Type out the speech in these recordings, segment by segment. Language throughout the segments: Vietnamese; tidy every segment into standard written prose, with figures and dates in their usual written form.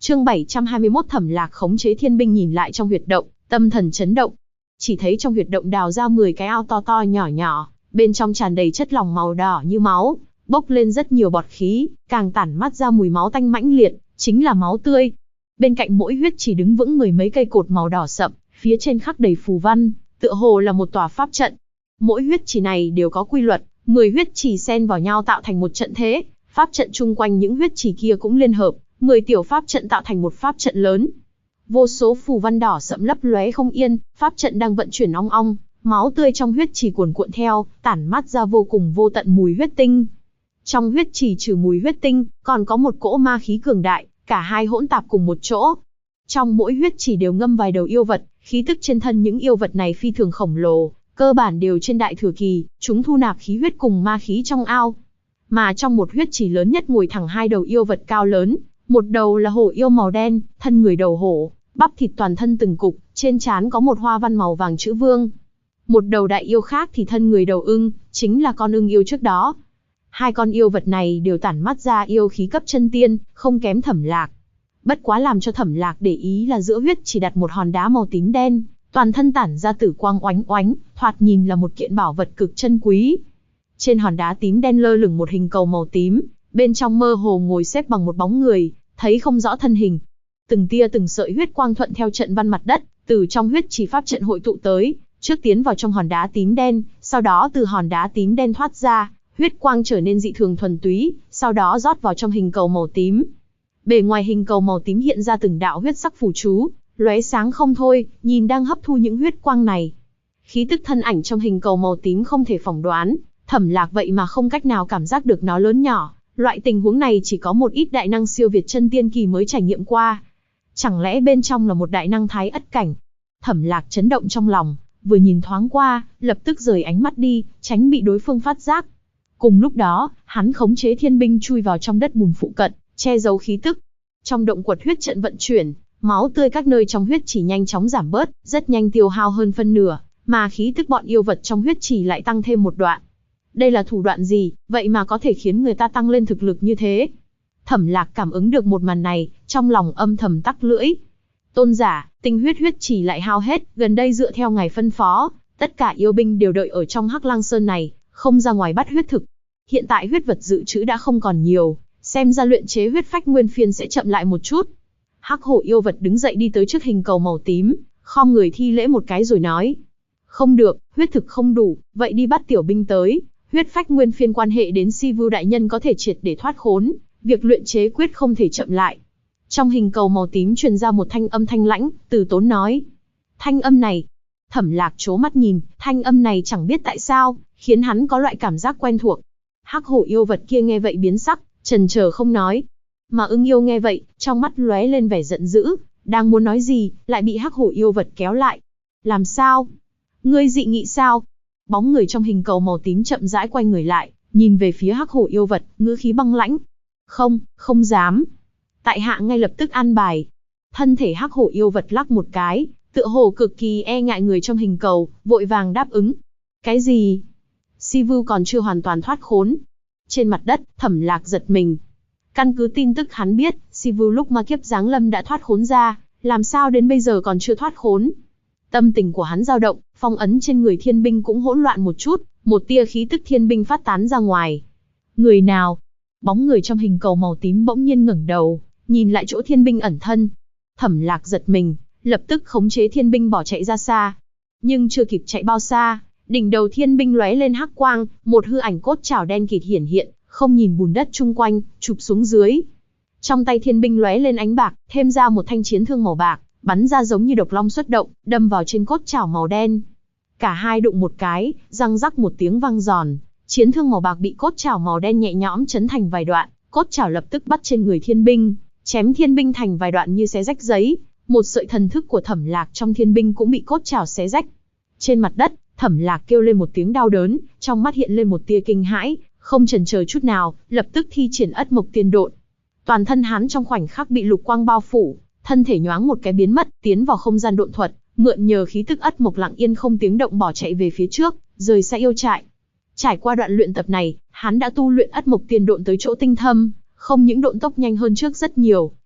Chương 721 Thẩm Lạc khống chế thiên binh nhìn lại trong huyệt động, tâm thần chấn động. Chỉ thấy trong huyệt động đào ra 10 cái ao to to nhỏ nhỏ, bên trong tràn đầy chất lỏng màu đỏ như máu, bốc lên rất nhiều bọt khí, càng tản mát ra mùi máu tanh mãnh liệt, chính là máu tươi. Bên cạnh mỗi huyết chỉ đứng vững 10 mấy cây cột màu đỏ sậm, phía trên khắc đầy phù văn, tựa hồ là một tòa pháp trận. Mỗi huyết chỉ này đều có quy luật, 10 huyết chỉ xen vào nhau tạo thành một trận thế, pháp trận chung quanh những huyết chỉ kia cũng liên hợp, 10 tiểu pháp trận tạo thành một pháp trận lớn. Vô số phù văn đỏ sẫm lấp lóe không yên, pháp trận đang vận chuyển ong ong, máu tươi trong huyết chỉ cuồn cuộn theo, tản mát ra vô cùng vô tận mùi huyết tinh. Trong huyết chỉ trừ mùi huyết tinh, còn có một cỗ ma khí cường đại, cả hai hỗn tạp cùng một chỗ. Trong mỗi huyết chỉ đều ngâm vài đầu yêu vật, khí tức trên thân những yêu vật này phi thường khổng lồ, cơ bản đều trên đại thừa kỳ, chúng thu nạp khí huyết cùng ma khí trong ao. Mà trong một huyết chỉ lớn nhất ngồi thẳng hai đầu yêu vật cao lớn, một đầu là hổ yêu màu đen, thân người đầu hổ, bắp thịt toàn thân từng cục, trên trán có một hoa văn màu vàng chữ vương. Một đầu đại yêu khác thì thân người đầu ưng, chính là con ưng yêu trước đó. Hai con yêu vật này đều tản mát ra yêu khí cấp chân tiên, không kém Thẩm Lạc. Bất quá làm cho Thẩm Lạc để ý là giữa huyết chỉ đặt một hòn đá màu tím đen, toàn thân tản ra tử quang oánh oánh, thoạt nhìn là một kiện bảo vật cực chân quý. Trên hòn đá tím đen lơ lửng một hình cầu màu tím, bên trong mơ hồ ngồi xếp bằng một bóng người, thấy không rõ thân hình. Từng tia từng sợi huyết quang thuận theo trận văn mặt đất, từ trong huyết chỉ pháp trận hội tụ tới, trước tiến vào trong hòn đá tím đen, sau đó từ hòn đá tím đen thoát ra, huyết quang trở nên dị thường thuần túy, sau đó rót vào trong hình cầu màu tím. Bề ngoài hình cầu màu tím hiện ra từng đạo huyết sắc phù chú, lóe sáng không thôi, nhìn đang hấp thu những huyết quang này. Khí tức thân ảnh trong hình cầu màu tím không thể phỏng đoán, Thẩm Lạc vậy mà không cách nào cảm giác được nó lớn nhỏ, loại tình huống này chỉ có một ít đại năng siêu việt chân tiên kỳ mới trải nghiệm qua. Chẳng lẽ bên trong là một đại năng thái ất cảnh? Thẩm Lạc chấn động trong lòng, vừa nhìn thoáng qua, lập tức rời ánh mắt đi, tránh bị đối phương phát giác. Cùng lúc đó, hắn khống chế thiên binh chui vào trong đất bùn phụ cận, che giấu khí tức. Trong động quật huyết trận vận chuyển, máu tươi các nơi trong huyết chỉ nhanh chóng giảm bớt, rất nhanh tiêu hao hơn phân nửa, mà khí tức bọn yêu vật trong huyết chỉ lại tăng thêm một đoạn. Đây là thủ đoạn gì, vậy mà có thể khiến người ta tăng lên thực lực như thế? Thẩm Lạc cảm ứng được một màn này, trong lòng âm thầm tắc lưỡi. Tôn giả, tinh huyết huyết chỉ lại hao hết, gần đây dựa theo ngài phân phó, tất cả yêu binh đều đợi ở trong Hắc Lang Sơn này, không ra ngoài bắt huyết thực. Hiện tại huyết vật dự trữ đã không còn nhiều, xem ra luyện chế huyết phách nguyên phiên sẽ chậm lại một chút. Hắc hổ yêu vật đứng dậy đi tới trước hình cầu màu tím, khom người thi lễ một cái rồi nói: không được, huyết thực không đủ, vậy đi bắt tiểu binh tới. Huyết phách nguyên phiên quan hệ đến Si Vu đại nhân có thể triệt để thoát khốn, việc luyện chế quyết không thể chậm lại. Trong hình cầu màu tím truyền ra một thanh âm thanh lãnh, từ tốn nói. Thanh âm này, Thẩm Lạc trố mắt nhìn, thanh âm này chẳng biết tại sao, khiến hắn có loại cảm giác quen thuộc. Hắc hổ yêu vật kia nghe vậy biến sắc, chần chờ không nói. Mà ưng yêu nghe vậy, trong mắt lóe lên vẻ giận dữ, đang muốn nói gì, lại bị hắc hổ yêu vật kéo lại. Làm sao? Ngươi dị nghị sao? Bóng người trong hình cầu màu tím chậm rãi quay người lại, nhìn về phía hắc hổ yêu vật, ngữ khí băng lãnh. Không, không dám. Tại hạ ngay lập tức an bài. Thân thể hắc hổ yêu vật lắc một cái, tựa hồ cực kỳ e ngại người trong hình cầu, vội vàng đáp ứng. Cái gì? Si Vu còn chưa hoàn toàn thoát khốn. Trên mặt đất, Thẩm Lạc giật mình. Căn cứ tin tức hắn biết, Si Vu lúc ma kiếp giáng lâm đã thoát khốn ra, làm sao đến bây giờ còn chưa thoát khốn? Tâm tình của hắn dao động, phong ấn trên người thiên binh cũng hỗn loạn một chút, một tia khí tức thiên binh phát tán ra ngoài. Người nào? Bóng người trong hình cầu màu tím bỗng nhiên ngẩng đầu, nhìn lại chỗ thiên binh ẩn thân. Thẩm Lạc giật mình, lập tức khống chế thiên binh bỏ chạy ra xa. Nhưng chưa kịp chạy bao xa, đỉnh đầu thiên binh lóe lên hắc quang, một hư ảnh cốt chảo đen kịt hiển hiện, không nhìn bùn đất chung quanh, chụp xuống dưới. Trong tay thiên binh lóe lên ánh bạc, thêm ra một thanh chiến thương màu bạc, bắn ra giống như độc long xuất động, đâm vào trên cốt chảo màu đen. Cả hai đụng một cái, răng rắc một tiếng vang giòn, chiến thương màu bạc bị cốt chảo màu đen nhẹ nhõm chấn thành vài đoạn, cốt chảo lập tức bắt trên người thiên binh, chém thiên binh thành vài đoạn như xé rách giấy. Một sợi thần thức của Thẩm Lạc trong thiên binh cũng bị cốt chảo xé rách. Trên mặt đất, Thẩm Lạc kêu lên một tiếng đau đớn, trong mắt hiện lên một tia kinh hãi, không chần chờ chút nào, lập tức thi triển Ất Mộc Tiên Độn. Toàn thân hắn trong khoảnh khắc bị lục quang bao phủ, thân thể nhoáng một cái biến mất, tiến vào không gian độn thuật, mượn nhờ khí tức Ất Mộc lặng yên không tiếng động bỏ chạy về phía trước, rời xa yêu trại. Trải qua đoạn luyện tập này, hắn đã tu luyện Ất Mộc Tiên Độn tới chỗ tinh thâm, không những độn tốc nhanh hơn trước rất nhiều,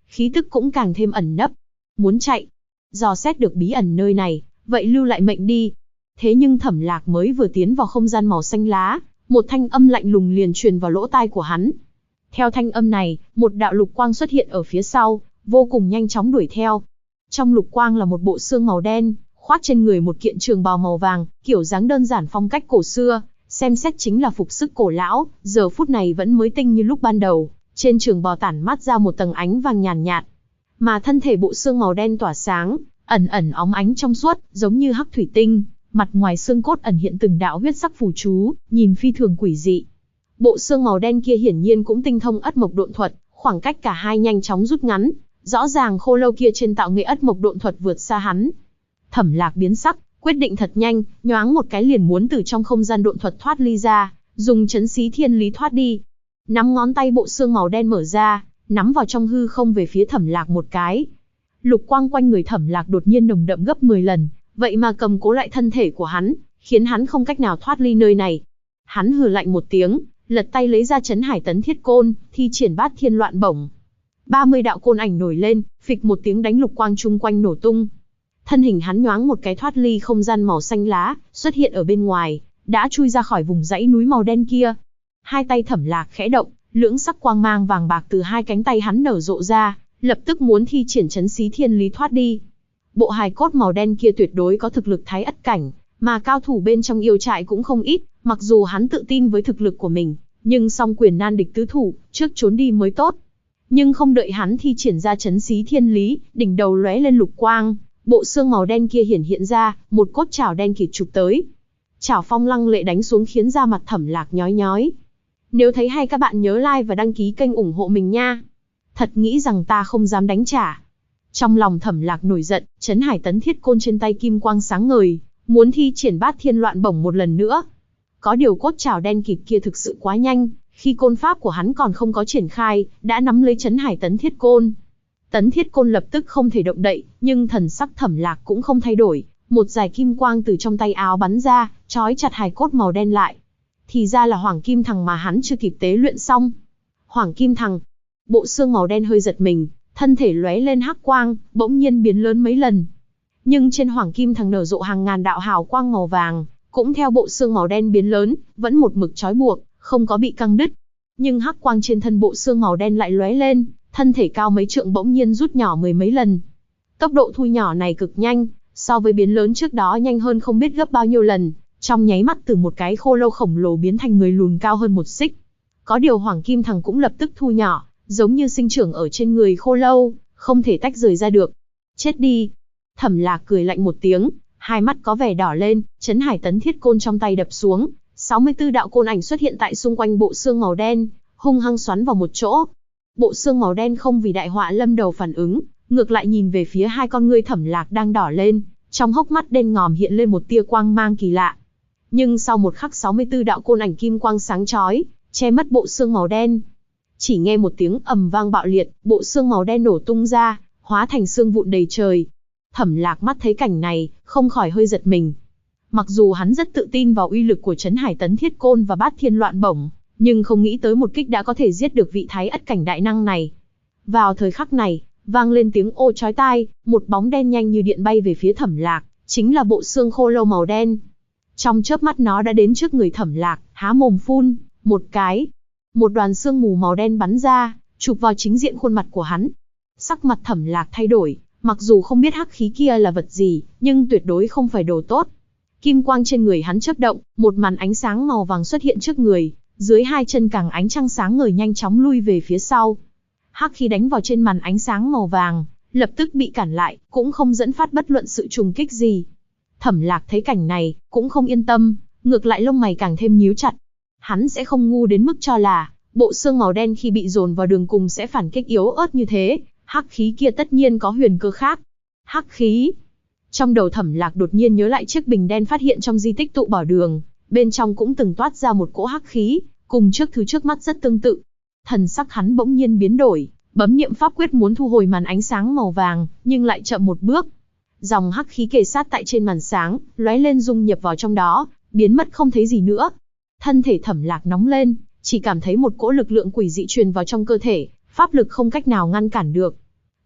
khí tức cũng càng thêm ẩn nấp. Muốn chạy, dò xét được bí ẩn nơi này, vậy lưu lại mệnh đi. Thế nhưng Thẩm Lạc mới vừa tiến vào không gian màu xanh lá, một thanh âm lạnh lùng liền truyền vào lỗ tai của hắn. Theo thanh âm này, một đạo lục quang xuất hiện ở phía sau, vô cùng nhanh chóng đuổi theo. Trong lục quang là một bộ xương màu đen, khoác trên người một kiện trường bào màu vàng, kiểu dáng đơn giản phong cách cổ xưa, xem xét chính là phục sức cổ lão, giờ phút này vẫn mới tinh như lúc ban đầu, trên trường bào tản mát ra một tầng ánh vàng nhàn nhạt. Mà thân thể bộ xương màu đen tỏa sáng, ẩn ẩn óng ánh trong suốt, giống như hắc thủy tinh, mặt ngoài xương cốt ẩn hiện từng đạo huyết sắc phù chú, nhìn phi thường quỷ dị. Bộ xương màu đen kia hiển nhiên cũng tinh thông ất mộc độn thuật, khoảng cách cả hai nhanh chóng rút ngắn, rõ ràng khô lâu kia trên tạo nghệ ất mộc độn thuật vượt xa hắn. Thẩm Lạc biến sắc, quyết định thật nhanh, nhoáng một cái liền muốn từ trong không gian độn thuật thoát ly ra, dùng chấn xí thiên lý thoát đi. Nắm ngón tay bộ xương màu đen mở ra, nắm vào trong hư không về phía Thẩm Lạc một cái. Lục quang quanh người Thẩm Lạc đột nhiên nồng đậm gấp 10 lần, vậy mà cầm cố lại thân thể của hắn, khiến hắn không cách nào thoát ly nơi này. Hắn hừ lạnh một tiếng, lật tay lấy ra Chấn Hải Tấn Thiết Côn, thi triển Bát Thiên Loạn Bổng. 30 đạo côn ảnh nổi lên, phịch một tiếng đánh lục quang chung quanh nổ tung. Thân hình hắn nhoáng một cái thoát ly không gian màu xanh lá, xuất hiện ở bên ngoài, đã chui ra khỏi vùng dãy núi màu đen kia. Hai tay Thẩm Lạc khẽ động, lưỡng sắc quang mang vàng bạc từ hai cánh tay hắn nở rộ ra, lập tức muốn thi triển chấn xí thiên lý thoát đi. Bộ hài cốt màu đen kia tuyệt đối có thực lực thái ất cảnh, mà cao thủ bên trong yêu trại cũng không ít, mặc dù hắn tự tin với thực lực của mình, nhưng song quyền nan địch tứ thủ, trước trốn đi mới tốt. Nhưng không đợi hắn thi triển ra chấn xí thiên lý, đỉnh đầu lóe lên lục quang, bộ xương màu đen kia hiện ra, một cốt chảo đen kịt chụp tới. Chảo phong lăng lệ đánh xuống khiến da mặt Thẩm Lạc nhói nhói. Nếu thấy hay các bạn nhớ like và đăng ký kênh ủng hộ mình nha. Thật nghĩ rằng ta không dám đánh trả. Trong lòng Thẩm Lạc nổi giận, Chấn Hải Tấn Thiết Côn trên tay kim quang sáng ngời, muốn thi triển Bát Thiên Loạn Bổng một lần nữa. Có điều cốt chảo đen kịt kia thực sự quá nhanh, khi côn pháp của hắn còn không có triển khai, đã nắm lấy Chấn Hải Tấn Thiết Côn. Tấn Thiết Côn lập tức không thể động đậy, nhưng thần sắc Thẩm Lạc cũng không thay đổi, một dải kim quang từ trong tay áo bắn ra, trói chặt hài cốt màu đen lại. Thì ra là Hoàng Kim Thằng mà hắn chưa kịp tế luyện xong. Hoàng Kim Thằng. Bộ xương màu đen hơi giật mình, thân thể lóe lên hắc quang, bỗng nhiên biến lớn mấy lần. Nhưng trên Hoàng Kim Thằng nở rộ hàng ngàn đạo hào quang màu vàng, cũng theo bộ xương màu đen biến lớn, vẫn một mực trói buộc, không có bị căng đứt. Nhưng hắc quang trên thân bộ xương màu đen lại lóe lên, thân thể cao mấy trượng bỗng nhiên rút nhỏ mười mấy lần. Tốc độ thu nhỏ này cực nhanh, so với biến lớn trước đó nhanh hơn không biết gấp bao nhiêu lần, trong nháy mắt từ một cái khô lâu khổng lồ biến thành người lùn cao hơn một xích. Có điều Hoàng Kim Thằng cũng lập tức thu nhỏ, giống như sinh trưởng ở trên người khô lâu, không thể tách rời ra được. Chết đi! Thẩm Lạc cười lạnh một tiếng, hai mắt có vẻ đỏ lên, Chấn Hải Tấn Thiết Côn trong tay đập xuống, 64 đạo côn ảnh xuất hiện tại xung quanh bộ xương màu đen, hung hăng xoắn vào một chỗ. Bộ xương màu đen không vì đại họa lâm đầu phản ứng, ngược lại nhìn về phía hai con ngươi Thẩm Lạc đang đỏ lên, trong hốc mắt đen ngòm hiện lên một tia quang mang kỳ lạ. Nhưng sau một khắc 64 đạo côn ảnh kim quang sáng chói, che mất bộ xương màu đen. Chỉ nghe một tiếng ầm vang bạo liệt, bộ xương màu đen nổ tung ra, hóa thành xương vụn đầy trời. Thẩm Lạc mắt thấy cảnh này, không khỏi hơi giật mình. Mặc dù hắn rất tự tin vào uy lực của Chấn Hải Tấn Thiết Côn và Bát Thiên Loạn Bổng, nhưng không nghĩ tới một kích đã có thể giết được vị thái ất cảnh đại năng này. Vào thời khắc này, vang lên tiếng ô chói tai, một bóng đen nhanh như điện bay về phía Thẩm Lạc, chính là bộ xương khô lâu màu đen. Trong chớp mắt nó đã đến trước người Thẩm Lạc, há mồm phun một cái, một đoàn sương mù màu đen bắn ra, chụp vào chính diện khuôn mặt của hắn. Sắc mặt Thẩm Lạc thay đổi, mặc dù không biết hắc khí kia là vật gì, nhưng tuyệt đối không phải đồ tốt. Kim quang trên người hắn chớp động, một màn ánh sáng màu vàng xuất hiện trước người, dưới hai chân càng ánh trăng sáng ngời nhanh chóng lui về phía sau. Hắc khí đánh vào trên màn ánh sáng màu vàng, lập tức bị cản lại, cũng không dẫn phát bất luận sự trùng kích gì. Thẩm Lạc thấy cảnh này, cũng không yên tâm, ngược lại lông mày càng thêm nhíu chặt. Hắn sẽ không ngu đến mức cho là, bộ xương màu đen khi bị dồn vào đường cùng sẽ phản kích yếu ớt như thế, hắc khí kia tất nhiên có huyền cơ khác. Hắc khí. Trong đầu Thẩm Lạc đột nhiên nhớ lại chiếc bình đen phát hiện trong di tích tụ bảo đường, bên trong cũng từng toát ra một cỗ hắc khí, cùng trước thứ trước mắt rất tương tự. Thần sắc hắn bỗng nhiên biến đổi, bấm niệm pháp quyết muốn thu hồi màn ánh sáng màu vàng, nhưng lại chậm một bước. Dòng hắc khí kề sát tại trên màn sáng, lóe lên dung nhập vào trong đó, biến mất không thấy gì nữa. Thân thể Thẩm Lạc nóng lên, chỉ cảm thấy một cỗ lực lượng quỷ dị truyền vào trong cơ thể, pháp lực không cách nào ngăn cản được.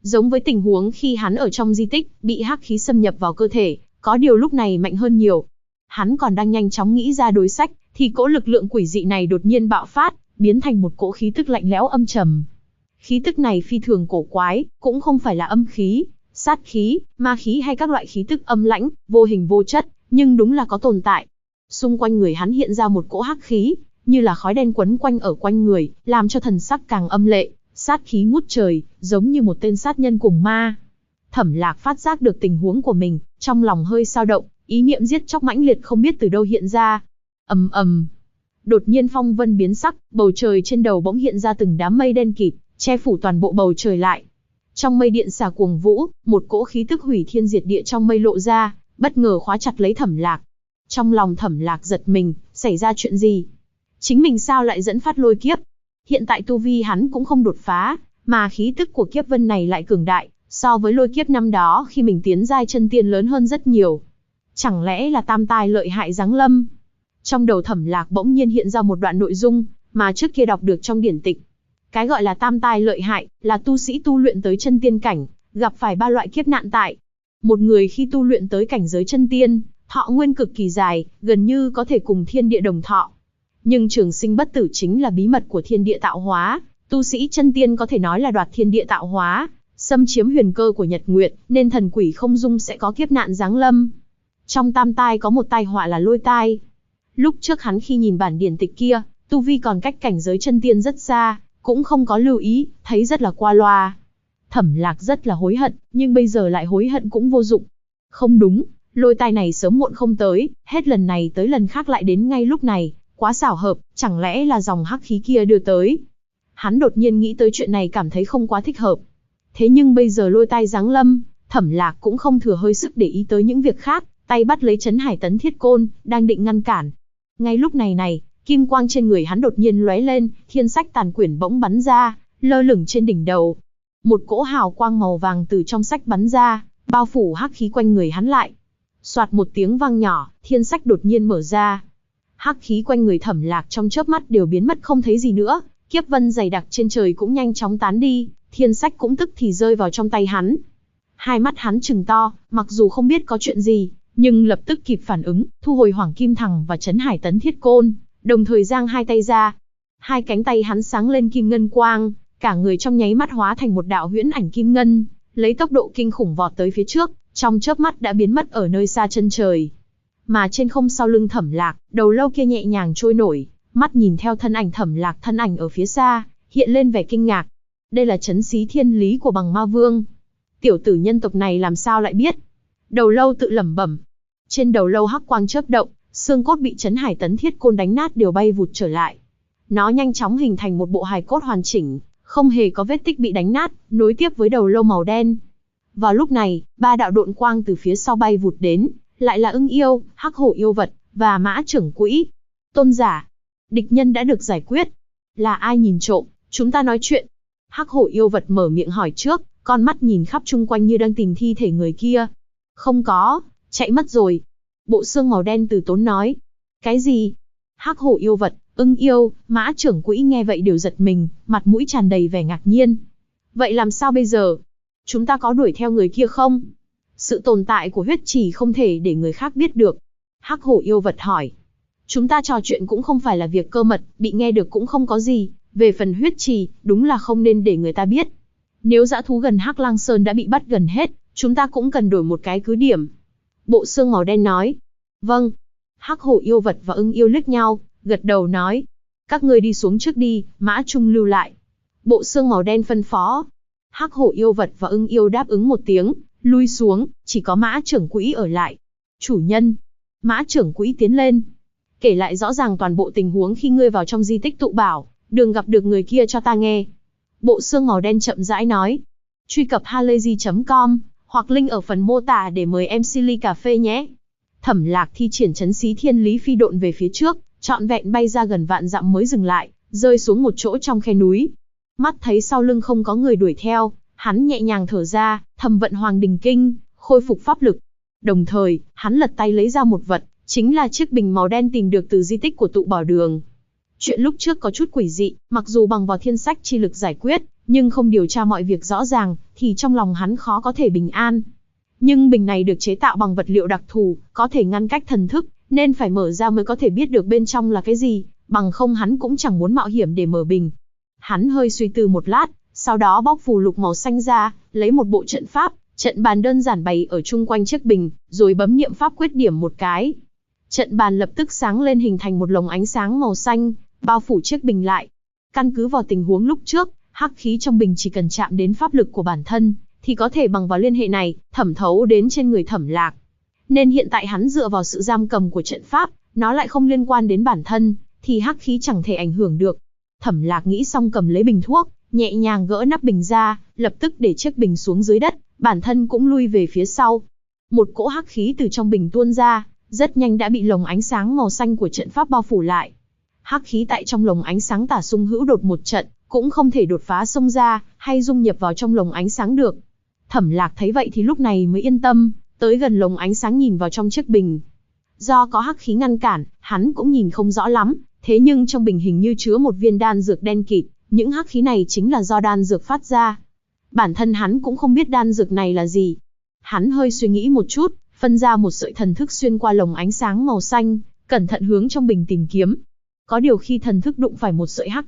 giống với tình huống khi hắn ở trong di tích, bị hắc khí xâm nhập vào cơ thể, có điều lúc này mạnh hơn nhiều. Hắn còn đang nhanh chóng nghĩ ra đối sách, thì cỗ lực lượng quỷ dị này đột nhiên bạo phát, biến thành một cỗ khí tức lạnh lẽo âm trầm. Khí tức này phi thường cổ quái, cũng không phải là âm khí, sát khí, ma khí hay các loại khí tức âm lãnh, vô hình vô chất, nhưng đúng là có tồn tại. Xung quanh người hắn hiện ra một cỗ hắc khí, như là khói đen quấn quanh ở quanh người, làm cho thần sắc càng âm lệ, sát khí ngút trời, giống như một tên sát nhân cùng ma. Thẩm Lạc phát giác được tình huống của mình, trong lòng hơi dao động, ý niệm giết chóc mãnh liệt không biết từ đâu hiện ra. Ầm ầm. Đột nhiên phong vân biến sắc, bầu trời trên đầu bỗng hiện ra từng đám mây đen kịt, che phủ toàn bộ bầu trời lại. Trong mây điện xà cuồng vũ, một cỗ khí tức hủy thiên diệt địa trong mây lộ ra, bất ngờ khóa chặt lấy Thẩm Lạc. Trong lòng Thẩm Lạc giật mình, xảy ra chuyện gì? Chính mình sao lại dẫn phát lôi kiếp? Hiện tại tu vi hắn cũng không đột phá, mà khí tức của kiếp vân này lại cường đại, so với lôi kiếp năm đó khi mình tiến giai chân tiên lớn hơn rất nhiều. Chẳng lẽ là tam tai lợi hại giáng lâm? Trong đầu Thẩm Lạc bỗng nhiên hiện ra một đoạn nội dung mà trước kia đọc được trong điển tịch. Cái gọi là tam tai lợi hại là tu sĩ tu luyện tới chân tiên cảnh, gặp phải 3 loại kiếp nạn tại. Một người khi tu luyện tới cảnh giới chân tiên, thọ nguyên cực kỳ dài, gần như có thể cùng thiên địa đồng thọ. Nhưng trường sinh bất tử chính là bí mật của thiên địa tạo hóa, tu sĩ chân tiên có thể nói là đoạt thiên địa tạo hóa, xâm chiếm huyền cơ của nhật nguyệt, nên thần quỷ không dung sẽ có kiếp nạn giáng lâm. Trong tam tai có một tai họa là lôi tai. Lúc trước hắn khi nhìn bản điển tịch kia, tu vi còn cách cảnh giới chân tiên rất xa, cũng không có lưu ý, thấy rất là qua loa. Thẩm Lạc rất là hối hận, nhưng bây giờ lại hối hận cũng vô dụng. Không đúng, lôi tai này sớm muộn không tới, hết lần này tới lần khác lại đến ngay lúc này, quá xảo hợp, chẳng lẽ là dòng hắc khí kia đưa tới. Hắn đột nhiên nghĩ tới chuyện này cảm thấy không quá thích hợp. Thế nhưng bây giờ lôi tai giáng lâm, Thẩm Lạc cũng không thừa hơi sức để ý tới những việc khác, tay bắt lấy Trấn Hải Tấn Thiết Côn, đang định ngăn cản. Ngay lúc này, kim quang trên người hắn đột nhiên lóe lên, thiên sách tàn quyển bỗng bắn ra, lơ lửng trên đỉnh đầu. Một cỗ hào quang màu vàng từ trong sách bắn ra, bao phủ hắc khí quanh người hắn lại. Soạt một tiếng vang nhỏ, thiên sách đột nhiên mở ra. Hắc khí quanh người Thẩm Lạc trong chớp mắt đều biến mất không thấy gì nữa, kiếp vân dày đặc trên trời cũng nhanh chóng tán đi, thiên sách cũng tức thì rơi vào trong tay hắn. Hai mắt hắn trừng to, mặc dù không biết có chuyện gì, nhưng lập tức kịp phản ứng, thu hồi Hoàng Kim Thằng và Trấn Hải Tấn Thiết Côn, đồng thời giang hai tay ra. Hai cánh tay hắn sáng lên kim ngân quang, cả người trong nháy mắt hóa thành một đạo huyễn ảnh kim ngân, lấy tốc độ kinh khủng vọt tới phía trước, trong chớp mắt đã biến mất ở nơi xa chân trời. Mà trên không sau lưng Thẩm Lạc, đầu lâu kia nhẹ nhàng trôi nổi, mắt nhìn theo thân ảnh Thẩm Lạc thân ảnh ở phía xa, hiện lên vẻ kinh ngạc. Đây là trấn xí thiên lý của Bằng Ma Vương. Tiểu tử nhân tộc này làm sao lại biết? Đầu lâu tự lẩm bẩm. Trên đầu lâu hắc quang chớp động, xương cốt bị Trấn Hải Tấn Thiết Côn đánh nát đều bay vụt trở lại. Nó nhanh chóng hình thành một bộ hài cốt hoàn chỉnh, không hề có vết tích bị đánh nát, nối tiếp với đầu lâu màu đen. Vào lúc này, 3 đạo độn quang từ phía sau bay vụt đến, lại là Ưng Yêu, Hắc Hổ Yêu Vật và Mã Trưởng Quỹ. Tôn giả, địch nhân đã được giải quyết. Là ai nhìn trộm, chúng ta nói chuyện. Hắc Hổ Yêu Vật mở miệng hỏi trước, con mắt nhìn khắp chung quanh như đang tìm thi thể người kia. Không có, chạy mất rồi. Bộ xương màu đen từ tốn nói. Cái gì? Hắc Hổ Yêu Vật, Ưng Yêu, Mã Trưởng Quỹ nghe vậy đều giật mình, mặt mũi tràn đầy vẻ ngạc nhiên. Vậy làm sao bây giờ? Chúng ta có đuổi theo người kia không? Sự tồn tại của huyết trì không thể để người khác biết được. Hắc Hổ Yêu Vật hỏi. Chúng ta trò chuyện cũng không phải là việc cơ mật, bị nghe được cũng không có gì. Về phần huyết trì, đúng là không nên để người ta biết. Nếu dã thú gần Hắc Lang Sơn đã bị bắt gần hết, chúng ta cũng cần đổi một cái cứ điểm. Bộ xương màu đen nói. Vâng. Hắc Hổ Yêu Vật và Ưng Yêu liếc nhau, gật đầu nói. Các ngươi đi xuống trước đi, Mã Trung lưu lại. Bộ xương màu đen phân phó. Hắc Hổ Yêu Vật và Ưng Yêu đáp ứng một tiếng, lui xuống, chỉ có Mã Trưởng Quỹ ở lại. Chủ nhân. Mã Trưởng Quỹ tiến lên. Kể lại rõ ràng toàn bộ tình huống khi ngươi vào trong di tích tụ bảo, đường gặp được người kia cho ta nghe. Bộ xương màu đen chậm rãi nói. Truy cập halayzi.com, hoặc link ở phần mô tả để mời MC ly cà phê nhé. Thẩm Lạc thi triển trấn xí thiên lý phi độn về phía trước, trọn vẹn bay ra gần vạn dặm mới dừng lại, rơi xuống một chỗ trong khe núi. Mắt thấy sau lưng không có người đuổi theo, hắn nhẹ nhàng thở ra, thầm vận Hoàng Đình Kinh, khôi phục pháp lực. Đồng thời, hắn lật tay lấy ra một vật, chính là chiếc bình màu đen tìm được từ di tích của tụ bảo đường. Chuyện lúc trước có chút quỷ dị, mặc dù bằng vào thiên sách chi lực giải quyết, nhưng không điều tra mọi việc rõ ràng, thì trong lòng hắn khó có thể bình an. Nhưng bình này được chế tạo bằng vật liệu đặc thù, có thể ngăn cách thần thức, nên phải mở ra mới có thể biết được bên trong là cái gì, bằng không hắn cũng chẳng muốn mạo hiểm để mở bình. Hắn hơi suy tư một lát, sau đó bóc phù lục màu xanh ra, lấy một bộ trận pháp, trận bàn đơn giản bày ở chung quanh chiếc bình, rồi bấm niệm pháp quyết điểm một cái. Trận bàn lập tức sáng lên hình thành một lồng ánh sáng màu xanh, bao phủ chiếc bình lại. Căn cứ vào tình huống lúc trước, hắc khí trong bình chỉ cần chạm đến pháp lực của bản thân, thì có thể bằng vào liên hệ này, thẩm thấu đến trên người Thẩm Lạc. Nên hiện tại hắn dựa vào sự giam cầm của trận pháp, nó lại không liên quan đến bản thân, thì hắc khí chẳng thể ảnh hưởng được. Thẩm Lạc nghĩ xong cầm lấy bình thuốc, nhẹ nhàng gỡ nắp bình ra, lập tức để chiếc bình xuống dưới đất, bản thân cũng lui về phía sau. Một cỗ hắc khí từ trong bình tuôn ra, rất nhanh đã bị lồng ánh sáng màu xanh của trận pháp bao phủ lại. Hắc khí tại trong lồng ánh sáng tả xung hữu đột một trận, cũng không thể đột phá xông ra, hay dung nhập vào trong lồng ánh sáng được. Thẩm Lạc thấy vậy thì lúc này mới yên tâm, tới gần lồng ánh sáng nhìn vào trong chiếc bình. Do có hắc khí ngăn cản, hắn cũng nhìn không rõ lắm, thế nhưng trong bình hình như chứa một viên đan dược đen kịt, những hắc khí này chính là do đan dược phát ra. Bản thân hắn cũng không biết đan dược này là gì. Hắn hơi suy nghĩ một chút, phân ra một sợi thần thức xuyên qua lồng ánh sáng màu xanh, cẩn thận hướng trong bình tìm kiếm. Có điều khi thần thức đụng phải một sợi hắc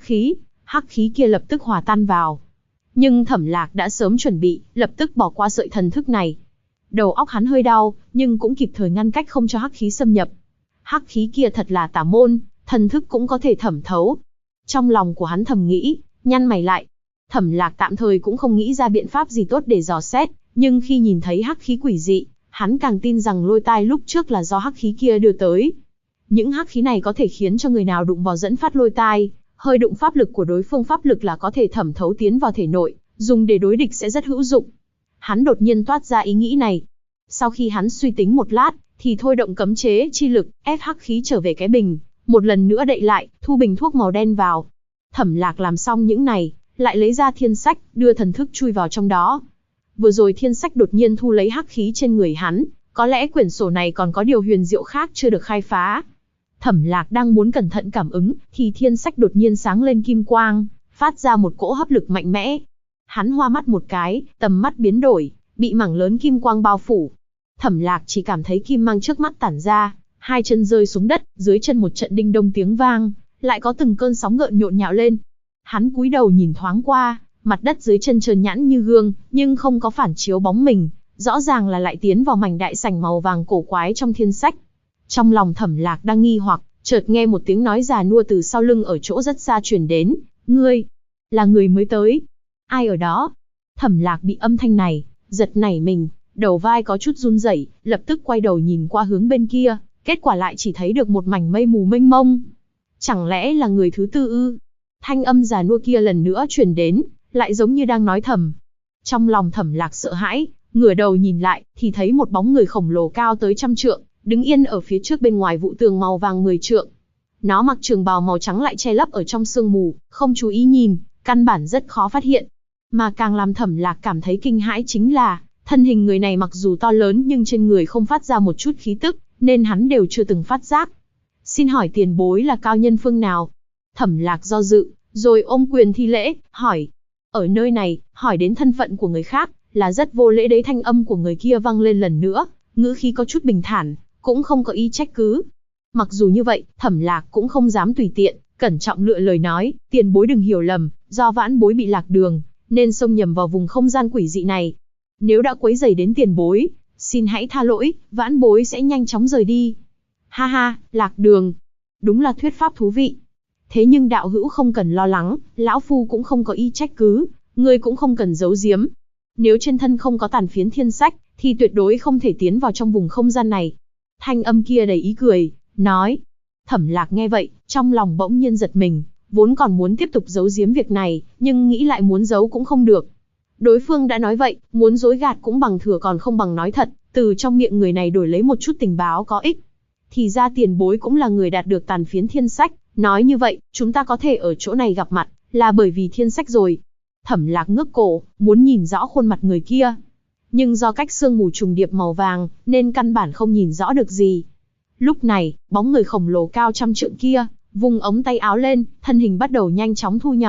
khí kia lập tức hòa tan vào. Nhưng Thẩm Lạc đã sớm chuẩn bị, lập tức bỏ qua sợi thần thức này. Đầu óc hắn hơi đau, nhưng cũng kịp thời ngăn cách không cho hắc khí xâm nhập. Hắc khí kia thật là tà môn, thần thức cũng có thể thẩm thấu. Trong lòng của hắn thầm nghĩ, nhăn mày lại. Thẩm Lạc tạm thời cũng không nghĩ ra biện pháp gì tốt để dò xét, nhưng khi nhìn thấy hắc khí quỷ dị, hắn càng tin rằng lôi tai lúc trước là do hắc khí kia đưa tới. Những hắc khí này có thể khiến cho người nào đụng vào dẫn phát lôi tai, hơi đụng pháp lực của đối phương pháp lực là có thể thẩm thấu tiến vào thể nội, dùng để đối địch sẽ rất hữu dụng. Hắn đột nhiên toát ra ý nghĩ này. Sau khi hắn suy tính một lát, thì thôi động cấm chế chi lực, ép hắc khí trở về cái bình, một lần nữa đậy lại, thu bình thuốc màu đen vào. Thẩm Lạc làm xong những này, lại lấy ra thiên sách, đưa thần thức chui vào trong đó. Vừa rồi thiên sách đột nhiên thu lấy hắc khí trên người hắn, có lẽ quyển sổ này còn có điều huyền diệu khác chưa được khai phá. Thẩm Lạc đang muốn cẩn thận cảm ứng, thì thiên sách đột nhiên sáng lên kim quang, phát ra một cỗ hấp lực mạnh mẽ. Hắn hoa mắt một cái, tầm mắt biến đổi, bị mảng lớn kim quang bao phủ. Thẩm Lạc chỉ cảm thấy kim mang trước mắt tản ra, hai chân rơi xuống đất, dưới chân một trận đinh đông tiếng vang, lại có từng cơn sóng gợn nhộn nhạo lên. Hắn cúi đầu nhìn thoáng qua, mặt đất dưới chân trơn nhẵn như gương, nhưng không có phản chiếu bóng mình, rõ ràng là lại tiến vào mảnh đại sảnh màu vàng cổ quái trong thiên sách. Trong lòng Thẩm Lạc đang nghi hoặc, chợt nghe một tiếng nói già nua từ sau lưng ở chỗ rất xa truyền đến, "Ngươi là người mới tới? Ai ở đó?" Thẩm Lạc bị âm thanh này giật nảy mình, đầu vai có chút run rẩy, lập tức quay đầu nhìn qua hướng bên kia, kết quả lại chỉ thấy được một mảnh mây mù mênh mông. Chẳng lẽ là người thứ tư ư? Thanh âm già nua kia lần nữa truyền đến, lại giống như đang nói thầm. Trong lòng Thẩm Lạc sợ hãi, ngửa đầu nhìn lại, thì thấy một bóng người khổng lồ cao tới 100 trượng, đứng yên ở phía trước bên ngoài vụ tường màu vàng 10 trượng. Nó mặc trường bào màu trắng lại che lấp ở trong sương mù, không chú ý nhìn, căn bản rất khó phát hiện. Mà càng làm Thẩm Lạc cảm thấy kinh hãi chính là, thân hình người này mặc dù to lớn nhưng trên người không phát ra một chút khí tức, nên hắn đều chưa từng phát giác. "Xin hỏi tiền bối là cao nhân phương nào?" Thẩm Lạc do dự, rồi ôm quyền thi lễ, hỏi. "Ở nơi này, hỏi đến thân phận của người khác, là rất vô lễ đấy." Thanh âm của người kia vang lên lần nữa, ngữ khí có chút bình thản, cũng không có ý trách cứ. Mặc dù như vậy, Thẩm Lạc cũng không dám tùy tiện, cẩn trọng lựa lời nói, "Tiền bối đừng hiểu lầm, do vãn bối bị lạc đường, nên xông nhầm vào vùng không gian quỷ dị này. Nếu đã quấy rầy đến tiền bối, xin hãy tha lỗi, vãn bối sẽ nhanh chóng rời đi." "Ha ha, lạc đường. Đúng là thuyết pháp thú vị. Thế nhưng đạo hữu không cần lo lắng, lão phu cũng không có ý trách cứ, ngươi cũng không cần giấu giếm. Nếu trên thân không có tàn phiến thiên sách, thì tuyệt đối không thể tiến vào trong vùng không gian này." Thanh âm kia đầy ý cười, nói. Thẩm Lạc nghe vậy, trong lòng bỗng nhiên giật mình, vốn còn muốn tiếp tục giấu giếm việc này, nhưng nghĩ lại muốn giấu cũng không được. Đối phương đã nói vậy, muốn dối gạt cũng bằng thừa còn không bằng nói thật, từ trong miệng người này đổi lấy một chút tình báo có ích. Thì ra tiền bối cũng là người đạt được tàn phiến thiên sách, nói như vậy, chúng ta có thể ở chỗ này gặp mặt, là bởi vì thiên sách rồi. Thẩm Lạc ngước cổ, muốn nhìn rõ khuôn mặt người kia. Nhưng do cách sương mù trùng điệp màu vàng, nên căn bản không nhìn rõ được gì. Lúc này, bóng người khổng lồ cao 100 trượng kia, vùng ống tay áo lên, thân hình bắt đầu nhanh chóng thu nhỏ,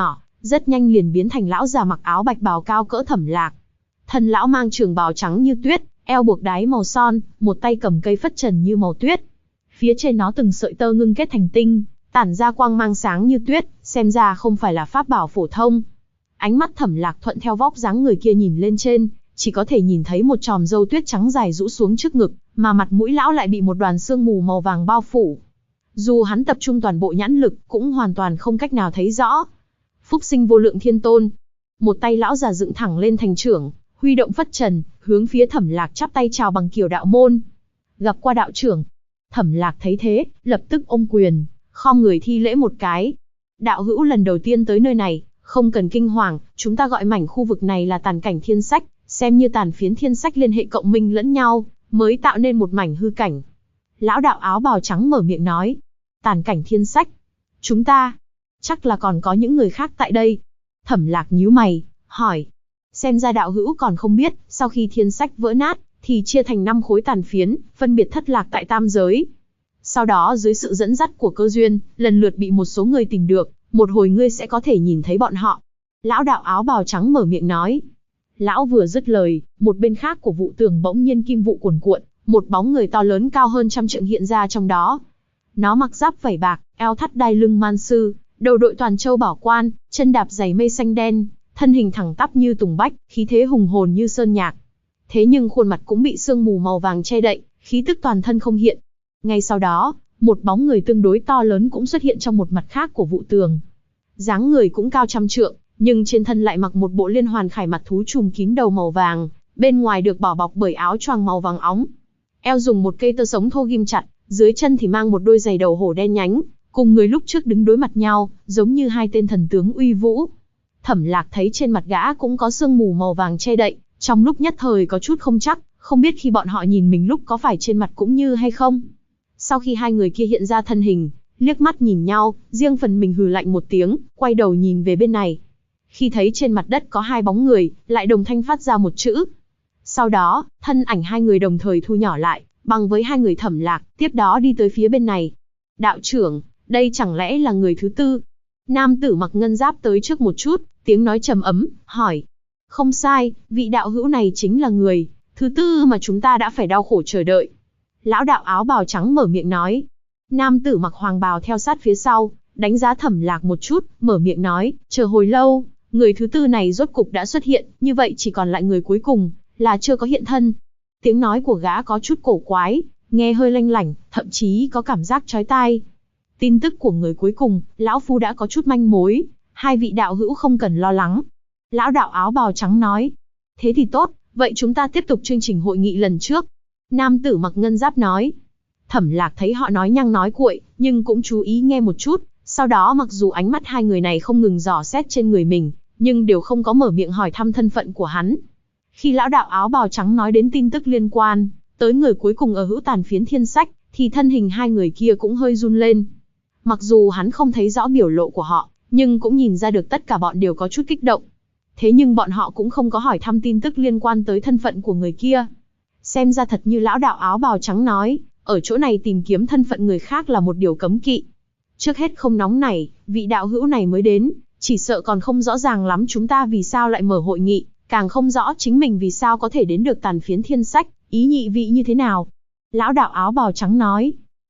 rất nhanh liền biến thành lão già mặc áo bạch bào cao cỡ Thẩm Lạc. Thân lão mang trường bào trắng như tuyết, eo buộc đáy màu son, một tay cầm cây phất trần như màu tuyết. Phía trên nó từng sợi tơ ngưng kết thành tinh, tản ra quang mang sáng như tuyết, xem ra không phải là pháp bảo phổ thông. Ánh mắt Thẩm Lạc thuận theo vóc dáng người kia nhìn lên trên, chỉ có thể nhìn thấy một chòm râu tuyết trắng dài rũ xuống trước ngực, mà mặt mũi lão lại bị một đoàn sương mù màu vàng bao phủ. Dù hắn tập trung toàn bộ nhãn lực, cũng hoàn toàn không cách nào thấy rõ. Phúc sinh vô lượng thiên tôn. Một tay lão già dựng thẳng lên thành trưởng, huy động phất trần, hướng phía Thẩm Lạc chắp tay chào bằng kiểu đạo môn. Gặp qua đạo trưởng. Thẩm Lạc thấy thế, lập tức ôm quyền, khom người thi lễ một cái. Đạo hữu lần đầu tiên tới nơi này, không cần kinh hoàng, chúng ta gọi mảnh khu vực này là tàn cảnh thiên sách, xem như tàn phiến thiên sách liên hệ cộng minh lẫn nhau, mới tạo nên một mảnh hư cảnh. Lão đạo áo bào trắng mở miệng nói. Tàn cảnh thiên sách. Chúng ta, chắc là còn có những người khác tại đây. Thẩm Lạc nhíu mày, hỏi. Xem ra đạo hữu còn không biết, sau khi thiên sách vỡ nát, thì chia thành 5 khối tàn phiến, phân biệt thất lạc tại tam giới. Sau đó dưới sự dẫn dắt của cơ duyên, lần lượt bị một số người tìm được, một hồi ngươi sẽ có thể nhìn thấy bọn họ. Lão đạo áo bào trắng mở miệng nói. Lão vừa dứt lời, một bên khác của vụ tường bỗng nhiên kim vụ cuồn cuộn, một bóng người to lớn cao hơn 100 trượng hiện ra trong đó. Nó mặc giáp vảy bạc, eo thắt đai lưng man sư, đầu đội toàn châu bảo quan, chân đạp giày mây xanh đen, thân hình thẳng tắp như tùng bách, khí thế hùng hồn như sơn nhạc. Thế nhưng khuôn mặt cũng bị sương mù màu vàng che đậy, khí tức toàn thân không hiện. Ngay sau đó, một bóng người tương đối to lớn cũng xuất hiện trong một mặt khác của vụ tường. Dáng người cũng cao 100 trượng, nhưng trên thân lại mặc một bộ liên hoàn khải mặt thú trùm kín đầu màu vàng, bên ngoài được bỏ bọc bởi áo choàng màu vàng óng. Eo dùng một cây tơ sống thô ghim chặt, dưới chân thì mang một đôi giày đầu hổ đen nhánh, cùng người lúc trước đứng đối mặt nhau, giống như hai tên thần tướng uy vũ. Thẩm Lạc thấy trên mặt gã cũng có sương mù màu vàng che đậy, trong lúc nhất thời có chút không chắc, không biết khi bọn họ nhìn mình lúc có phải trên mặt cũng như hay không. Sau khi hai người kia hiện ra thân hình, liếc mắt nhìn nhau, riêng phần mình hừ lạnh một tiếng, quay đầu nhìn về bên này. Khi thấy trên mặt đất có hai bóng người, lại đồng thanh phát ra một chữ. Sau đó, thân ảnh hai người đồng thời thu nhỏ lại, bằng với hai người Thẩm Lạc, tiếp đó đi tới phía bên này. Đạo trưởng, đây chẳng lẽ là người thứ tư? Nam tử mặc ngân giáp tới trước một chút, tiếng nói trầm ấm, hỏi. Không sai, vị đạo hữu này chính là người thứ tư mà chúng ta đã phải đau khổ chờ đợi. Lão đạo áo bào trắng mở miệng nói. Nam tử mặc hoàng bào theo sát phía sau, đánh giá Thẩm Lạc một chút, mở miệng nói, chờ hồi lâu, người thứ tư này rốt cục đã xuất hiện, như vậy chỉ còn lại người cuối cùng, là chưa có hiện thân. Tiếng nói của gã có chút cổ quái, nghe hơi lanh lảnh, thậm chí có cảm giác chói tai. Tin tức của người cuối cùng, lão phu đã có chút manh mối, hai vị đạo hữu không cần lo lắng. Lão đạo áo bào trắng nói. Thế thì tốt, vậy chúng ta tiếp tục chương trình hội nghị lần trước. Nam tử mặc ngân giáp nói. Thẩm Lạc thấy họ nói nhăng nói cuội, nhưng cũng chú ý nghe một chút, sau đó mặc dù ánh mắt hai người này không ngừng dò xét trên người mình, nhưng đều không có mở miệng hỏi thăm thân phận của hắn. Khi lão đạo áo bào trắng nói đến tin tức liên quan tới người cuối cùng ở hữu tàn phiến thiên sách, thì thân hình hai người kia cũng hơi run lên. Mặc dù hắn không thấy rõ biểu lộ của họ, nhưng cũng nhìn ra được tất cả bọn đều có chút kích động. Thế nhưng bọn họ cũng không có hỏi thăm tin tức liên quan tới thân phận của người kia. Xem ra thật như lão đạo áo bào trắng nói, ở chỗ này tìm kiếm thân phận người khác là một điều cấm kỵ. Trước hết không nóng nảy, vị đạo hữu này mới đến, chỉ sợ còn không rõ ràng lắm chúng ta vì sao lại mở hội nghị, càng không rõ chính mình vì sao có thể đến được tàn phiến thiên sách, ý nhị vị như thế nào. Lão đạo áo bào trắng nói.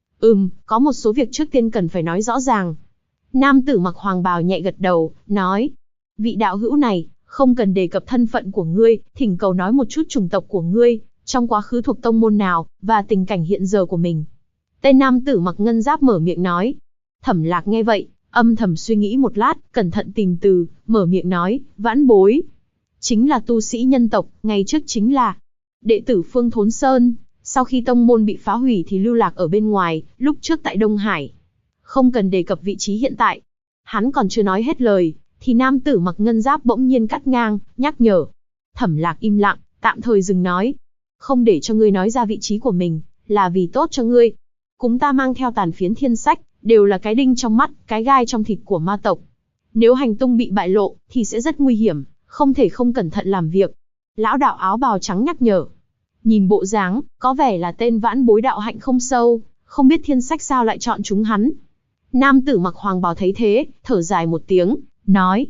Có một số việc trước tiên cần phải nói rõ ràng. Nam tử mặc hoàng bào nhẹ gật đầu, nói. Vị đạo hữu này, không cần đề cập thân phận của ngươi, thỉnh cầu nói một chút chủng tộc của ngươi, trong quá khứ thuộc tông môn nào, và tình cảnh hiện giờ của mình. Tên nam tử mặc ngân giáp mở miệng nói. Thẩm Lạc nghe vậy, âm thầm suy nghĩ một lát, cẩn thận tìm từ, mở miệng nói, vãn bối. Chính là tu sĩ nhân tộc, ngày trước chính là đệ tử Phương Thốn Sơn, sau khi tông môn bị phá hủy thì lưu lạc ở bên ngoài, lúc trước tại Đông Hải. Không cần đề cập vị trí hiện tại. Hắn còn chưa nói hết lời, thì nam tử mặc ngân giáp bỗng nhiên cắt ngang, nhắc nhở. Thẩm Lạc im lặng, tạm thời dừng nói. Không để cho ngươi nói ra vị trí của mình, là vì tốt cho ngươi. Chúng ta mang theo tàn phiến thiên sách, đều là cái đinh trong mắt, cái gai trong thịt của ma tộc. Nếu hành tung bị bại lộ, thì sẽ rất nguy hiểm, không thể không cẩn thận làm việc. Lão đạo áo bào trắng nhắc nhở. Nhìn bộ dáng, có vẻ là tên vãn bối đạo hạnh không sâu, không biết thiên sách sao lại chọn chúng hắn. Nam tử mặc hoàng bào thấy thế, thở dài một tiếng, nói.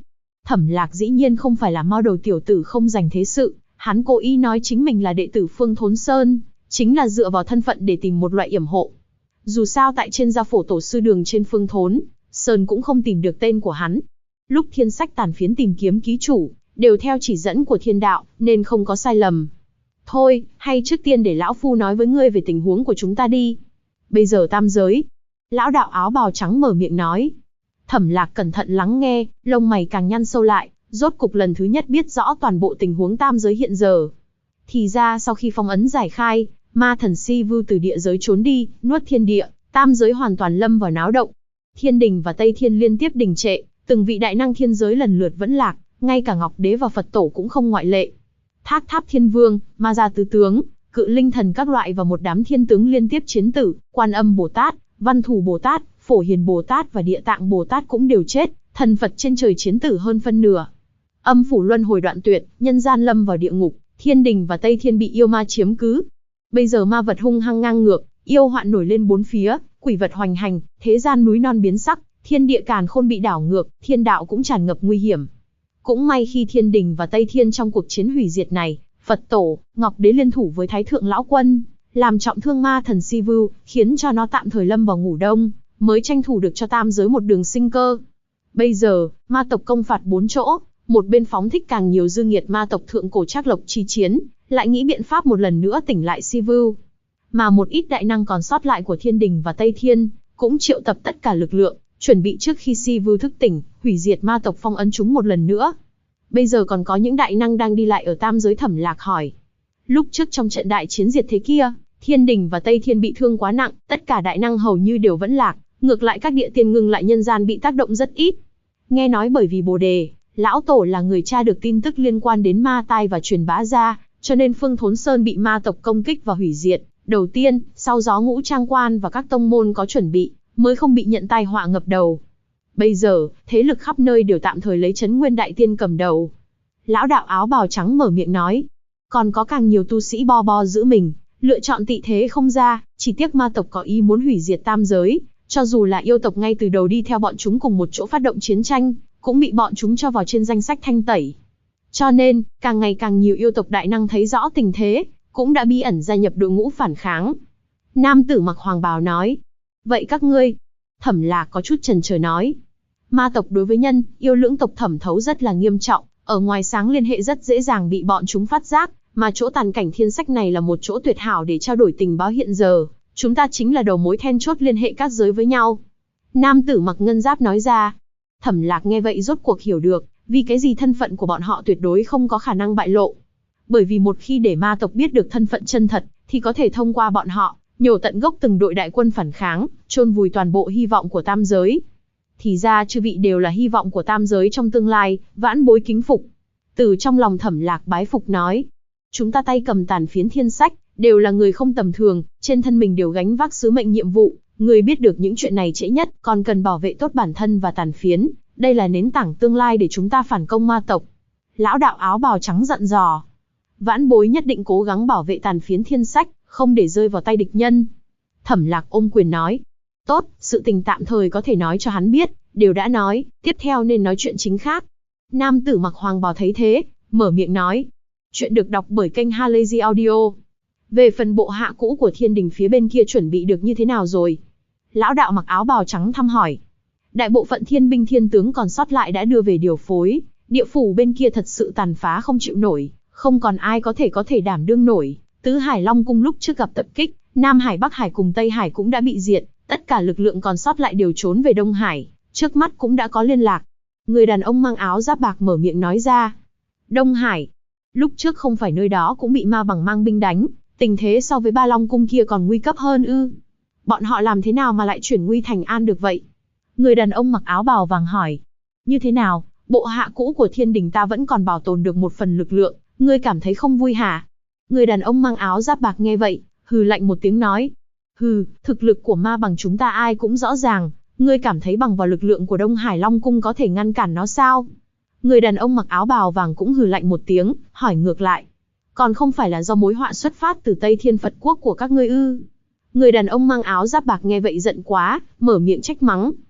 Thẩm Lạc dĩ nhiên không phải là mao đầu tiểu tử không dành thế sự, hắn cố ý nói chính mình là đệ tử Phương Thốn Sơn, chính là dựa vào thân phận để tìm một loại yểm hộ. Dù sao tại trên gia phổ tổ sư đường trên Phương Thốn Sơn cũng không tìm được tên của hắn. Lúc thiên sách tàn phiến tìm kiếm ký chủ, đều theo chỉ dẫn của thiên đạo, nên không có sai lầm. Thôi, hay trước tiên để lão phu nói với ngươi về tình huống của chúng ta đi. Bây giờ tam giới. Lão đạo áo bào trắng mở miệng nói. Thẩm Lạc cẩn thận lắng nghe, lông mày càng nhăn sâu lại, rốt cục lần thứ nhất biết rõ toàn bộ tình huống tam giới hiện giờ. Thì ra sau khi phong ấn giải khai, ma thần Si Vu từ địa giới trốn đi, nuốt thiên địa, tam giới hoàn toàn lâm vào náo động. Thiên đình và Tây Thiên liên tiếp đình trệ, từng vị đại năng thiên giới lần lượt vẫn lạc, ngay cả Ngọc Đế và Phật Tổ cũng không ngoại lệ. Thác Tháp Thiên Vương, Ma Gia Tứ Tướng, Cự Linh Thần các loại và một đám thiên tướng liên tiếp chiến tử, Quan Âm Bồ Tát, Văn Thù Bồ Tát, Phổ Hiền Bồ Tát và Địa Tạng Bồ Tát cũng đều chết, thần Phật trên trời chiến tử hơn phân nửa. Âm phủ luân hồi đoạn tuyệt, nhân gian lâm vào địa ngục, thiên đình và Tây Thiên bị yêu ma chiếm cứ. Bây giờ ma vật hung hăng ngang ngược, yêu hoạn nổi lên bốn phía, quỷ vật hoành hành, thế gian núi non biến sắc, thiên địa càn khôn bị đảo ngược, thiên đạo cũng tràn ngập nguy hiểm. Cũng may khi thiên đình và Tây Thiên trong cuộc chiến hủy diệt này, Phật Tổ, Ngọc Đế liên thủ với Thái Thượng Lão Quân, làm trọng thương ma thần Si Vu, khiến cho nó tạm thời lâm vào ngủ đông, mới tranh thủ được cho tam giới một đường sinh cơ. Bây giờ, ma tộc công phạt bốn chỗ, một bên phóng thích càng nhiều dư nghiệt ma tộc thượng cổ Trác Lộc chi chiến, lại nghĩ biện pháp một lần nữa tỉnh lại Si Vu. Mà một ít đại năng còn sót lại của thiên đình và Tây Thiên, cũng triệu tập tất cả lực lượng, chuẩn bị trước khi Si Vu thức tỉnh, hủy diệt ma tộc phong ấn chúng một lần nữa. Bây giờ còn có những đại năng đang đi lại ở tam giới. Thẩm Lạc hỏi. Lúc trước trong trận đại chiến diệt thế kia, thiên đình và Tây Thiên bị thương quá nặng, tất cả đại năng hầu như đều vẫn lạc, ngược lại các địa tiên ngưng lại nhân gian bị tác động rất ít. Nghe nói bởi vì Bồ Đề, Lão Tổ là người tra được tin tức liên quan đến ma tai và truyền bá ra, cho nên Phương Thốn Sơn bị ma tộc công kích và hủy diệt. Đầu tiên, sau gió ngũ trang quan và các tông môn có chuẩn bị, mới không bị nhận tai họa ngập đầu. Bây giờ, thế lực khắp nơi đều tạm thời lấy Trấn Nguyên Đại Tiên cầm đầu. Lão đạo áo bào trắng mở miệng nói. Còn có càng nhiều tu sĩ bo bo giữ mình, lựa chọn tị thế không ra, chỉ tiếc ma tộc có ý muốn hủy diệt tam giới. Cho dù là yêu tộc ngay từ đầu đi theo bọn chúng cùng một chỗ phát động chiến tranh, cũng bị bọn chúng cho vào trên danh sách thanh tẩy. Cho nên, càng ngày càng nhiều yêu tộc đại năng thấy rõ tình thế, cũng đã bí ẩn gia nhập đội ngũ phản kháng. Nam tử mặc hoàng bào nói. Vậy các ngươi? Thẩm Lạc có chút chần chờ nói. Ma tộc đối với nhân, yêu lưỡng tộc thẩm thấu rất là nghiêm trọng, ở ngoài sáng liên hệ rất dễ dàng bị bọn chúng phát giác, mà chỗ tàn cảnh thiên sách này là một chỗ tuyệt hảo để trao đổi tình báo hiện giờ, chúng ta chính là đầu mối then chốt liên hệ các giới với nhau. Nam tử mặc ngân giáp nói ra. Thẩm Lạc nghe vậy rốt cuộc hiểu được, vì cái gì thân phận của bọn họ tuyệt đối không có khả năng bại lộ. Bởi vì một khi để ma tộc biết được thân phận chân thật, thì có thể thông qua bọn họ, nhổ tận gốc từng đội đại quân phản kháng, chôn vùi toàn bộ hy vọng của tam giới. Thì ra chư vị đều là hy vọng của tam giới trong tương lai, vãn bối kính phục. Từ trong lòng Thẩm Lạc bái phục nói. Chúng ta tay cầm tàn phiến thiên sách, đều là người không tầm thường, trên thân mình đều gánh vác sứ mệnh nhiệm vụ. Người biết được những chuyện này trễ nhất, còn cần bảo vệ tốt bản thân và tàn phiến. Đây là nền tảng tương lai để chúng ta phản công ma tộc. Lão đạo áo bào trắng dặn dò. Vãn bối nhất định cố gắng bảo vệ tàn phiến thiên sách, không để rơi vào tay địch nhân. Thẩm Lạc ôm quyền nói. Tốt, sự tình tạm thời có thể nói cho hắn biết, đều đã nói, tiếp theo nên nói chuyện chính khác. Nam tử mặc hoàng bào thấy thế, mở miệng nói. Chuyện được đọc bởi kênh Halazy Audio. Về phần bộ hạ cũ của thiên đình phía bên kia chuẩn bị được như thế nào rồi? Lão đạo mặc áo bào trắng thăm hỏi. Đại bộ phận thiên binh thiên tướng còn sót lại đã đưa về điều phối, địa phủ bên kia thật sự tàn phá không chịu nổi, không còn ai có thể đảm đương nổi. Tứ Hải Long cung lúc trước gặp tập kích, Nam Hải Bắc Hải cùng Tây Hải cũng đã bị diệt, tất cả lực lượng còn sót lại đều trốn về Đông Hải, trước mắt cũng đã có liên lạc. Người đàn ông mang áo giáp bạc mở miệng nói ra. Đông Hải, lúc trước không phải nơi đó cũng bị ma bằng mang binh đánh, tình thế so với Ba Long cung kia còn nguy cấp hơn ư? Bọn họ làm thế nào mà lại chuyển nguy thành an được vậy? Người đàn ông mặc áo bào vàng hỏi. Như thế nào, bộ hạ cũ của thiên đình ta vẫn còn bảo tồn được một phần lực lượng, ngươi cảm thấy không vui hả? Người đàn ông mang áo giáp bạc nghe vậy, hừ lạnh một tiếng nói. Hừ, thực lực của ma bằng chúng ta ai cũng rõ ràng, ngươi cảm thấy bằng vào lực lượng của Đông Hải Long cung có thể ngăn cản nó sao? Người đàn ông mặc áo bào vàng cũng hừ lạnh một tiếng, hỏi ngược lại. Còn không phải là do mối họa xuất phát từ Tây Thiên Phật quốc của các ngươi ư? Người đàn ông mang áo giáp bạc nghe vậy giận quá, mở miệng trách mắng.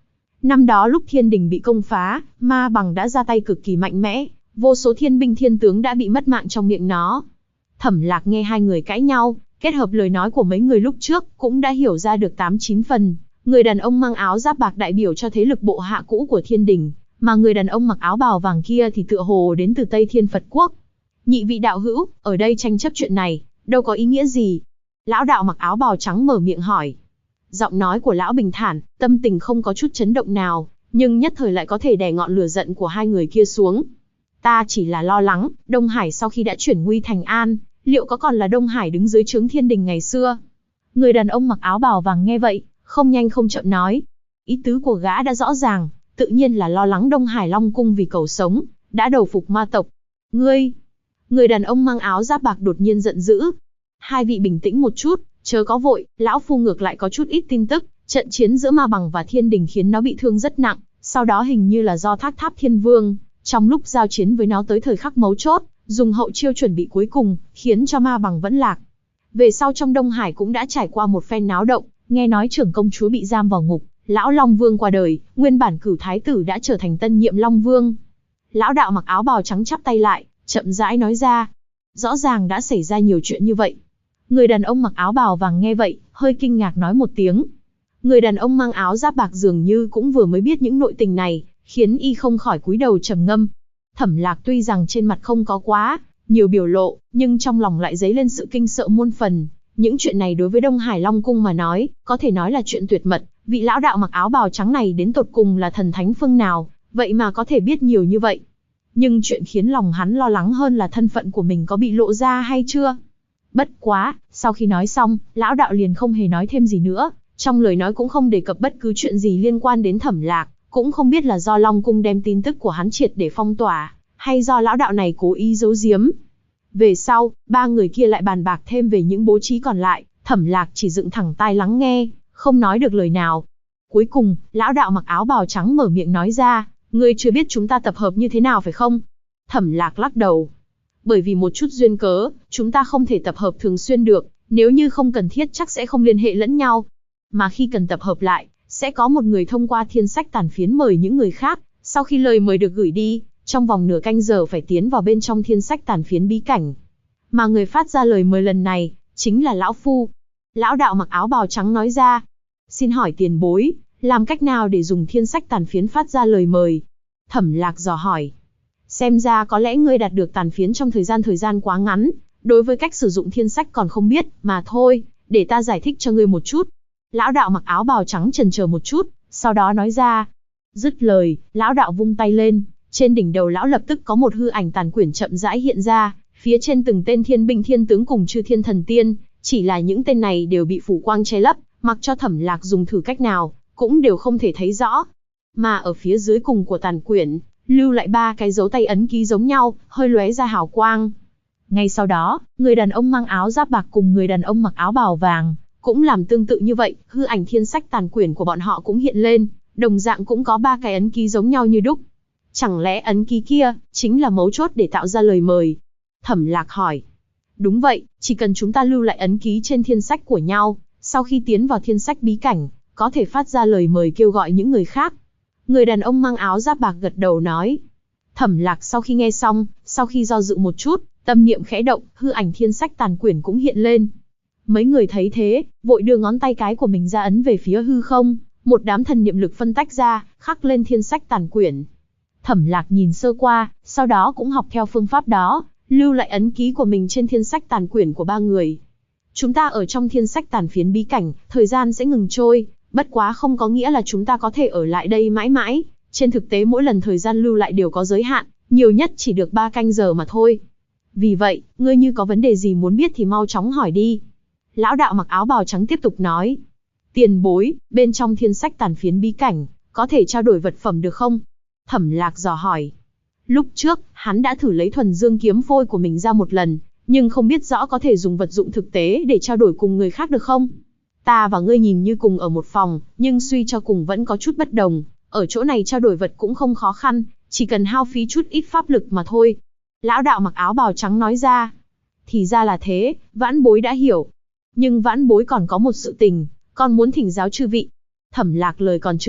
Năm đó lúc thiên đình bị công phá, Ma Bằng đã ra tay cực kỳ mạnh mẽ, vô số thiên binh thiên tướng đã bị mất mạng trong miệng nó. Thẩm Lạc nghe hai người cãi nhau, kết hợp lời nói của mấy người lúc trước, cũng đã hiểu ra được 8-9 phần. Người đàn ông mang áo giáp bạc đại biểu cho thế lực bộ hạ cũ của thiên đình, mà người đàn ông mặc áo bào vàng kia thì tựa hồ đến từ Tây Thiên Phật Quốc. Nhị vị đạo hữu, ở đây tranh chấp chuyện này, đâu có ý nghĩa gì. Lão đạo mặc áo bào trắng mở miệng hỏi. Giọng nói của lão bình thản, tâm tình không có chút chấn động nào, nhưng nhất thời lại có thể đè ngọn lửa giận của hai người kia xuống. Ta chỉ là lo lắng, Đông Hải sau khi đã chuyển nguy thành an, liệu có còn là Đông Hải đứng dưới trướng thiên đình ngày xưa? Người đàn ông mặc áo bào vàng nghe vậy, không nhanh không chậm nói. Ý tứ của gã đã rõ ràng, tự nhiên là lo lắng Đông Hải Long Cung vì cầu sống, đã đầu phục ma tộc. Ngươi! Người đàn ông mang áo giáp bạc đột nhiên giận dữ. Hai vị bình tĩnh một chút, chớ có vội, lão phu ngược lại có chút ít tin tức. Trận chiến giữa Ma Bằng và Thiên Đình khiến nó bị thương rất nặng, sau đó hình như là do Thác Tháp Thiên Vương, trong lúc giao chiến với nó tới thời khắc mấu chốt, dùng hậu chiêu chuẩn bị cuối cùng, khiến cho Ma Bằng vẫn lạc. Về sau trong Đông Hải cũng đã trải qua một phen náo động, nghe nói trưởng công chúa bị giam vào ngục, lão Long Vương qua đời, nguyên bản Cửu Thái tử đã trở thành tân nhiệm Long Vương. Lão đạo mặc áo bào trắng chắp tay lại, chậm rãi nói ra. Rõ ràng đã xảy ra nhiều chuyện như vậy. Người đàn ông mặc áo bào vàng nghe vậy, hơi kinh ngạc nói một tiếng. Người đàn ông mang áo giáp bạc dường như cũng vừa mới biết những nội tình này, khiến y không khỏi cúi đầu trầm ngâm. Thẩm Lạc tuy rằng trên mặt không có quá nhiều biểu lộ, nhưng trong lòng lại dấy lên sự kinh sợ muôn phần. Những chuyện này đối với Đông Hải Long Cung mà nói, có thể nói là chuyện tuyệt mật. Vị lão đạo mặc áo bào trắng này đến tột cùng là thần thánh phương nào, vậy mà có thể biết nhiều như vậy. Nhưng chuyện khiến lòng hắn lo lắng hơn là thân phận của mình có bị lộ ra hay chưa. Bất quá, sau khi nói xong, lão đạo liền không hề nói thêm gì nữa. Trong lời nói cũng không đề cập bất cứ chuyện gì liên quan đến Thẩm Lạc, cũng không biết là do Long Cung đem tin tức của hắn triệt để phong tỏa, hay do lão đạo này cố ý giấu giếm. Về sau, ba người kia lại bàn bạc thêm về những bố trí còn lại, Thẩm Lạc chỉ dựng thẳng tai lắng nghe, không nói được lời nào. Cuối cùng, lão đạo mặc áo bào trắng mở miệng nói ra, ngươi chưa biết chúng ta tập hợp như thế nào phải không? Thẩm Lạc lắc đầu. Bởi vì một chút duyên cớ, chúng ta không thể tập hợp thường xuyên được, nếu như không cần thiết chắc sẽ không liên hệ lẫn nhau. Mà khi cần tập hợp lại, sẽ có một người thông qua thiên sách tàn phiến mời những người khác, sau khi lời mời được gửi đi, trong vòng nửa canh giờ phải tiến vào bên trong thiên sách tàn phiến bí cảnh. Mà người phát ra lời mời lần này, chính là lão phu. Lão đạo mặc áo bào trắng nói ra. Xin hỏi tiền bối, làm cách nào để dùng thiên sách tàn phiến phát ra lời mời? Thẩm Lạc dò hỏi. Xem ra có lẽ ngươi đạt được tàn phiến trong thời gian quá ngắn, đối với cách sử dụng thiên sách còn không biết, mà thôi, để ta giải thích cho ngươi một chút. Lão đạo mặc áo bào trắng chần chờ một chút, sau đó nói ra. Dứt lời, lão đạo vung tay lên, trên đỉnh đầu lão lập tức có một hư ảnh tàn quyển chậm rãi hiện ra, phía trên từng tên thiên binh thiên tướng cùng chư thiên thần tiên, chỉ là những tên này đều bị phủ quang che lấp, mặc cho Thẩm Lạc dùng thử cách nào, cũng đều không thể thấy rõ. Mà ở phía dưới cùng của tàn quyển, lưu lại ba cái dấu tay ấn ký giống nhau, hơi lóe ra hào quang. Ngay sau đó, người đàn ông mang áo giáp bạc cùng người đàn ông mặc áo bào vàng, cũng làm tương tự như vậy, hư ảnh thiên sách tàn quyển của bọn họ cũng hiện lên, đồng dạng cũng có ba cái ấn ký giống nhau như đúc. Chẳng lẽ ấn ký kia, chính là mấu chốt để tạo ra lời mời? Thẩm Lạc hỏi. Đúng vậy, chỉ cần chúng ta lưu lại ấn ký trên thiên sách của nhau, sau khi tiến vào thiên sách bí cảnh, có thể phát ra lời mời kêu gọi những người khác. Người đàn ông mang áo giáp bạc gật đầu nói. Thẩm Lạc sau khi nghe xong, sau khi do dự một chút, tâm niệm khẽ động, hư ảnh thiên sách tàn quyển cũng hiện lên. Mấy người thấy thế, vội đưa ngón tay cái của mình ra ấn về phía hư không, một đám thần niệm lực phân tách ra, khắc lên thiên sách tàn quyển. Thẩm Lạc nhìn sơ qua, sau đó cũng học theo phương pháp đó, lưu lại ấn ký của mình trên thiên sách tàn quyển của ba người. Chúng ta ở trong thiên sách tàn phiến bí cảnh, thời gian sẽ ngừng trôi, bất quá không có nghĩa là chúng ta có thể ở lại đây mãi mãi. Trên thực tế mỗi lần thời gian lưu lại đều có giới hạn, nhiều nhất chỉ được 3 canh giờ mà thôi. Vì vậy, ngươi như có vấn đề gì muốn biết thì mau chóng hỏi đi. Lão đạo mặc áo bào trắng tiếp tục nói. Tiền bối, bên trong thiên sách tàn phiến bí cảnh, có thể trao đổi vật phẩm được không? Thẩm Lạc dò hỏi. Lúc trước, hắn đã thử lấy thuần dương kiếm phôi của mình ra một lần, nhưng không biết rõ có thể dùng vật dụng thực tế để trao đổi cùng người khác được không? Ta và ngươi nhìn như cùng ở một phòng, nhưng suy cho cùng vẫn có chút bất đồng. Ở chỗ này trao đổi vật cũng không khó khăn, chỉ cần hao phí chút ít pháp lực mà thôi. Lão đạo mặc áo bào trắng nói ra. Thì ra là thế, vãn bối đã hiểu. Nhưng vãn bối còn có một sự tình, còn muốn thỉnh giáo chư vị. Thẩm Lạc lời còn chưa dứt,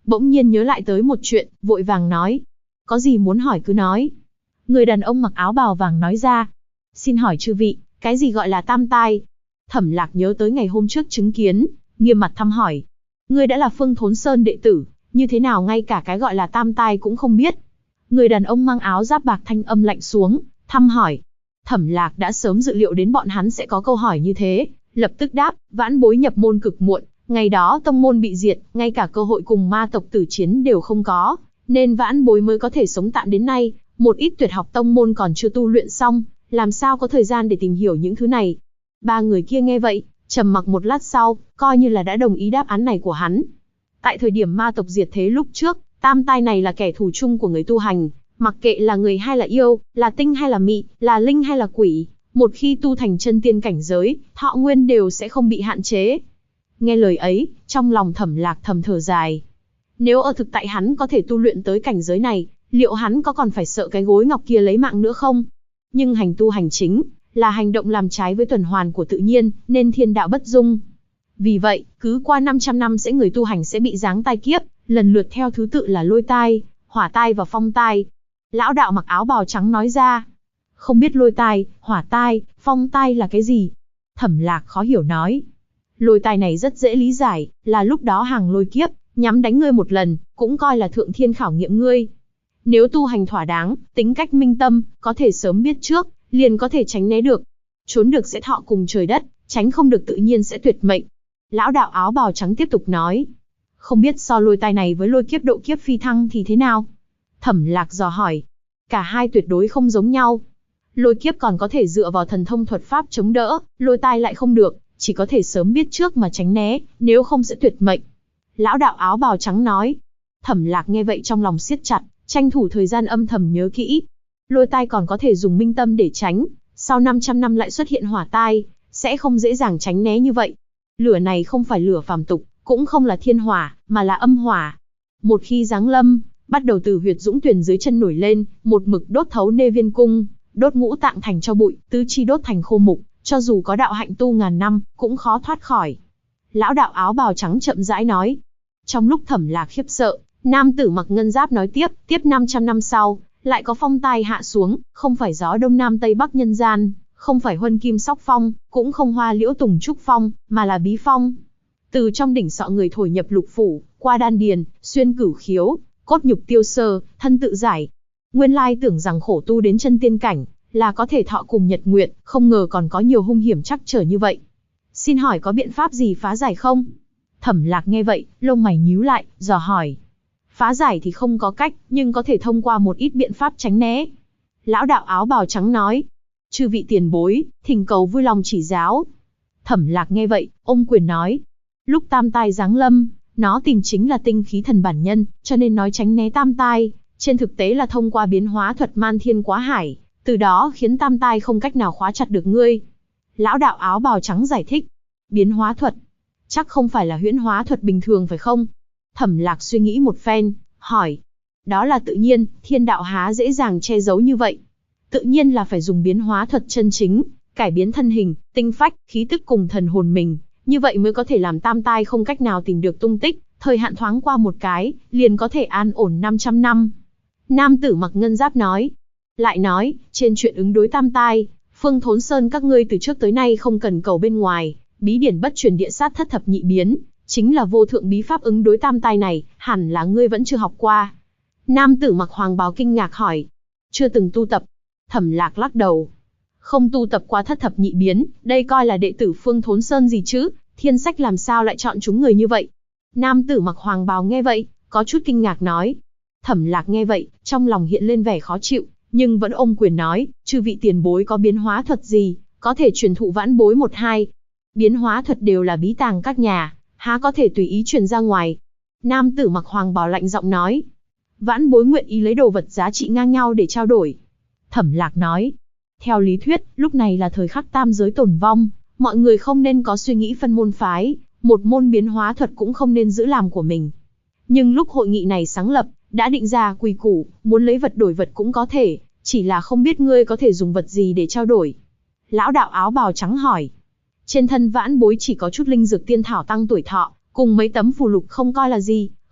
bỗng nhiên nhớ lại tới một chuyện, vội vàng nói. Có gì muốn hỏi cứ nói. Người đàn ông mặc áo bào vàng nói ra. Xin hỏi chư vị, cái gì gọi là tam tai? Thẩm Lạc nhớ tới ngày hôm trước chứng kiến, nghiêm mặt thăm hỏi. Ngươi đã là Phương Thốn Sơn đệ tử, như thế nào ngay cả cái gọi là tam tai cũng không biết? Người đàn ông mang áo giáp bạc thanh âm lạnh xuống, thăm hỏi. Thẩm Lạc đã sớm dự liệu đến bọn hắn sẽ có câu hỏi như thế, lập tức đáp, vãn bối nhập môn cực muộn, ngày đó tông môn bị diệt, ngay cả cơ hội cùng ma tộc tử chiến đều không có, nên vãn bối mới có thể sống tạm đến nay, một ít tuyệt học tông môn còn chưa tu luyện xong, làm sao có thời gian để tìm hiểu những thứ này. Ba người kia nghe vậy, trầm mặc một lát sau, coi như là đã đồng ý đáp án này của hắn. Tại thời điểm ma tộc diệt thế lúc trước, tam tai này là kẻ thù chung của người tu hành, mặc kệ là người hay là yêu, là tinh hay là mị, là linh hay là quỷ, một khi tu thành chân tiên cảnh giới, thọ nguyên đều sẽ không bị hạn chế. Nghe lời ấy, trong lòng Thẩm Lạc thầm thở dài. Nếu ở thực tại hắn có thể tu luyện tới cảnh giới này, liệu hắn có còn phải sợ cái gối ngọc kia lấy mạng nữa không? Nhưng hành tu hành chính là hành động làm trái với tuần hoàn của tự nhiên, nên thiên đạo bất dung. Vì vậy, cứ qua 500 năm người tu hành sẽ bị giáng tai kiếp, lần lượt theo thứ tự là lôi tai, hỏa tai và phong tai. Lão đạo mặc áo bào trắng nói ra. Không biết lôi tai, hỏa tai, phong tai là cái gì? Thẩm Lạc khó hiểu nói. Lôi tai này rất dễ lý giải, là lúc đó hàng lôi kiếp, nhắm đánh ngươi một lần, cũng coi là thượng thiên khảo nghiệm ngươi. Nếu tu hành thỏa đáng, tính cách minh tâm, có thể sớm biết trước, liền có thể tránh né được. Trốn được sẽ thọ cùng trời đất, tránh không được tự nhiên sẽ tuyệt mệnh. Lão đạo áo bào trắng tiếp tục nói. Không biết so lôi tai này với lôi kiếp độ kiếp phi thăng thì thế nào? Thẩm Lạc dò hỏi. Cả hai tuyệt đối không giống nhau. Lôi kiếp còn có thể dựa vào thần thông thuật pháp chống đỡ, lôi tai lại không được, chỉ có thể sớm biết trước mà tránh né, nếu không sẽ tuyệt mệnh. Lão đạo áo bào trắng nói. Thẩm Lạc nghe vậy trong lòng siết chặt, tranh thủ thời gian âm thầm nhớ kỹ. Lôi tai còn có thể dùng minh tâm để tránh, sau 500 năm lại xuất hiện hỏa tai, sẽ không dễ dàng tránh né như vậy. Lửa này không phải lửa phàm tục, cũng không là thiên hỏa, mà là âm hỏa. Một khi giáng lâm, bắt đầu từ huyệt dũng tuyển dưới chân nổi lên, một mực đốt thấu nê viên cung, đốt ngũ tạng thành cho bụi, tứ chi đốt thành khô mục, cho dù có đạo hạnh tu ngàn năm, cũng khó thoát khỏi. Lão đạo áo bào trắng chậm rãi nói. Trong lúc Thẩm Lạc khiếp sợ, nam tử mặc ngân giáp nói tiếp 500 năm sau, lại có phong tai hạ xuống, không phải gió đông nam tây bắc nhân gian, không phải huân kim sóc phong, cũng không hoa liễu tùng trúc phong, mà là bí phong. Từ trong đỉnh sọ người thổi nhập lục phủ, qua đan điền, xuyên cửu khiếu, cốt nhục tiêu sơ, thân tự giải. Nguyên lai tưởng rằng khổ tu đến chân tiên cảnh, là có thể thọ cùng nhật nguyện, không ngờ còn có nhiều hung hiểm trắc trở như vậy. Xin hỏi có biện pháp gì phá giải không? Thẩm Lạc nghe vậy, lông mày nhíu lại, dò hỏi. Phá giải thì không có cách, nhưng có thể thông qua một ít biện pháp tránh né. Lão đạo áo bào trắng nói. Chư vị tiền bối, thỉnh cầu vui lòng chỉ giáo. Thẩm Lạc nghe vậy, ôm quyền nói. Lúc tam tai giáng lâm, nó tìm chính là tinh khí thần bản nhân, cho nên nói tránh né tam tai, trên thực tế là thông qua biến hóa thuật man thiên quá hải, từ đó khiến tam tai không cách nào khóa chặt được ngươi. Lão đạo áo bào trắng giải thích. Biến hóa thuật? Chắc không phải là huyễn hóa thuật bình thường phải không? Thẩm Lạc suy nghĩ một phen, hỏi. Đó là tự nhiên, thiên đạo há dễ dàng che giấu như vậy. Tự nhiên là phải dùng biến hóa thuật chân chính, cải biến thân hình, tinh phách, khí tức cùng thần hồn mình, như vậy mới có thể làm tam tai không cách nào tìm được tung tích, thời hạn thoáng qua một cái, liền có thể an ổn 500 năm. Nam tử mặc ngân giáp nói. Lại nói, trên chuyện ứng đối tam tai, Phương Thốn Sơn các ngươi từ trước tới nay không cần cầu bên ngoài, bí điển bất truyền địa sát thất thập nhị biến, chính là vô thượng bí pháp ứng đối tam tai này, hẳn là ngươi vẫn chưa học qua. Nam tử mặc hoàng bào kinh ngạc hỏi. Chưa từng tu tập. Thẩm Lạc lắc đầu. Không tu tập qua thất thập nhị biến, đây coi là đệ tử Phương Thốn Sơn gì chứ, thiên sách làm sao lại chọn chúng người như vậy. Nam tử mặc hoàng bào nghe vậy, có chút kinh ngạc nói. Thẩm Lạc nghe vậy, trong lòng hiện lên vẻ khó chịu, nhưng vẫn ôm quyền nói, chư vị tiền bối có biến hóa thuật gì, có thể truyền thụ vãn bối một hai. Biến hóa thuật đều là bí tàng các nhà, há có thể tùy ý truyền ra ngoài. Nam tử mặc hoàng bào lạnh giọng nói. Vãn bối nguyện ý lấy đồ vật giá trị ngang nhau để trao đổi. Thẩm Lạc nói. Theo lý thuyết, lúc này là thời khắc tam giới tồn vong, mọi người không nên có suy nghĩ phân môn phái, một môn biến hóa thuật cũng không nên giữ làm của mình. Nhưng lúc hội nghị này sáng lập, đã định ra quy củ, muốn lấy vật đổi vật cũng có thể, chỉ là không biết ngươi có thể dùng vật gì để trao đổi. Lão đạo áo bào trắng hỏi. Trên thân vãn bối chỉ có chút linh dược tiên thảo tăng tuổi thọ, cùng mấy tấm phù lục không coi là gì,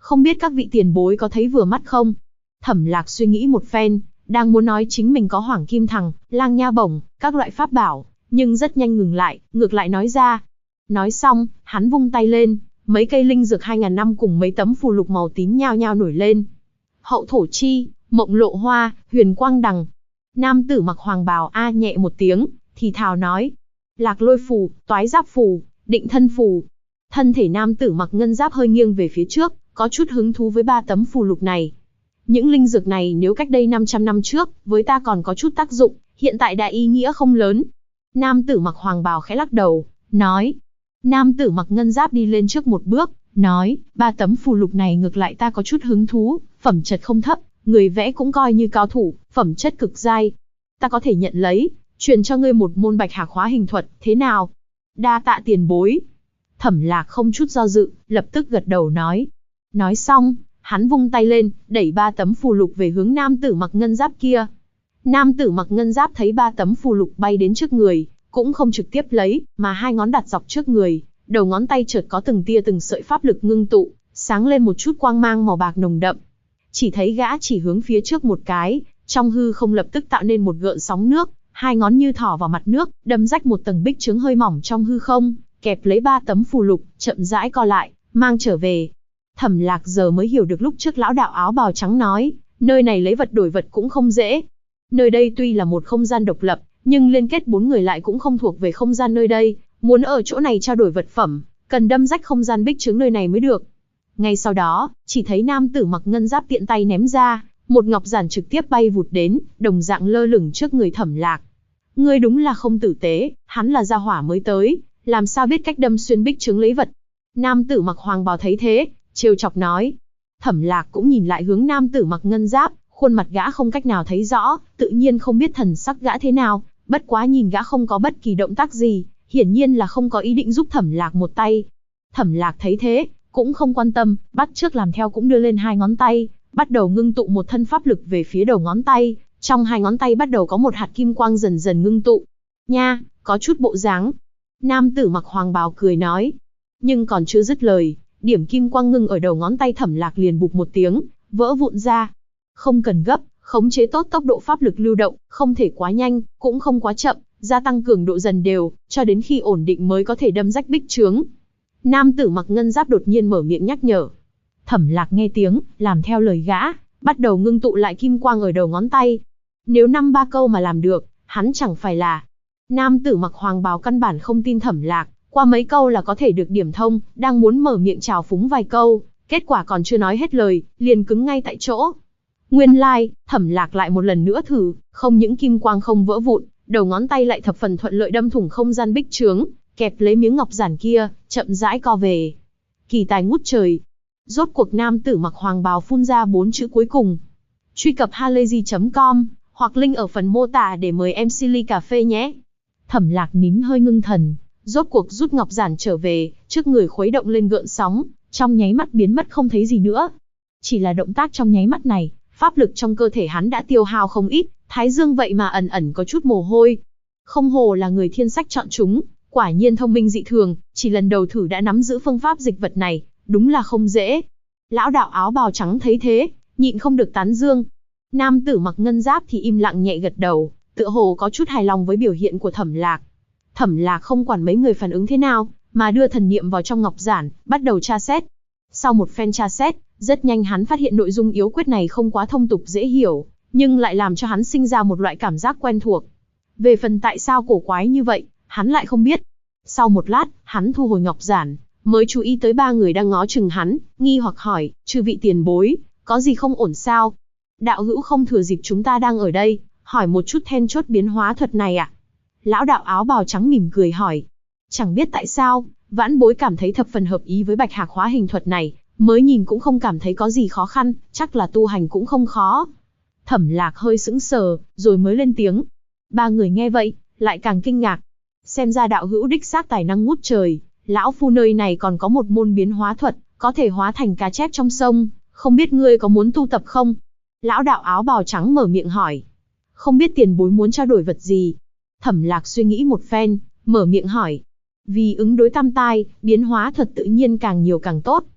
không biết các vị tiền bối có thấy vừa mắt không? Thẩm Lạc suy nghĩ một phen, đang muốn nói chính mình có Hoàng Kim Thằng, Lang Nha Bổng, các loại pháp bảo, nhưng rất nhanh ngừng lại, ngược lại nói ra. Nói xong, hắn vung tay lên, mấy cây linh dược 2000 năm cùng mấy tấm phù lục màu tím nhao nhao nổi lên. Hậu thổ chi, mộng lộ hoa, huyền quang đằng. Nam tử mặc hoàng bào a nhẹ một tiếng, thì thào nói. Lạc lôi phù, toái giáp phù, định thân phù. Thân thể nam tử mặc ngân giáp hơi nghiêng về phía trước, có chút hứng thú với 3 tấm phù lục này. Những linh dược này nếu cách đây 500 năm trước, với ta còn có chút tác dụng, hiện tại đã ý nghĩa không lớn. Nam tử mặc hoàng bào khẽ lắc đầu, nói. Nam tử mặc ngân giáp đi lên trước một bước, nói, 3 tấm phù lục này ngược lại ta có chút hứng thú, phẩm chất không thấp, người vẽ cũng coi như cao thủ, phẩm chất cực giai. Ta có thể nhận lấy, truyền cho ngươi một môn Bạch Hạc Hóa Hình thuật, thế nào? Đa tạ tiền bối. Thẩm Lạc không chút do dự, lập tức gật đầu nói. Nói xong, hắn vung tay lên, đẩy 3 tấm phù lục về hướng nam tử mặc ngân giáp kia. Nam tử mặc ngân giáp thấy 3 tấm phù lục bay đến trước người, cũng không trực tiếp lấy, mà 2 ngón đặt dọc trước người, đầu ngón tay chợt có từng tia từng sợi pháp lực ngưng tụ, sáng lên một chút quang mang màu bạc nồng đậm. Chỉ thấy gã chỉ hướng phía trước một cái, trong hư không lập tức tạo nên một gợn sóng nước, 2 ngón như thỏ vào mặt nước, đâm rách một tầng bích chướng hơi mỏng trong hư không, kẹp lấy 3 tấm phù lục, chậm rãi co lại, mang trở về. Thẩm Lạc giờ mới hiểu được lúc trước lão đạo áo bào trắng nói, nơi này lấy vật đổi vật cũng không dễ. Nơi đây tuy là một không gian độc lập, nhưng liên kết 4 người lại cũng không thuộc về không gian nơi đây, muốn ở chỗ này trao đổi vật phẩm, cần đâm rách không gian bích chướng nơi này mới được. Ngay sau đó, chỉ thấy nam tử mặc ngân giáp tiện tay ném ra, một ngọc giản trực tiếp bay vụt đến, đồng dạng lơ lửng trước người Thẩm Lạc. Ngươi đúng là không tử tế, hắn là gia hỏa mới tới, làm sao biết cách đâm xuyên bích chướng lấy vật. Nam tử mặc hoàng bào thấy thế, trêu chọc nói. Thẩm Lạc cũng nhìn lại hướng nam tử mặc ngân giáp, khuôn mặt gã không cách nào thấy rõ, tự nhiên không biết thần sắc gã thế nào, bất quá nhìn gã không có bất kỳ động tác gì, hiển nhiên là không có ý định giúp Thẩm Lạc một tay. Thẩm Lạc thấy thế, cũng không quan tâm, bắt trước làm theo cũng đưa lên 2 ngón tay, bắt đầu ngưng tụ một thân pháp lực về phía đầu ngón tay, trong 2 ngón tay bắt đầu có một hạt kim quang dần dần ngưng tụ. Nha, có chút bộ dáng. Nam tử mặc hoàng bào cười nói. Nhưng còn chưa dứt lời, điểm kim quang ngưng ở đầu ngón tay Thẩm Lạc liền bụp một tiếng, vỡ vụn ra. Không cần gấp, khống chế tốt tốc độ pháp lực lưu động, không thể quá nhanh, cũng không quá chậm, gia tăng cường độ dần đều, cho đến khi ổn định mới có thể đâm rách bích chướng. Nam tử mặc ngân giáp đột nhiên mở miệng nhắc nhở. Thẩm Lạc nghe tiếng, làm theo lời gã, bắt đầu ngưng tụ lại kim quang ở đầu ngón tay. Nếu 5-3 câu mà làm được, hắn chẳng phải là... Nam tử mặc hoàng bào căn bản không tin Thẩm Lạc, qua mấy câu là có thể được điểm thông, đang muốn mở miệng chào phúng vài câu, kết quả còn chưa nói hết lời, liền cứng ngay tại chỗ. Nguyên lai, Thẩm Lạc lại một lần nữa thử, không những kim quang không vỡ vụn, đầu ngón tay lại thập phần thuận lợi đâm thủng không gian bích chướng, kẹp lấy miếng ngọc giản kia, chậm rãi co về. Kỳ tài ngút trời. Rốt cuộc nam tử mặc hoàng bào phun ra 4 chữ cuối cùng. Truy cập halayzi.com hoặc link ở phần mô tả để mời em Silly cà phê nhé. Thẩm Lạc nín hơi ngưng thần, rốt cuộc rút ngọc giản trở về, trước người khuấy động lên gợn sóng, trong nháy mắt biến mất không thấy gì nữa. Chỉ là động tác trong nháy mắt này, pháp lực trong cơ thể hắn đã tiêu hao không ít, thái dương vậy mà ẩn ẩn có chút mồ hôi. Không hồ là người thiên sách chọn chúng, quả nhiên thông minh dị thường, chỉ lần đầu thử đã nắm giữ phương pháp dịch vật này, đúng là không dễ. Lão đạo áo bào trắng thấy thế, nhịn không được tán dương. Nam tử mặc ngân giáp thì im lặng nhẹ gật đầu, tựa hồ có chút hài lòng với biểu hiện của Thẩm Lạc. Thẩm Lạc không quản mấy người phản ứng thế nào, mà đưa thần niệm vào trong ngọc giản, bắt đầu tra xét. Sau một phen tra xét, rất nhanh hắn phát hiện nội dung yếu quyết này không quá thông tục dễ hiểu, nhưng lại làm cho hắn sinh ra một loại cảm giác quen thuộc. Về phần tại sao cổ quái như vậy, hắn lại không biết. Sau một lát, hắn thu hồi ngọc giản, mới chú ý tới 3 người đang ngó chừng hắn, nghi hoặc hỏi, chư vị tiền bối, có gì không ổn sao? Đạo hữu không thừa dịp chúng ta đang ở đây, hỏi một chút then chốt biến hóa thuật này ạ? Lão đạo áo bào trắng mỉm cười hỏi. Chẳng biết tại sao, vãn bối cảm thấy thập phần hợp ý với Bạch Hạc Hóa Hình thuật này, mới nhìn cũng không cảm thấy có gì khó khăn, chắc là tu hành cũng không khó. Thẩm Lạc hơi sững sờ, rồi mới lên tiếng. 3 người nghe vậy, lại càng kinh ngạc. Xem ra đạo hữu đích xác tài năng ngút trời, lão phu nơi này còn có một môn biến hóa thuật, có thể hóa thành cá chép trong sông, không biết ngươi có muốn tu tập không? Lão đạo áo bào trắng mở miệng hỏi. Không biết tiền bối muốn trao đổi vật gì? Thẩm Lạc suy nghĩ một phen, mở miệng hỏi. Vì ứng đối tam tai, biến hóa thuật tự nhiên càng nhiều càng tốt.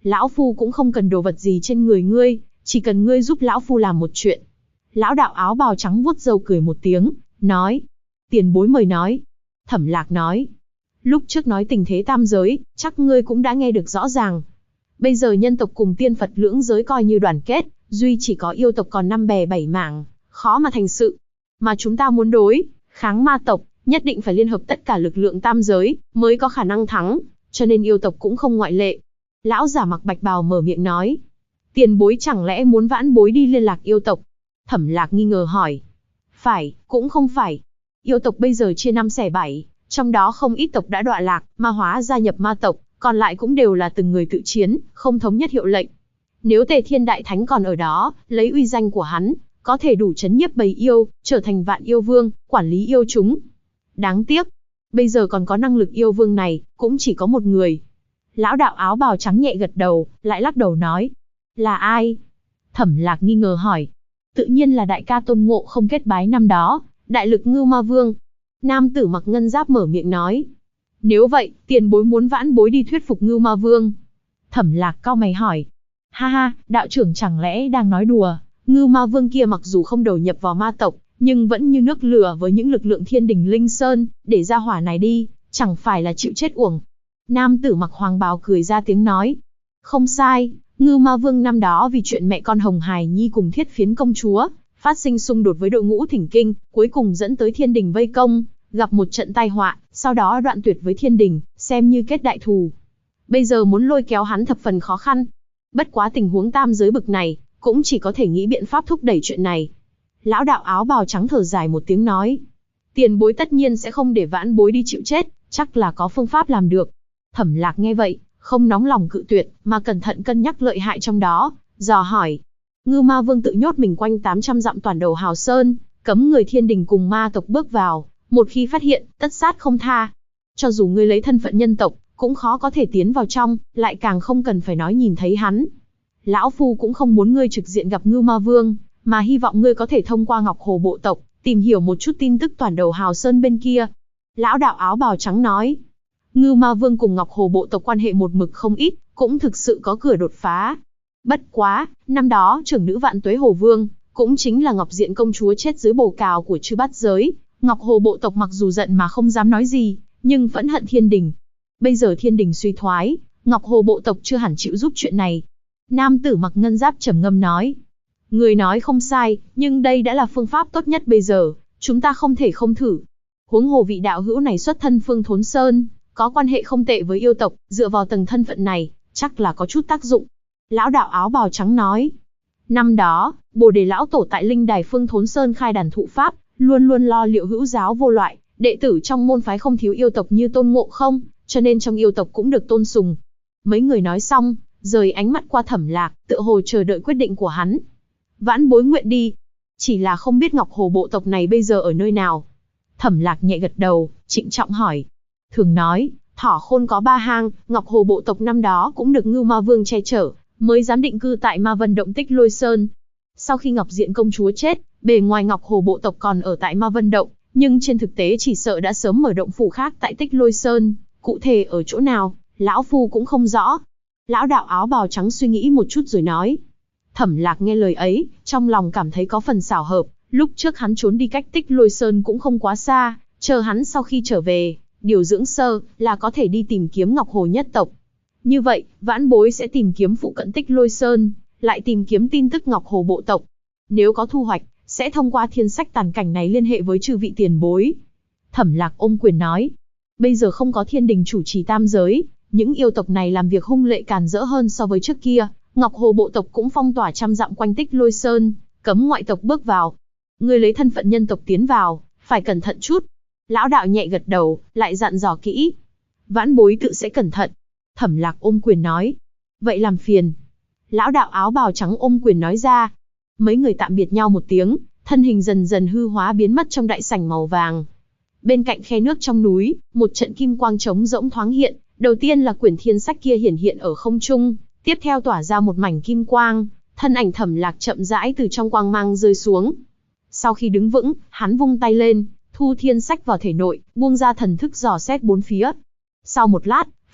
Lão Phu cũng không cần đồ vật gì trên người ngươi, chỉ cần ngươi giúp Lão Phu làm một chuyện. Lão đạo áo bào trắng vuốt râu cười một tiếng, nói. Tiền bối mời nói. Thẩm Lạc nói. Lúc trước nói tình thế tam giới, chắc ngươi cũng đã nghe được rõ ràng. Bây giờ nhân tộc cùng tiên Phật lưỡng giới coi như đoàn kết, duy chỉ có yêu tộc còn 5 bè 7 mảng, khó mà thành sự. Mà chúng ta muốn đối kháng ma tộc, nhất định phải liên hợp tất cả lực lượng tam giới, mới có khả năng thắng, cho nên yêu tộc cũng không ngoại lệ. Lão giả mặc bạch bào mở miệng nói. Tiền bối chẳng lẽ muốn vãn bối đi liên lạc yêu tộc? Thẩm Lạc nghi ngờ hỏi. Phải, cũng không phải. Yêu tộc bây giờ chia 5 xẻ 7, trong đó không ít tộc đã đọa lạc, ma hóa gia nhập ma tộc, còn lại cũng đều là từng người tự chiến, không thống nhất hiệu lệnh. Nếu Tề Thiên Đại Thánh còn ở đó, lấy uy danh của hắn, có thể đủ trấn nhiếp bầy yêu, trở thành vạn yêu vương, quản lý yêu chúng. Đáng tiếc, bây giờ còn có năng lực yêu vương này, cũng chỉ có một người. Lão đạo áo bào trắng nhẹ gật đầu, lại lắc đầu nói. Là ai? Thẩm Lạc nghi ngờ hỏi. Tự nhiên là đại ca Tôn Ngộ Không kết bái năm đó, đại lực Ngưu Ma Vương. Nam tử mặc ngân giáp mở miệng nói. Nếu vậy, tiền bối muốn vãn bối đi thuyết phục Ngưu Ma Vương. Thẩm Lạc cau mày hỏi. Ha ha, đạo trưởng chẳng lẽ đang nói đùa? Ngưu Ma Vương kia mặc dù không đầu nhập vào ma tộc, nhưng vẫn như nước lửa với những lực lượng thiên đình linh sơn, để ra hỏa này đi, chẳng phải là chịu chết uổng. Nam tử mặc hoàng bào cười ra tiếng nói. Không sai, Ngưu Ma Vương năm đó vì chuyện mẹ con Hồng Hải Nhi cùng Thiết Phiến công chúa, phát sinh xung đột với đội ngũ thỉnh kinh, cuối cùng dẫn tới thiên đình vây công, gặp một trận tai họa, sau đó đoạn tuyệt với thiên đình, xem như kết đại thù. Bây giờ muốn lôi kéo hắn thập phần khó khăn. Bất quá tình huống tam giới bực này, cũng chỉ có thể nghĩ biện pháp thúc đẩy chuyện này. Lão đạo áo bào trắng thở dài một tiếng nói. Tiền bối tất nhiên sẽ không để vãn bối đi chịu chết, chắc là có phương pháp làm được. Thẩm Lạc nghe vậy, không nóng lòng cự tuyệt, mà cẩn thận cân nhắc lợi hại trong đó, dò hỏi. Ngưu Ma Vương tự nhốt mình quanh 800 dặm toàn đầu Hào Sơn, cấm người thiên đình cùng ma tộc bước vào, một khi phát hiện, tất sát không tha. Cho dù ngươi lấy thân phận nhân tộc, cũng khó có thể tiến vào trong, lại càng không cần phải nói nhìn thấy hắn. Lão Phu cũng không muốn ngươi trực diện gặp Ngưu Ma Vương, mà hy vọng ngươi có thể thông qua Ngọc Hồ bộ tộc, tìm hiểu một chút tin tức toàn đầu Hào Sơn bên kia. Lão đạo áo bào trắng nói. Ngưu Ma Vương cùng Ngọc Hồ bộ tộc quan hệ một mực không ít, cũng thực sự có cửa đột phá. Bất quá, năm đó trưởng nữ Vạn Tuế Hồ Vương, cũng chính là Ngọc Diện công chúa chết dưới bổ cào của Chư Bát Giới. Ngọc Hồ bộ tộc mặc dù giận mà không dám nói gì, nhưng phẫn hận thiên đình. Bây giờ thiên đình suy thoái, Ngọc Hồ bộ tộc chưa hẳn chịu giúp chuyện này. Nam tử mặc ngân giáp trầm ngâm nói. Người nói không sai, nhưng đây đã là phương pháp tốt nhất bây giờ, chúng ta không thể không thử. Huống hồ vị đạo hữu này xuất thân Phương Thốn Sơn, có quan hệ không tệ với yêu tộc, dựa vào tầng thân phận này, chắc là có chút tác dụng. Lão đạo áo bào trắng nói. Năm đó, Bồ Đề lão tổ tại linh đài Phương Thốn Sơn khai đàn thụ pháp, luôn luôn lo liệu hữu giáo vô loại, đệ tử trong môn phái không thiếu yêu tộc như Tôn Ngộ Không, cho nên trong yêu tộc cũng được tôn sùng. Mấy người nói xong, rời ánh mắt qua Thẩm Lạc, tựa hồ chờ đợi quyết định của hắn. Vãn bối nguyện đi, chỉ là không biết Ngọc Hồ bộ tộc này bây giờ ở nơi nào. Thẩm Lạc nhẹ gật đầu, trịnh trọng hỏi. Thường nói, thỏ khôn có 3 hang, Ngọc Hồ bộ tộc năm đó cũng được Ngưu Ma Vương che chở, mới dám định cư tại Ma Vân Động Tích Lôi Sơn. Sau khi Ngọc Diện công chúa chết, bề ngoài Ngọc Hồ bộ tộc còn ở tại Ma Vân Động, nhưng trên thực tế chỉ sợ đã sớm mở động phủ khác tại Tích Lôi Sơn, cụ thể ở chỗ nào, lão phu cũng không rõ. Lão đạo áo bào trắng suy nghĩ một chút rồi nói. Thẩm Lạc nghe lời ấy, trong lòng cảm thấy có phần xảo hợp, lúc trước hắn trốn đi cách Tích Lôi Sơn cũng không quá xa, chờ hắn sau khi trở về, điều dưỡng sơ, là có thể đi tìm kiếm Ngọc Hồ nhất tộc. Như vậy, vãn bối sẽ tìm kiếm phụ cận Tích Lôi Sơn, lại tìm kiếm tin tức Ngọc Hồ bộ tộc. Nếu có thu hoạch, sẽ thông qua thiên sách tàn cảnh này liên hệ với chư vị tiền bối. Thẩm Lạc ôm quyền nói. Bây giờ không có thiên đình chủ trì tam giới, những yêu tộc này làm việc hung lệ càn rỡ hơn so với trước kia. Ngọc Hồ bộ tộc cũng phong tỏa 100 dặm quanh Tích Lôi Sơn, cấm ngoại tộc bước vào. Ngươi lấy thân phận nhân tộc tiến vào, phải cẩn thận chút. Lão đạo nhẹ gật đầu, lại dặn dò kỹ. Vãn bối tự sẽ cẩn thận. Thẩm Lạc ôm quyền nói. Vậy làm phiền. Lão đạo áo bào trắng ôm quyền nói ra. Mấy người tạm biệt nhau một tiếng, thân hình dần dần hư hóa biến mất trong đại sảnh màu vàng. Bên cạnh khe nước trong núi, một trận kim quang trống rỗng thoáng hiện. Đầu tiên là quyển thiên sách kia hiển hiện ở không trung, tiếp theo tỏa ra một mảnh kim quang, thân ảnh Thẩm Lạc chậm rãi từ trong quang mang rơi xuống. Sau khi đứng vững, hắn vung tay lên, thu thiên sách vào thể nội, buông ra thần thức dò xét bốn phía. Sau một lát,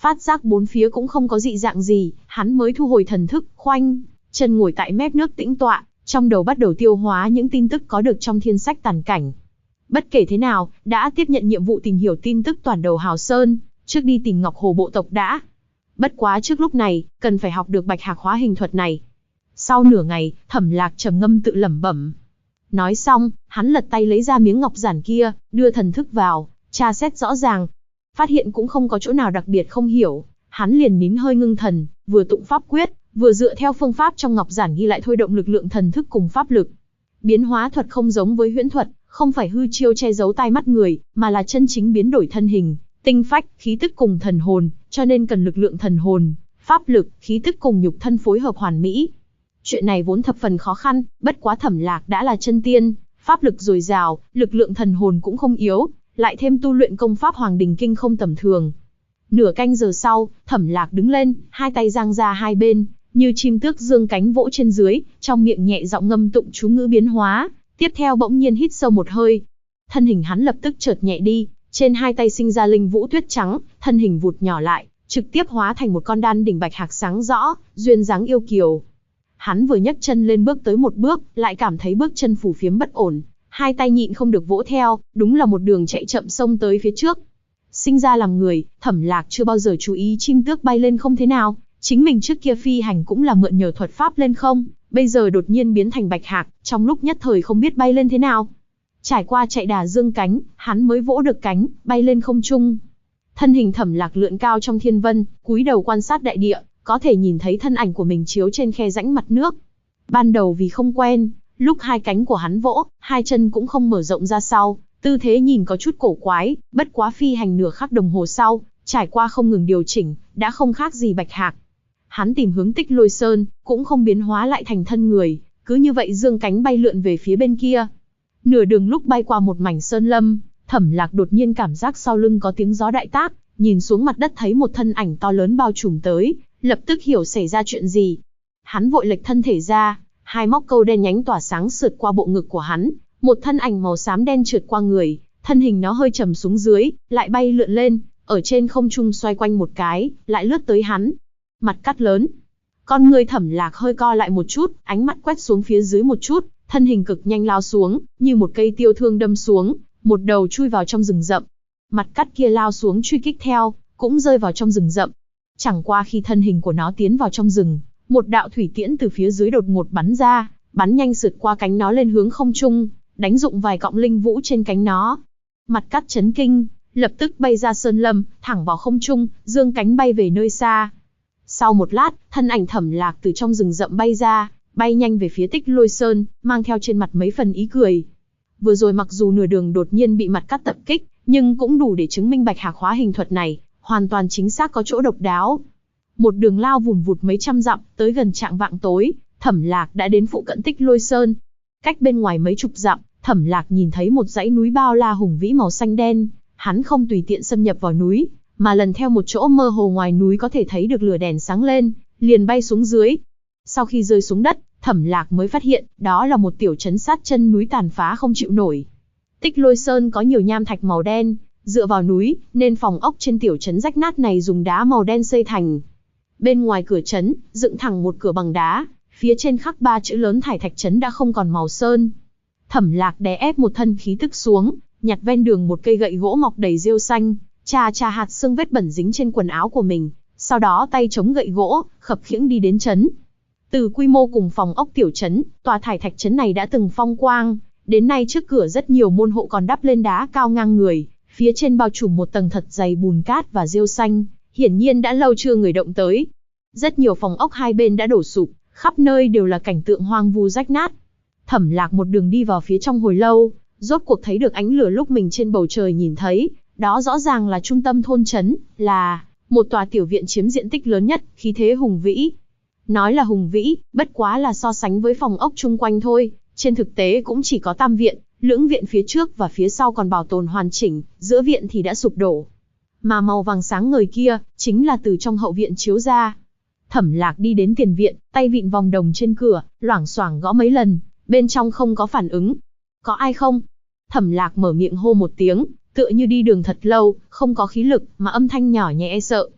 Phát giác bốn phía cũng không có dị dạng gì, hắn mới thu hồi thần thức, khoanh chân ngồi tại mép nước tĩnh tọa, trong đầu bắt đầu tiêu hóa những tin tức có được trong thiên sách tàn cảnh. Bất kể thế nào, đã tiếp nhận nhiệm vụ tìm hiểu tin tức toàn đầu Hào Sơn, trước đi tìm Ngọc Hồ bộ tộc đã. Bất quá trước lúc này, cần phải học được Bạch Hạc hóa hình thuật này. Sau nửa ngày, Thẩm Lạc trầm ngâm tự lẩm bẩm. Nói xong, hắn lật tay lấy ra miếng ngọc giản kia, đưa thần thức vào, tra xét rõ ràng. Phát hiện cũng không có chỗ nào đặc biệt không hiểu, hắn liền nín hơi ngưng thần, vừa tụng pháp quyết, vừa dựa theo phương pháp trong ngọc giản ghi lại thôi động lực lượng thần thức cùng pháp lực. Biến hóa thuật không giống với huyễn thuật, không phải hư chiêu che giấu tai mắt người, mà là chân chính biến đổi thân hình, tinh phách, khí tức cùng thần hồn, cho nên cần lực lượng thần hồn, pháp lực, khí tức cùng nhục thân phối hợp hoàn mỹ. Chuyện này vốn thập phần khó khăn, bất quá Thẩm Lạc đã là chân tiên, pháp lực dồi dào, lực lượng thần hồn cũng không yếu, lại thêm tu luyện công pháp Hoàng Đình Kinh không tầm thường. Nửa canh giờ sau, Thẩm Lạc đứng lên, hai tay giang ra hai bên, như chim tước dương cánh vỗ trên dưới, trong miệng nhẹ giọng ngâm tụng chú ngữ biến hóa, tiếp theo bỗng nhiên hít sâu một hơi. Thân hình hắn lập tức chợt nhẹ đi, trên hai tay sinh ra linh vũ tuyết trắng, thân hình vụt nhỏ lại, trực tiếp hóa thành một con đan đỉnh bạch hạc sáng rõ, duyên dáng yêu kiều. Hắn vừa nhấc chân lên bước tới một bước, lại cảm thấy bước chân phù phiếm bất ổn, hai tay nhịn không được vỗ theo, đúng là một đường chạy chậm xông tới phía trước. Sinh ra làm người, Thẩm Lạc chưa bao giờ chú ý chim tước bay lên không thế nào, chính mình trước kia phi hành cũng là mượn nhờ thuật pháp lên không, bây giờ đột nhiên biến thành bạch hạc, trong lúc nhất thời không biết bay lên thế nào. Trải qua chạy đà dương cánh, hắn mới vỗ được cánh, bay lên không trung. Thân hình Thẩm Lạc lượn cao trong thiên vân, cúi đầu quan sát đại địa, có thể nhìn thấy thân ảnh của mình chiếu trên khe rãnh mặt nước. Ban đầu vì không quen, lúc hai cánh của hắn vỗ, hai chân cũng không mở rộng ra sau, tư thế nhìn có chút cổ quái, bất quá phi hành nửa khắc đồng hồ sau, trải qua không ngừng điều chỉnh, đã không khác gì bạch hạc. Hắn tìm hướng Tích Lôi Sơn, cũng không biến hóa lại thành thân người, cứ như vậy dương cánh bay lượn về phía bên kia. Nửa đường lúc bay qua một mảnh sơn lâm, Thẩm Lạc đột nhiên cảm giác sau lưng có tiếng gió đại tác, nhìn xuống mặt đất thấy một thân ảnh to lớn bao trùm tới, lập tức hiểu xảy ra chuyện gì. Hắn vội lệch thân thể ra, hai móc câu đen nhánh tỏa sáng sượt qua bộ ngực của hắn, một thân ảnh màu xám đen trượt qua người, thân hình nó hơi trầm xuống dưới, lại bay lượn lên, ở trên không trung xoay quanh một cái, lại lướt tới hắn. Mặt cắt lớn, con người Thẩm Lạc hơi co lại một chút, ánh mắt quét xuống phía dưới một chút, thân hình cực nhanh lao xuống, như một cây tiêu thương đâm xuống, một đầu chui vào trong rừng rậm. Mặt cắt kia lao xuống truy kích theo, cũng rơi vào trong rừng rậm. Chẳng qua khi thân hình của nó tiến vào trong rừng, một đạo thủy tiễn từ phía dưới đột ngột bắn ra, bắn nhanh sượt qua cánh nó lên hướng không trung, đánh dụng vài cọng linh vũ trên cánh nó. Mặt cắt chấn kinh, lập tức bay ra sơn lâm, thẳng vào không trung, dương cánh bay về nơi xa. Sau một lát, thân ảnh Thẩm Lạc từ trong rừng rậm bay ra, bay nhanh về phía Tích Lôi Sơn, mang theo trên mặt mấy phần ý cười. Vừa rồi mặc dù nửa đường đột nhiên bị mặt cắt tập kích, nhưng cũng đủ để chứng minh bạch hạc hóa hình thuật này hoàn toàn chính xác có chỗ độc đáo. Một đường lao vùn vụt mấy trăm dặm, tới gần trạng vạng tối, Thẩm Lạc đã đến phụ cận Tích Lôi Sơn. Cách bên ngoài mấy chục dặm, Thẩm Lạc nhìn thấy một dãy núi bao la hùng vĩ màu xanh đen. Hắn không tùy tiện xâm nhập vào núi, mà lần theo một chỗ mơ hồ ngoài núi có thể thấy được lửa đèn sáng lên, liền bay xuống dưới. Sau khi rơi xuống đất, Thẩm Lạc mới phát hiện, đó là một tiểu trấn sát chân núi tàn phá không chịu nổi. Tích Lôi Sơn có nhiều nham thạch màu đen, dựa vào núi, nên phòng ốc trên tiểu trấn rách nát này dùng đá màu đen xây thành. Bên ngoài cửa trấn, dựng thẳng một cửa bằng đá, phía trên khắc 3 chữ lớn Thải Thạch trấn đã không còn màu sơn. Thẩm Lạc đè ép một thân khí tức xuống, nhặt ven đường một cây gậy gỗ mọc đầy rêu xanh, chà hạt xương vết bẩn dính trên quần áo của mình, sau đó tay chống gậy gỗ, khập khiễng đi đến trấn. Từ quy mô cùng phòng ốc tiểu trấn, tòa Thải Thạch trấn này đã từng phong quang, đến nay trước cửa rất nhiều môn hộ còn đắp lên đá cao ngang người, phía trên bao trùm một tầng thật dày bùn cát và rêu xanh, hiển nhiên đã lâu chưa người động tới. Rất nhiều phòng ốc hai bên đã đổ sụp, khắp nơi đều là cảnh tượng hoang vu rách nát. Thẩm Lạc một đường đi vào phía trong hồi lâu, rốt cuộc thấy được ánh lửa lúc mình trên bầu trời nhìn thấy, đó rõ ràng là trung tâm thôn trấn, là một tòa tiểu viện chiếm diện tích lớn nhất, khí thế hùng vĩ. Nói là hùng vĩ, bất quá là so sánh với phòng ốc chung quanh thôi, trên thực tế cũng chỉ có tam viện, lưỡng viện phía trước và phía sau còn bảo tồn hoàn chỉnh, giữa viện thì đã sụp đổ. Mà màu vàng sáng ngời kia, chính là từ trong hậu viện chiếu ra. Thẩm Lạc đi đến tiền viện, tay vịn vòng đồng trên cửa, loảng xoảng gõ mấy lần, bên trong không có phản ứng. Có ai không? Thẩm Lạc mở miệng hô một tiếng, tựa như đi đường thật lâu, không có khí lực, mà âm thanh nhỏ nhẹ e sợ.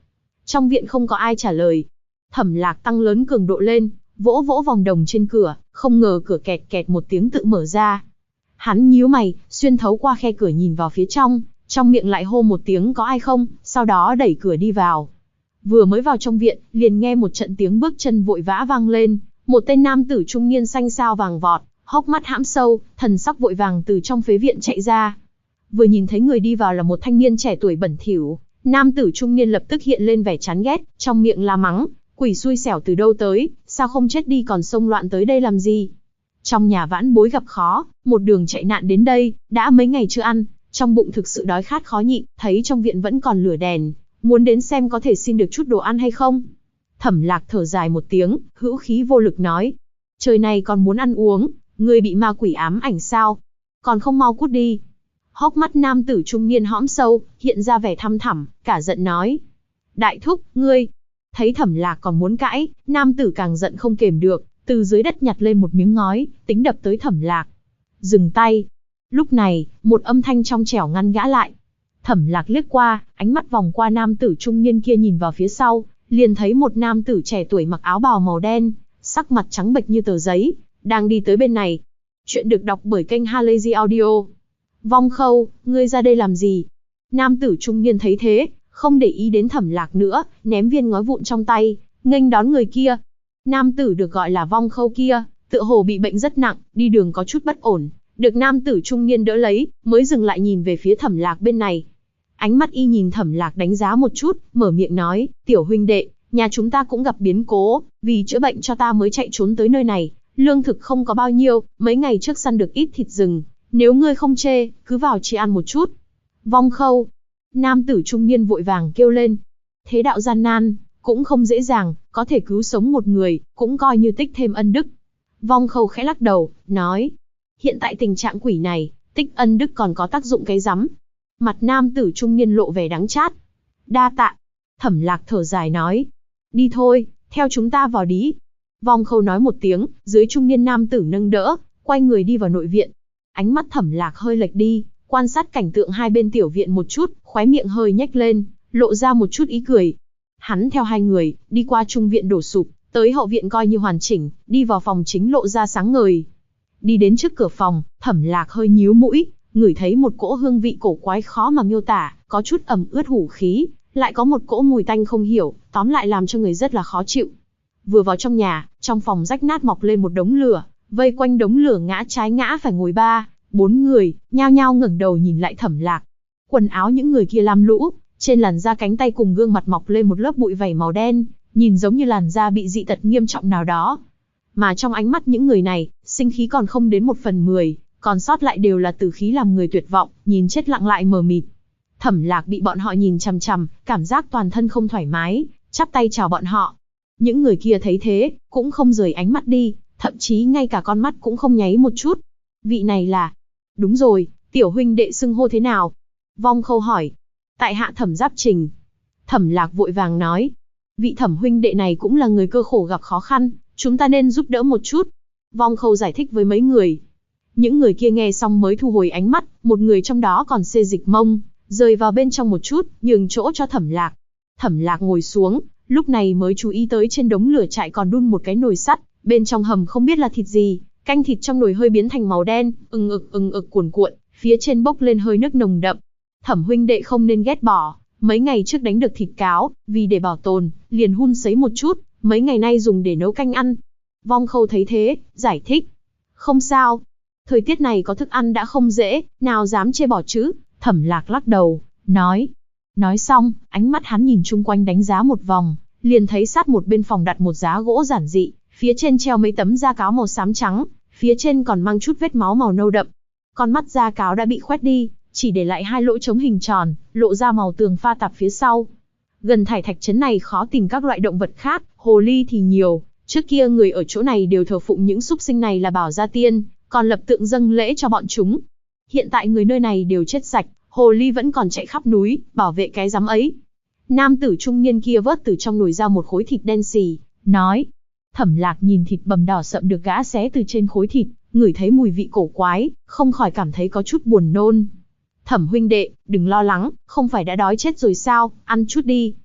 Trong viện không có ai trả lời. Thẩm Lạc tăng lớn cường độ lên, vỗ vỗ vòng đồng trên cửa, không ngờ cửa kẹt kẹt một tiếng tự mở ra. Hắn nhíu mày, xuyên thấu qua khe cửa nhìn vào phía trong miệng lại hô một tiếng có ai không, sau đó đẩy cửa đi vào. Vừa mới vào trong viện, liền nghe một trận tiếng bước chân vội vã vang lên, một tên nam tử trung niên xanh xao vàng vọt, hốc mắt hãm sâu, thần sắc vội vàng từ trong phế viện chạy ra. Vừa nhìn thấy người đi vào là một thanh niên trẻ tuổi bẩn thỉu, nam tử trung niên lập tức hiện lên vẻ chán ghét, trong miệng la mắng, quỷ xui xẻo từ đâu tới, sao không chết đi còn xông loạn tới đây làm gì? Trong nhà vãn bối gặp khó, một đường chạy nạn đến đây, đã mấy ngày chưa ăn, trong bụng thực sự đói khát khó nhịn, thấy trong viện vẫn còn lửa đèn, muốn đến xem có thể xin được chút đồ ăn hay không. Thẩm Lạc thở dài một tiếng, hữu khí vô lực nói, trời này còn muốn ăn uống, ngươi bị ma quỷ ám ảnh sao? Còn không mau cút đi. Hốc mắt nam tử trung niên hõm sâu, hiện ra vẻ thăm thẳm, cả giận nói, đại thúc, ngươi. Thấy Thẩm Lạc còn muốn cãi, nam tử càng giận không kềm được, từ dưới đất nhặt lên một miếng ngói, tính đập tới Thẩm Lạc. Dừng tay. Lúc này, một âm thanh trong trẻo ngăn gã lại. Thẩm Lạc liếc qua, ánh mắt vòng qua nam tử trung niên kia nhìn vào phía sau, liền thấy một nam tử trẻ tuổi mặc áo bào màu đen, sắc mặt trắng bệch như tờ giấy, đang đi tới bên này. Chuyện được đọc bởi kênh Halazy Audio. Vong Khâu, ngươi ra đây làm gì? Nam tử trung niên thấy thế, không để ý đến Thẩm Lạc nữa, ném viên ngói vụn trong tay, nghênh đón người kia. Nam tử được gọi là Vong Khâu kia, tựa hồ bị bệnh rất nặng, đi đường có chút bất ổn, được nam tử trung niên đỡ lấy, mới dừng lại nhìn về phía Thẩm Lạc bên này. Ánh mắt y nhìn Thẩm Lạc đánh giá một chút, mở miệng nói, tiểu huynh đệ, nhà chúng ta cũng gặp biến cố, vì chữa bệnh cho ta mới chạy trốn tới nơi này, lương thực không có bao nhiêu, mấy ngày trước săn được ít thịt rừng, nếu ngươi không chê, cứ vào chỉ ăn một chút. Vong Khâu. Nam tử trung niên vội vàng kêu lên. Thế đạo gian nan, cũng không dễ dàng, có thể cứu sống một người, cũng coi như tích thêm ân đức. Vong Khâu khẽ lắc đầu, nói, hiện tại tình trạng quỷ này, tích ân đức còn có tác dụng cái rắm. Mặt nam tử trung niên lộ vẻ đắng chát. Đa tạ. Thẩm Lạc thở dài nói, đi thôi, theo chúng ta vào đi. Vong Khâu nói một tiếng, dưới trung niên nam tử nâng đỡ, quay người đi vào nội viện. Ánh mắt Thẩm Lạc hơi lệch đi, quan sát cảnh tượng hai bên tiểu viện một chút, khóe miệng hơi nhếch lên, lộ ra một chút ý cười. Hắn theo hai người, đi qua trung viện đổ sụp, tới hậu viện coi như hoàn chỉnh, đi vào phòng chính lộ ra sáng ngời. Đi đến trước cửa phòng, Thẩm Lạc hơi nhíu mũi, ngửi thấy một cỗ hương vị cổ quái khó mà miêu tả, có chút ẩm ướt hủ khí, lại có một cỗ mùi tanh không hiểu, tóm lại làm cho người rất là khó chịu. Vừa vào trong nhà, trong phòng rách nát mọc lên một đống lửa, vây quanh đống lửa ngã trái ngã phải ngồi 3-4 người, nhao nhao ngẩng đầu nhìn lại Thẩm Lạc. Quần áo những người kia lam lũ, trên làn da cánh tay cùng gương mặt mọc lên một lớp bụi vảy màu đen, nhìn giống như làn da bị dị tật nghiêm trọng nào đó. Mà trong ánh mắt những người này, sinh khí còn không đến 1/10, còn sót lại đều là tử khí làm người tuyệt vọng, nhìn chết lặng lại mờ mịt. Thẩm Lạc bị bọn họ nhìn chằm chằm, cảm giác toàn thân không thoải mái, chắp tay chào bọn họ. Những người kia thấy thế, cũng không rời ánh mắt đi, thậm chí ngay cả con mắt cũng không nháy một chút. Vị này là... Đúng rồi, tiểu huynh đệ xưng hô thế nào? Vong Khâu hỏi. Tại hạ Thẩm Giáp Trình. Thẩm Lạc vội vàng nói. Vị Thẩm huynh đệ này cũng là người cơ khổ gặp khó khăn, chúng ta nên giúp đỡ một chút. Vong Khâu giải thích với mấy người. Những người kia nghe xong mới thu hồi ánh mắt, một người trong đó còn xê dịch mông, rời vào bên trong một chút, nhường chỗ cho Thẩm Lạc. Thẩm Lạc ngồi xuống, lúc này mới chú ý tới trên đống lửa trại còn đun một cái nồi sắt, bên trong hầm không biết là thịt gì, canh thịt trong nồi hơi biến thành màu đen, ừng ực cuồn cuộn, phía trên bốc lên hơi nước nồng đậm. Thẩm huynh đệ không nên ghét bỏ, mấy ngày trước đánh được thịt cáo, vì để bảo tồn, liền hun sấy một chút, mấy ngày nay dùng để nấu canh ăn. Vong Khâu thấy thế, giải thích. Không sao, thời tiết này có thức ăn đã không dễ, nào dám chê bỏ chứ. Thẩm Lạc lắc đầu, nói. Nói xong, ánh mắt hắn nhìn chung quanh đánh giá một vòng, liền thấy sát một bên phòng đặt một giá gỗ giản dị, phía trên treo mấy tấm da cáo màu xám trắng, phía trên còn mang chút vết máu màu nâu đậm. Con mắt da cáo đã bị khoét đi, chỉ để lại hai lỗ trống hình tròn, lộ ra màu tường pha tạp phía sau. Gần thải thạch trấn này khó tìm các loại động vật khác, hồ ly thì nhiều, trước kia người ở chỗ này đều thờ phụng những súc sinh này là bảo gia tiên, còn lập tượng dâng lễ cho bọn chúng. Hiện tại người nơi này đều chết sạch, hồ ly vẫn còn chạy khắp núi, bảo vệ cái rắm ấy. Nam tử trung niên kia vớt từ trong nồi ra một khối thịt đen xì, nói. Thẩm Lạc nhìn thịt bầm đỏ sậm được gã xé từ trên khối thịt, ngửi thấy mùi vị cổ quái, không khỏi cảm thấy có chút buồn nôn. Thẩm huynh đệ, đừng lo lắng, không phải đã đói chết rồi sao, ăn chút đi.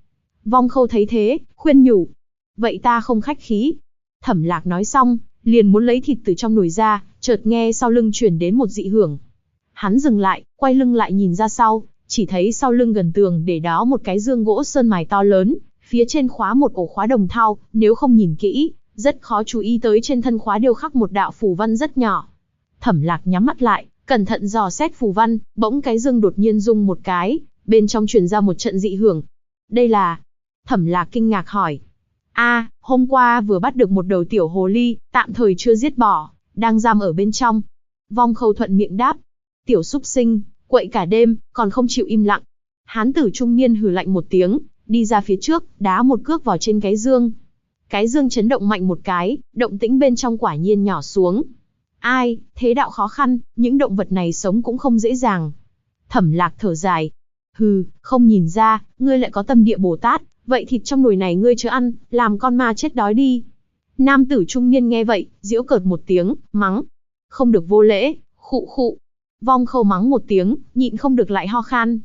Vong Khâu thấy thế, khuyên nhủ. Vậy ta không khách khí. Thẩm Lạc nói xong, liền muốn lấy thịt từ trong nồi ra, chợt nghe sau lưng truyền đến một dị hưởng. Hắn dừng lại, quay lưng lại nhìn ra sau, chỉ thấy sau lưng gần tường để đó một cái dương gỗ sơn mài to lớn, phía trên khóa một ổ khóa đồng thau, nếu không nhìn kỹ, rất khó chú ý tới trên thân khóa điêu khắc một đạo phù văn rất nhỏ. Thẩm Lạc nhắm mắt lại, cẩn thận dò xét phù văn, bỗng cái dương đột nhiên rung một cái, bên trong truyền ra một trận dị hưởng. Đây là... Thẩm Lạc kinh ngạc hỏi. Hôm qua vừa bắt được một đầu tiểu hồ ly, tạm thời chưa giết bỏ, đang giam ở bên trong. Vong Khâu thuận miệng đáp. Tiểu súc sinh, quậy cả đêm, còn không chịu im lặng. Hán tử trung niên hừ lạnh một tiếng, đi ra phía trước, đá một cước vào trên cái dương. Cái dương chấn động mạnh một cái, động tĩnh bên trong quả nhiên nhỏ xuống. Ai, thế đạo khó khăn, những động vật này sống cũng không dễ dàng. Thẩm Lạc thở dài. Hừ, không nhìn ra, ngươi lại có tâm địa Bồ Tát, vậy thịt trong nồi này ngươi chớ ăn, làm con ma chết đói đi. Nam tử trung niên nghe vậy, giễu cợt một tiếng, mắng. Không được vô lễ, khụ khụ. Vong Khâu mắng một tiếng, nhịn không được lại ho khan.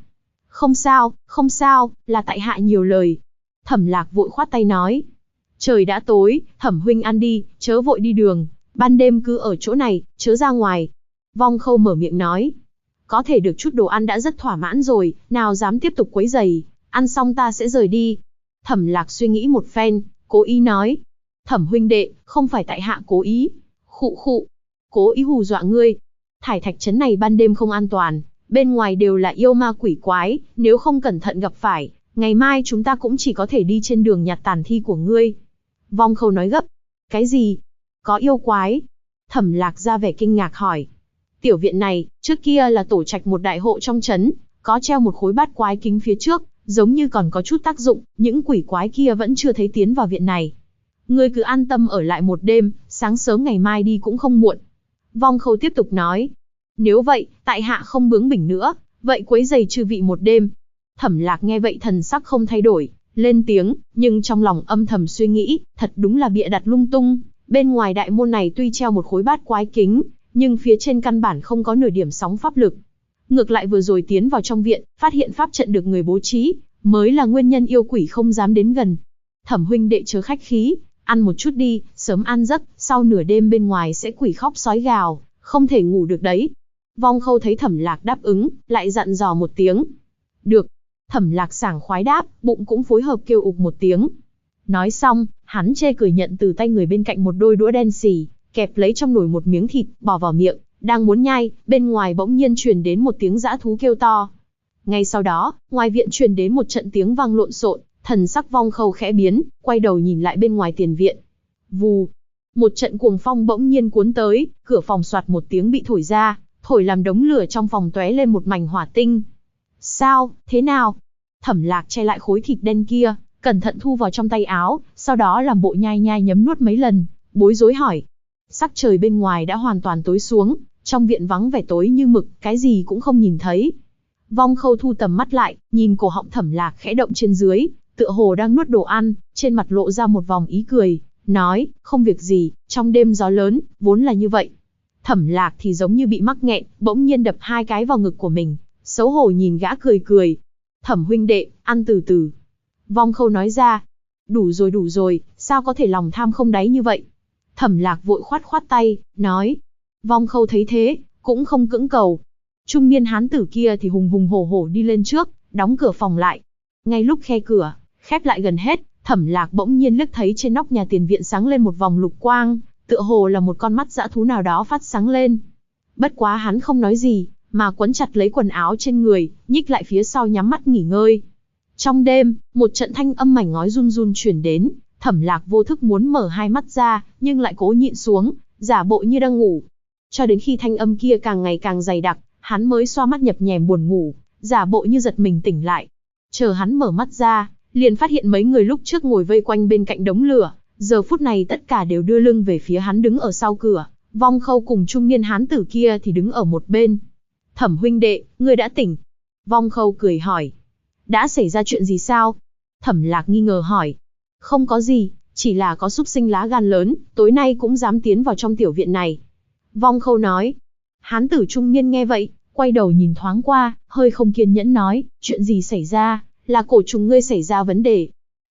Không sao, là tại hạ nhiều lời. Thẩm Lạc vội khoát tay nói. Trời đã tối, Thẩm huynh ăn đi, chớ vội đi đường, ban đêm cứ ở chỗ này, chớ ra ngoài. Vong Khâu mở miệng nói. Có thể được chút đồ ăn đã rất thỏa mãn rồi, nào dám tiếp tục quấy rầy, ăn xong ta sẽ rời đi. Thẩm Lạc suy nghĩ một phen, cố ý nói. Thẩm huynh đệ, không phải tại hạ cố ý. Khụ khụ, cố ý hù dọa ngươi. Thải Thạch trấn này ban đêm không an toàn, bên ngoài đều là yêu ma quỷ quái, nếu không cẩn thận gặp phải, ngày mai chúng ta cũng chỉ có thể đi trên đường nhặt tàn thi của ngươi. Vong Khâu nói gấp. Cái gì? Có yêu quái? Thẩm Lạc ra vẻ kinh ngạc hỏi. Tiểu viện này, trước kia là tổ trạch một đại hộ trong trấn, có treo một khối bát quái kính phía trước, giống như còn có chút tác dụng, những quỷ quái kia vẫn chưa thấy tiến vào viện này. Ngươi cứ an tâm ở lại một đêm, sáng sớm ngày mai đi cũng không muộn. Vong Khâu tiếp tục nói. Nếu vậy, tại hạ không bướng bỉnh nữa, vậy quấy giày chư vị một đêm. Thẩm Lạc nghe vậy thần sắc không thay đổi, lên tiếng, nhưng trong lòng âm thầm suy nghĩ, thật đúng là bịa đặt lung tung. Bên ngoài đại môn này tuy treo một khối bát quái kính, nhưng phía trên căn bản không có nửa điểm sóng pháp lực. Ngược lại vừa rồi tiến vào trong viện, phát hiện pháp trận được người bố trí, mới là nguyên nhân yêu quỷ không dám đến gần. Thẩm huynh đệ chớ khách khí, ăn một chút đi, sớm ăn giấc, sau nửa đêm bên ngoài sẽ quỷ khóc sói gào, không thể ngủ được đấy. Vong Khâu thấy Thẩm Lạc đáp ứng, lại dặn dò một tiếng. Được. Thẩm Lạc sảng khoái đáp, bụng cũng phối hợp kêu ục một tiếng. Nói xong, hắn chê cười nhận từ tay người bên cạnh một đôi đũa đen xì, kẹp lấy trong nồi một miếng thịt, bỏ vào miệng, đang muốn nhai, bên ngoài bỗng nhiên truyền đến một tiếng dã thú kêu to. Ngay sau đó, ngoài viện truyền đến một trận tiếng vang lộn xộn, thần sắc Vong Khâu khẽ biến, quay đầu nhìn lại bên ngoài tiền viện. Vù, một trận cuồng phong bỗng nhiên cuốn tới, cửa phòng soạt một tiếng bị thổi ra, thổi làm đống lửa trong phòng tóe lên một mảnh hỏa tinh. Sao, thế nào? Thẩm Lạc che lại khối thịt đen kia, cẩn thận thu vào trong tay áo, sau đó làm bộ nhai nhai nhấm nuốt mấy lần, bối rối hỏi. Sắc trời bên ngoài đã hoàn toàn tối xuống, trong viện vắng vẻ tối như mực, cái gì cũng không nhìn thấy. Vong Khâu thu tầm mắt lại, nhìn cổ họng Thẩm Lạc khẽ động trên dưới, tựa hồ đang nuốt đồ ăn, trên mặt lộ ra một vòng ý cười, nói, không việc gì, trong đêm gió lớn, vốn là như vậy. Thẩm Lạc thì giống như bị mắc nghẹn, bỗng nhiên đập hai cái vào ngực của mình, xấu hổ nhìn gã cười cười. Thẩm huynh đệ, ăn từ từ. Vong Khâu nói ra. Đủ rồi, sao có thể lòng tham không đáy như vậy? Thẩm Lạc vội khoát khoát tay, nói. Vong Khâu thấy thế, cũng không cưỡng cầu. Trung niên hán tử kia thì hùng hùng hổ hổ đi lên trước, đóng cửa phòng lại. Ngay lúc khe cửa khép lại gần hết, Thẩm Lạc bỗng nhiên liếc thấy trên nóc nhà tiền viện sáng lên một vòng lục quang, tựa hồ là một con mắt dã thú nào đó phát sáng lên. Bất quá hắn không nói gì, mà quấn chặt lấy quần áo trên người, nhích lại phía sau nhắm mắt nghỉ ngơi. Trong đêm, một trận thanh âm mảnh ngói run run truyền đến, Thẩm Lạc vô thức muốn mở hai mắt ra, nhưng lại cố nhịn xuống, giả bộ như đang ngủ. Cho đến khi thanh âm kia càng ngày càng dày đặc, hắn mới xoa mắt nhập nhèm buồn ngủ, giả bộ như giật mình tỉnh lại. Chờ hắn mở mắt ra, liền phát hiện mấy người lúc trước ngồi vây quanh bên cạnh đống lửa, giờ phút này tất cả đều đưa lưng về phía hắn đứng ở sau cửa, Vong Khâu cùng trung niên hán tử kia thì đứng ở một bên. Thẩm huynh đệ, ngươi đã tỉnh. Vong Khâu cười hỏi. Đã xảy ra chuyện gì sao? Thẩm Lạc nghi ngờ hỏi. Không có gì, chỉ là có súc sinh lá gan lớn, tối nay cũng dám tiến vào trong tiểu viện này. Vong Khâu nói. Hán tử trung niên nghe vậy, quay đầu nhìn thoáng qua, hơi không kiên nhẫn nói, chuyện gì xảy ra, là cổ trùng ngươi xảy ra vấn đề.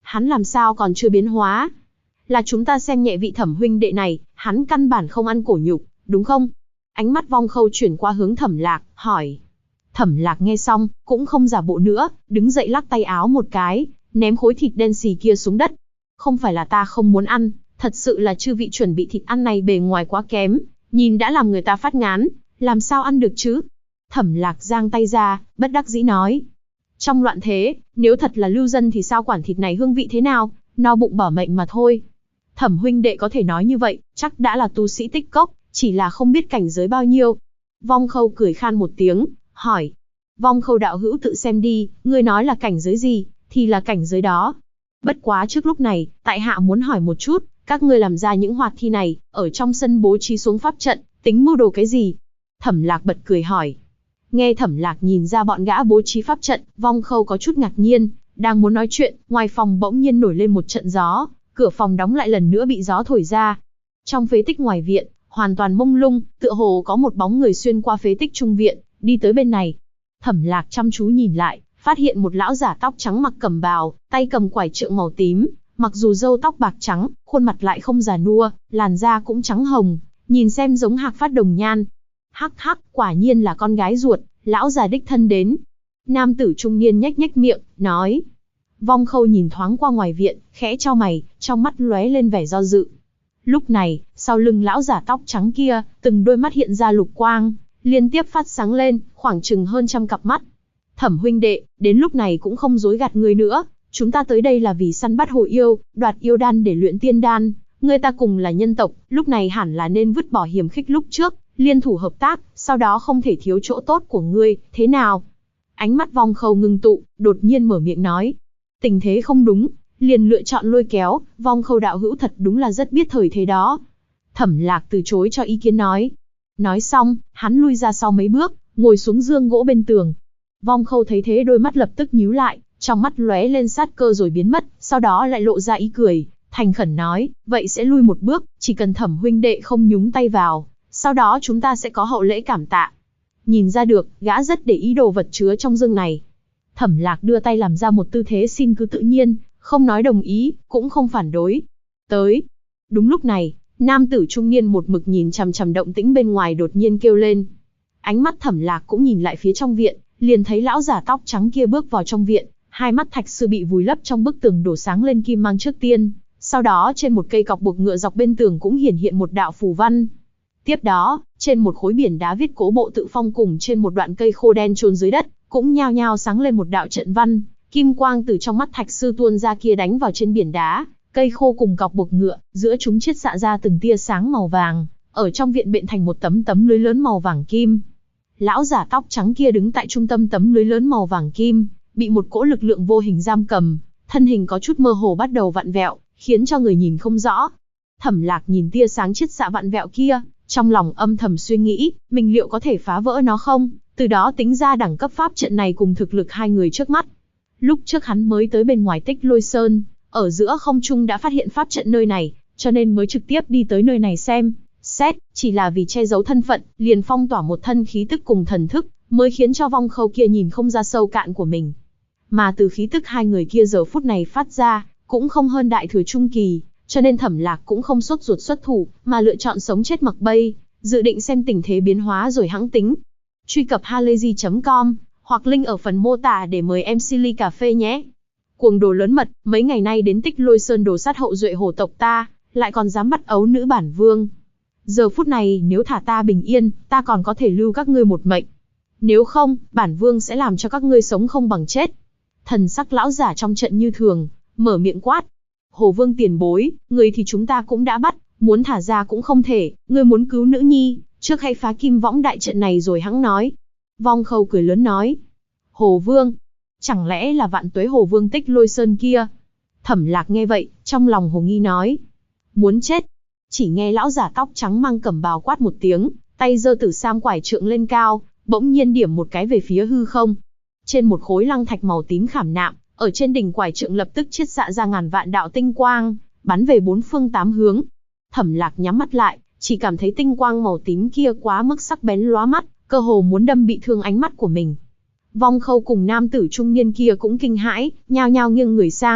Hắn làm sao còn chưa biến hóa? Là chúng ta xem nhẹ vị Thẩm huynh đệ này, hắn căn bản không ăn cổ nhục, đúng không? Ánh mắt Vong Khâu chuyển qua hướng Thẩm Lạc, hỏi. Thẩm Lạc nghe xong, cũng không giả bộ nữa, đứng dậy lắc tay áo một cái, ném khối thịt đen xì kia xuống đất. Không phải là ta không muốn ăn, thật sự là chư vị chuẩn bị thịt ăn này bề ngoài quá kém, nhìn đã làm người ta phát ngán, làm sao ăn được chứ? Thẩm Lạc giang tay ra, bất đắc dĩ nói. Trong loạn thế, nếu thật là lưu dân thì sao quản thịt này hương vị thế nào, no bụng bỏ mệnh mà thôi. Thẩm huynh đệ có thể nói như vậy, chắc đã là tu sĩ tích cốc, chỉ là không biết cảnh giới bao nhiêu. Vong Khâu cười khan một tiếng, hỏi. Vong Khâu đạo hữu tự xem đi, ngươi nói là cảnh giới gì, thì là cảnh giới đó. Bất quá trước lúc này, tại hạ muốn hỏi một chút, các ngươi làm ra những hoạt thi này, ở trong sân bố trí xuống pháp trận, tính mưu đồ cái gì? Thẩm Lạc bật cười hỏi. Nghe Thẩm Lạc nhìn ra bọn gã bố trí pháp trận, Vong Khâu có chút ngạc nhiên, đang muốn nói chuyện, ngoài phòng bỗng nhiên nổi lên một trận gió, cửa phòng đóng lại lần nữa bị gió thổi ra. Trong phế tích ngoài viện, hoàn toàn mông lung, tựa hồ có một bóng người xuyên qua phế tích trung viện, đi tới bên này. Thẩm Lạc chăm chú nhìn lại, phát hiện một lão giả tóc trắng mặc cẩm bào, tay cầm quải trượng màu tím, mặc dù râu tóc bạc trắng, khuôn mặt lại không già nua, làn da cũng trắng hồng, nhìn xem giống Hạc Phát Đồng Nhan. Hắc hắc, quả nhiên là con gái ruột, lão già đích thân đến. Nam tử trung niên nhếch nhếch miệng, nói. Vong Khâu nhìn thoáng qua ngoài viện, khẽ chau mày, trong mắt lóe lên vẻ do dự. Lúc này, sau lưng lão giả tóc trắng kia, từng đôi mắt hiện ra lục quang, liên tiếp phát sáng lên, khoảng chừng hơn trăm cặp mắt. Thẩm huynh đệ, đến lúc này cũng không dối gạt ngươi nữa, chúng ta tới đây là vì săn bắt hồ yêu, đoạt yêu đan để luyện tiên đan, người ta cùng là nhân tộc, lúc này hẳn là nên vứt bỏ hiềm khích lúc trước, liên thủ hợp tác, sau đó không thể thiếu chỗ tốt của ngươi, thế nào? Ánh mắt Vong Khâu ngưng tụ, đột nhiên mở miệng nói. Tình thế không đúng, liền lựa chọn lôi kéo, Vong Khâu đạo hữu thật đúng là rất biết thời thế đó. Thẩm Lạc từ chối cho ý kiến nói. Nói xong, hắn lui ra sau mấy bước, ngồi xuống giường gỗ bên tường. Vong Khâu thấy thế đôi mắt lập tức nhíu lại, trong mắt lóe lên sát cơ rồi biến mất, sau đó lại lộ ra ý cười, thành khẩn nói, vậy sẽ lui một bước, chỉ cần Thẩm huynh đệ không nhúng tay vào, sau đó chúng ta sẽ có hậu lễ cảm tạ. Nhìn ra được, gã rất để ý đồ vật chứa trong dương này. Thẩm Lạc đưa tay làm ra một tư thế xin cứ tự nhiên, không nói đồng ý, cũng không phản đối. Tới. Đúng lúc này, nam tử trung niên một mực nhìn chằm chằm động tĩnh bên ngoài đột nhiên kêu lên. Ánh mắt Thẩm Lạc cũng nhìn lại phía trong viện, liền thấy lão giả tóc trắng kia bước vào trong viện, hai mắt thạch sư bị vùi lấp trong bức tường đổ sáng lên kim mang trước tiên, sau đó trên một cây cọc buộc ngựa dọc bên tường cũng hiển hiện một đạo phù văn. Tiếp đó, trên một khối biển đá viết Cố Bộ Tự Phong cùng trên một đoạn cây khô đen chôn dưới đất, cũng nhao nhao sáng lên một đạo trận văn, kim quang từ trong mắt thạch sư tuôn ra kia đánh vào trên biển đá, cây khô cùng cọc buộc ngựa, giữa chúng chiết xạ ra từng tia sáng màu vàng, ở trong viện bện thành một tấm lưới lớn màu vàng kim. Lão giả tóc trắng kia đứng tại trung tâm tấm lưới lớn màu vàng kim, bị một cỗ lực lượng vô hình giam cầm, thân hình có chút mơ hồ bắt đầu vặn vẹo, khiến cho người nhìn không rõ. Thẩm Lạc nhìn tia sáng chiết xạ vặn vẹo kia, trong lòng âm thầm suy nghĩ, mình liệu có thể phá vỡ nó không, từ đó tính ra đẳng cấp pháp trận này cùng thực lực hai người trước mắt. Lúc trước hắn mới tới bên ngoài Tích Lôi Sơn, ở giữa không trung đã phát hiện pháp trận nơi này, cho nên mới trực tiếp đi tới nơi này xem, xét, chỉ là vì che giấu thân phận, liền phong tỏa một thân khí tức cùng thần thức, mới khiến cho Vong Khâu kia nhìn không ra sâu cạn của mình. Mà từ khí tức hai người kia giờ phút này phát ra, cũng không hơn đại thừa trung kỳ, cho nên Thẩm Lạc cũng không sốt ruột xuất thủ, mà lựa chọn sống chết mặc bay, dự định xem tình thế biến hóa rồi hãng tính. Truy cập halayzi.com, hoặc link ở phần mô tả để mời em Silly Cà Phê nhé. Cuồng đồ lớn mật, mấy ngày nay đến Tích Lôi Sơn đồ sát hậu duệ hồ tộc ta, lại còn dám bắt ấu nữ bản vương. Giờ phút này nếu thả ta bình yên, ta còn có thể lưu các ngươi một mệnh. Nếu không, bản vương sẽ làm cho các ngươi sống không bằng chết. Thần sắc lão giả trong trận như thường, mở miệng quát. Hồ vương tiền bối, người thì chúng ta cũng đã bắt, muốn thả ra cũng không thể, ngươi muốn cứu nữ nhi, trước hay phá kim võng đại trận này rồi hẵng nói. Vong Khâu cười lớn nói. Hồ vương, chẳng lẽ là Vạn Tuế Hồ vương Tích Lôi Sơn kia? Thẩm Lạc nghe vậy, trong lòng hồ nghi nói. Muốn chết. Chỉ nghe lão giả tóc trắng mang cẩm bào quát một tiếng, tay giơ tử sam quải trượng lên cao, bỗng nhiên điểm một cái về phía hư không. Trên một khối lăng thạch màu tím khảm nạm, ở trên đỉnh quải trượng lập tức chiết xạ ra ngàn vạn đạo tinh quang, bắn về bốn phương tám hướng. Thẩm Lạc nhắm mắt lại, chỉ cảm thấy tinh quang màu tím kia quá mức sắc bén lóa mắt, cơ hồ muốn đâm bị thương ánh mắt của mình. Vong Khâu cùng nam tử trung niên kia cũng kinh hãi, nhao nhao nghiêng người sang,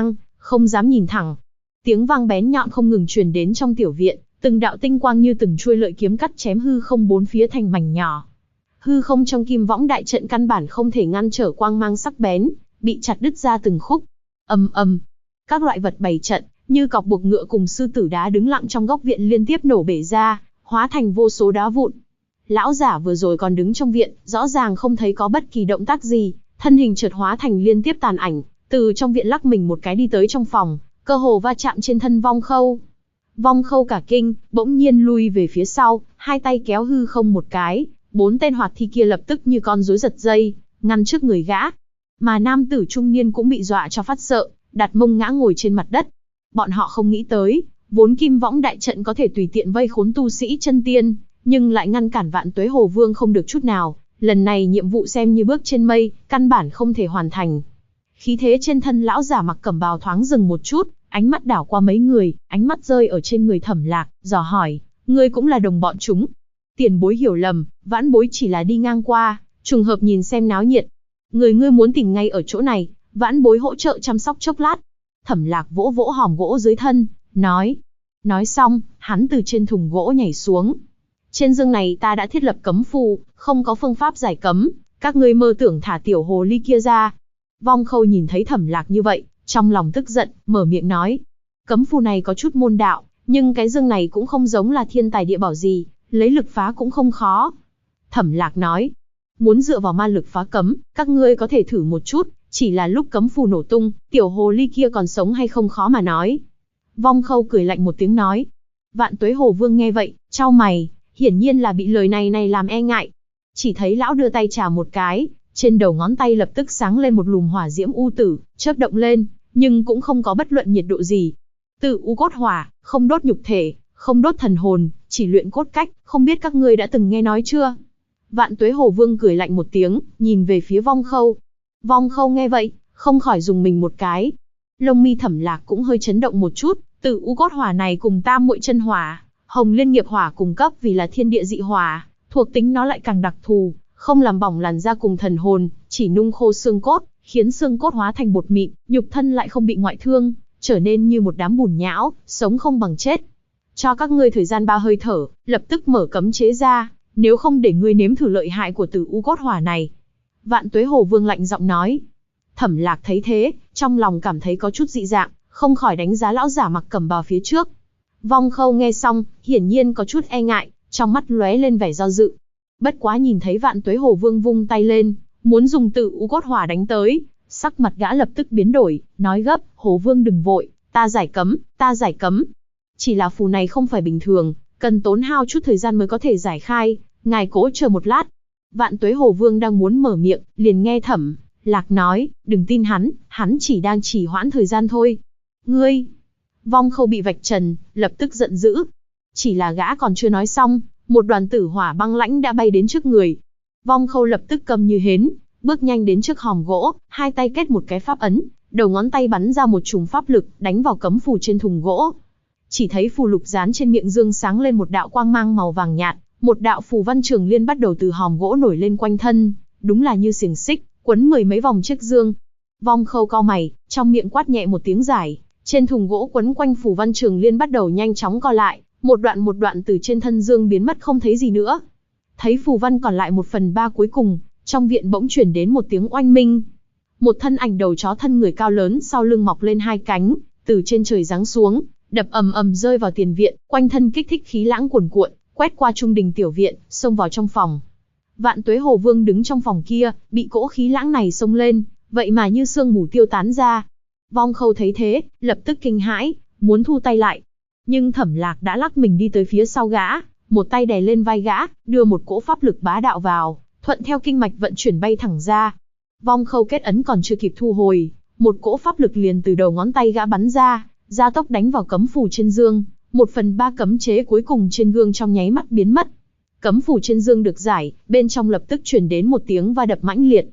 không dám nhìn thẳng. Tiếng vang bén nhọn không ngừng truyền đến trong tiểu viện, từng đạo tinh quang như từng chuôi lợi kiếm cắt chém hư không bốn phía thành mảnh nhỏ. Hư không trong kim võng đại trận căn bản không thể ngăn trở quang mang sắc bén, bị chặt đứt ra từng khúc. Ầm ầm, các loại vật bày trận, như cọc buộc ngựa cùng sư tử đá đứng lặng trong góc viện liên tiếp nổ bể ra, hóa thành vô số đá vụn. Lão giả vừa rồi còn đứng trong viện, rõ ràng không thấy có bất kỳ động tác gì, thân hình chợt hóa thành liên tiếp tàn ảnh, từ trong viện lắc mình một cái đi tới trong phòng, cơ hồ va chạm trên thân Vong Khâu. Vong Khâu cả kinh, bỗng nhiên lui về phía sau, hai tay kéo hư không một cái, 4 tên hoạt thi kia lập tức như con rối giật dây, ngăn trước người gã. Mà nam tử trung niên cũng bị dọa cho phát sợ, đặt mông ngã ngồi trên mặt đất. Bọn họ không nghĩ tới, vốn kim võng đại trận có thể tùy tiện vây khốn tu sĩ chân tiên, nhưng lại ngăn cản Vạn Tuế Hồ Vương không được chút nào. Lần này nhiệm vụ xem như bước trên mây, căn bản không thể hoàn thành. Khí thế trên thân lão giả mặc cẩm bào thoáng dừng một chút, ánh mắt đảo qua mấy người, ánh mắt rơi ở trên người Thẩm Lạc, dò hỏi, ngươi cũng là đồng bọn chúng? Tiền bối hiểu lầm, vãn bối chỉ là đi ngang qua, trùng hợp nhìn xem náo nhiệt. Người ngươi muốn tìm ngay ở chỗ này, vãn bối hỗ trợ chăm sóc chốc lát. Thẩm Lạc vỗ vỗ hòm gỗ dưới thân, nói. Nói xong, hắn từ trên thùng gỗ nhảy xuống. Trên dương này ta đã thiết lập cấm phù, không có phương pháp giải cấm, các ngươi mơ tưởng thả tiểu hồ ly kia ra. Vong Khâu nhìn thấy Thẩm Lạc như vậy, trong lòng tức giận, mở miệng nói. Cấm phù này có chút môn đạo, nhưng cái dương này cũng không giống là thiên tài địa bảo gì, lấy lực phá cũng không khó. Thẩm Lạc nói. Muốn dựa vào ma lực phá cấm, các ngươi có thể thử một chút, chỉ là lúc cấm phù nổ tung, tiểu hồ ly kia còn sống hay không khó mà nói. Vong Khâu cười lạnh một tiếng nói. Vạn Tuế Hồ Vương nghe vậy, chau mày, hiển nhiên là bị lời này làm e ngại. Chỉ thấy lão đưa tay chà một cái, trên đầu ngón tay lập tức sáng lên một lùm hỏa diễm u tử, chớp động lên, nhưng cũng không có bất luận nhiệt độ gì. Tự u cốt hỏa, không đốt nhục thể, không đốt thần hồn, chỉ luyện cốt cách, không biết các ngươi đã từng nghe nói chưa? Vạn Tuế Hồ Vương cười lạnh một tiếng, nhìn về phía Vong Khâu. Vong Khâu nghe vậy, không khỏi dùng mình một cái. Lông mi Thẩm Lạc cũng hơi chấn động một chút, tự u cốt hỏa này cùng Tam Muội chân hỏa, Hồng Liên nghiệp hỏa cùng cấp vì là thiên địa dị hỏa, thuộc tính nó lại càng đặc thù, không làm bỏng làn da cùng thần hồn, chỉ nung khô xương cốt, khiến xương cốt hóa thành bột mịn, nhục thân lại không bị ngoại thương, trở nên như một đám bùn nhão, sống không bằng chết. Cho các ngươi thời gian 3 hơi thở, lập tức mở cấm chế ra, nếu không để ngươi nếm thử lợi hại của tử u cốt hỏa này. Vạn Tuế Hồ Vương lạnh giọng nói. Thẩm Lạc thấy thế, trong lòng cảm thấy có chút dị dạng, không khỏi đánh giá lão giả mặc cẩm bào phía trước. Vong Khâu nghe xong, hiển nhiên có chút e ngại, trong mắt lóe lên vẻ do dự. Bất quá nhìn thấy Vạn Tuế Hồ Vương vung tay lên, muốn dùng tự u cốt hỏa đánh tới, sắc mặt gã lập tức biến đổi, nói gấp, Hồ Vương đừng vội, ta giải cấm. Chỉ là phù này không phải bình thường, cần tốn hao chút thời gian mới có thể giải khai, ngài cố chờ một lát. Vạn Tuế Hồ Vương đang muốn mở miệng, liền nghe Thẩm Lạc nói, đừng tin hắn chỉ đang trì hoãn thời gian thôi. Ngươi! Vong Khâu bị vạch trần, lập tức giận dữ. Chỉ là gã còn chưa nói xong, một đoàn tử hỏa băng lãnh đã bay đến trước người. Vong Khâu lập tức câm như hến, bước nhanh đến trước hòm gỗ, hai tay kết một cái pháp ấn, đầu ngón tay bắn ra một chùm pháp lực, đánh vào cấm phù trên thùng gỗ. Chỉ thấy phù lục dán trên miệng dương sáng lên một đạo quang mang màu vàng nhạt, một đạo phù văn trường liên bắt đầu từ hòm gỗ nổi lên quanh thân, đúng là như xiềng xích, quấn 10 mấy vòng chiếc dương. Vong Khâu cau mày, trong miệng quát nhẹ một tiếng giải, trên thùng gỗ quấn quanh phù văn trường liên bắt đầu nhanh chóng co lại, một đoạn từ trên thân dương biến mất không thấy gì nữa. Thấy phù văn còn lại 1/3 cuối cùng, trong viện bỗng chuyển đến một tiếng oanh minh. Một thân ảnh đầu chó thân người cao lớn sau lưng mọc lên hai cánh, từ trên trời giáng xuống, đập ầm ầm rơi vào tiền viện, quanh thân kích thích khí lãng cuồn cuộn, quét qua trung đình tiểu viện, xông vào trong phòng. Vạn Tuế Hồ Vương đứng trong phòng kia, bị cỗ khí lãng này xông lên, vậy mà như sương mù tiêu tán ra. Vong Khâu thấy thế, lập tức kinh hãi, muốn thu tay lại. Nhưng Thẩm Lạc đã lắc mình đi tới phía sau gã, một tay đè lên vai gã, đưa một cỗ pháp lực bá đạo vào, thuận theo kinh mạch vận chuyển bay thẳng ra. Vong Khâu kết ấn còn chưa kịp thu hồi, một cỗ pháp lực liền từ đầu ngón tay gã bắn ra, gia tốc đánh vào cấm phù trên dương, 1/3 cấm chế cuối cùng trên gương trong nháy mắt biến mất. Cấm phù trên dương được giải, bên trong lập tức truyền đến một tiếng va đập mãnh liệt.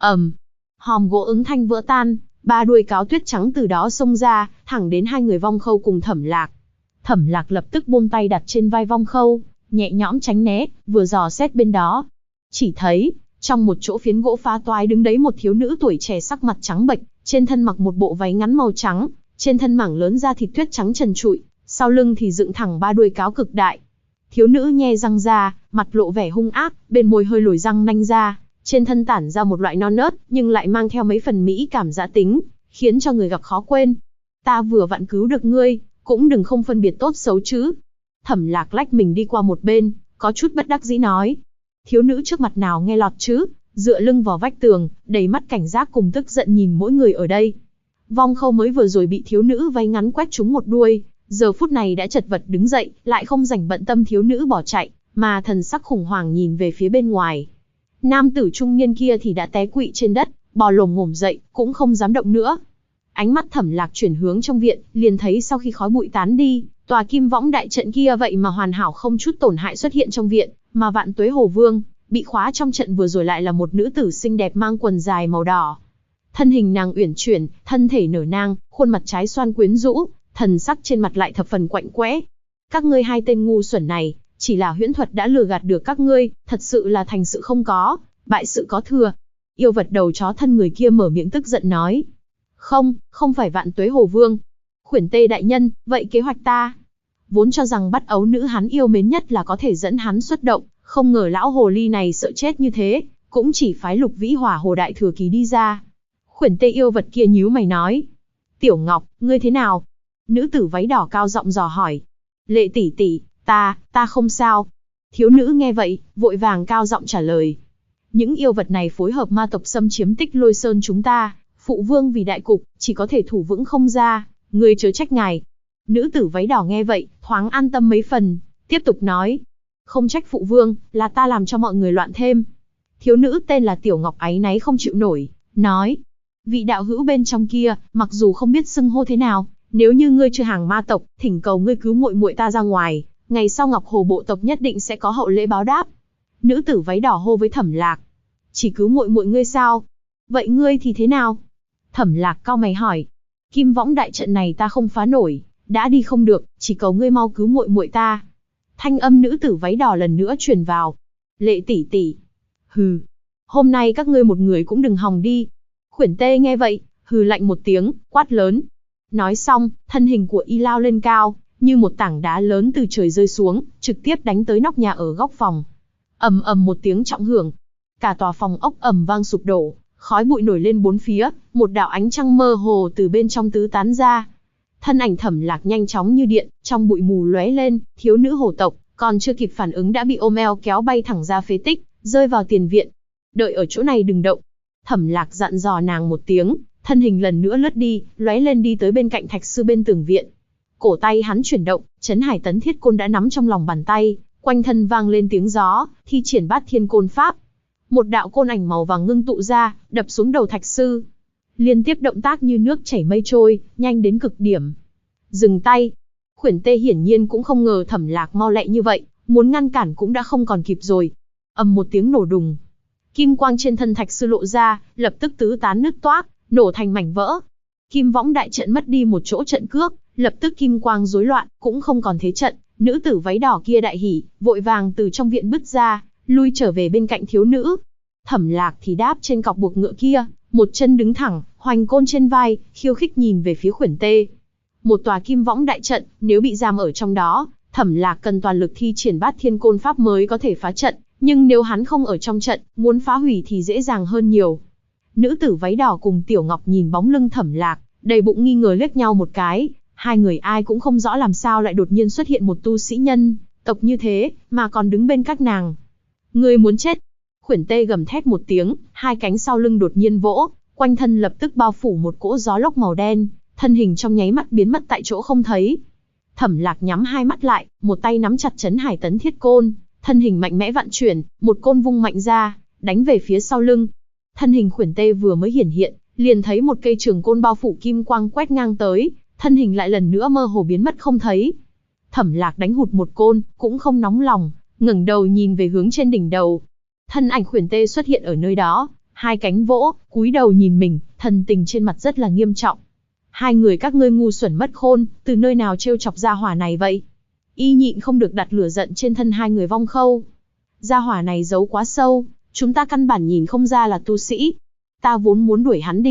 Hòm gỗ ứng thanh vỡ tan, 3 đuôi cáo tuyết trắng từ đó xông ra, thẳng đến hai người Vong Khâu cùng Thẩm Lạc. Thẩm Lạc lập tức buông tay đặt trên vai Vong Khâu, nhẹ nhõm tránh né, vừa dò xét bên đó. Chỉ thấy, trong một chỗ phiến gỗ phá toái đứng đấy một thiếu nữ tuổi trẻ sắc mặt trắng bệch, trên thân mặc một bộ váy ngắn màu trắng, Trên thân mảng lớn da thịt tuyết trắng trần trụi, sau lưng thì dựng thẳng ba đuôi cáo cực đại. Thiếu nữ nhe răng ra, mặt lộ vẻ hung ác, bên môi hơi lồi răng nanh ra, trên thân tản ra một loại non nớt, nhưng lại mang theo mấy phần mỹ cảm dã tính, khiến cho người gặp khó quên. Ta vừa vặn cứu được ngươi, cũng đừng không phân biệt tốt xấu chứ. Thẩm Lạc lách mình đi qua một bên, có chút bất đắc dĩ nói. Thiếu nữ trước mặt nào nghe lọt chứ, dựa lưng vào vách tường, đầy mắt cảnh giác cùng tức giận nhìn mỗi người ở đây. Vong Khâu mới vừa rồi bị thiếu nữ váy ngắn quét trúng một đuôi, giờ phút này đã chật vật đứng dậy, lại không rảnh bận tâm thiếu nữ bỏ chạy, mà thần sắc khủng hoảng nhìn về phía bên ngoài. Nam tử trung niên kia thì đã té quỵ trên đất, bò lồm ngổm dậy, cũng không dám động nữa. Ánh mắt Thẩm Lạc chuyển hướng trong viện, liền thấy sau khi khói bụi tán đi, tòa Kim Võng đại trận kia vậy mà hoàn hảo không chút tổn hại xuất hiện trong viện, mà Vạn Tuế Hồ Vương bị khóa trong trận vừa rồi lại là một nữ tử xinh đẹp mang quần dài màu đỏ. Thân hình nàng uyển chuyển, thân thể nở nang, khuôn mặt trái xoan quyến rũ, thần sắc trên mặt lại thập phần quạnh quẽ. Các ngươi hai tên ngu xuẩn này, chỉ là huyễn thuật đã lừa gạt được các ngươi, thật sự là thành sự không có, bại sự có thừa. Yêu vật đầu chó thân người kia mở miệng tức giận nói. Không phải Vạn Tuế Hồ Vương. Khuyển Tê đại nhân, vậy kế hoạch ta? Vốn cho rằng bắt ấu nữ hắn yêu mến nhất là có thể dẫn hắn xuất động, không ngờ lão hồ ly này sợ chết như thế, cũng chỉ phái Lục Vĩ Hỏa Hồ Đại Thừa Kỳ đi ra. Khuyển Tê yêu vật kia nhíu mày nói. Tiểu Ngọc, ngươi thế nào? Nữ tử váy đỏ cao giọng dò hỏi. Lệ tỷ tỷ, ta không sao. Thiếu nữ nghe vậy, vội vàng cao giọng trả lời. Những yêu vật này phối hợp ma tộc xâm chiếm Tích Lôi Sơn chúng ta, phụ vương vì đại cục, chỉ có thể thủ vững không ra, ngươi chớ trách ngài. Nữ tử váy đỏ nghe vậy, thoáng an tâm mấy phần, tiếp tục nói. Không trách phụ vương, là ta làm cho mọi người loạn thêm. Thiếu nữ tên là Tiểu Ngọc áy náy không chịu nổi, nói. Vị đạo hữu bên trong kia, mặc dù không biết xưng hô thế nào, nếu như ngươi chưa hàng ma tộc, thỉnh cầu ngươi cứu muội muội ta ra ngoài, ngày sau Ngọc Hồ bộ tộc nhất định sẽ có hậu lễ báo đáp. Nữ tử váy đỏ hô với Thẩm Lạc. Chỉ cứu muội muội ngươi sao? Vậy ngươi thì thế nào? Thẩm Lạc cau mày hỏi. Kim Võng đại trận này ta không phá nổi, đã đi không được, chỉ cầu ngươi mau cứu muội muội ta. Thanh âm nữ tử váy đỏ lần nữa truyền vào. Lệ tỷ tỷ. Hừ. Hôm nay các ngươi một người cũng đừng hòng đi. Khuyển Tê nghe vậy, hừ lạnh một tiếng, quát lớn. Nói xong, thân hình của y lao lên cao, như một tảng đá lớn từ trời rơi xuống, trực tiếp đánh tới nóc nhà ở góc phòng. Ầm ầm một tiếng trọng hưởng. Cả tòa phòng ốc ầm vang sụp đổ, khói bụi nổi lên bốn phía, một đạo ánh trăng mơ hồ từ bên trong tứ tán ra. Thân ảnh Thẩm Lạc nhanh chóng như điện, trong bụi mù lóe lên, thiếu nữ hồ tộc, còn chưa kịp phản ứng đã bị ôm eo kéo bay thẳng ra phế tích, rơi vào tiền viện. Đợi ở chỗ này đừng động. Thẩm Lạc dặn dò nàng một tiếng, thân hình lần nữa lướt đi, lóe lên đi tới bên cạnh thạch sư bên tường viện. Cổ tay hắn chuyển động, Chấn Hải Tấn Thiết Côn đã nắm trong lòng bàn tay, quanh thân vang lên tiếng gió, thi triển Bát Thiên Côn pháp. Một đạo côn ảnh màu vàng ngưng tụ ra, đập xuống đầu thạch sư. Liên tiếp động tác như nước chảy mây trôi, nhanh đến cực điểm. Dừng tay. Khuyển Tê hiển nhiên cũng không ngờ Thẩm Lạc mau lẹ như vậy, muốn ngăn cản cũng đã không còn kịp rồi. Ầm một tiếng nổ đùng. Kim quang trên thân thạch sư lộ ra, lập tức tứ tán nứt toác, nổ thành mảnh vỡ. Kim Võng đại trận mất đi một chỗ trận cước, lập tức kim quang rối loạn, cũng không còn thế trận. Nữ tử váy đỏ kia đại hỉ, vội vàng từ trong viện bứt ra, lui trở về bên cạnh thiếu nữ. Thẩm Lạc thì đáp trên cọc buộc ngựa kia, một chân đứng thẳng, hoành côn trên vai, khiêu khích nhìn về phía Khuyển Tê. Một tòa Kim Võng đại trận, nếu bị giam ở trong đó, Thẩm Lạc cần toàn lực thi triển Bát Thiên Côn pháp mới có thể phá trận, nhưng nếu hắn không ở trong trận, muốn phá hủy thì dễ dàng hơn nhiều. Nữ tử váy đỏ cùng Tiểu Ngọc nhìn bóng lưng Thẩm Lạc, đầy bụng nghi ngờ liếc nhau một cái, hai người ai cũng không rõ làm sao lại đột nhiên xuất hiện một tu sĩ nhân tộc như thế, mà còn đứng bên các nàng. Ngươi muốn chết? Khuyển Tê gầm thét một tiếng, hai cánh sau lưng đột nhiên vỗ, quanh thân lập tức bao phủ một cỗ gió lốc màu đen, thân hình trong nháy mắt biến mất tại chỗ không thấy. Thẩm Lạc nhắm hai mắt lại, một tay nắm chặt Chấn Hải Tấn Thiết Côn, thân hình mạnh mẽ vặn chuyển, một côn vung mạnh ra, đánh về phía sau lưng. Thân hình Khuyển Tê vừa mới hiển hiện, liền thấy một cây trường côn bao phủ kim quang quét ngang tới, thân hình lại lần nữa mơ hồ biến mất không thấy. Thẩm Lạc đánh hụt một côn, cũng không nóng lòng, ngẩng đầu nhìn về hướng trên đỉnh đầu. Thân ảnh Khuyển Tê xuất hiện ở nơi đó, hai cánh vỗ, cúi đầu nhìn mình, thần tình trên mặt rất là nghiêm trọng. Hai người các ngươi ngu xuẩn mất khôn, từ nơi nào trêu chọc gia hỏa này vậy? Y nhịn không được đặt lửa giận trên thân hai người Vong Khâu. Gia hỏa này giấu quá sâu, chúng ta căn bản nhìn không ra là tu sĩ. Ta vốn muốn đuổi hắn đi,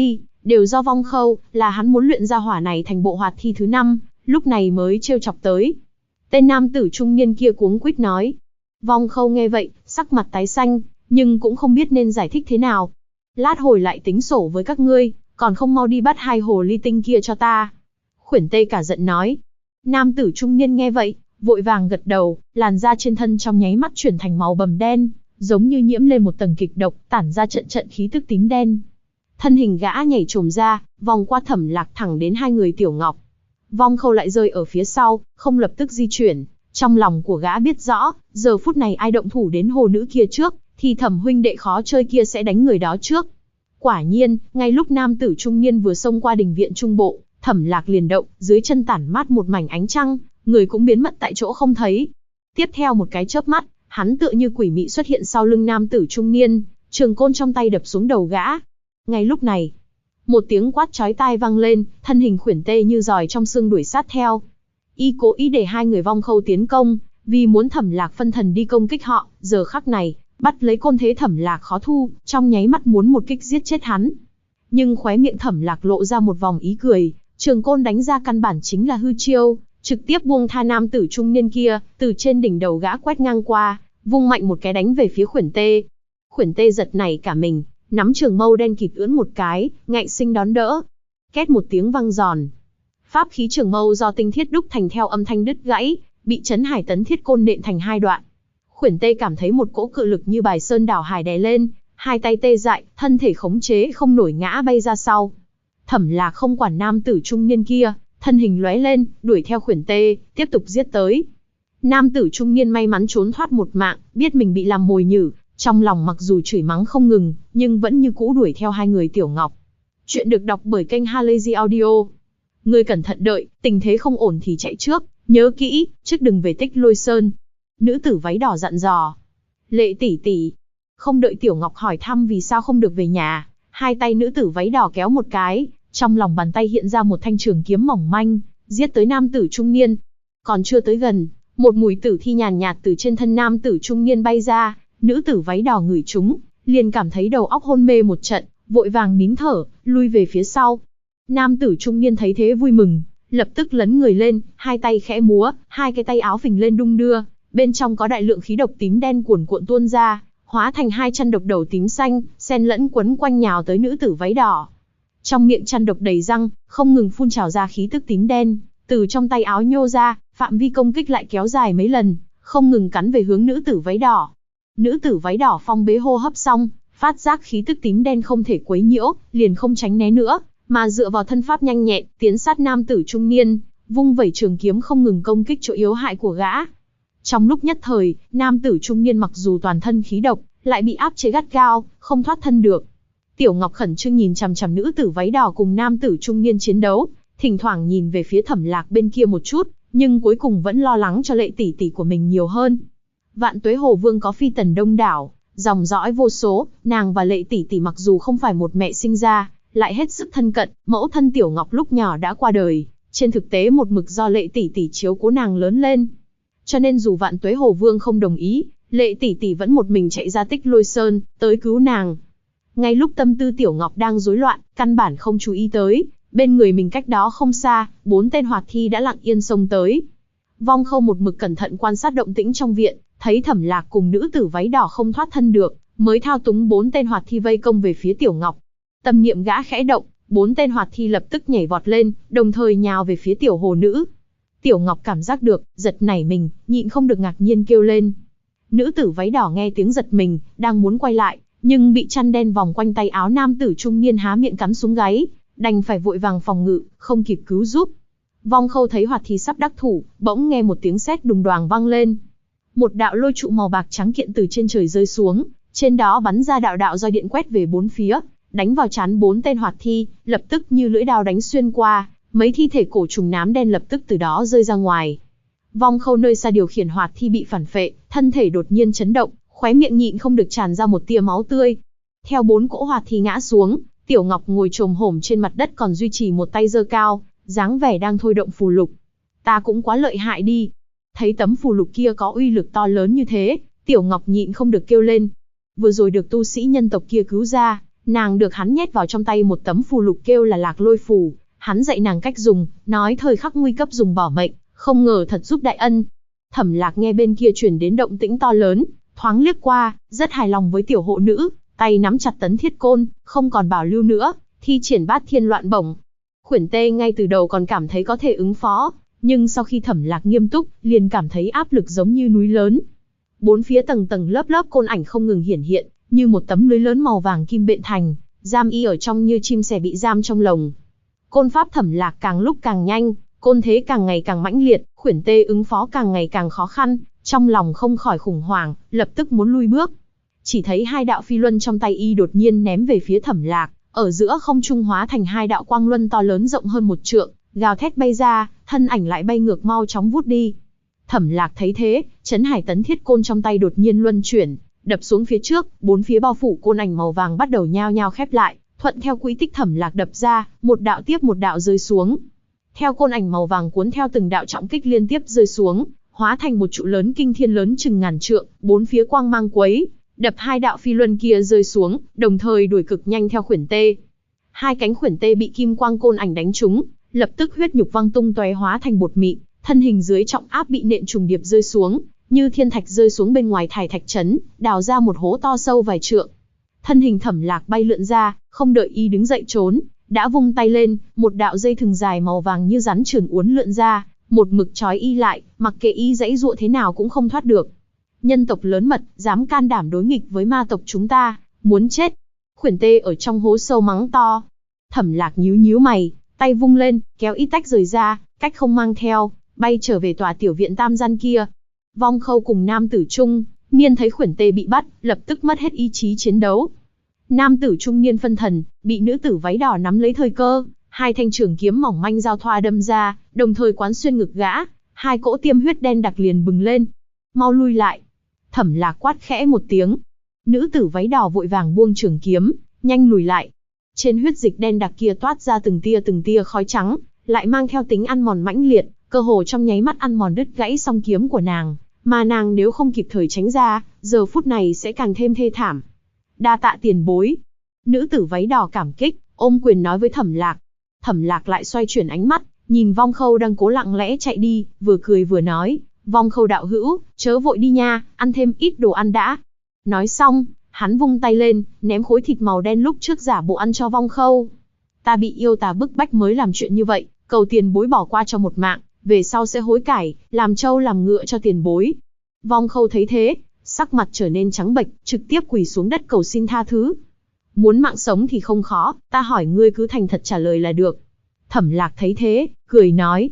đều do Vong Khâu, là hắn muốn luyện ra hỏa này thành bộ hoạt thi thứ 5, lúc này mới trêu chọc tới. Tên nam tử trung niên kia cuống quýt nói. Vong Khâu nghe vậy, sắc mặt tái xanh, nhưng cũng không biết nên giải thích thế nào. Lát hồi lại tính sổ với các ngươi, còn không mau đi bắt 2 hồ ly tinh kia cho ta. Khuyển Tê cả giận nói. Nam tử trung niên nghe vậy, vội vàng gật đầu, làn da trên thân trong nháy mắt chuyển thành màu bầm đen, giống như nhiễm lên một tầng kịch độc, tản ra trận trận khí tức tím đen. Thân hình gã nhảy trồm ra, vòng qua Thẩm Lạc thẳng đến 2 người Tiểu Ngọc. Vong Khâu lại rơi ở phía sau, không lập tức di chuyển. Trong lòng của gã biết rõ, giờ phút này ai động thủ đến hồ nữ kia trước, thì Thẩm huynh đệ khó chơi kia sẽ đánh người đó trước. Quả nhiên, ngay lúc nam tử trung niên vừa xông qua đình viện trung bộ, Thẩm Lạc liền động, dưới chân tản mát một mảnh ánh trăng, người cũng biến mất tại chỗ không thấy. Tiếp theo một cái chớp mắt, hắn tựa như quỷ mị xuất hiện sau lưng nam tử trung niên, trường côn trong tay đập xuống đầu gã. Ngay lúc này, một tiếng quát chói tai vang lên, thân hình Khuyển Tê như giòi trong xương đuổi sát theo. Y cố ý để 2 người Vong Khâu tiến công, vì muốn Thẩm Lạc phân thần đi công kích họ, giờ khắc này, bắt lấy côn thế Thẩm Lạc khó thu, trong nháy mắt muốn một kích giết chết hắn. Nhưng khóe miệng Thẩm Lạc lộ ra một vòng ý cười, trường côn đánh ra căn bản chính là hư chiêu, trực tiếp buông tha nam tử trung niên kia, từ trên đỉnh đầu gã quét ngang qua, vung mạnh một cái đánh về phía Khuyển Tê. Khuyển Tê giật nảy cả mình, nắm trường mâu đen kịt ưỡn một cái, ngạnh sinh đón đỡ. Két một tiếng vang giòn. Pháp khí trường mâu do tinh thiết đúc thành theo âm thanh đứt gãy, bị Chấn Hải Tấn Thiết Côn nện thành 2 đoạn. Khuyển Tê cảm thấy một cỗ cự lực như bài sơn đảo hải đè lên, 2 tay tê dại, thân thể khống chế không nổi ngã bay ra sau. Thẩm Lạc không quản nam tử trung niên kia, thân hình lóe lên, đuổi theo Khuyển Tê, tiếp tục giết tới. Nam tử trung niên may mắn trốn thoát một mạng, biết mình bị làm mồi nhử, trong lòng mặc dù chửi mắng không ngừng, nhưng vẫn như cũ đuổi theo 2 người Tiểu Ngọc. Chuyện được đọc bởi kênh Halazy Audio. Ngươi cẩn thận đợi, tình thế không ổn thì chạy trước, nhớ kỹ, trước đừng về Tích Lôi Sơn. Nữ tử váy đỏ dặn dò. Lệ tỷ tỷ. Không đợi Tiểu Ngọc hỏi thăm vì sao không được về nhà, 2 tay nữ tử váy đỏ kéo một cái, trong lòng bàn tay hiện ra một thanh trường kiếm mỏng manh, giết tới nam tử trung niên. Còn chưa tới gần, một mùi tử thi nhàn nhạt từ trên thân nam tử trung niên bay ra, nữ tử váy đỏ ngửi chúng, liền cảm thấy đầu óc hôn mê một trận, vội vàng nín thở, lui về phía sau. Nam tử trung niên thấy thế vui mừng, lập tức lấn người lên, 2 tay khẽ múa, 2 cái tay áo phình lên đung đưa, bên trong có đại lượng khí độc tím đen cuồn cuộn tuôn ra, hóa thành 2 chăn độc đầu tím xanh, xen lẫn quấn quanh nhào tới nữ tử váy đỏ. Trong miệng chăn độc đầy răng, không ngừng phun trào ra khí tức tím đen, từ trong tay áo nhô ra, phạm vi công kích lại kéo dài mấy lần, không ngừng cắn về hướng nữ tử váy đỏ. Nữ tử váy đỏ phong bế hô hấp xong, phát giác khí tức tím đen không thể quấy nhiễu, liền không tránh né nữa, mà dựa vào thân pháp nhanh nhẹn, tiến sát nam tử trung niên, vung vẩy trường kiếm không ngừng công kích chỗ yếu hại của gã. Trong lúc nhất thời, nam tử trung niên mặc dù toàn thân khí độc, lại bị áp chế gắt gao, không thoát thân được. Tiểu Ngọc khẩn trương nhìn chằm chằm nữ tử váy đỏ cùng nam tử trung niên chiến đấu, thỉnh thoảng nhìn về phía Thẩm Lạc bên kia một chút, nhưng cuối cùng vẫn lo lắng cho Lệ tỷ tỷ của mình nhiều hơn. Vạn Tuế Hồ Vương có phi tần đông đảo, dòng dõi vô số, nàng và Lệ tỷ tỷ mặc dù không phải một mẹ sinh ra, lại hết sức thân cận, mẫu thân Tiểu Ngọc lúc nhỏ đã qua đời, trên thực tế một mực do Lệ tỷ tỷ chiếu cố nàng lớn lên. Cho nên dù Vạn Tuế Hồ Vương không đồng ý, Lệ tỷ tỷ vẫn một mình chạy ra Tích Lôi Sơn, tới cứu nàng. Ngay lúc tâm tư Tiểu Ngọc đang rối loạn, căn bản không chú ý tới, bên người mình cách đó không xa, 4 tên hoạt thi đã lặng yên xông tới. Vong Khâu một mực cẩn thận quan sát động tĩnh trong viện, thấy Thẩm Lạc cùng nữ tử váy đỏ không thoát thân được, mới thao túng 4 tên hoạt thi vây công về phía Tiểu Ngọc. Tâm niệm gã khẽ động, 4 tên hoạt thi lập tức nhảy vọt lên, đồng thời nhào về phía tiểu hồ nữ. Tiểu Ngọc cảm giác được, giật nảy mình, nhịn không được ngạc nhiên kêu lên. Nữ tử váy đỏ nghe tiếng giật mình, đang muốn quay lại, nhưng bị chăn đen vòng quanh tay áo nam tử trung niên há miệng cắn xuống gáy, đành phải vội vàng phòng ngự, không kịp cứu giúp. Vong Khâu thấy hoạt thi sắp đắc thủ, bỗng nghe một tiếng sét đùng đoàng vang lên. Một đạo lôi trụ màu bạc trắng kiện từ trên trời rơi xuống, trên đó bắn ra đạo đạo roi điện quét về 4 phía, đánh vào trán 4 tên hoạt thi, lập tức như lưỡi dao đánh xuyên qua, mấy thi thể cổ trùng nám đen lập tức từ đó rơi ra ngoài. Vong Khâu nơi xa điều khiển hoạt thi bị phản phệ, thân thể đột nhiên chấn động, khóe miệng nhịn không được tràn ra một tia máu tươi. Theo 4 cỗ hoạt thi ngã xuống, Tiểu Ngọc ngồi chồm hổm trên mặt đất còn duy trì một tay giơ cao, dáng vẻ đang thôi động phù lục. Ta cũng quá lợi hại đi. Thấy tấm phù lục kia có uy lực to lớn như thế, Tiểu Ngọc nhịn không được kêu lên. Vừa rồi được tu sĩ nhân tộc kia cứu ra, Nàng được hắn nhét vào trong tay một tấm phù lục kêu là Lạc Lôi phù, hắn dạy nàng cách dùng, nói thời khắc nguy cấp dùng bỏ mệnh, không ngờ thật giúp đại ân. Thẩm Lạc nghe bên kia truyền đến động tĩnh to lớn, thoáng liếc qua, rất hài lòng với tiểu hộ nữ, tay nắm chặt tấn thiết côn, không còn bảo lưu nữa, thi triển bát thiên loạn bổng. Khuyển Tê ngay từ đầu còn cảm thấy có thể ứng phó, nhưng sau khi Thẩm Lạc nghiêm túc, liền cảm thấy áp lực giống như núi lớn. Bốn phía tầng tầng lớp lớp côn ảnh không ngừng hiển hiện, như một tấm lưới lớn màu vàng kim bện thành, giam y ở trong như chim sẻ bị giam trong lồng. Côn pháp Thẩm Lạc càng lúc càng nhanh, côn thế càng ngày càng mãnh liệt, Khuyển Tê ứng phó càng ngày càng khó khăn, trong lòng không khỏi khủng hoảng, lập tức muốn lui bước. Chỉ thấy hai đạo phi luân trong tay y đột nhiên ném về phía Thẩm Lạc, ở giữa không trung hóa thành hai đạo quang luân to lớn rộng hơn một trượng, gào thét bay ra, thân ảnh lại bay ngược mau chóng vút đi. Thẩm Lạc thấy thế, Chấn Hải tấn thiết côn trong tay đột nhiên luân chuyển, đập xuống phía trước, bốn phía bao phủ côn ảnh màu vàng bắt đầu nhao nhao khép lại, thuận theo quỹ tích Thẩm Lạc đập ra, một đạo tiếp một đạo rơi xuống. Theo côn ảnh màu vàng cuốn theo từng đạo trọng kích liên tiếp rơi xuống, hóa thành một trụ lớn kinh thiên lớn chừng ngàn trượng, bốn phía quang mang quấy, đập hai đạo phi luân kia rơi xuống, đồng thời đuổi cực nhanh theo Khuyển Tê. Hai cánh Khuyển Tê bị kim quang côn ảnh đánh trúng, lập tức huyết nhục văng tung tóe hóa thành bột mịn, thân hình dưới trọng áp bị nện trùng điệp rơi xuống, như thiên thạch rơi xuống bên ngoài thải thạch trấn, đào ra một hố to sâu vài trượng. Thân hình Thẩm Lạc bay lượn ra, không đợi y đứng dậy trốn, đã vung tay lên, một đạo dây thừng dài màu vàng như rắn trườn uốn lượn ra, một mực trói y lại, mặc kệ y giãy giụa thế nào cũng không thoát được. Nhân tộc lớn mật, dám can đảm đối nghịch với ma tộc chúng ta, muốn chết. Khuyển Tê ở trong hố sâu mắng to. Thẩm Lạc nhíu nhíu mày, tay vung lên, kéo y tách rời ra, cách không mang theo, bay trở về tòa tiểu viện tam gian kia. Vong Khâu cùng nam tử trung niên thấy Khuyển Tê bị bắt, lập tức mất hết ý chí chiến đấu. Nam tử trung niên phân thần, bị nữ tử váy đỏ nắm lấy thời cơ, hai thanh trường kiếm mỏng manh giao thoa đâm ra, đồng thời quán xuyên ngực gã, hai cỗ tiêm huyết đen đặc liền bừng lên. Mau lui lại. Thẩm Lạc quát khẽ một tiếng. Nữ tử váy đỏ vội vàng buông trường kiếm, nhanh lùi lại. Trên huyết dịch đen đặc kia toát ra từng tia khói trắng, lại mang theo tính ăn mòn mãnh liệt, cơ hồ trong nháy mắt ăn mòn đứt gãy song kiếm của nàng, mà nàng nếu không kịp thời tránh ra, giờ phút này sẽ càng thêm thê thảm. Đa tạ tiền bối. Nữ tử váy đỏ cảm kích, ôm quyền nói với Thẩm Lạc. Thẩm Lạc lại xoay chuyển ánh mắt, nhìn Vong Khâu đang cố lặng lẽ chạy đi, vừa cười vừa nói, Vong Khâu đạo hữu, chớ vội đi nha, ăn thêm ít đồ ăn đã. Nói xong, hắn vung tay lên, ném khối thịt màu đen lúc trước giả bộ ăn cho Vong Khâu. Ta bị yêu tà bức bách mới làm chuyện như vậy, cầu tiền bối bỏ qua cho một mạng, về sau sẽ hối cải, làm trâu làm ngựa cho tiền bối. Vong Khâu thấy thế, sắc mặt trở nên trắng bệch, trực tiếp quỳ xuống đất cầu xin tha thứ. Muốn mạng sống thì không khó, ta hỏi ngươi cứ thành thật trả lời là được. Thẩm Lạc thấy thế, cười nói.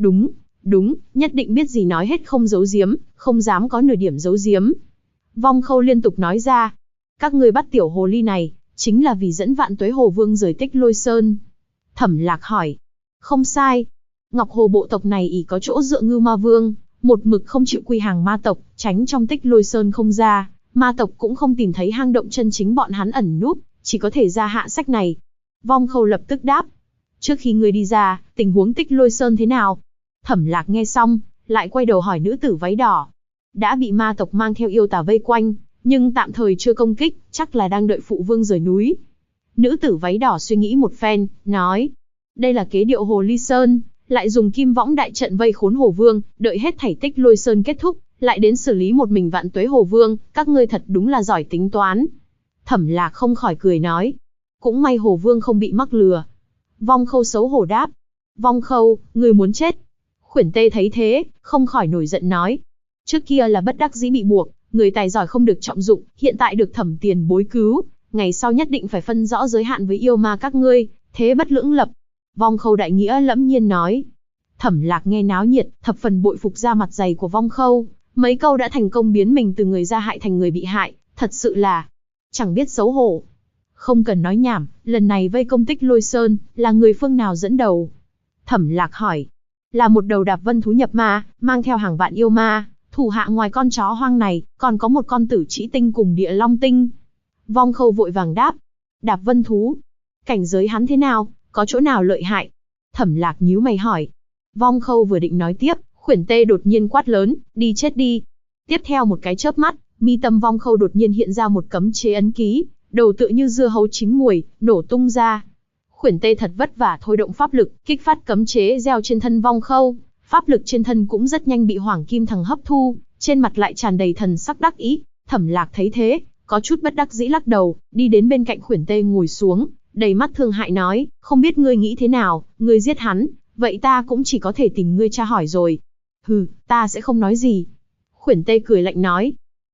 Đúng, nhất định biết gì nói hết không giấu giếm, không dám có nửa điểm giấu giếm. Vong Khâu liên tục nói ra. Các ngươi bắt tiểu hồ ly này, chính là vì dẫn Vạn Tuế Hồ Vương rời Tích Lôi Sơn. Thẩm Lạc hỏi. Không sai. Ngọc Hồ bộ tộc này ỷ có chỗ dựa Ngưu Ma Vương, một mực không chịu quy hàng ma tộc, tránh trong Tích Lôi Sơn không ra, ma tộc cũng không tìm thấy hang động chân chính bọn hắn ẩn núp, chỉ có thể ra hạ sách này. Vong Khâu lập tức đáp. Trước khi ngươi đi ra, tình huống Tích Lôi Sơn thế nào? Thẩm Lạc nghe xong, lại quay đầu hỏi nữ tử váy đỏ. Đã bị ma tộc mang theo yêu tà vây quanh, nhưng tạm thời chưa công kích, chắc là đang đợi phụ vương rời núi. Nữ tử váy đỏ suy nghĩ một phen, nói. Đây là kế điệu Hồ Ly Sơn, lại dùng kim võng đại trận vây khốn Hồ Vương, đợi hết thảy Tích Lôi Sơn kết thúc, lại đến xử lý một mình Vạn Tuế Hồ Vương, các ngươi thật đúng là giỏi tính toán. Thẩm Lạc không khỏi cười nói. Cũng may Hồ Vương không bị mắc lừa. Vong Khâu xấu hổ đáp. Vong Khâu, ngươi muốn chết. Khuyển Tê thấy thế, không khỏi nổi giận nói. Trước kia là bất đắc dĩ bị buộc, người tài giỏi không được trọng dụng, hiện tại được Thẩm tiền bối cứu, ngày sau nhất định phải phân rõ giới hạn với yêu ma các ngươi, thế bất lưỡng lập. Vong Khâu đại nghĩa lẫm nhiên nói. Thẩm Lạc nghe náo nhiệt, thập phần bội phục ra mặt dày của Vong Khâu, mấy câu đã thành công biến mình từ người ra hại thành người bị hại, thật sự là chẳng biết xấu hổ. Không cần nói nhảm, lần này vây công Tích Lôi Sơn, là người phương nào dẫn đầu? Thẩm Lạc hỏi. Là một đầu đạp vân thú nhập ma, mang theo hàng vạn yêu ma, thủ hạ ngoài con chó hoang này, còn có một con tử trĩ tinh cùng địa long tinh. Vong Khâu vội vàng đáp. Đạp vân thú. Cảnh giới hắn thế nào, có chỗ nào lợi hại? Thẩm Lạc nhíu mày hỏi. Vong Khâu vừa định nói tiếp, Khuyển Tê đột nhiên quát lớn, đi chết đi. Tiếp theo một cái chớp mắt, mi tâm Vong Khâu đột nhiên hiện ra một cấm chế ấn ký, đầu tựa như dưa hấu chín muồi, nổ tung ra. Khuyển Tê thật vất vả thôi động pháp lực, kích phát cấm chế gieo trên thân Vong Khâu, pháp lực trên thân cũng rất nhanh bị Hoàng Kim Thằng hấp thu, trên mặt lại tràn đầy thần sắc đắc ý. Thẩm Lạc thấy thế, có chút bất đắc dĩ lắc đầu, đi đến bên cạnh Khuyển Tê ngồi xuống, đầy mắt thương hại nói, không biết ngươi nghĩ thế nào, ngươi giết hắn, vậy ta cũng chỉ có thể tìm ngươi tra hỏi rồi. Hừ, ta sẽ không nói gì. Khuyển Tê cười lạnh nói,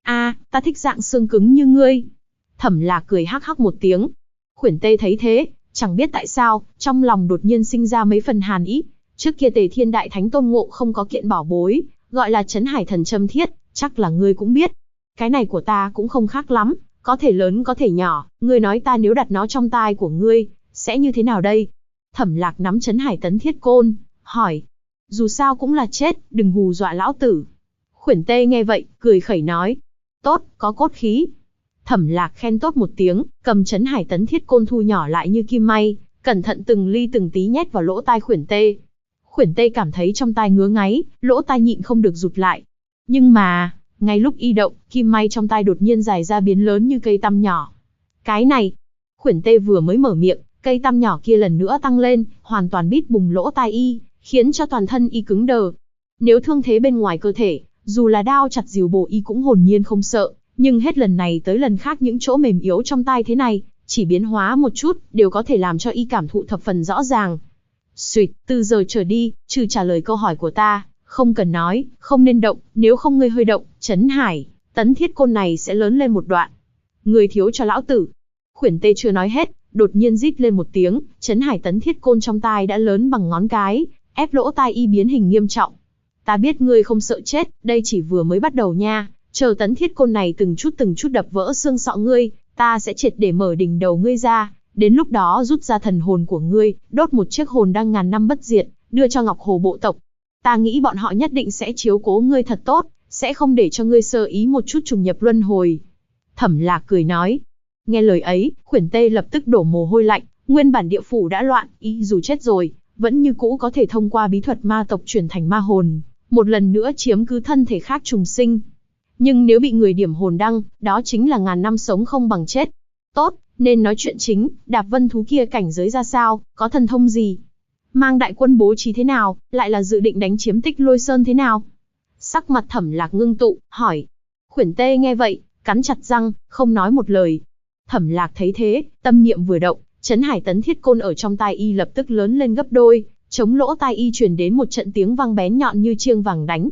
ta thích dạng xương cứng như ngươi. Thẩm Lạc cười hắc hắc một tiếng. Khuyển Tê thấy thế, chẳng biết tại sao, trong lòng đột nhiên sinh ra mấy phần hàn ý. Trước kia Tề Thiên Đại Thánh tôn ngộ không có kiện bảo bối, gọi là Trấn Hải Thần Châm Thiết, chắc là ngươi cũng biết. Cái này của ta cũng không khác lắm, có thể lớn có thể nhỏ, ngươi nói ta nếu đặt nó trong tai của ngươi, sẽ như thế nào đây? Thẩm Lạc nắm Trấn Hải Tấn Thiết Côn, hỏi. Dù sao cũng là chết, đừng hù dọa lão tử. Khuyển Tê nghe vậy, cười khẩy nói. Tốt, có cốt khí. Thẩm Lạc khen tốt một tiếng, cầm Trấn Hải Tấn Thiết Côn thu nhỏ lại như kim may, cẩn thận từng ly từng tí nhét vào lỗ tai Khuyển Tê. Khuyển Tê cảm thấy trong tai ngứa ngáy, lỗ tai nhịn không được rụt lại. Nhưng mà, ngay lúc y động, kim may trong tai đột nhiên dài ra biến lớn như cây tăm nhỏ. Cái này, Khuyển Tê vừa mới mở miệng, cây tăm nhỏ kia lần nữa tăng lên, hoàn toàn bít bùng lỗ tai y, khiến cho toàn thân y cứng đờ. Nếu thương thế bên ngoài cơ thể, dù là đao chặt rìu bổ y cũng hồn nhiên không sợ, nhưng hết lần này tới lần khác những chỗ mềm yếu trong tai thế này, chỉ biến hóa một chút, đều có thể làm cho y cảm thụ thập phần rõ ràng. Xuyệt, từ giờ trở đi, trừ trả lời câu hỏi của ta, không cần nói, không nên động, nếu không ngươi hơi động, Trấn Hải Tấn Thiết Côn này sẽ lớn lên một đoạn. Ngươi thiếu cho lão tử. Khuyển Tê chưa nói hết, đột nhiên rít lên một tiếng, Trấn Hải Tấn Thiết Côn trong tai đã lớn bằng ngón cái, ép lỗ tai y biến hình nghiêm trọng. Ta biết ngươi không sợ chết, đây chỉ vừa mới bắt đầu nha, chờ Tấn Thiết Côn này từng chút đập vỡ xương sọ ngươi, ta sẽ triệt để mở đỉnh đầu ngươi ra, đến lúc đó rút ra thần hồn của ngươi, đốt một chiếc hồn đăng ngàn năm bất diệt, đưa cho Ngọc Hồ bộ tộc. Ta nghĩ bọn họ nhất định sẽ chiếu cố ngươi thật tốt, sẽ không để cho ngươi sơ ý một chút trùng nhập luân hồi. Thẩm Lạc cười nói. Nghe lời ấy, Khuyển Tê lập tức đổ mồ hôi lạnh, nguyên bản địa phủ đã loạn, y dù chết rồi, vẫn như cũ có thể thông qua bí thuật ma tộc chuyển thành ma hồn, một lần nữa chiếm cứ thân thể khác trùng sinh. Nhưng nếu bị người điểm hồn đăng, đó chính là ngàn năm sống không bằng chết. Tốt, nên nói chuyện chính, Đạp Vân thú kia cảnh giới ra sao, có thần thông gì? Mang đại quân bố trí thế nào, lại là dự định đánh chiếm Tích Lôi Sơn thế nào? Sắc mặt Thẩm Lạc ngưng tụ, hỏi. Khuyển Tê nghe vậy, cắn chặt răng, không nói một lời. Thẩm Lạc thấy thế, tâm niệm vừa động, Trấn Hải Tấn Thiết Côn ở trong tai y lập tức lớn lên gấp đôi, chống lỗ tai y truyền đến một trận tiếng vang bén nhọn như chiêng vàng đánh.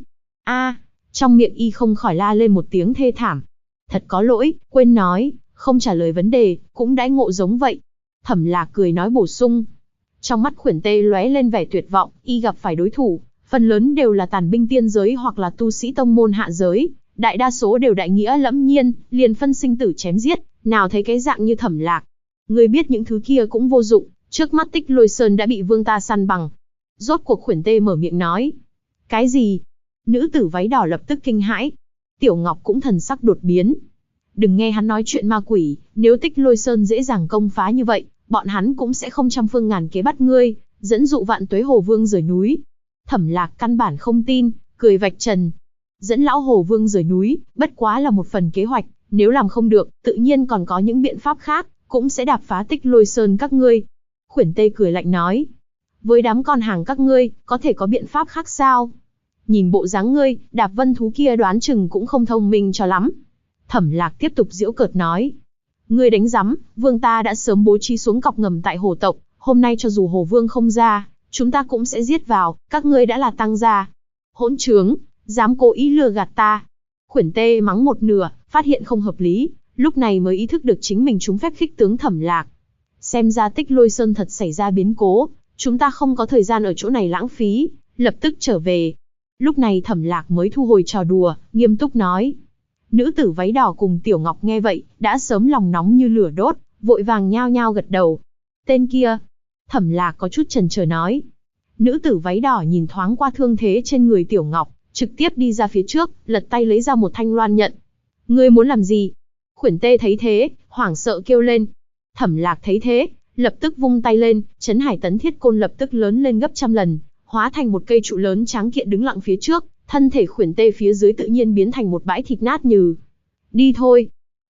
Trong miệng y không khỏi la lên một tiếng thê thảm. Thật có lỗi, quên nói, không trả lời vấn đề, cũng đãi ngộ giống vậy. Thẩm Lạc cười nói bổ sung. Trong mắt Khuyển Tê lóe lên vẻ tuyệt vọng, y gặp phải đối thủ, phần lớn đều là tàn binh tiên giới hoặc là tu sĩ tông môn hạ giới, đại đa số đều đại nghĩa lẫm nhiên, liền phân sinh tử chém giết, nào thấy cái dạng như Thẩm Lạc. Ngươi biết những thứ kia cũng vô dụng, trước mắt Tích Lôi Sơn đã bị vương ta săn bằng. Rốt cuộc Khuyển Tê mở miệng nói. Cái gì? Nữ tử váy đỏ lập tức kinh hãi. Tiểu Ngọc cũng thần sắc đột biến. Đừng nghe hắn nói chuyện ma quỷ, nếu Tích Lôi Sơn dễ dàng công phá như vậy, bọn hắn cũng sẽ không trăm phương ngàn kế bắt ngươi, dẫn dụ Vạn Tuế Hồ Vương rời núi. Thẩm Lạc căn bản không tin, cười vạch trần. Dẫn lão Hồ Vương rời núi, bất quá là một phần kế hoạch, nếu làm không được, tự nhiên còn có những biện pháp khác, cũng sẽ đạp phá Tích Lôi Sơn các ngươi. Khuyển Tê cười lạnh nói. Với đám con hàng các ngươi, có thể có biện pháp khác sao? Nhìn bộ dáng ngươi, Đạp Vân thú kia đoán chừng cũng không thông minh cho lắm. Thẩm Lạc tiếp tục giễu cợt nói. Ngươi đánh rắm, vương ta đã sớm bố trí xuống cọc ngầm tại hồ tộc, hôm nay cho dù Hồ Vương không ra, chúng ta cũng sẽ giết vào, các ngươi đã là tăng gia. Hỗn trướng, dám cố ý lừa gạt ta. Khuyển Tê mắng một nửa, phát hiện không hợp lý, lúc này mới ý thức được chính mình trúng phép khích tướng Thẩm Lạc. Xem ra Tích Lôi Sơn thật xảy ra biến cố, chúng ta không có thời gian ở chỗ này lãng phí, lập tức trở về. Lúc này Thẩm Lạc mới thu hồi trò đùa, nghiêm túc nói. Nữ tử váy đỏ cùng Tiểu Ngọc nghe vậy, đã sớm lòng nóng như lửa đốt, vội vàng nhao nhao gật đầu. Tên kia, Thẩm Lạc có chút chần chờ nói. Nữ tử váy đỏ nhìn thoáng qua thương thế trên người Tiểu Ngọc, trực tiếp đi ra phía trước, lật tay lấy ra một thanh loan nhận. Ngươi muốn làm gì? Khuyển Tê thấy thế, hoảng sợ kêu lên. Thẩm Lạc thấy thế, lập tức vung tay lên, Trấn Hải Tấn Thiết Côn lập tức lớn lên gấp trăm lần, hóa thành một cây trụ lớn tráng kiện đứng lặng phía trước, thân thể Khuyển Tê phía dưới tự nhiên biến thành một bãi thịt nát nhừ. Đi thôi.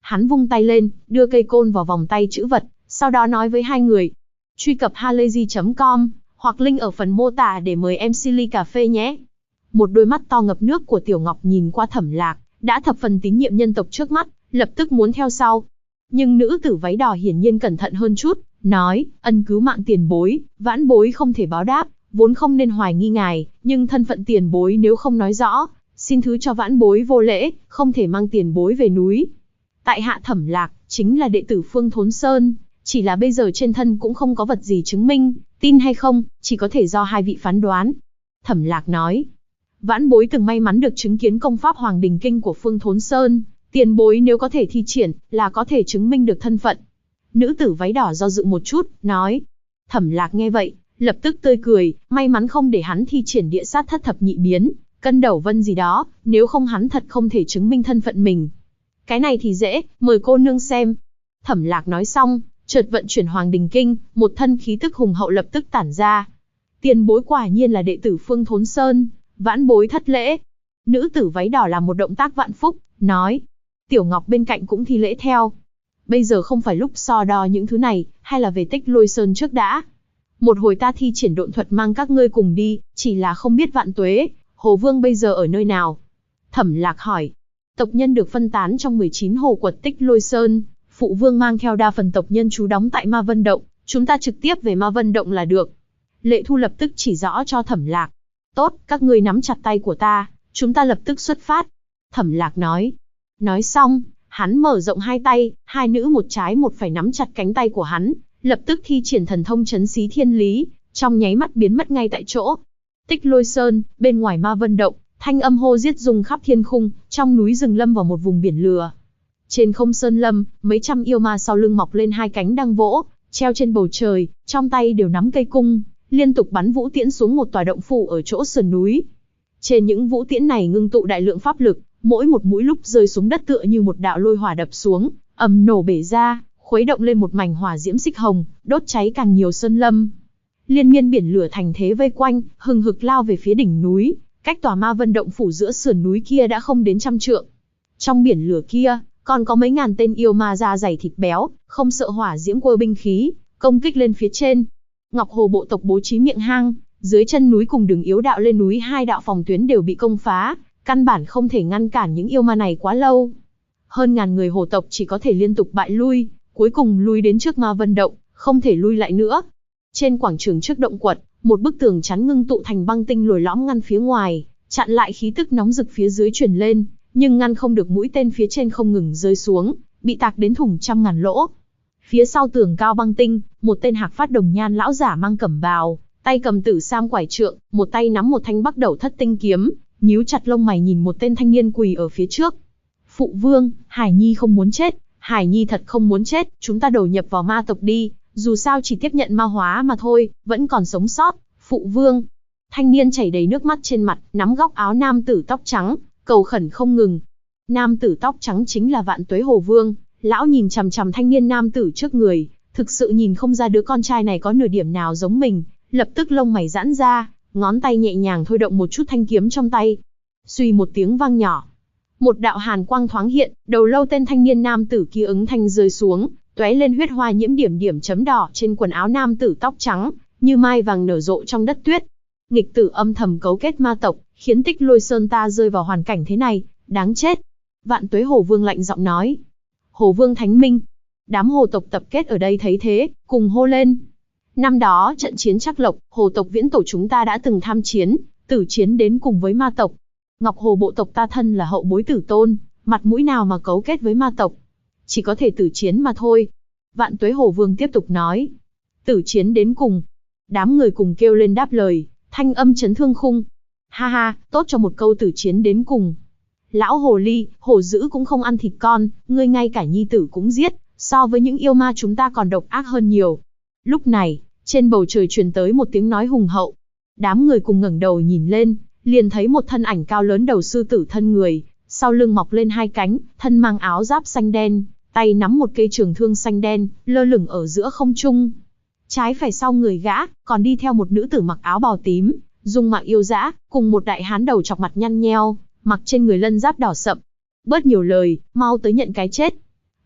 Hắn vung tay lên, đưa cây côn vào vòng tay chữ vật, sau đó nói với hai người. Truy cập halayzi.com, hoặc link ở phần mô tả để mời em Silly cà phê nhé. Một đôi mắt to ngập nước của Tiểu Ngọc nhìn qua Thẩm Lạc, đã thập phần tín nhiệm nhân tộc trước mắt, lập tức muốn theo sau. Nhưng nữ tử váy đỏ hiển nhiên cẩn thận hơn chút, nói, ân cứu mạng tiền bối, vãn bối không thể báo đáp, vốn không nên hoài nghi ngài, nhưng thân phận tiền bối nếu không nói rõ, xin thứ cho vãn bối vô lễ, không thể mang tiền bối về núi. Tại hạ Thẩm Lạc, chính là đệ tử Phương Thốn Sơn, chỉ là bây giờ trên thân cũng không có vật gì chứng minh, tin hay không, chỉ có thể do hai vị phán đoán. Thẩm Lạc nói, vãn bối từng may mắn được chứng kiến công pháp Hoàng Đình Kinh của Phương Thốn Sơn, tiền bối nếu có thể thi triển, là có thể chứng minh được thân phận. Nữ tử váy đỏ do dự một chút, nói. Thẩm Lạc nghe vậy, lập tức tươi cười, may mắn không để hắn thi triển địa sát thất thập nhị biến, cân đầu vân gì đó, nếu không hắn thật không thể chứng minh thân phận mình. Cái này thì dễ, mời cô nương xem. Thẩm Lạc nói xong, chợt vận chuyển Hoàng Đình Kinh, một thân khí tức hùng hậu lập tức tản ra. Tiền bối quả nhiên là đệ tử Phương Thốn Sơn, vãn bối thất lễ. Nữ tử váy đỏ làm một động tác vạn phúc, nói. Tiểu Ngọc bên cạnh cũng thi lễ theo. Bây giờ không phải lúc so đo những thứ này, hay là về Tích Lôi Sơn trước đã. Một hồi ta thi triển độn thuật mang các ngươi cùng đi, chỉ là không biết Vạn Tuế, Hồ Vương bây giờ ở nơi nào. Thẩm Lạc hỏi. Tộc nhân được phân tán trong 19 hồ quật Tích Lôi Sơn, Phụ Vương mang theo đa phần tộc nhân trú đóng tại Ma Vân Động, chúng ta trực tiếp về Ma Vân Động là được. Lệ Thu lập tức chỉ rõ cho Thẩm Lạc. Tốt, các ngươi nắm chặt tay của ta, chúng ta lập tức xuất phát. Thẩm Lạc nói. Nói xong, hắn mở rộng hai tay, hai nữ một trái một phải nắm chặt cánh tay của hắn, lập tức thi triển thần thông trấn xí thiên lý, trong nháy mắt biến mất ngay tại chỗ. Tích Lôi Sơn, bên ngoài Ma Vân Động, thanh âm hô giết rung khắp thiên khung, trong núi rừng lâm vào một vùng biển lửa. Trên không sơn lâm, mấy trăm yêu ma sau lưng mọc lên hai cánh đang vỗ, treo trên bầu trời, trong tay đều nắm cây cung, liên tục bắn vũ tiễn xuống một tòa động phủ ở chỗ sườn núi. Trên những vũ tiễn này ngưng tụ đại lượng pháp lực, mỗi một mũi lúc rơi xuống đất tựa như một đạo lôi hỏa đập xuống, ầm nổ bể ra, khuấy động lên một mảnh hỏa diễm xích hồng, đốt cháy càng nhiều sơn lâm. Liên miên biển lửa thành thế vây quanh, hừng hực lao về phía đỉnh núi, cách tòa Ma Vân Động phủ giữa sườn núi kia đã không đến 100 trượng. Trong biển lửa kia, còn có mấy ngàn tên yêu ma da dày thịt béo, không sợ hỏa diễm quơ binh khí, công kích lên phía trên. Ngọc Hồ bộ tộc bố trí miệng hang, dưới chân núi cùng đường yếu đạo lên núi hai đạo phòng tuyến đều bị công phá, căn bản không thể ngăn cản những yêu ma này quá lâu. Hơn ngàn người hồ tộc chỉ có thể liên tục bại lui, cuối cùng lui đến trước Ma Vân Động, không thể lui lại nữa. Trên quảng trường trước động quật, một bức tường chắn ngưng tụ thành băng tinh lồi lõm ngăn phía ngoài, chặn lại khí tức nóng rực phía dưới truyền lên, nhưng ngăn không được mũi tên phía trên không ngừng rơi xuống, bị tạc đến thủng trăm ngàn lỗ. Phía sau tường cao băng tinh, một tên Hạc Phát Đồng Nhan lão giả mang cẩm bào, tay cầm tử sam quải trượng, một tay nắm một thanh Bắc Đầu Thất Tinh kiếm, nhíu chặt lông mày nhìn một tên thanh niên quỳ ở phía trước. Phụ Vương, Hải Nhi không muốn chết, Hải Nhi thật không muốn chết, chúng ta đầu nhập vào ma tộc đi, dù sao chỉ tiếp nhận ma hóa mà thôi, vẫn còn sống sót. Phụ Vương. Thanh niên chảy đầy nước mắt trên mặt, nắm góc áo nam tử tóc trắng, cầu khẩn không ngừng. Nam tử tóc trắng chính là Vạn Tuế Hồ Vương. Lão nhìn chằm chằm thanh niên nam tử trước người, thực sự nhìn không ra đứa con trai này có nửa điểm nào giống mình, lập tức lông mày giãn ra, ngón tay nhẹ nhàng thôi động một chút thanh kiếm trong tay. Suy một tiếng vang nhỏ, một đạo hàn quang thoáng hiện, đầu lâu tên thanh niên nam tử kia ứng thanh rơi xuống, tóe lên huyết hoa nhiễm điểm điểm chấm đỏ trên quần áo nam tử tóc trắng, như mai vàng nở rộ trong đất tuyết. Nghịch tử âm thầm cấu kết ma tộc, khiến Tích Lôi Sơn ta rơi vào hoàn cảnh thế này, đáng chết. Vạn Tuế Hồ Vương lạnh giọng nói. Hồ Vương Thánh Minh. Đám hồ tộc tập kết ở đây thấy thế, cùng hô lên. Năm đó trận chiến Trắc Lộc, hồ tộc viễn tổ chúng ta đã từng tham chiến, tử chiến đến cùng với ma tộc. Ngọc Hồ bộ tộc ta thân là hậu bối tử tôn, mặt mũi nào mà cấu kết với ma tộc. Chỉ có thể tử chiến mà thôi. Vạn Tuế Hồ Vương tiếp tục nói. Tử chiến đến cùng. Đám người cùng kêu lên đáp lời, thanh âm chấn thương khung. Ha ha, tốt cho một câu tử chiến đến cùng. Lão hồ ly, hổ dữ cũng không ăn thịt con, ngươi ngay cả nhi tử cũng giết, so với những yêu ma chúng ta còn độc ác hơn nhiều. Lúc này, trên bầu trời truyền tới một tiếng nói hùng hậu. Đám người cùng ngẩng đầu nhìn lên, liền thấy một thân ảnh cao lớn đầu sư tử thân người, sau lưng mọc lên hai cánh, thân mang áo giáp xanh đen, tay nắm một cây trường thương xanh đen, lơ lửng ở giữa không trung. Trái phải sau người gã, còn đi theo một nữ tử mặc áo bào tím, dung mạo yêu dã, cùng một đại hán đầu chọc mặt nhăn nheo, mặc trên người lân giáp đỏ sậm. Bớt nhiều lời, mau tới nhận cái chết.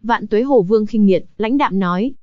Vạn Tuế Hồ Vương khinh miệt, lãnh đạm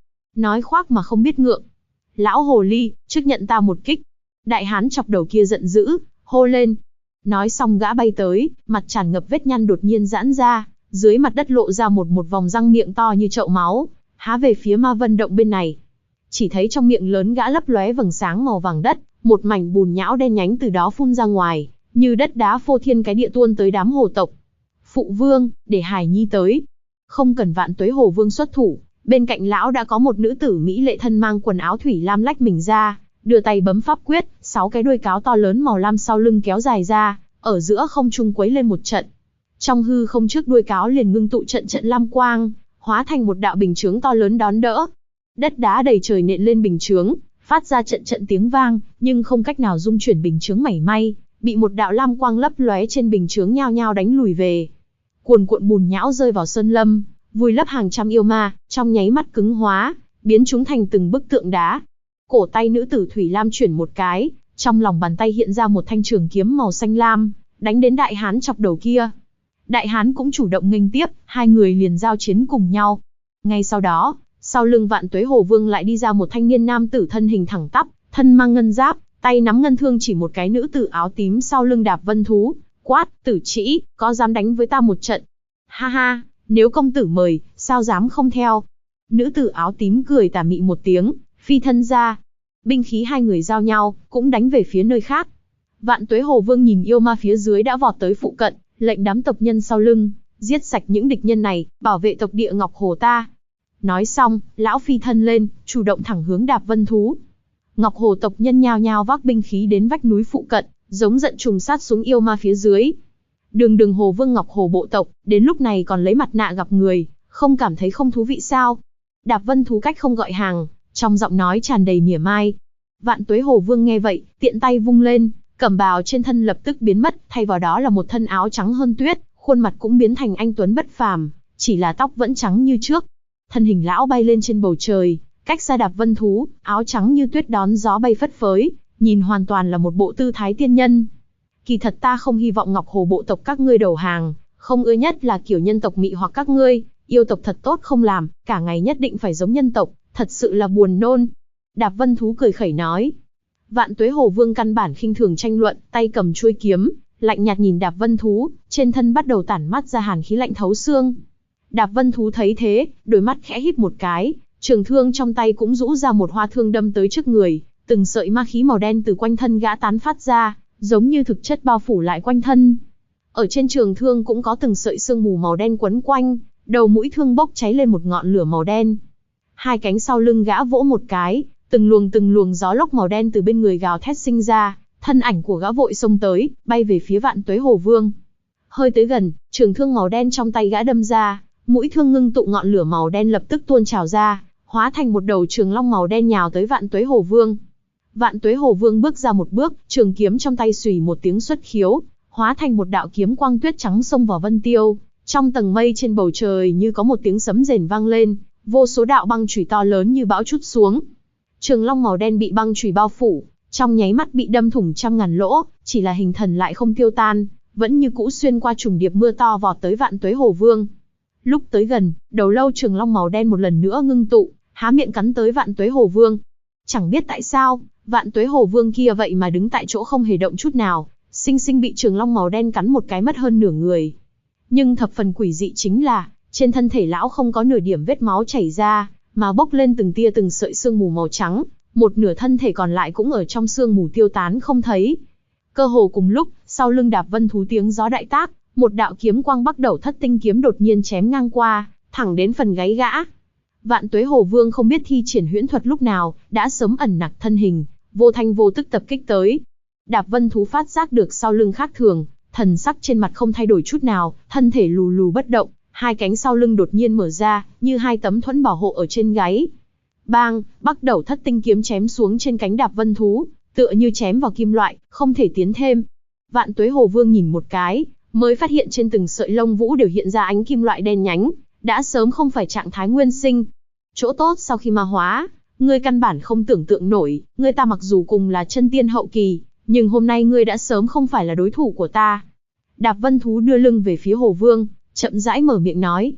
nói khoác mà không biết ngượng. Lão hồ ly, trước nhận ta một kích. Đại hán chọc đầu kia giận dữ, hô lên. Nói xong gã bay tới, mặt tràn ngập vết nhăn đột nhiên giãn ra, dưới mặt đất lộ ra một vòng răng miệng to như chậu máu, há về phía Ma Vân động bên này. Chỉ thấy trong miệng lớn gã lấp lóe vầng sáng màu vàng đất, một mảnh bùn nhão đen nhánh từ đó phun ra ngoài, như đất đá phô thiên cái địa tuôn tới đám hồ tộc. Phụ vương, để Hải Nhi tới. Không cần Vạn Tuế Hồ Vương xuất thủ, bên cạnh lão đã có một nữ tử mỹ lệ thân mang quần áo thủy lam lách mình ra, đưa tay bấm pháp quyết, 6 cái đuôi cáo to lớn màu lam sau lưng kéo dài ra, ở giữa không trung quấy lên một trận. Trong hư không trước đuôi cáo liền ngưng tụ trận lam quang, hóa thành một đạo bình chướng to lớn đón đỡ. Đất đá đầy trời nện lên bình chướng, phát ra trận tiếng vang, nhưng không cách nào dung chuyển bình chướng mảy may, bị một đạo lam quang lấp lóe trên bình chướng nhao nhao đánh lùi về. Cuồn cuộn bùn nhão rơi vào sơn lâm, vùi lấp hàng trăm yêu ma, trong nháy mắt cứng hóa, biến chúng thành từng bức tượng đá. Cổ tay nữ tử Thủy Lam chuyển một cái, trong lòng bàn tay hiện ra một thanh trường kiếm màu xanh lam, đánh đến đại hán chọc đầu kia. Đại hán cũng chủ động nghênh tiếp, hai người liền giao chiến cùng nhau. Ngay sau đó, sau lưng Vạn Tuế Hồ Vương lại đi ra một thanh niên nam tử thân hình thẳng tắp, thân mang ngân giáp, tay nắm ngân thương chỉ một cái nữ tử áo tím sau lưng Đạp Vân Thú, quát: Tử Trĩ, có dám đánh với ta một trận? Ha ha, nếu công tử mời, sao dám không theo? Nữ tử áo tím cười tà mị một tiếng, phi thân ra. Binh khí hai người giao nhau, cũng đánh về phía nơi khác. Vạn Tuế Hồ Vương nhìn yêu ma phía dưới đã vọt tới phụ cận, lệnh đám tộc nhân sau lưng, giết sạch những địch nhân này, bảo vệ tộc địa Ngọc Hồ ta. Nói xong, lão phi thân lên, chủ động thẳng hướng Đạp Vân Thú. Ngọc Hồ tộc nhân nhao nhao vác binh khí đến vách núi phụ cận, giống giận trùng sát xuống yêu ma phía dưới. Đường Hồ Vương Ngọc Hồ bộ tộc, đến lúc này còn lấy mặt nạ gặp người, không cảm thấy không thú vị sao? Đạp Vân Thú cách không gọi hàng, trong giọng nói tràn đầy mỉa mai. Vạn Tuế Hồ Vương nghe vậy, tiện tay vung lên, cẩm bào trên thân lập tức biến mất, thay vào đó là một thân áo trắng hơn tuyết, khuôn mặt cũng biến thành anh tuấn bất phàm, chỉ là tóc vẫn trắng như trước. Thân hình lão bay lên trên bầu trời, cách xa Đạp Vân Thú, áo trắng như tuyết đón gió bay phất phới, nhìn hoàn toàn là một bộ tư thái tiên nhân. Kỳ thật ta không hy vọng Ngọc Hồ bộ tộc các ngươi đầu hàng, không ưa nhất là kiểu nhân tộc mị hoặc các ngươi, yêu tộc thật tốt không làm, cả ngày nhất định phải giống nhân tộc, thật sự là buồn nôn. Đạp Vân Thú cười khẩy nói. Vạn Tuế Hồ Vương căn bản khinh thường tranh luận, tay cầm chuôi kiếm, lạnh nhạt nhìn Đạp Vân Thú, trên thân bắt đầu tản mát ra hàn khí lạnh thấu xương. Đạp Vân Thú thấy thế, đôi mắt khẽ híp một cái, trường thương trong tay cũng rũ ra một hoa thương đâm tới trước người, từng sợi ma khí màu đen từ quanh thân gã tán phát ra, giống như thực chất bao phủ lại quanh thân. Ở trên trường thương cũng có từng sợi sương mù màu đen quấn quanh, đầu mũi thương bốc cháy lên một ngọn lửa màu đen. Hai cánh sau lưng gã vỗ một cái, từng luồng gió lốc màu đen từ bên người gào thét sinh ra, thân ảnh của gã vội xông tới, bay về phía Vạn Tuế Hồ Vương. Hơi tới gần, trường thương màu đen trong tay gã đâm ra, mũi thương ngưng tụ ngọn lửa màu đen lập tức tuôn trào ra, hóa thành một đầu trường long màu đen nhào tới Vạn Tuế Hồ Vương. Vạn Tuế Hồ Vương bước ra một bước, trường kiếm trong tay xùy một tiếng xuất khiếu, hóa thành một đạo kiếm quang tuyết trắng xông vào Vân Tiêu. Trong tầng mây trên bầu trời như có một tiếng sấm rền vang lên, vô số đạo băng chùy to lớn như bão trút xuống. Trường long màu đen bị băng chùy bao phủ, trong nháy mắt bị đâm thủng trăm ngàn lỗ, chỉ là hình thần lại không tiêu tan, vẫn như cũ xuyên qua trùng điệp mưa to vọt tới Vạn Tuế Hồ Vương. Lúc tới gần, đầu lâu trường long màu đen một lần nữa ngưng tụ, há miệng cắn tới Vạn Tuế Hồ Vương. Chẳng biết tại sao, Vạn Tuế Hồ Vương kia vậy mà đứng tại chỗ không hề động chút nào, sinh sinh bị trường long màu đen cắn một cái mất hơn nửa người. Nhưng thập phần quỷ dị chính là, trên thân thể lão không có nửa điểm vết máu chảy ra, mà bốc lên từng tia từng sợi sương mù màu trắng, một nửa thân thể còn lại cũng ở trong sương mù tiêu tán không thấy. Cơ hồ cùng lúc, sau lưng Đạp Vân Thú tiếng gió đại tác, một đạo kiếm quang Bắc Đẩu Thất Tinh kiếm đột nhiên chém ngang qua, thẳng đến phần gáy gã. Vạn Tuế Hồ Vương không biết thi triển huyễn thuật lúc nào, đã sớm ẩn nặc thân hình, vô thanh vô tức tập kích tới. Đạp Vân Thú phát giác được sau lưng khác thường, thần sắc trên mặt không thay đổi chút nào, thân thể lù lù bất động, hai cánh sau lưng đột nhiên mở ra, như hai tấm thuẫn bảo hộ ở trên gáy. Bang, Bắc Đẩu Thất Tinh kiếm chém xuống trên cánh Đạp Vân Thú, tựa như chém vào kim loại, không thể tiến thêm. Vạn Tuế Hồ Vương nhìn một cái, mới phát hiện trên từng sợi lông vũ đều hiện ra ánh kim loại đen nhánh, đã sớm không phải trạng thái nguyên sinh. Chỗ tốt sau khi ma hóa, ngươi căn bản không tưởng tượng nổi, ngươi ta mặc dù cùng là chân tiên hậu kỳ, nhưng hôm nay ngươi đã sớm không phải là đối thủ của ta. Đạp Vân Thú đưa lưng về phía Hồ Vương, chậm rãi mở miệng nói.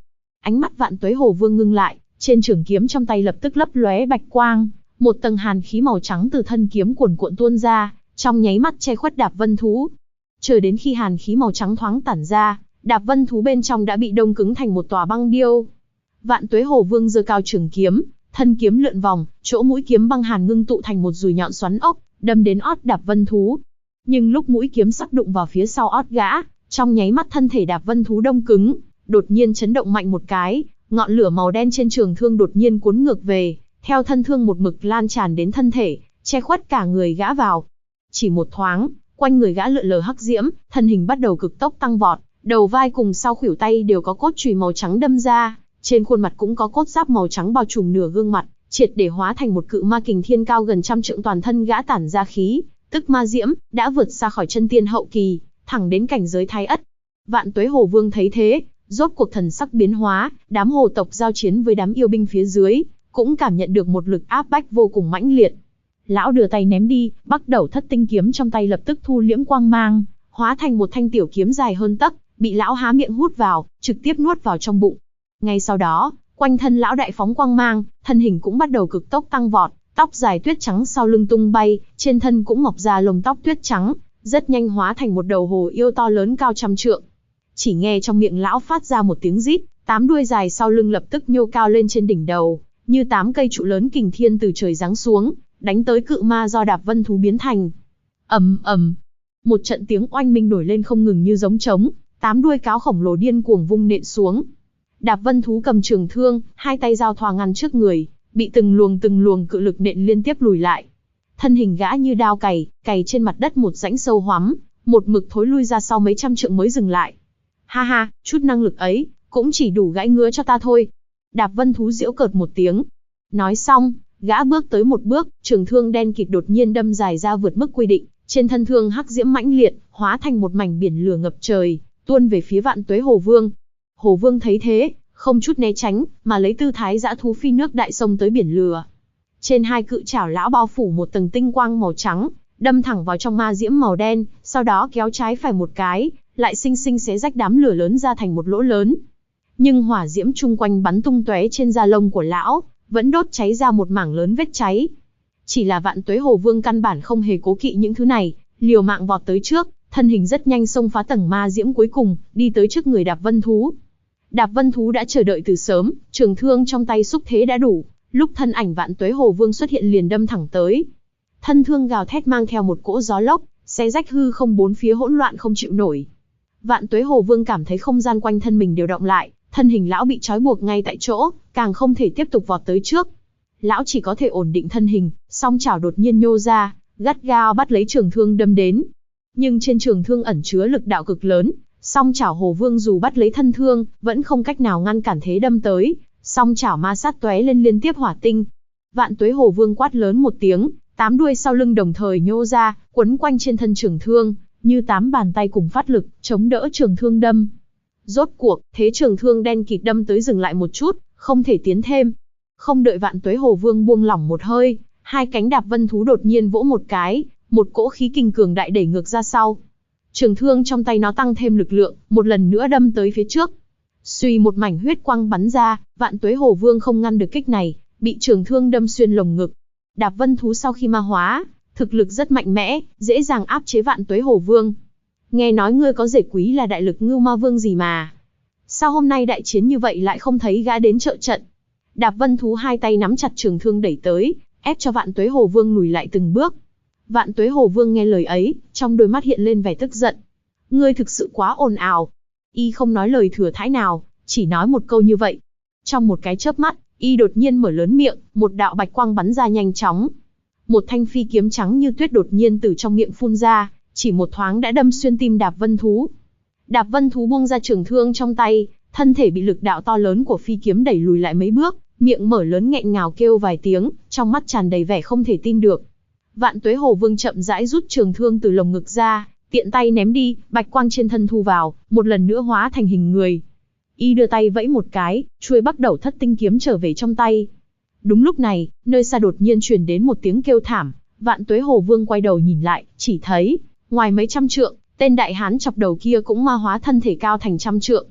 Ánh mắt Vạn Tuế Hồ Vương ngưng lại, trên trường kiếm trong tay lập tức lấp lóe bạch quang, một tầng hàn khí màu trắng từ thân kiếm cuồn cuộn tuôn ra, trong nháy mắt che khuất Đạp Vân Thú. Chờ đến khi hàn khí màu trắng thoáng tản ra, Đạp Vân Thú bên trong đã bị đông cứng thành một tòa băng điêu. Vạn Tuế Hồ Vương giơ cao trường kiếm, thân kiếm lượn vòng, chỗ mũi kiếm băng hàn ngưng tụ thành một dùi nhọn xoắn ốc, đâm đến ót Đạp Vân Thú. Nhưng lúc mũi kiếm sắp đụng vào phía sau ót gã, trong nháy mắt thân thể Đạp Vân Thú đông cứng, đột nhiên chấn động mạnh một cái, ngọn lửa màu đen trên trường thương đột nhiên cuốn ngược về, theo thân thương một mực lan tràn đến thân thể, che khuất cả người gã vào. Chỉ một thoáng, quanh người gã lượn lờ hắc diễm, thân hình bắt đầu cực tốc tăng vọt, đầu vai cùng sau khuỷu tay đều có cốt chùy màu trắng đâm ra, trên khuôn mặt cũng có cốt giáp màu trắng bao trùm nửa gương mặt, triệt để hóa thành một cự ma kình thiên cao gần 100 trượng, toàn thân gã tản ra khí, tức ma diễm, đã vượt xa khỏi chân tiên hậu kỳ, thẳng đến cảnh giới thái ất. Vạn Tuế Hồ Vương thấy thế, rốt cuộc thần sắc biến hóa, đám hồ tộc giao chiến với đám yêu binh phía dưới, cũng cảm nhận được một lực áp bách vô cùng mãnh liệt. Lão đưa tay ném đi, Bắc Đẩu Thất Tinh kiếm trong tay lập tức thu liễm quang mang, hóa thành một thanh tiểu kiếm dài hơn tấc, bị lão há miệng hút vào, trực tiếp nuốt vào trong bụng. Ngay sau đó, quanh thân lão đại phóng quang mang, thân hình cũng bắt đầu cực tốc tăng vọt, tóc dài tuyết trắng sau lưng tung bay, trên thân cũng mọc ra lông tóc tuyết trắng, rất nhanh hóa thành một đầu hồ yêu to lớn cao 100 trượng. Chỉ nghe trong miệng lão phát ra một tiếng rít, 8 đuôi dài sau lưng lập tức nhô cao lên trên đỉnh đầu, như 8 cây trụ lớn kình thiên từ trời giáng xuống, đánh tới cự ma do Đạp Vân Thú biến thành. Ầm ầm, một trận tiếng oanh minh nổi lên không ngừng như giống trống, 8 đuôi cáo khổng lồ điên cuồng vung nện xuống. Đạp Vân Thú cầm trường thương, hai tay giao thoa ngăn trước người, bị từng luồng cự lực nện liên tiếp lùi lại. Thân hình gã như đao cày trên mặt đất một rãnh sâu hoắm, một mực thối lui ra sau mấy trăm trượng mới dừng lại. Ha ha, chút năng lực ấy, cũng chỉ đủ gãi ngứa cho ta thôi. Đạp Vân Thú giễu cợt một tiếng. Nói xong, gã bước tới một bước, trường thương đen kịt đột nhiên đâm dài ra vượt mức quy định, trên thân thương hắc diễm mãnh liệt, hóa thành một mảnh biển lửa ngập trời, tuôn về phía Vạn Tuế Hồ Vương. Hồ Vương thấy thế, không chút né tránh, mà lấy tư thái dã thú phi nước đại sông tới biển lửa. Trên hai cự chảo lão bao phủ một tầng tinh quang màu trắng, đâm thẳng vào trong ma diễm màu đen, sau đó kéo trái phải một cái, lại xinh xinh xé rách đám lửa lớn ra thành một lỗ lớn. Nhưng hỏa diễm chung quanh bắn tung tóe trên da lông của lão, vẫn đốt cháy ra một mảng lớn vết cháy. Chỉ là Vạn Tuế Hồ Vương căn bản không hề cố kỵ những thứ này, liều mạng vọt tới trước, thân hình rất nhanh xông phá tầng ma diễm cuối cùng, đi tới trước người Đạp Vân Thú. Đạp Vân Thú đã chờ đợi từ sớm, trường thương trong tay xúc thế đã đủ, lúc thân ảnh Vạn Tuế Hồ Vương xuất hiện liền đâm thẳng tới. Thân thương gào thét mang theo một cỗ gió lốc, xé rách hư không bốn phía hỗn loạn không chịu nổi. Vạn Tuế Hồ Vương cảm thấy không gian quanh thân mình đều động lại, thân hình lão bị trói buộc ngay tại chỗ, càng không thể tiếp tục vọt tới trước. Lão chỉ có thể ổn định thân hình, song chảo đột nhiên nhô ra, gắt gao bắt lấy trường thương đâm đến. Nhưng trên trường thương ẩn chứa lực đạo cực lớn, song chảo Hồ Vương dù bắt lấy thân thương, vẫn không cách nào ngăn cản thế đâm tới, song chảo ma sát tóe lên liên tiếp hỏa tinh. Vạn Tuế Hồ Vương quát lớn một tiếng, 8 đuôi sau lưng đồng thời nhô ra, quấn quanh trên thân trường thương, như 8 bàn tay cùng phát lực, chống đỡ trường thương đâm. Rốt cuộc, thế trường thương đen kịt đâm tới dừng lại một chút, không thể tiến thêm. Không đợi Vạn Tuế Hồ Vương buông lỏng một hơi, hai cánh Đạp Vân Thú đột nhiên vỗ một cái, một cỗ khí kình cường đại đẩy ngược ra sau. Trường thương trong tay nó tăng thêm lực lượng, một lần nữa đâm tới phía trước. Suy một mảnh huyết quang bắn ra, Vạn Tuế Hồ Vương không ngăn được kích này, bị trường thương đâm xuyên lồng ngực. Đạp Vân Thú sau khi ma hóa, thực lực rất mạnh mẽ, dễ dàng áp chế Vạn Tuế Hồ Vương. Nghe nói ngươi có rể quý là đại lực ngưu ma vương gì mà. Sao hôm nay đại chiến như vậy lại không thấy gã đến trợ trận? Đạp Vân Thú hai tay nắm chặt trường thương đẩy tới, ép cho Vạn Tuế Hồ Vương lùi lại từng bước. Vạn Tuế Hồ Vương nghe lời ấy, trong đôi mắt hiện lên vẻ tức giận. Ngươi thực sự quá ồn ào. Y không nói lời thừa thãi nào, chỉ nói một câu như vậy. Trong một cái chớp mắt, Y đột nhiên mở lớn miệng, một đạo bạch quang bắn ra nhanh chóng. Một thanh phi kiếm trắng như tuyết đột nhiên từ trong miệng phun ra, chỉ một thoáng đã đâm xuyên tim Đạp Vân Thú. Đạp Vân Thú buông ra trường thương trong tay, thân thể bị lực đạo to lớn của phi kiếm đẩy lùi lại mấy bước, miệng mở lớn nghẹn ngào kêu vài tiếng, trong mắt tràn đầy vẻ không thể tin được. Vạn Tuế Hồ Vương chậm rãi rút trường thương từ lồng ngực ra, tiện tay ném đi, bạch quang trên thân thu vào, một lần nữa hóa thành hình người. Y đưa tay vẫy một cái, chuôi Bắc Đẩu Thất Tinh kiếm trở về trong tay. Đúng lúc này, nơi xa đột nhiên truyền đến một tiếng kêu thảm, Vạn Tuế Hồ Vương quay đầu nhìn lại, chỉ thấy, ngoài mấy trăm trượng, tên đại hán chọc đầu kia cũng ma hóa thân thể cao thành 100 trượng.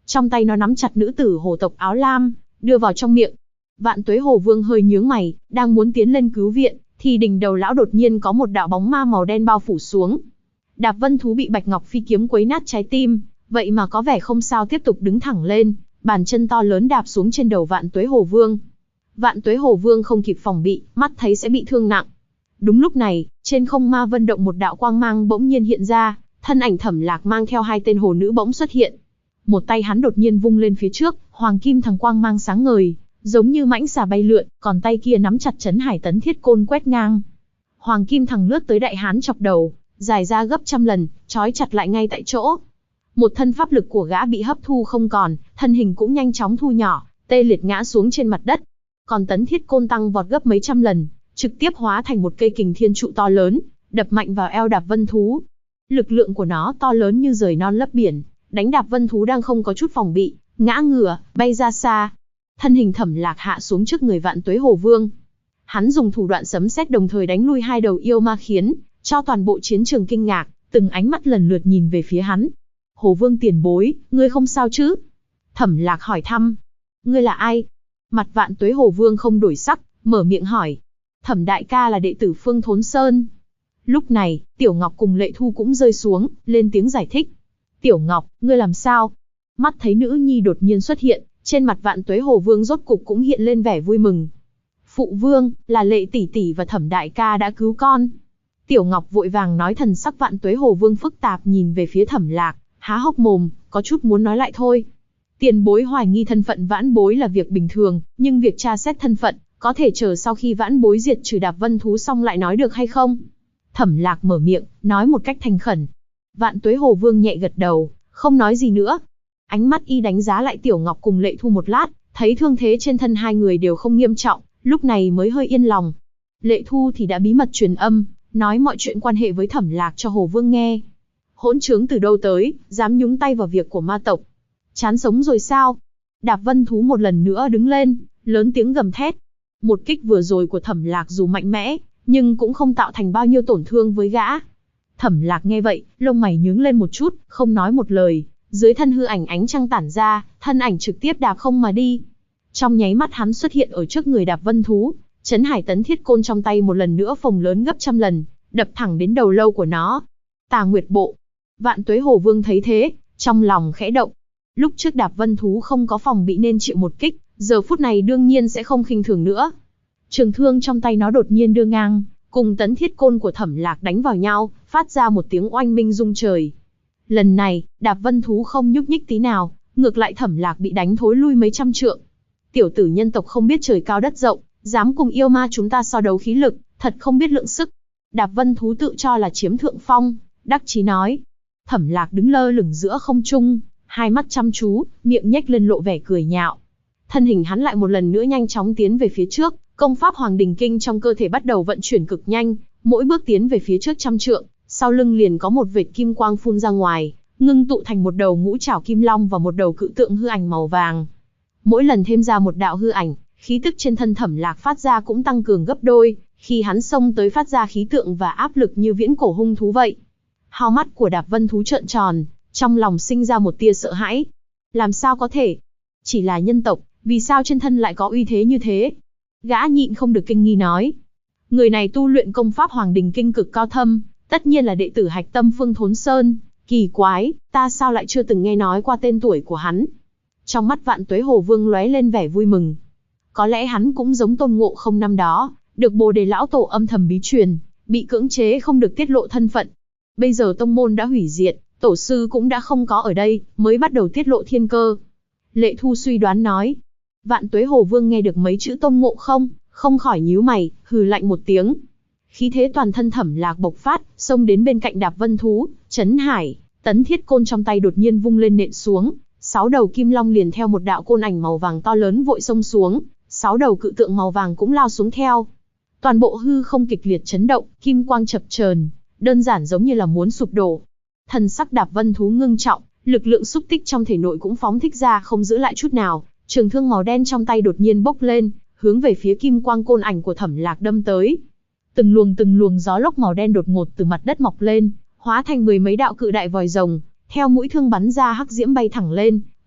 Trong tay nó nắm chặt nữ tử hồ tộc áo lam, đưa vào trong miệng. Vạn Tuế Hồ Vương hơi nhướng mày, đang muốn tiến lên cứu viện, thì đỉnh đầu lão đột nhiên có một đạo bóng ma màu đen bao phủ xuống. Đạp Vân Thú bị Bạch Ngọc Phi kiếm quấy nát trái tim, vậy mà có vẻ không sao tiếp tục đứng thẳng lên, bàn chân to lớn đạp xuống trên đầu Vạn Tuế Hồ Vương. Vạn Tuế Hồ Vương không kịp phòng bị, mắt thấy sẽ bị thương nặng. Đúng lúc này, trên không ma vân động một đạo quang mang bỗng nhiên hiện ra, thân ảnh Thẩm Lạc mang theo 2 tên hồ nữ bỗng xuất hiện. Một tay hắn đột nhiên vung lên phía trước, hoàng kim thằng quang mang sáng ngời, giống như mãnh xà bay lượn, còn tay kia nắm chặt Trấn Hải Tấn Thiết Côn quét ngang. Hoàng kim thằng lướt tới đại hán chọc đầu, dài ra gấp trăm lần, trói chặt lại ngay tại chỗ. Một thân pháp lực của gã bị hấp thu không còn, thân hình cũng nhanh chóng thu nhỏ, tê liệt ngã xuống trên mặt đất. Còn Tấn Thiết Côn tăng vọt gấp mấy trăm lần, trực tiếp hóa thành một cây kình thiên trụ to lớn, đập mạnh vào eo Đạp Vân Thú. Lực lượng của nó to lớn như rời non lấp biển, đánh Đạp Vân Thú đang không có chút phòng bị, ngã ngửa, bay ra xa. Thân hình Thẩm Lạc hạ xuống trước người Vạn Tuế Hồ Vương. Hắn dùng thủ đoạn sấm sét đồng thời đánh lui 2 đầu yêu ma, khiến cho toàn bộ chiến trường kinh ngạc, từng ánh mắt lần lượt nhìn về phía hắn. Hồ Vương tiền bối, ngươi không sao chứ? Thẩm Lạc hỏi thăm. Ngươi là ai? Mặt Vạn Tuế Hồ Vương không đổi sắc, mở miệng hỏi. Thẩm đại ca là đệ tử Phương Thốn Sơn. Lúc này, Tiểu Ngọc cùng Lệ Thu cũng rơi xuống, lên tiếng giải thích. Tiểu Ngọc, ngươi làm sao? Mắt thấy nữ nhi đột nhiên xuất hiện, trên mặt Vạn Tuế Hồ Vương rốt cục cũng hiện lên vẻ vui mừng. Phụ vương, là Lệ tỷ tỷ và Thẩm đại ca đã cứu con. Tiểu Ngọc vội vàng nói, thần sắc Vạn Tuế Hồ Vương phức tạp nhìn về phía Thẩm Lạc, há hốc mồm, có chút muốn nói lại thôi. Tiền bối hoài nghi thân phận vãn bối là việc bình thường, nhưng việc tra xét thân phận, có thể chờ sau khi vãn bối diệt trừ Đạp Vân Thú xong lại nói được hay không? Thẩm Lạc mở miệng, nói một cách thành khẩn. Vạn Tuế Hồ Vương nhẹ gật đầu, không nói gì nữa. Ánh mắt y đánh giá lại Tiểu Ngọc cùng Lệ Thu một lát, thấy thương thế trên thân hai người đều không nghiêm trọng, lúc này mới hơi yên lòng. Lệ Thu thì đã bí mật truyền âm, nói mọi chuyện quan hệ với Thẩm Lạc cho Hồ Vương nghe. Hỗn trướng từ đâu tới, dám nhúng tay vào việc của ma tộc. Chán sống rồi sao? Đạp Vân Thú một lần nữa đứng lên, lớn tiếng gầm thét. Một kích vừa rồi của Thẩm Lạc dù mạnh mẽ, nhưng cũng không tạo thành bao nhiêu tổn thương với gã. Thẩm Lạc nghe vậy, lông mày nhướng lên một chút, không nói một lời. Dưới thân hư ảnh ánh trăng tản ra, thân ảnh trực tiếp đạp không mà đi. Trong nháy mắt hắn xuất hiện ở trước người Đạp Vân Thú, Trấn Hải Tấn Thiết Côn trong tay một lần nữa phồng lớn gấp trăm lần, đập thẳng đến đầu lâu của nó. Tà Nguyệt Bộ. Vạn Tuế Hồ Vương thấy thế, trong lòng khẽ động. Lúc trước Đạp Vân Thú không có phòng bị nên chịu một kích, giờ phút này đương nhiên sẽ không khinh thường nữa. Trường thương trong tay nó đột nhiên đưa ngang, cùng Tấn Thiết Côn của Thẩm Lạc đánh vào nhau, phát ra một tiếng oanh minh rung trời. Lần này, Đạp Vân Thú không nhúc nhích tí nào, ngược lại Thẩm Lạc bị đánh thối lui mấy trăm trượng. Tiểu tử nhân tộc không biết trời cao đất rộng, dám cùng yêu ma chúng ta so đấu khí lực, thật không biết lượng sức. Đạp Vân Thú tự cho là chiếm thượng phong, đắc chí nói. Thẩm Lạc đứng lơ lửng giữa không trung, hai mắt chăm chú, miệng nhếch lên lộ vẻ cười nhạo. Thân hình hắn lại một lần nữa nhanh chóng tiến về phía trước, công pháp Hoàng Đình Kinh trong cơ thể bắt đầu vận chuyển cực nhanh, mỗi bước tiến về phía trước trăm trượng, sau lưng liền có một vệt kim quang phun ra ngoài, ngưng tụ thành một đầu ngũ trảo kim long và một đầu cự tượng hư ảnh màu vàng. Mỗi lần thêm ra một đạo hư ảnh, khí tức trên thân Thẩm Lạc phát ra cũng tăng cường gấp đôi, khi hắn xông tới phát ra khí tượng và áp lực như viễn cổ hung thú vậy. Hao mắt của Đạp Vân Thú trợn tròn, trong lòng sinh ra một tia sợ hãi. Làm sao có thể? Chỉ là nhân tộc, vì sao trên thân lại có uy thế như thế? Gã nhịn không được kinh nghi nói. Người này tu luyện công pháp Hoàng Đình Kinh cực cao thâm, tất nhiên là đệ tử hạch tâm Phương Thốn Sơn. Kỳ quái, ta sao lại chưa từng nghe nói qua tên tuổi của hắn? Trong mắt Vạn Tuế Hồ Vương lóe lên vẻ vui mừng. Có lẽ hắn cũng giống Tôn Ngộ Không năm đó, được Bồ Đề lão tổ âm thầm bí truyền, bị cưỡng chế không được tiết lộ thân phận. Bây giờ tông môn đã hủy diệt, tổ sư cũng đã không có ở đây, mới bắt đầu tiết lộ thiên cơ. Lệ Thu suy đoán nói. Vạn Tuế Hồ Vương nghe được mấy chữ Tôn Ngộ Không, không khỏi nhíu mày, hừ lạnh một tiếng. Khí thế toàn thân Thẩm Lạc bộc phát, xông đến bên cạnh Đạp Vân Thú, Trấn Hải Tấn Thiết Côn trong tay đột nhiên vung lên nện xuống, 6 đầu kim long liền theo một đạo côn ảnh màu vàng to lớn vội xông xuống, 6 đầu cự tượng màu vàng cũng lao xuống theo. Toàn bộ hư không kịch liệt chấn động, kim quang chập chờn, đơn giản giống như là muốn sụp đổ. Thần sắc Đạp Vân Thú ngưng trọng, lực lượng xúc tích trong thể nội cũng phóng thích ra không giữ lại chút nào, trường thương màu đen trong tay đột nhiên bốc lên, hướng về phía kim quang côn ảnh của Thẩm Lạc đâm tới. Từng luồng gió lốc màu đen đột ngột từ mặt đất mọc lên, hóa thành 10 mấy đạo cự đại vòi rồng, theo mũi thương bắn ra hắc diễm bay thẳng lên,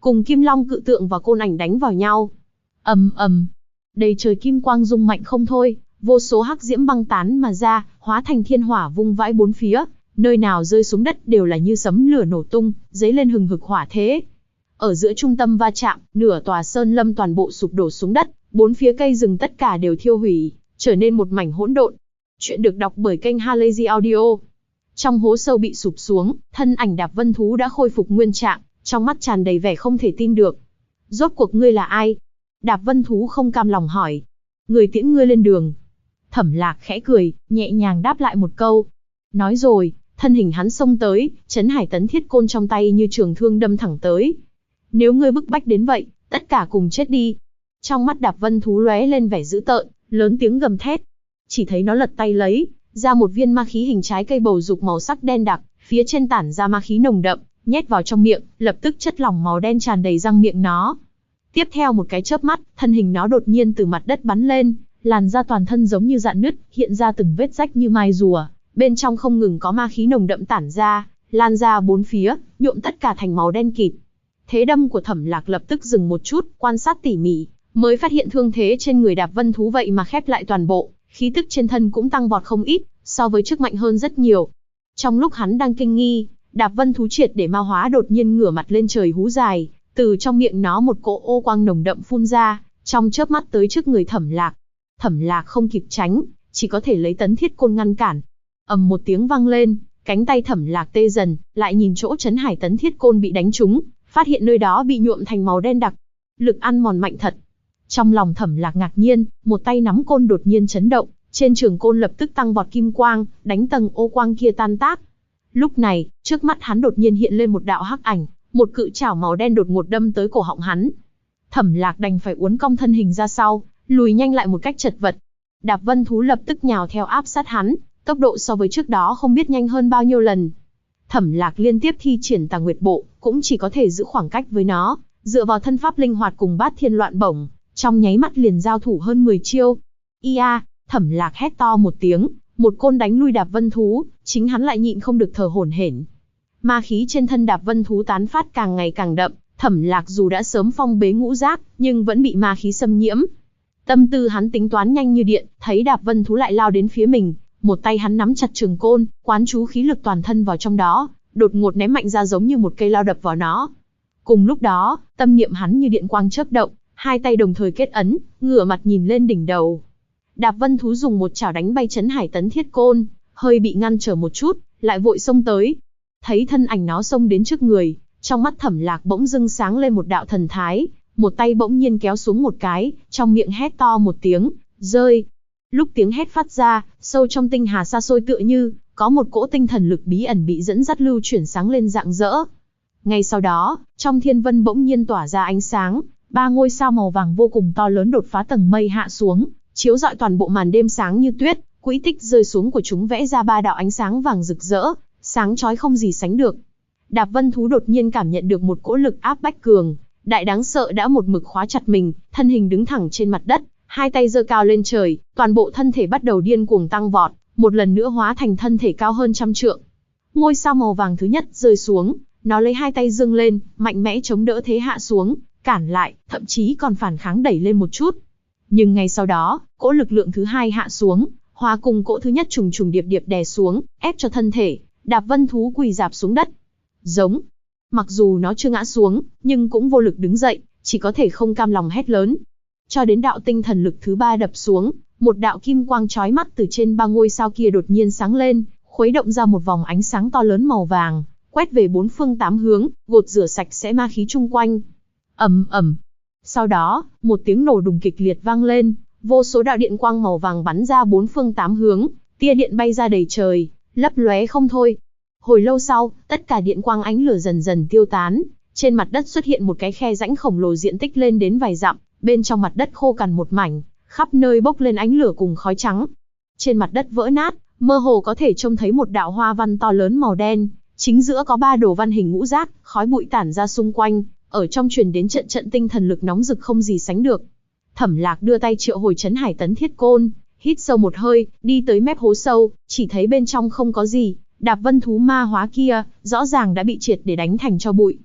cùng Kim Long cự tượng và côn ảnh đánh vào nhau. Ầm ầm, đầy trời kim quang rung mạnh không thôi, vô số hắc diễm băng tán mà ra, hóa thành thiên hỏa vung vãi bốn phía, nơi nào rơi xuống đất đều là như sấm lửa nổ tung, dấy lên hừng hực hỏa thế. Ở giữa trung tâm va chạm, nửa tòa sơn lâm toàn bộ sụp đổ xuống đất, bốn phía cây rừng tất cả đều thiêu hủy, trở nên một mảnh hỗn độn. Chuyện được đọc bởi kênh Halazy Audio. Trong hố sâu bị sụp xuống, thân ảnh Đạp Vân Thú đã khôi phục nguyên trạng, trong mắt tràn đầy vẻ không thể tin được. Rốt cuộc ngươi là ai? Đạp Vân Thú không cam lòng hỏi. Người tiễn ngươi lên đường. Thẩm Lạc khẽ cười, nhẹ nhàng đáp lại một câu. Nói rồi, thân hình hắn xông tới, Trấn Hải Tấn Thiết Côn trong tay như trường thương đâm thẳng tới. Nếu ngươi bức bách đến vậy, tất cả cùng chết đi. Trong mắt Đạp Vân Thú lóe lên vẻ dữ tợn, lớn tiếng gầm thét. Chỉ thấy nó lật tay lấy ra một viên ma khí hình trái cây bầu dục màu sắc đen đặc, phía trên tản ra ma khí nồng đậm, nhét vào trong miệng, lập tức chất lỏng màu đen tràn đầy răng miệng nó. Tiếp theo một cái chớp mắt, thân hình nó đột nhiên từ mặt đất bắn lên, làn da toàn thân giống như rạn nứt, hiện ra từng vết rách như mai rùa, bên trong không ngừng có ma khí nồng đậm tản ra, lan ra bốn phía, nhuộm tất cả thành màu đen kịt. Thế đâm của Thẩm Lạc lập tức dừng một chút, quan sát tỉ mỉ, mới phát hiện thương thế trên người Đạp Vân Thú vậy mà khép lại toàn bộ, khí tức trên thân cũng tăng vọt không ít, so với trước mạnh hơn rất nhiều. Trong lúc hắn đang kinh nghi, Đạp Vân Thú triệt để ma hóa đột nhiên ngửa mặt lên trời hú dài, từ trong miệng nó một cỗ ô quang nồng đậm phun ra, trong chớp mắt tới trước người Thẩm Lạc. Thẩm Lạc không kịp tránh, chỉ có thể lấy Tấn Thiết Côn ngăn cản. Ầm một tiếng vang lên, cánh tay Thẩm Lạc tê dần, lại nhìn chỗ Trấn Hải Tấn Thiết Côn bị đánh trúng, phát hiện nơi đó bị nhuộm thành màu đen đặc. Lực ăn mòn mạnh thật. Trong lòng Thẩm Lạc ngạc nhiên, một tay nắm côn đột nhiên chấn động, trên trường côn lập tức tăng vọt kim quang, đánh tầng ô quang kia tan tác. Lúc này, trước mắt hắn đột nhiên hiện lên một đạo hắc ảnh, một cự chảo màu đen đột ngột đâm tới cổ họng hắn. Thẩm Lạc đành phải uốn cong thân hình ra sau, lùi nhanh lại một cách chật vật. Đạp Vân Thú lập tức nhào theo áp sát hắn, tốc độ so với trước đó không biết nhanh hơn bao nhiêu lần. Thẩm Lạc liên tiếp thi triển Tà Nguyệt Bộ, cũng chỉ có thể giữ khoảng cách với nó, dựa vào thân pháp linh hoạt cùng Bát Thiên Loạn Bổng, trong nháy mắt liền giao thủ hơn 10 chiêu. Ia, Thẩm Lạc hét to một tiếng, một côn đánh lui Đạp Vân Thú, chính hắn lại nhịn không được thở hổn hển. Ma khí trên thân Đạp Vân Thú tán phát càng ngày càng đậm, Thẩm Lạc dù đã sớm phong bế ngũ giác, nhưng vẫn bị ma khí xâm nhiễm. Tâm tư hắn tính toán nhanh như điện, thấy Đạp Vân Thú lại lao đến phía mình, một tay hắn nắm chặt trường côn, quán chú khí lực toàn thân vào trong đó, đột ngột ném mạnh ra giống như một cây lao đập vào nó. Cùng lúc đó, tâm niệm hắn như điện quang chớp động, hai tay đồng thời kết ấn, ngửa mặt nhìn lên đỉnh đầu. Đạp Vân Thú dùng một chảo đánh bay Trấn Hải Tấn Thiết Côn, hơi bị ngăn trở một chút, lại vội xông tới. Thấy thân ảnh nó xông đến trước người, trong mắt Thẩm Lạc bỗng dưng sáng lên một đạo thần thái, một tay bỗng nhiên kéo xuống một cái, trong miệng hét to một tiếng, rơi. Lúc tiếng hét phát ra, sâu trong tinh hà xa xôi tựa như có một cỗ tinh thần lực bí ẩn bị dẫn dắt lưu chuyển sáng lên rạng rỡ. Ngay sau đó, trong thiên vân bỗng nhiên tỏa ra ánh sáng, 3 ngôi sao màu vàng vô cùng to lớn đột phá tầng mây hạ xuống, chiếu rọi toàn bộ màn đêm sáng như tuyết, quỹ tích rơi xuống của chúng vẽ ra 3 đạo ánh sáng vàng rực rỡ, sáng chói không gì sánh được. Đạp Vân Thú đột nhiên cảm nhận được một cỗ lực áp bách cường đại đáng sợ đã một mực khóa chặt mình, thân hình đứng thẳng trên mặt đất, hai tay giơ cao lên trời, toàn bộ thân thể bắt đầu điên cuồng tăng vọt, một lần nữa hóa thành thân thể cao hơn 100 trượng. Ngôi sao màu vàng thứ nhất rơi xuống, nó lấy hai tay dương lên, mạnh mẽ chống đỡ thế hạ xuống, cản lại, thậm chí còn phản kháng đẩy lên một chút. Nhưng ngay sau đó, cỗ lực lượng thứ hai hạ xuống, hòa cùng cỗ thứ nhất trùng trùng điệp điệp đè xuống, ép cho thân thể Đạp Vân Thú quỳ rạp xuống đất. Giống. Mặc dù nó chưa ngã xuống, nhưng cũng vô lực đứng dậy, chỉ có thể không cam lòng hét lớn. Cho đến đạo tinh thần lực thứ 3 đập xuống, một đạo kim quang chói mắt từ trên 3 ngôi sao kia đột nhiên sáng lên, khuấy động ra một vòng ánh sáng to lớn màu vàng, quét về 4 phương 8 hướng, gột rửa sạch sẽ ma khí chung quanh. Ầm ầm. Sau đó, một tiếng nổ đùng kịch liệt vang lên, vô số đạo điện quang màu vàng bắn ra 4 phương 8 hướng, tia điện bay ra đầy trời, lấp lóe không thôi. Hồi lâu sau, tất cả điện quang ánh lửa dần dần tiêu tán, trên mặt đất xuất hiện một cái khe rãnh khổng lồ diện tích lên đến vài dặm, bên trong mặt đất khô cằn một mảnh, khắp nơi bốc lên ánh lửa cùng khói trắng. Trên mặt đất vỡ nát, mơ hồ có thể trông thấy một đạo hoa văn to lớn màu đen, chính giữa có 3 đồ văn hình ngũ giác, khói bụi tản ra xung quanh, ở trong truyền đến trận trận tinh thần lực nóng rực không gì sánh được. Thẩm Lạc đưa tay triệu hồi Trấn Hải Tấn Thiết Côn, hít sâu một hơi, đi tới mép hố sâu, chỉ thấy bên trong không có gì, Đạp Vân Thú ma hóa kia, rõ ràng đã bị triệt để đánh thành tro bụi.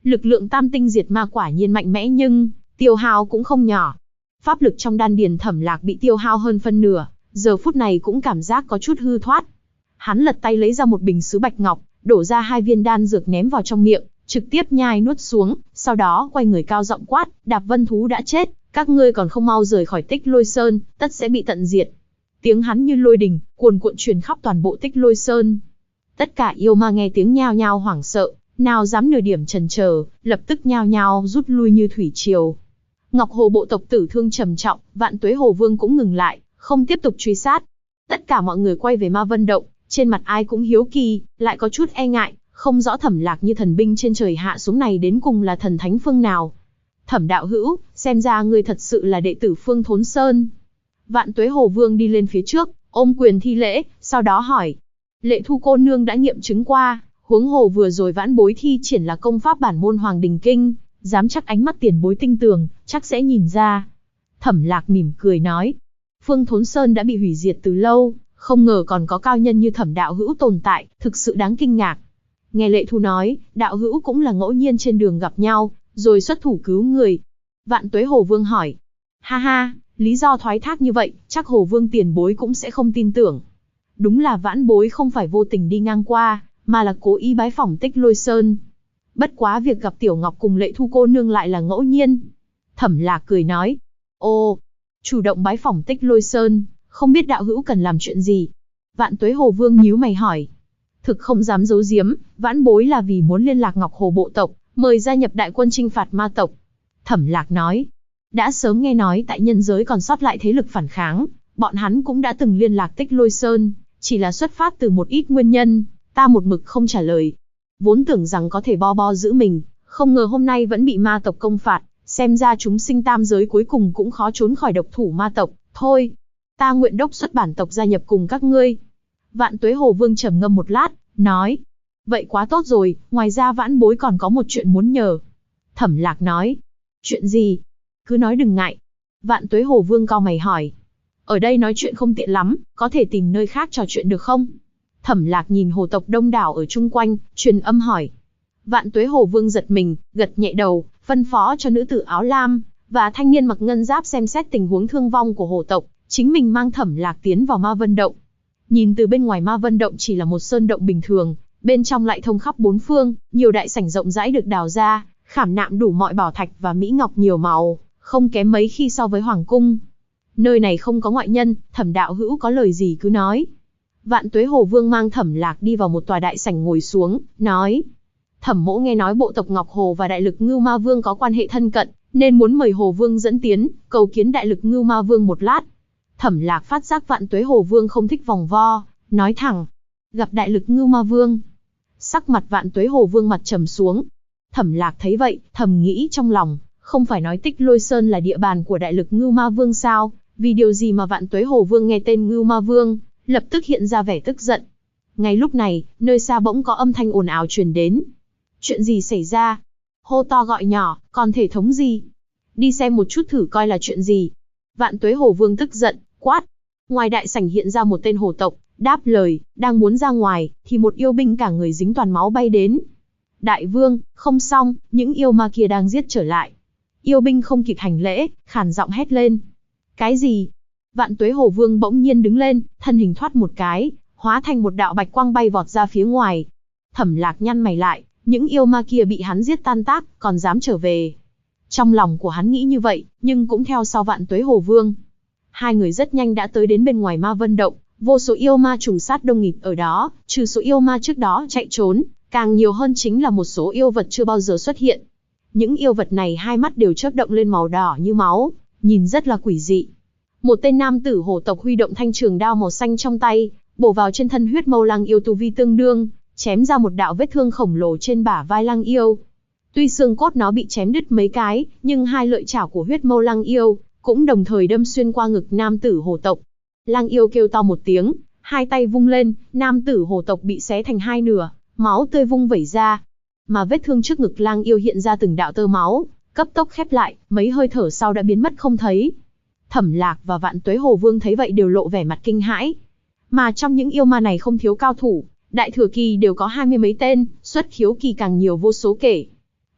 Lực lượng tam tinh diệt ma quả nhiên mạnh mẽ nhưng tiêu hao cũng không nhỏ. Pháp lực trong đan điền Thẩm Lạc bị tiêu hao hơn phân nửa, giờ phút này cũng cảm giác có chút hư thoát. Hắn lật tay lấy ra một bình sứ bạch ngọc, đổ ra 2 viên đan dược ném vào trong miệng, trực tiếp nhai nuốt xuống, sau đó quay người cao giọng quát, Đạp Vân thú đã chết, các ngươi còn không mau rời khỏi Tích Lôi Sơn, tất sẽ bị tận diệt. Tiếng hắn như lôi đình, cuồn cuộn truyền khắp toàn bộ Tích Lôi Sơn. Tất cả yêu ma nghe tiếng nhao nhao hoảng sợ, nào dám nửa điểm chần chờ, lập tức nhao nhao rút lui như thủy triều. Ngọc Hồ bộ tộc tử thương trầm trọng, Vạn Tuế Hồ Vương cũng ngừng lại, không tiếp tục truy sát. Tất cả mọi người quay về Ma Vân Động, trên mặt ai cũng hiếu kỳ, lại có chút e ngại, không rõ Thẩm Lạc như thần binh trên trời hạ xuống này đến cùng là thần thánh phương nào. Thẩm đạo hữu, xem ra ngươi thật sự là đệ tử Phương Thốn Sơn. Vạn Tuế Hồ Vương đi lên phía trước, ôm quyền thi lễ, sau đó hỏi. Lệ Thu cô nương đã nghiệm chứng qua, huống hồ vừa rồi vãn bối thi triển là công pháp bản môn Hoàng Đình Kinh, dám chắc ánh mắt tiền bối tinh tường, chắc sẽ nhìn ra. Thẩm Lạc mỉm cười nói. Phương Thốn Sơn đã bị hủy diệt từ lâu, không ngờ còn có cao nhân như Thẩm đạo hữu tồn tại, thực sự đáng kinh ngạc. Nghe Lệ Thu nói, đạo hữu cũng là ngẫu nhiên trên đường gặp nhau, rồi xuất thủ cứu người. Vạn Tuế Hồ Vương hỏi. Ha ha, lý do thoái thác như vậy, chắc Hồ Vương tiền bối cũng sẽ không tin tưởng. Đúng là vãn bối không phải vô tình đi ngang qua, mà là cố ý bái phỏng Tích Lôi Sơn. Bất quá việc gặp Tiểu Ngọc cùng Lệ Thu cô nương lại là ngẫu nhiên. Thẩm Lạc cười nói. Ồ, chủ động bái phỏng Tích Lôi Sơn, không biết đạo hữu cần làm chuyện gì? Vạn Tuế Hồ Vương nhíu mày hỏi. Thực không dám giấu giếm, vãn bối là vì muốn liên lạc Ngọc Hồ bộ tộc, mời gia nhập đại quân chinh phạt ma tộc. Thẩm Lạc nói. Đã sớm nghe nói tại nhân giới còn sót lại thế lực phản kháng, bọn hắn cũng đã từng liên lạc Tích Lôi Sơn, chỉ là xuất phát từ một ít nguyên nhân, ta một mực không trả lời. Vốn tưởng rằng có thể bo giữ mình, không ngờ hôm nay vẫn bị ma tộc công phạt, xem ra chúng sinh tam giới cuối cùng cũng khó trốn khỏi độc thủ ma tộc. Thôi, ta nguyện đốc xuất bản tộc gia nhập cùng các ngươi. Vạn Tuế Hồ Vương trầm ngâm một lát, nói. Vậy quá tốt rồi, ngoài ra vãn bối còn có một chuyện muốn nhờ. Thẩm Lạc nói. Chuyện gì? Cứ nói đừng ngại. Vạn Tuế Hồ Vương cau mày hỏi. Ở đây nói chuyện không tiện lắm, có thể tìm nơi khác trò chuyện được không? Thẩm Lạc nhìn hồ tộc đông đảo ở chung quanh, truyền âm hỏi. Vạn Tuế Hồ Vương giật mình, gật nhẹ đầu, phân phó cho nữ tử áo lam và thanh niên mặc ngân giáp xem xét tình huống thương vong của hồ tộc, chính mình mang Thẩm Lạc tiến vào Ma Vân Động. Nhìn từ bên ngoài Ma Vân Động chỉ là một sơn động bình thường, bên trong lại thông khắp bốn phương, nhiều đại sảnh rộng rãi được đào ra, khảm nạm đủ mọi bảo thạch và mỹ ngọc nhiều màu, không kém mấy khi so với hoàng cung. Nơi này không có ngoại nhân, Thẩm đạo hữu có lời gì cứ nói. Vạn Tuế Hồ Vương mang Thẩm Lạc đi vào một tòa đại sảnh ngồi xuống, nói. Thẩm mỗ nghe nói bộ tộc Ngọc Hồ và Đại Lực Ngưu Ma Vương có quan hệ thân cận, nên muốn mời Hồ Vương dẫn tiến, cầu kiến Đại Lực Ngưu Ma Vương một lát. Thẩm Lạc phát giác Vạn Tuế Hồ Vương không thích vòng vo, nói thẳng. Gặp Đại Lực Ngưu Ma Vương. Sắc mặt Vạn Tuế Hồ Vương mặt trầm xuống. Thẩm Lạc thấy vậy, thầm nghĩ trong lòng, không phải nói Tích Lôi Sơn là địa bàn của Đại Lực Ngưu Ma Vương sao? Vì điều gì mà Vạn Tuế Hồ Vương nghe tên Ngưu Ma Vương, lập tức hiện ra vẻ tức giận. Ngay lúc này, nơi xa bỗng có âm thanh ồn ào truyền đến. Chuyện gì xảy ra? Hô to gọi nhỏ, còn thể thống gì? Đi xem một chút thử coi là chuyện gì. Vạn Tuế Hồ Vương tức giận, quát. Ngoài đại sảnh hiện ra một tên hồ tộc, đáp lời, đang muốn ra ngoài, thì một yêu binh cả người dính toàn máu bay đến. Đại vương, không xong, những yêu ma kia đang giết trở lại. Yêu binh không kịp hành lễ, khàn giọng hét lên. Cái gì? Vạn Tuế Hồ Vương bỗng nhiên đứng lên, thân hình thoát một cái, hóa thành một đạo bạch quang bay vọt ra phía ngoài. Thẩm Lạc nhăn mày lại, những yêu ma kia bị hắn giết tan tác, còn dám trở về. Trong lòng của hắn nghĩ như vậy, nhưng cũng theo sau Vạn Tuế Hồ Vương. Hai người rất nhanh đã tới đến bên ngoài Ma Vân Động, vô số yêu ma trùng sát đông nghịt ở đó, trừ số yêu ma trước đó chạy trốn, càng nhiều hơn chính là một số yêu vật chưa bao giờ xuất hiện. Những yêu vật này hai mắt đều chớp động lên màu đỏ như máu, nhìn rất là quỷ dị. Một tên nam tử hổ tộc huy động thanh trường đao màu xanh trong tay, bổ vào trên thân huyết mâu lang yêu tu vi tương đương, chém ra một đạo vết thương khổng lồ trên bả vai lang yêu. Tuy xương cốt nó bị chém đứt mấy cái, nhưng hai lợi chảo của huyết mâu lang yêu cũng đồng thời đâm xuyên qua ngực nam tử hổ tộc. Lang yêu kêu to một tiếng, hai tay vung lên, nam tử hổ tộc bị xé thành hai nửa, máu tươi vung vẩy ra. Mà vết thương trước ngực lang yêu hiện ra từng đạo tơ máu, cấp tốc khép lại, mấy hơi thở sau đã biến mất không thấy. Thẩm Lạc và Vạn Tuế Hồ Vương thấy vậy đều lộ vẻ mặt kinh hãi. Mà trong những yêu ma này không thiếu cao thủ, đại thừa kỳ đều có 20 mấy tên, xuất khiếu kỳ càng nhiều vô số kể.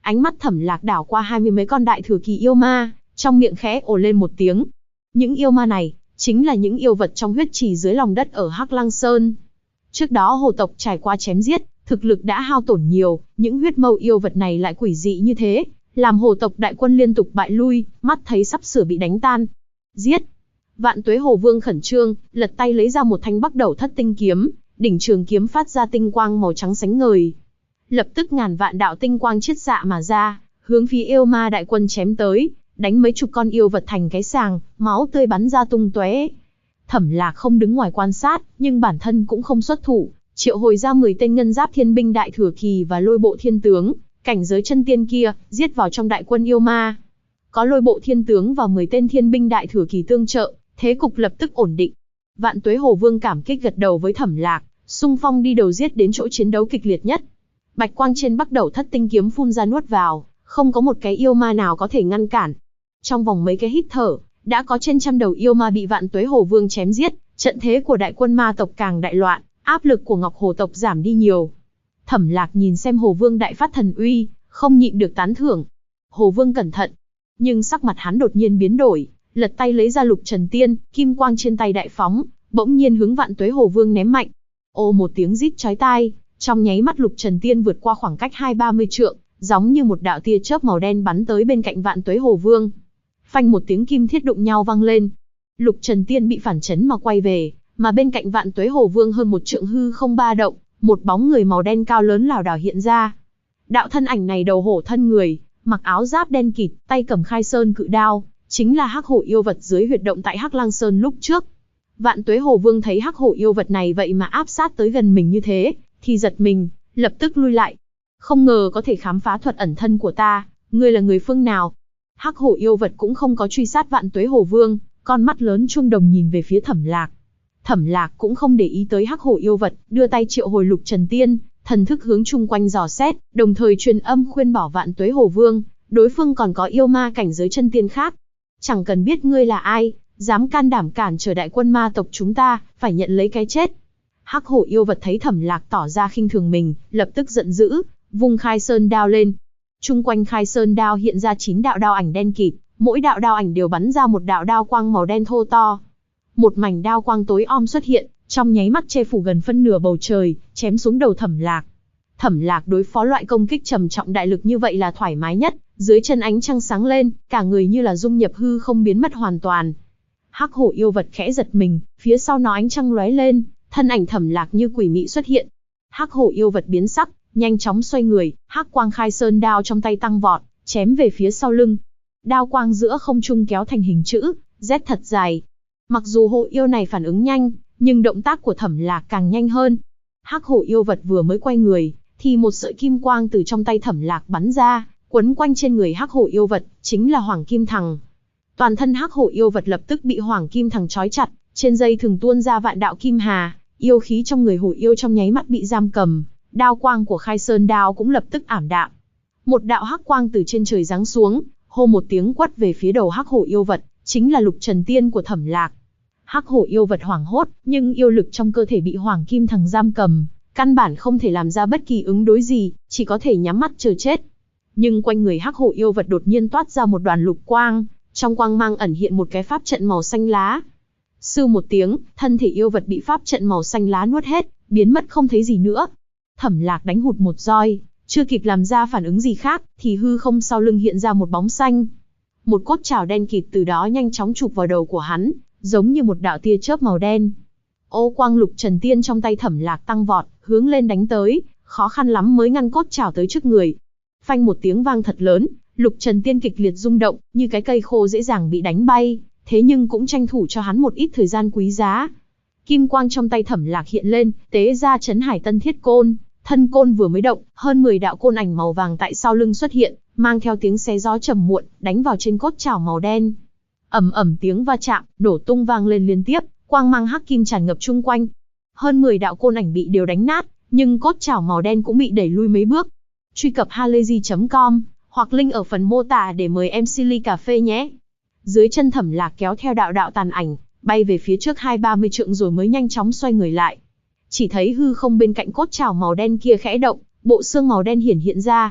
Ánh mắt Thẩm Lạc đảo qua 20 mấy con đại thừa kỳ yêu ma, trong miệng khẽ ồ lên một tiếng. Những yêu ma này, chính là những yêu vật trong huyết trì dưới lòng đất ở Hắc Lăng Sơn. Trước đó hồ tộc trải qua chém giết, thực lực đã hao tổn nhiều, những huyết mâu yêu vật này lại quỷ dị như thế, làm hồ tộc đại quân liên tục bại lui, mắt thấy sắp sửa bị đánh tan. Giết! Vạn Tuế Hồ Vương khẩn trương, lật tay lấy ra một thanh Bắc Đẩu Thất Tinh kiếm, đỉnh trường kiếm phát ra tinh quang màu trắng sáng ngời. Lập tức ngàn vạn đạo tinh quang chiết xạ mà ra, hướng phía yêu ma đại quân chém tới, đánh mấy chục con yêu vật thành cái sàng, máu tươi bắn ra tung tóe. Thẩm Lạc không đứng ngoài quan sát, nhưng bản thân cũng không xuất thủ, triệu hồi ra 10 tên ngân giáp thiên binh đại thừa kỳ và lôi bộ thiên tướng, cảnh giới chân tiên kia, giết vào trong đại quân yêu ma. Có lôi bộ thiên tướng và 10 tên thiên binh đại thừa kỳ tương trợ, thế cục lập tức ổn định. Vạn Tuế Hồ Vương cảm kích gật đầu với Thẩm Lạc, xung phong đi đầu giết đến chỗ chiến đấu kịch liệt nhất. Bạch quang trên Bắc Đẩu Thất Tinh kiếm phun ra nuốt vào, không có một cái yêu ma nào có thể ngăn cản. Trong vòng mấy cái hít thở, đã có trên trăm đầu yêu ma bị Vạn Tuế Hồ Vương chém giết, trận thế của đại quân ma tộc càng đại loạn, áp lực của Ngọc Hồ tộc giảm đi nhiều. Thẩm Lạc nhìn xem Hồ Vương đại phát thần uy, không nhịn được tán thưởng. Hồ Vương cẩn thận, nhưng sắc mặt hắn đột nhiên biến đổi, lật tay lấy ra Lục Trần Tiên, kim quang trên tay đại phóng, bỗng nhiên hướng Vạn Tuế Hồ Vương ném mạnh. Ô một tiếng rít chói tai, trong nháy mắt Lục Trần Tiên vượt qua khoảng cách 20-30 trượng, giống như một đạo tia chớp màu đen bắn tới bên cạnh Vạn Tuế Hồ Vương. Phanh một tiếng kim thiết đụng nhau vang lên. Lục Trần Tiên bị phản chấn mà quay về, mà bên cạnh Vạn Tuế Hồ Vương hơn một trượng hư không ba động, một bóng người màu đen cao lớn lảo đảo hiện ra. Đạo thân ảnh này đầu hổ thân người, mặc áo giáp đen kịt, tay cầm Khai Sơn cự đao, chính là Hắc Hổ yêu vật dưới huyệt động tại Hắc Lăng Sơn lúc trước. Vạn Tuế Hồ Vương thấy Hắc Hổ yêu vật này vậy mà áp sát tới gần mình như thế, thì giật mình, lập tức lui lại. Không ngờ có thể khám phá thuật ẩn thân của ta, ngươi là người phương nào? Hắc Hổ yêu vật cũng không có truy sát Vạn Tuế Hồ Vương, con mắt lớn chuông đồng nhìn về phía Thẩm Lạc. Thẩm Lạc cũng không để ý tới Hắc Hổ yêu vật, đưa tay triệu hồi Lục Trần Tiên, thần thức hướng chung quanh dò xét, đồng thời truyền âm khuyên bảo Vạn Tuế Hồ Vương, đối phương còn có yêu ma cảnh giới chân tiên khác. Chẳng cần biết ngươi là ai, dám can đảm cản trở đại quân ma tộc chúng ta, phải nhận lấy cái chết. Hắc Hổ yêu vật thấy Thẩm Lạc tỏ ra khinh thường mình, lập tức giận dữ, vung Khai Sơn đao lên. Chung quanh Khai Sơn đao hiện ra 9 đạo đao ảnh đen kịt, mỗi đạo đao ảnh đều bắn ra một đạo đao quang màu đen thô to. Một mảnh đao quang tối om xuất hiện, trong nháy mắt che phủ gần phân nửa bầu trời, chém xuống đầu Thẩm Lạc. Thẩm Lạc đối phó loại công kích trầm trọng đại lực như vậy là thoải mái nhất, dưới chân ánh trăng sáng lên, cả người như là dung nhập hư không biến mất hoàn toàn. Hắc Hổ yêu vật khẽ giật mình, phía sau nó ánh trăng lóe lên, thân ảnh Thẩm Lạc như quỷ mị xuất hiện. Hắc Hổ yêu vật biến sắc, nhanh chóng xoay người, hắc quang Khai Sơn đao trong tay tăng vọt, chém về phía sau lưng. Đao quang giữa không trung kéo thành hình chữ Z thật dài. Mặc dù hổ yêu này phản ứng nhanh, nhưng động tác của Thẩm Lạc càng nhanh hơn. Hắc Hổ yêu vật vừa mới quay người, thì một sợi kim quang từ trong tay Thẩm Lạc bắn ra, quấn quanh trên người Hắc Hổ yêu vật, chính là Hoàng Kim Thằng. Toàn thân Hắc Hổ yêu vật lập tức bị Hoàng Kim Thằng trói chặt, trên dây thường tuôn ra vạn đạo kim hà, yêu khí trong người hổ yêu trong nháy mắt bị giam cầm, đao quang của Khai Sơn đao cũng lập tức ảm đạm. Một đạo hắc quang từ trên trời giáng xuống, hô một tiếng quất về phía đầu Hắc Hổ yêu vật, chính là Lục Trần Tiên của Thẩm Lạc. Hắc Hổ yêu vật hoảng hốt, nhưng yêu lực trong cơ thể bị Hoàng Kim Thằng giam cầm, căn bản không thể làm ra bất kỳ ứng đối gì, chỉ có thể nhắm mắt chờ chết. Nhưng quanh người Hắc Hổ yêu vật đột nhiên toát ra một đoàn lục quang, trong quang mang ẩn hiện một cái pháp trận màu xanh lá. Sư một tiếng, thân thể yêu vật bị pháp trận màu xanh lá nuốt hết, biến mất không thấy gì nữa. Thẩm Lạc đánh hụt một roi, chưa kịp làm ra phản ứng gì khác, thì hư không sau lưng hiện ra một bóng xanh. Một cốt trảo đen kịt từ đó nhanh chóng chụp vào đầu của hắn, giống như một đạo tia chớp màu đen. Ô quang Lục Trần Tiên trong tay Thẩm Lạc tăng vọt, hướng lên đánh tới, khó khăn lắm mới ngăn cốt trảo tới trước người. Phanh một tiếng vang thật lớn, Lục Trần Tiên kịch liệt rung động, như cái cây khô dễ dàng bị đánh bay, thế nhưng cũng tranh thủ cho hắn một ít thời gian quý giá. Kim quang trong tay Thẩm Lạc hiện lên, tế ra Trấn Hải Tân Thiết Côn, thân côn vừa mới động, hơn 10 đạo côn ảnh màu vàng tại sau lưng xuất hiện, mang theo tiếng xé gió trầm muộn, đánh vào trên cốt trảo màu đen. Ầm ầm tiếng va chạm, nổ tung vang lên liên tiếp, quang mang hắc kim tràn ngập chung quanh. Hơn 10 đạo côn ảnh bị đều đánh nát, nhưng cốt trảo màu đen cũng bị đẩy lui mấy bước. Truy cập halayzi.com hoặc link ở phần mô tả để mời em Silly Cà Phê nhé. Dưới chân Thẩm Lạc kéo theo đạo đạo tàn ảnh, bay về phía trước 20-30 trượng rồi mới nhanh chóng xoay người lại. Chỉ thấy hư không bên cạnh cốt trảo màu đen kia khẽ động, bộ xương màu đen hiển hiện ra.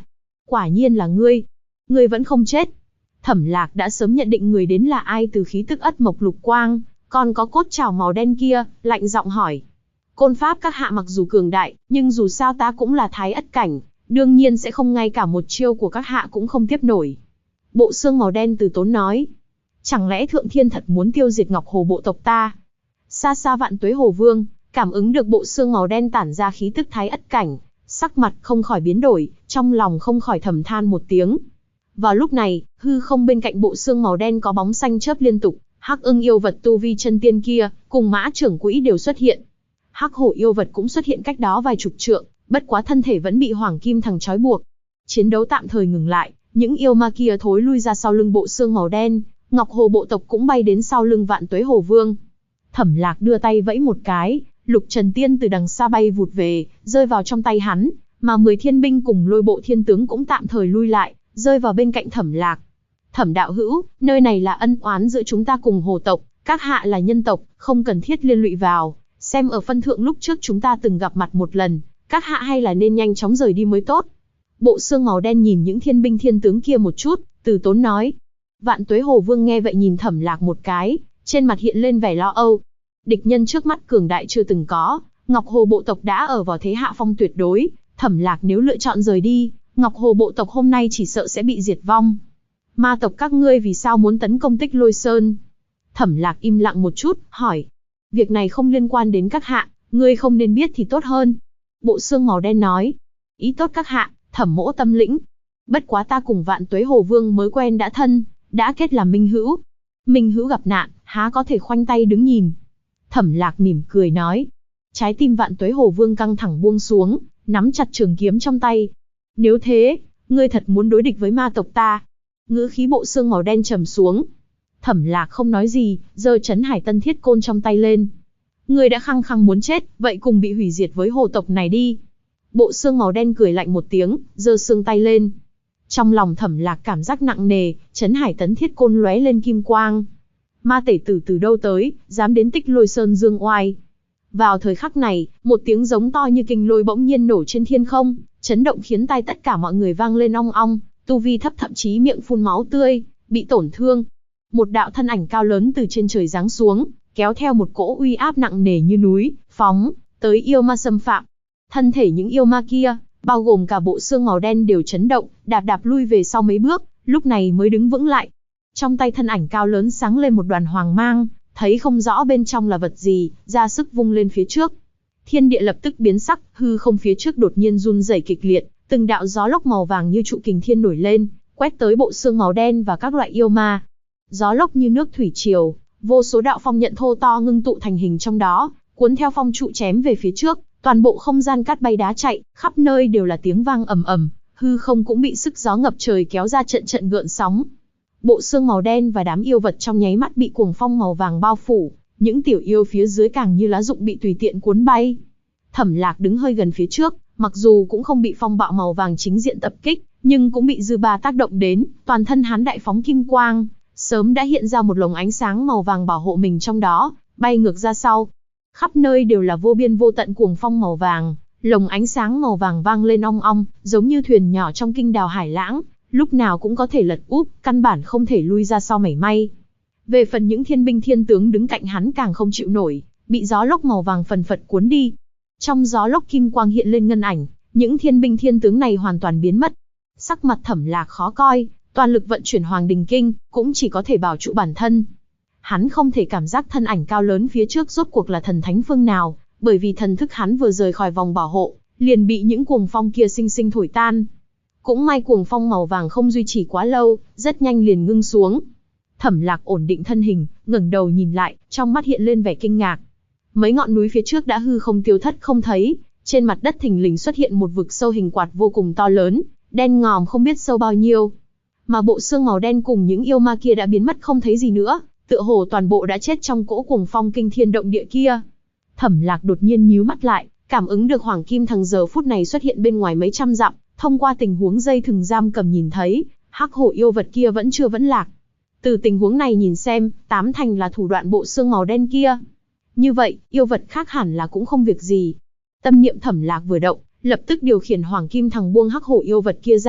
Quả nhiên là ngươi. Ngươi vẫn không chết. Thẩm Lạc đã sớm nhận định người đến là ai từ khí tức ất mộc lục quang, còn có cốt trảo màu đen kia, lạnh giọng hỏi. Côn pháp các hạ mặc dù cường đại, nhưng dù sao ta cũng là thái ất cảnh, đương nhiên sẽ không ngay cả một chiêu của các hạ cũng không tiếp nổi. Bộ xương màu đen từ tốn nói. Chẳng lẽ Thượng Thiên thật muốn tiêu diệt Ngọc Hồ bộ tộc ta? Xa xa Vạn Tuế Hồ Vương, cảm ứng được bộ xương màu đen tản ra khí tức thái ất cảnh, sắc mặt không khỏi biến đổi, trong lòng không khỏi thầm than một tiếng. Vào lúc này, hư không bên cạnh bộ xương màu đen có bóng xanh chớp liên tục, Hắc Ưng yêu vật tu vi chân tiên kia, cùng Mã Trưởng Quỹ đều xuất hiện. Hắc Hổ yêu vật cũng xuất hiện cách đó vài chục trượng, bất quá thân thể vẫn bị Hoàng Kim Thằng trói buộc. Chiến đấu tạm thời ngừng lại, những yêu ma kia thối lui ra sau lưng bộ xương màu đen, Ngọc Hồ bộ tộc cũng bay đến sau lưng Vạn Tuế Hồ Vương. Thẩm Lạc đưa tay vẫy một cái, Lục Trần Tiên từ đằng xa bay vụt về, rơi vào trong tay hắn, mà 10 thiên binh cùng Lôi Bộ Thiên tướng cũng tạm thời lui lại, rơi vào bên cạnh Thẩm Lạc. Thẩm đạo hữu, nơi này là ân oán giữa chúng ta cùng Hồ tộc, các hạ là nhân tộc, không cần thiết liên lụy vào, xem ở phân thượng lúc trước chúng ta từng gặp mặt một lần, các hạ hay là nên nhanh chóng rời đi mới tốt. Bộ xương màu đen nhìn những thiên binh thiên tướng kia một chút, từ tốn nói. Vạn Tuế Hồ Vương nghe vậy nhìn Thẩm Lạc một cái, trên mặt hiện lên vẻ lo âu. Địch nhân trước mắt cường đại chưa từng có, Ngọc Hồ bộ tộc đã ở vào thế hạ phong tuyệt đối, Thẩm Lạc nếu lựa chọn rời đi, Ngọc Hồ bộ tộc hôm nay chỉ sợ sẽ bị diệt vong. Ma tộc các ngươi vì sao muốn tấn công Tích Lôi Sơn? Thẩm Lạc im lặng một chút, hỏi. Việc này không liên quan đến các hạ, ngươi không nên biết thì tốt hơn. Bộ xương màu đen nói. Ý tốt các hạ, Thẩm mỗ tâm lĩnh. Bất quá ta cùng Vạn Tuế Hồ Vương mới quen đã thân, đã kết làm minh hữu. Minh hữu gặp nạn, há có thể khoanh tay đứng nhìn. Thẩm Lạc mỉm cười nói. Trái tim Vạn Tuế Hồ Vương căng thẳng buông xuống, nắm chặt trường kiếm trong tay. Nếu thế, ngươi thật muốn đối địch với ma tộc ta? Ngữ khí bộ xương màu đen trầm xuống. Thẩm Lạc không nói gì, giơ Chấn Hải Tân Thiết Côn trong tay lên. Ngươi đã khăng khăng muốn chết, vậy cùng bị hủy diệt với hồ tộc này đi. Bộ xương màu đen cười lạnh một tiếng, giơ xương tay lên. Trong lòng Thẩm Lạc cảm giác nặng nề, Chấn Hải Tấn Thiết Côn lóe lên kim quang. Ma tể tử từ đâu tới, dám đến Tích Lôi Sơn dương oai. Vào thời khắc này, một tiếng giống to như kinh lôi bỗng nhiên nổ trên thiên không, chấn động khiến tai tất cả mọi người vang lên ong ong, tu vi thấp thậm chí miệng phun máu tươi, bị tổn thương. Một đạo thân ảnh cao lớn từ trên trời giáng xuống, kéo theo một cỗ uy áp nặng nề như núi, phóng tới yêu ma xâm phạm. Thân thể những yêu ma kia, bao gồm cả bộ xương màu đen đều chấn động, đạp đạp lui về sau mấy bước, lúc này mới đứng vững lại. Trong tay thân ảnh cao lớn sáng lên một đoàn hoàng mang, thấy không rõ bên trong là vật gì, ra sức vung lên phía trước. Thiên địa lập tức biến sắc, hư không phía trước đột nhiên run rẩy kịch liệt, từng đạo gió lốc màu vàng như trụ kình thiên nổi lên, quét tới bộ xương màu đen và các loại yêu ma. Gió lốc như nước thủy triều, vô số đạo phong nhận thô to ngưng tụ thành hình trong đó, cuốn theo phong trụ chém về phía trước, toàn bộ không gian cát bay đá chạy, khắp nơi đều là tiếng vang ầm ầm, hư không cũng bị sức gió ngập trời kéo ra trận trận gợn sóng. Bộ xương màu đen và đám yêu vật trong nháy mắt bị cuồng phong màu vàng bao phủ, những tiểu yêu phía dưới càng như lá rụng bị tùy tiện cuốn bay. Thẩm Lạc đứng hơi gần phía trước, mặc dù cũng không bị phong bạo màu vàng chính diện tập kích, nhưng cũng bị dư ba tác động đến, toàn thân hắn đại phóng kim quang, sớm đã hiện ra một lồng ánh sáng màu vàng bảo hộ mình trong đó, bay ngược ra sau. Khắp nơi đều là vô biên vô tận cuồng phong màu vàng, lồng ánh sáng màu vàng vang lên ong ong, giống như thuyền nhỏ trong kinh đào hải lãng, lúc nào cũng có thể lật úp, căn bản không thể lui ra sau mảy may. Về phần những thiên binh thiên tướng đứng cạnh hắn càng không chịu nổi, bị gió lốc màu vàng phần phật cuốn đi. Trong gió lốc kim quang hiện lên ngân ảnh, những thiên binh thiên tướng này hoàn toàn biến mất. Sắc mặt Thẩm Lạc khó coi, toàn lực vận chuyển Hoàng Đình Kinh, cũng chỉ có thể bảo trụ bản thân. Hắn không thể cảm giác thân ảnh cao lớn phía trước rốt cuộc là thần thánh phương nào, bởi vì thần thức hắn vừa rời khỏi vòng bảo hộ, liền bị những cuồng phong kia sinh sinh thổi tan. Cũng may cuồng phong màu vàng không duy trì quá lâu, rất nhanh liền ngưng xuống. Thẩm Lạc ổn định thân hình, ngẩng đầu nhìn lại, trong mắt hiện lên vẻ kinh ngạc. Mấy ngọn núi phía trước đã hư không tiêu thất không thấy, trên mặt đất thình lình xuất hiện một vực sâu hình quạt vô cùng to lớn, đen ngòm không biết sâu bao nhiêu. Mà bộ xương màu đen cùng những yêu ma kia đã biến mất không thấy gì nữa, tựa hồ toàn bộ đã chết trong cỗ cuồng phong kinh thiên động địa kia. Thẩm Lạc đột nhiên nhíu mắt lại, cảm ứng được Hoàng Kim Thằng giờ phút này xuất hiện bên ngoài mấy trăm dặm, thông qua tình huống dây thừng giam cầm nhìn thấy, hắc hổ yêu vật kia vẫn chưa vẫn lạc. Từ tình huống này nhìn xem, tám thành là thủ đoạn bộ xương màu đen kia. Như vậy, yêu vật khác hẳn là cũng không việc gì. Tâm niệm Thẩm Lạc vừa động, lập tức điều khiển Hoàng Kim Thằng buông hắc hổ yêu vật kia ra,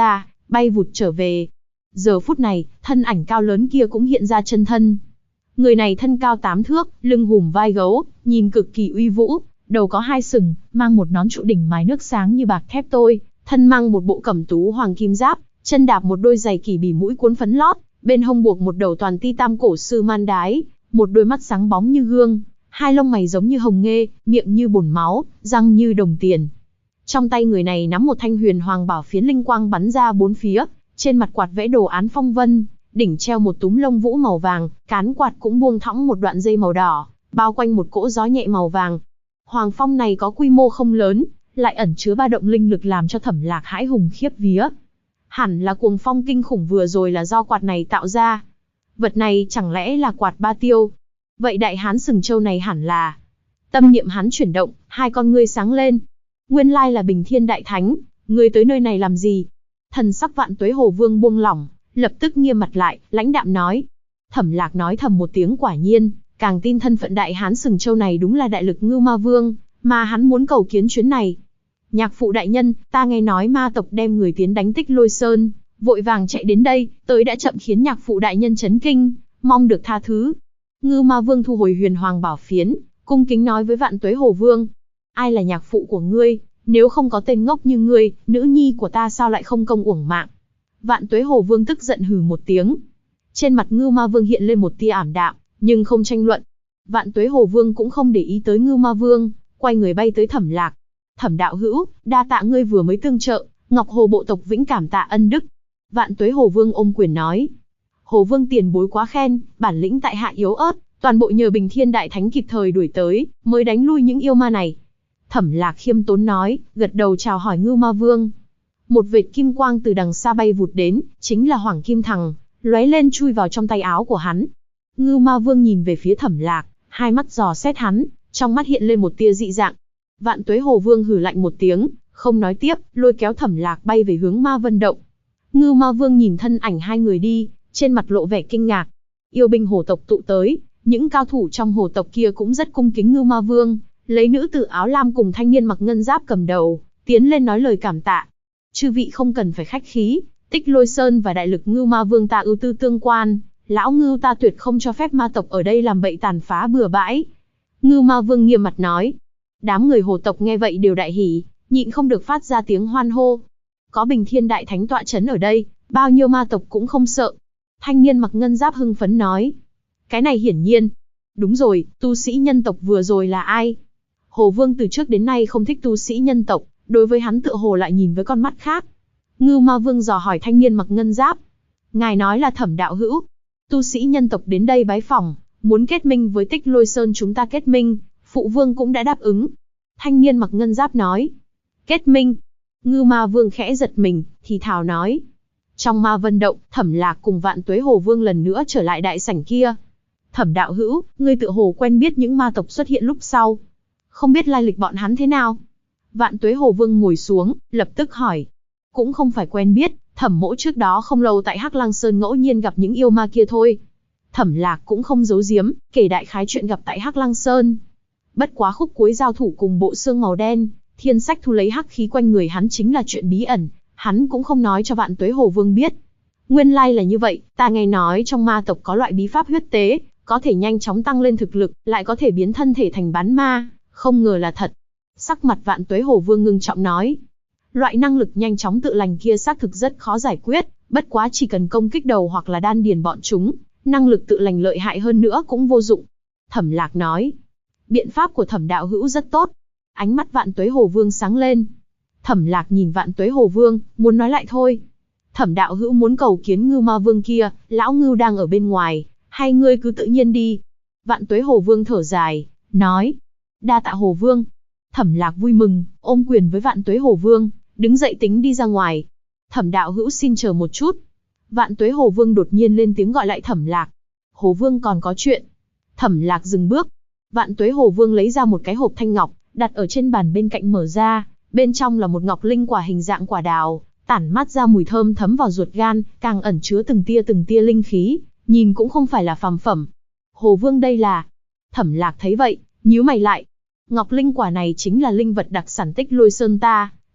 bay vụt trở về. Giờ phút này, thân ảnh cao lớn kia cũng hiện ra chân thân. Người này thân cao 8 thước, lưng hùm vai gấu, nhìn cực kỳ uy vũ, đầu có 2 sừng, mang một nón trụ đỉnh mài nước sáng như bạc thép tôi, thân mang một bộ cẩm tú hoàng kim giáp, chân đạp một đôi giày kỳ bì mũi cuốn phấn lót, bên hông buộc một đầu toàn ti tam cổ sư man đái, một đôi mắt sáng bóng như gương, hai lông mày giống như hồng nghê, miệng như bồn máu, răng như đồng tiền. Trong tay người này nắm một thanh huyền hoàng bảo phiến linh quang bắn ra bốn phía, trên mặt quạt vẽ đồ án phong vân, đỉnh treo một túm lông vũ màu vàng, cán quạt cũng buông thõng một đoạn dây màu đỏ, bao quanh một cỗ gió nhẹ màu vàng. Hoàng phong này có quy mô không lớn, lại ẩn chứa ba động linh lực làm cho Thẩm Lạc hãi hùng khiếp vía. Hẳn là cuồng phong kinh khủng vừa rồi là do quạt này tạo ra. Vật này chẳng lẽ là quạt ba tiêu? Vậy đại hán sừng trâu này hẳn là... Tâm niệm hắn chuyển động, hai con ngươi sáng lên. Nguyên lai là Bình Thiên Đại Thánh, ngươi tới nơi này làm gì? Thần sắc Vạn Tuế Hồ Vương buông lỏng, lập tức nghiêm mặt lại, lãnh đạm nói. Thẩm Lạc nói thầm một tiếng quả nhiên, càng tin thân phận đại hán sừng trâu này đúng là đại lực Ngưu Ma Vương, mà hắn muốn cầu kiến chuyến này. Nhạc phụ đại nhân, ta nghe nói ma tộc đem người tiến đánh Tích Lôi Sơn, vội vàng chạy đến đây, tới đã chậm khiến nhạc phụ đại nhân chấn kinh, mong được tha thứ. Ngưu Ma Vương thu hồi huyền hoàng bảo phiến, cung kính nói với Vạn Tuế Hồ Vương. Ai là nhạc phụ của ngươi, nếu không có tên ngốc như ngươi, nữ nhi của ta sao lại không công uổng mạng? Vạn Tuế Hồ Vương tức giận hừ một tiếng. Trên mặt Ngưu Ma Vương hiện lên một tia ảm đạm, nhưng không tranh luận. Vạn Tuế Hồ Vương cũng không để ý tới Ngưu Ma Vương, quay người bay tới Thẩm Lạc. Thẩm đạo hữu, đa tạ ngươi vừa mới tương trợ, Ngọc Hồ bộ tộc vĩnh cảm tạ ân đức. Vạn Tuế Hồ Vương ôm quyền nói. Hồ Vương tiền bối quá khen, bản lĩnh tại hạ yếu ớt, toàn bộ nhờ Bình Thiên Đại Thánh kịp thời đuổi tới, mới đánh lui những yêu ma này. Thẩm Lạc khiêm tốn nói, gật đầu chào hỏi Ngưu Ma Vương. Một vệt kim quang từ đằng xa bay vụt đến, chính là Hoàng Kim Thằng, lóe lên chui vào trong tay áo của hắn. Ngưu Ma Vương nhìn về phía Thẩm Lạc, hai mắt dò xét hắn, trong mắt hiện lên một tia dị dạng. Vạn Tuế Hồ Vương hừ lạnh một tiếng, không nói tiếp, lôi kéo Thẩm Lạc bay về hướng Ma Vân Động. Ngưu Ma Vương nhìn thân ảnh hai người đi, trên mặt lộ vẻ kinh ngạc. Yêu binh hồ tộc tụ tới, những cao thủ trong hồ tộc kia cũng rất cung kính Ngưu Ma Vương, lấy nữ tử áo lam cùng thanh niên mặc ngân giáp cầm đầu, tiến lên nói lời cảm tạ. Chư vị không cần phải khách khí, Tích Lôi Sơn và đại lực Ngưu Ma Vương ta ưu tư tương quan, lão Ngưu ta tuyệt không cho phép ma tộc ở đây làm bậy tàn phá bừa bãi. Ngưu Ma Vương nghiêm mặt nói. Đám người hồ tộc nghe vậy đều đại hỉ, nhịn không được phát ra tiếng hoan hô. Có Bình Thiên Đại Thánh tọa chấn ở đây, bao nhiêu ma tộc cũng không sợ. Thanh niên mặc ngân giáp hưng phấn nói. Cái này hiển nhiên. Đúng rồi, tu sĩ nhân tộc vừa rồi là ai? Hồ Vương từ trước đến nay không thích tu sĩ nhân tộc, đối với hắn tựa hồ lại nhìn với con mắt khác. Ngưu Ma Vương dò hỏi thanh niên mặc ngân giáp. Ngài nói là Thẩm đạo hữu. Tu sĩ nhân tộc đến đây bái phỏng, muốn kết minh với Tích Lôi Sơn chúng ta kết minh, phụ vương cũng đã đáp ứng. Thanh niên mặc ngân giáp nói. Kết minh. Ngưu Ma Vương khẽ giật mình, thì thào nói. Trong Ma Vân Động, Thẩm Lạc cùng Vạn Tuế Hồ Vương lần nữa trở lại đại sảnh kia. Thẩm đạo hữu, ngươi tự hồ quen biết những ma tộc xuất hiện lúc sau. Không biết lai lịch bọn hắn thế nào? Vạn Tuế Hồ Vương ngồi xuống, lập tức hỏi. Cũng không phải quen biết, Thẩm mỗ trước đó không lâu tại Hắc Lăng Sơn ngẫu nhiên gặp những yêu ma kia thôi. Thẩm Lạc cũng không giấu giếm, kể đại khái chuyện gặp tại Hắc Lăng Sơn. Bất quá khúc cuối giao thủ cùng bộ xương màu đen, thiên sách thu lấy hắc khí quanh người hắn chính là chuyện bí ẩn, hắn cũng không nói cho Vạn Tuế Hồ Vương biết. Nguyên lai là như vậy, ta nghe nói trong ma tộc có loại bí pháp huyết tế, có thể nhanh chóng tăng lên thực lực, lại có thể biến thân thể thành bán ma, không ngờ là thật. Sắc mặt Vạn Tuế Hồ Vương ngưng trọng nói. Loại năng lực nhanh chóng tự lành kia xác thực rất khó giải quyết, bất quá chỉ cần công kích đầu hoặc là đan điền bọn chúng, năng lực tự lành lợi hại hơn nữa cũng vô dụng. Thẩm Lạc nói. Biện pháp của Thẩm đạo hữu rất tốt. Ánh mắt Vạn Tuế Hồ Vương sáng lên. Thẩm Lạc nhìn Vạn Tuế Hồ Vương, muốn nói lại thôi. Thẩm đạo hữu muốn cầu kiến Ngưu Ma Vương kia, lão Ngưu đang ở bên ngoài, hay ngươi cứ tự nhiên đi. Vạn Tuế Hồ Vương thở dài, nói. Đa tạ Hồ Vương. Thẩm Lạc vui mừng, ôm quyền với Vạn Tuế Hồ Vương, đứng dậy tính đi ra ngoài. Thẩm đạo hữu xin chờ một chút. Vạn Tuế Hồ Vương đột nhiên lên tiếng gọi lại Thẩm Lạc. Hồ Vương còn có chuyện. Thẩm Lạc dừng bước. Vạn Tuế Hồ Vương lấy ra một cái hộp thanh ngọc, đặt ở trên bàn bên cạnh mở ra, bên trong là một ngọc linh quả hình dạng quả đào, tản mát ra mùi thơm thấm vào ruột gan, càng ẩn chứa từng tia linh khí, nhìn cũng không phải là phàm phẩm. Hồ Vương đây là... Thẩm Lạc thấy vậy, nhíu mày lại. Ngọc linh quả này chính là linh vật đặc sản Tích Lôi Sơn ta,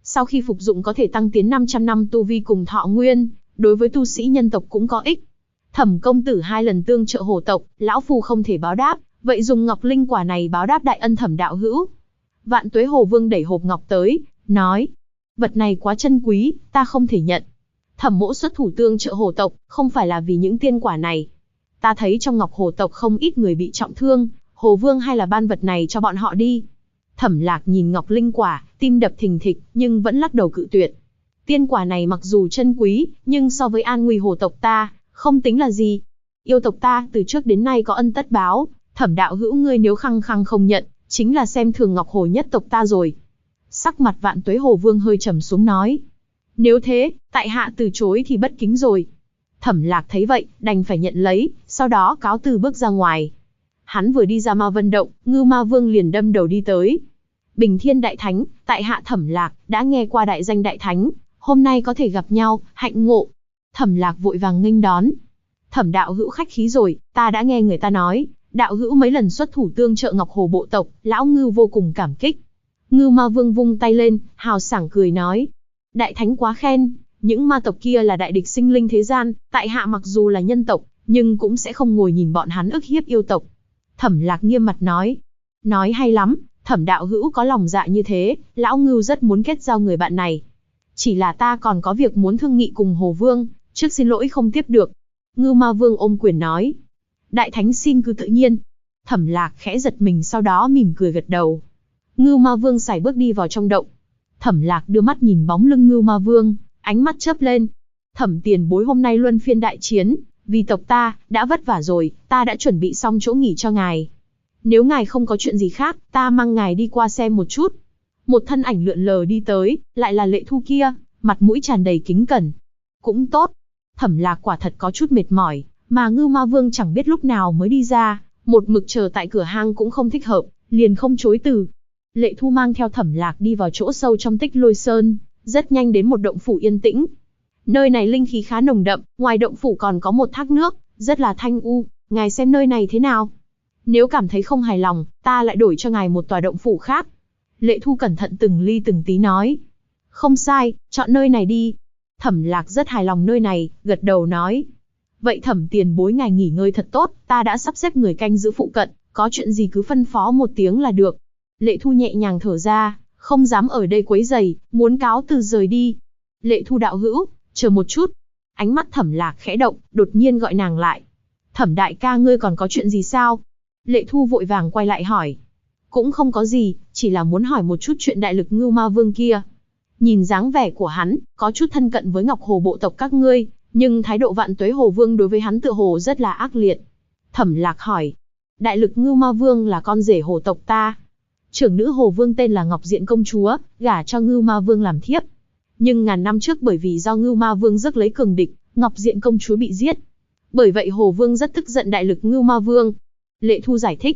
Sau khi phục dụng có thể tăng tiến 500 năm tu vi cùng thọ nguyên, đối với tu sĩ nhân tộc cũng có ích. Thẩm công tử 2 lần tương trợ Hồ tộc, lão phu không thể báo đáp, vậy dùng ngọc linh quả này báo đáp đại ân Thẩm đạo hữu. Vạn Tuế Hồ Vương đẩy hộp ngọc tới, nói, vật này quá chân quý, ta không thể nhận. Thẩm mỗ xuất thủ tương trợ Hồ tộc, không phải là vì những tiên quả này. Ta thấy trong ngọc Hồ tộc không ít người bị trọng thương, Hồ Vương hay là ban vật này cho bọn họ đi. Thẩm Lạc nhìn ngọc linh quả, tim đập thình thịch, nhưng vẫn lắc đầu cự tuyệt. Tiên quả này mặc dù chân quý, nhưng so với an nguy Hồ tộc ta, không tính là gì. Yêu tộc ta từ trước đến nay có ân tất báo, Thẩm đạo hữu ngươi nếu khăng khăng không nhận, chính là xem thường ngọc Hồ nhất tộc ta rồi. Sắc mặt Vạn Tuế Hồ Vương hơi trầm xuống nói. Nếu thế, tại hạ từ chối thì bất kính rồi. Thẩm Lạc thấy vậy, đành phải nhận lấy, sau đó cáo từ bước ra ngoài. Hắn vừa đi ra Ma Vân Động, Ngưu Ma Vương liền đâm đầu đi tới. Bình Thiên Đại Thánh, tại hạ Thẩm Lạc, đã nghe qua đại danh Đại Thánh, hôm nay có thể gặp nhau, hạnh ngộ. Thẩm Lạc vội vàng nghênh đón. Thẩm đạo hữu khách khí rồi, ta đã nghe người ta nói, đạo hữu mấy lần xuất thủ tương trợ Ngọc Hồ bộ tộc, lão Ngưu vô cùng cảm kích. Ngưu Ma Vương vung tay lên, hào sảng cười nói. Đại Thánh quá khen, những ma tộc kia là đại địch sinh linh thế gian, tại hạ mặc dù là nhân tộc, nhưng cũng sẽ không ngồi nhìn bọn hắn ức hiếp yêu tộc. Thẩm Lạc nghiêm mặt nói. Nói hay lắm, Thẩm đạo hữu có lòng dạ như thế, lão Ngưu rất muốn kết giao người bạn này. Chỉ là ta còn có việc muốn thương nghị cùng Hồ Vương, trước xin lỗi không tiếp được. Ngưu Ma Vương ôm quyền nói. Đại Thánh xin cứ tự nhiên. Thẩm Lạc khẽ giật mình sau đó mỉm cười gật đầu. Ngưu Ma Vương sải bước đi vào trong động. Thẩm Lạc đưa mắt nhìn bóng lưng Ngưu Ma Vương, ánh mắt chớp lên. Thẩm tiền bối hôm nay luân phiên đại chiến, vì tộc ta, đã vất vả rồi, ta đã chuẩn bị xong chỗ nghỉ cho ngài. Nếu ngài không có chuyện gì khác, ta mang ngài đi qua xem một chút. Một thân ảnh lượn lờ đi tới, lại là Lệ Thu kia, mặt mũi tràn đầy kính cẩn. Cũng tốt. Thẩm Lạc quả thật có chút mệt mỏi, mà Ngưu Ma Vương chẳng biết lúc nào mới đi ra, một mực chờ tại cửa hang cũng không thích hợp, liền không chối từ. Lệ Thu mang theo Thẩm Lạc đi vào chỗ sâu trong Tích Lôi Sơn, rất nhanh đến một động phủ yên tĩnh. Nơi này linh khí khá nồng đậm, ngoài động phủ còn có một thác nước, rất là thanh u, ngài xem nơi này thế nào? Nếu cảm thấy không hài lòng, ta lại đổi cho ngài một tòa động phủ khác. Lệ Thu cẩn thận từng ly từng tí nói. Không sai, chọn nơi này đi. Thẩm Lạc rất hài lòng nơi này, gật đầu nói. Vậy Thẩm tiền bối ngài nghỉ ngơi thật tốt, ta đã sắp xếp người canh giữ phụ cận, có chuyện gì cứ phân phó một tiếng là được. Lệ Thu nhẹ nhàng thở ra, không dám ở đây quấy rầy, muốn cáo từ rời đi. Lệ Thu đạo hữu, chờ một chút. Ánh mắt Thẩm Lạc khẽ động, đột nhiên gọi nàng lại. Thẩm đại ca ngươi còn có chuyện gì sao? Lệ Thu vội vàng quay lại hỏi. Cũng không có gì, chỉ là muốn hỏi một chút chuyện đại lực Ngưu Ma Vương kia. Nhìn dáng vẻ của hắn, có chút thân cận với Ngọc Hồ bộ tộc các ngươi, nhưng thái độ Vạn Tuế Hồ Vương đối với hắn tựa hồ rất là ác liệt. Thẩm Lạc hỏi. Đại lực Ngưu Ma Vương là con rể Hồ tộc ta. Trưởng nữ Hồ Vương tên là Ngọc Diện công chúa, gả cho Ngưu Ma Vương làm thiếp. Nhưng ngàn năm trước bởi vì do Ngưu Ma Vương rước lấy cường địch, Ngọc Diện công chúa bị giết. Bởi vậy Hồ Vương rất tức giận đại lực Ngưu Ma Vương. Lệ Thu giải thích.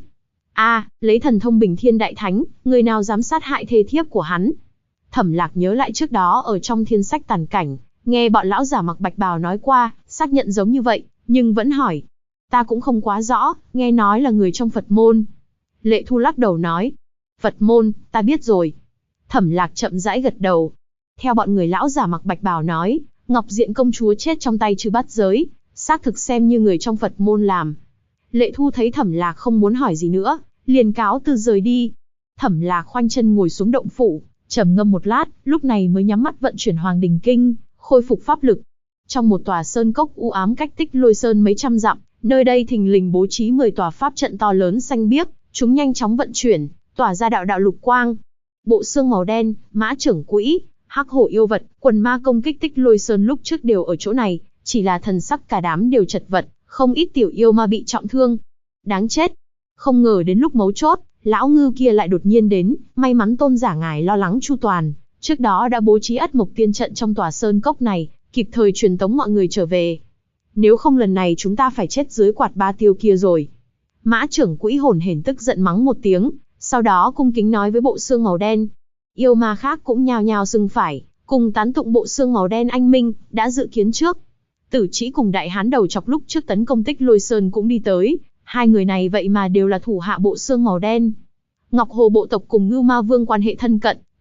Lấy thần thông Bình Thiên Đại Thánh, người nào dám sát hại thê thiếp của hắn? Thẩm Lạc nhớ lại trước đó ở trong Thiên Sách Tàn Cảnh, nghe bọn lão giả mặc bạch bào nói qua, xác nhận giống như vậy, nhưng vẫn hỏi. Ta cũng không quá rõ, nghe nói là người trong Phật môn. Lệ Thu lắc đầu nói. Phật môn, ta biết rồi. Thẩm Lạc chậm rãi gật đầu. Theo bọn người lão giả mặc bạch bào nói, Ngọc Diện công chúa chết trong tay Chư Bát Giới, xác thực xem như người trong Phật môn làm. Lệ Thu thấy Thẩm Lạc không muốn hỏi gì nữa, liền cáo từ rời đi. Thẩm Lạc khoanh chân ngồi xuống động phủ, trầm ngâm một lát, lúc này mới nhắm mắt vận chuyển Hoàng Đình Kinh, khôi phục pháp lực. Trong một tòa sơn cốc u ám cách Tích Lôi Sơn mấy trăm dặm, nơi đây thình lình bố trí 10 tòa pháp trận to lớn xanh biếc, chúng nhanh chóng vận chuyển, tỏa ra đạo đạo lục quang. Bộ xương màu đen, mã trưởng quỹ, hắc hổ yêu vật, quần ma công kích Tích Lôi Sơn lúc trước đều ở chỗ này, chỉ là thần sắc cả đám đều chật vật, không ít tiểu yêu ma bị trọng thương. Đáng chết! Không ngờ đến lúc mấu chốt, lão Ngưu kia lại đột nhiên đến, may mắn tôn giả ngài lo lắng chu toàn, trước đó đã bố trí Ất Mộc Tiên trận trong tòa sơn cốc này, kịp thời truyền tống mọi người trở về. Nếu không lần này chúng ta phải chết dưới quạt ba tiêu kia rồi. Mã trưởng quỹ hồn hển tức giận mắng một tiếng, sau đó cung kính nói với bộ xương màu đen. Yêu ma khác cũng nhao nhao xưng phải, cùng tán tụng bộ xương màu đen anh minh, đã dự kiến trước. Tử Trĩ cùng Đại Hán đầu chọc lúc trước tấn công Tích Lôi Sơn cũng đi tới, hai người này vậy mà đều là thủ hạ bộ xương màu đen. Ngọc Hồ bộ tộc cùng Ngưu Ma Vương quan hệ thân cận,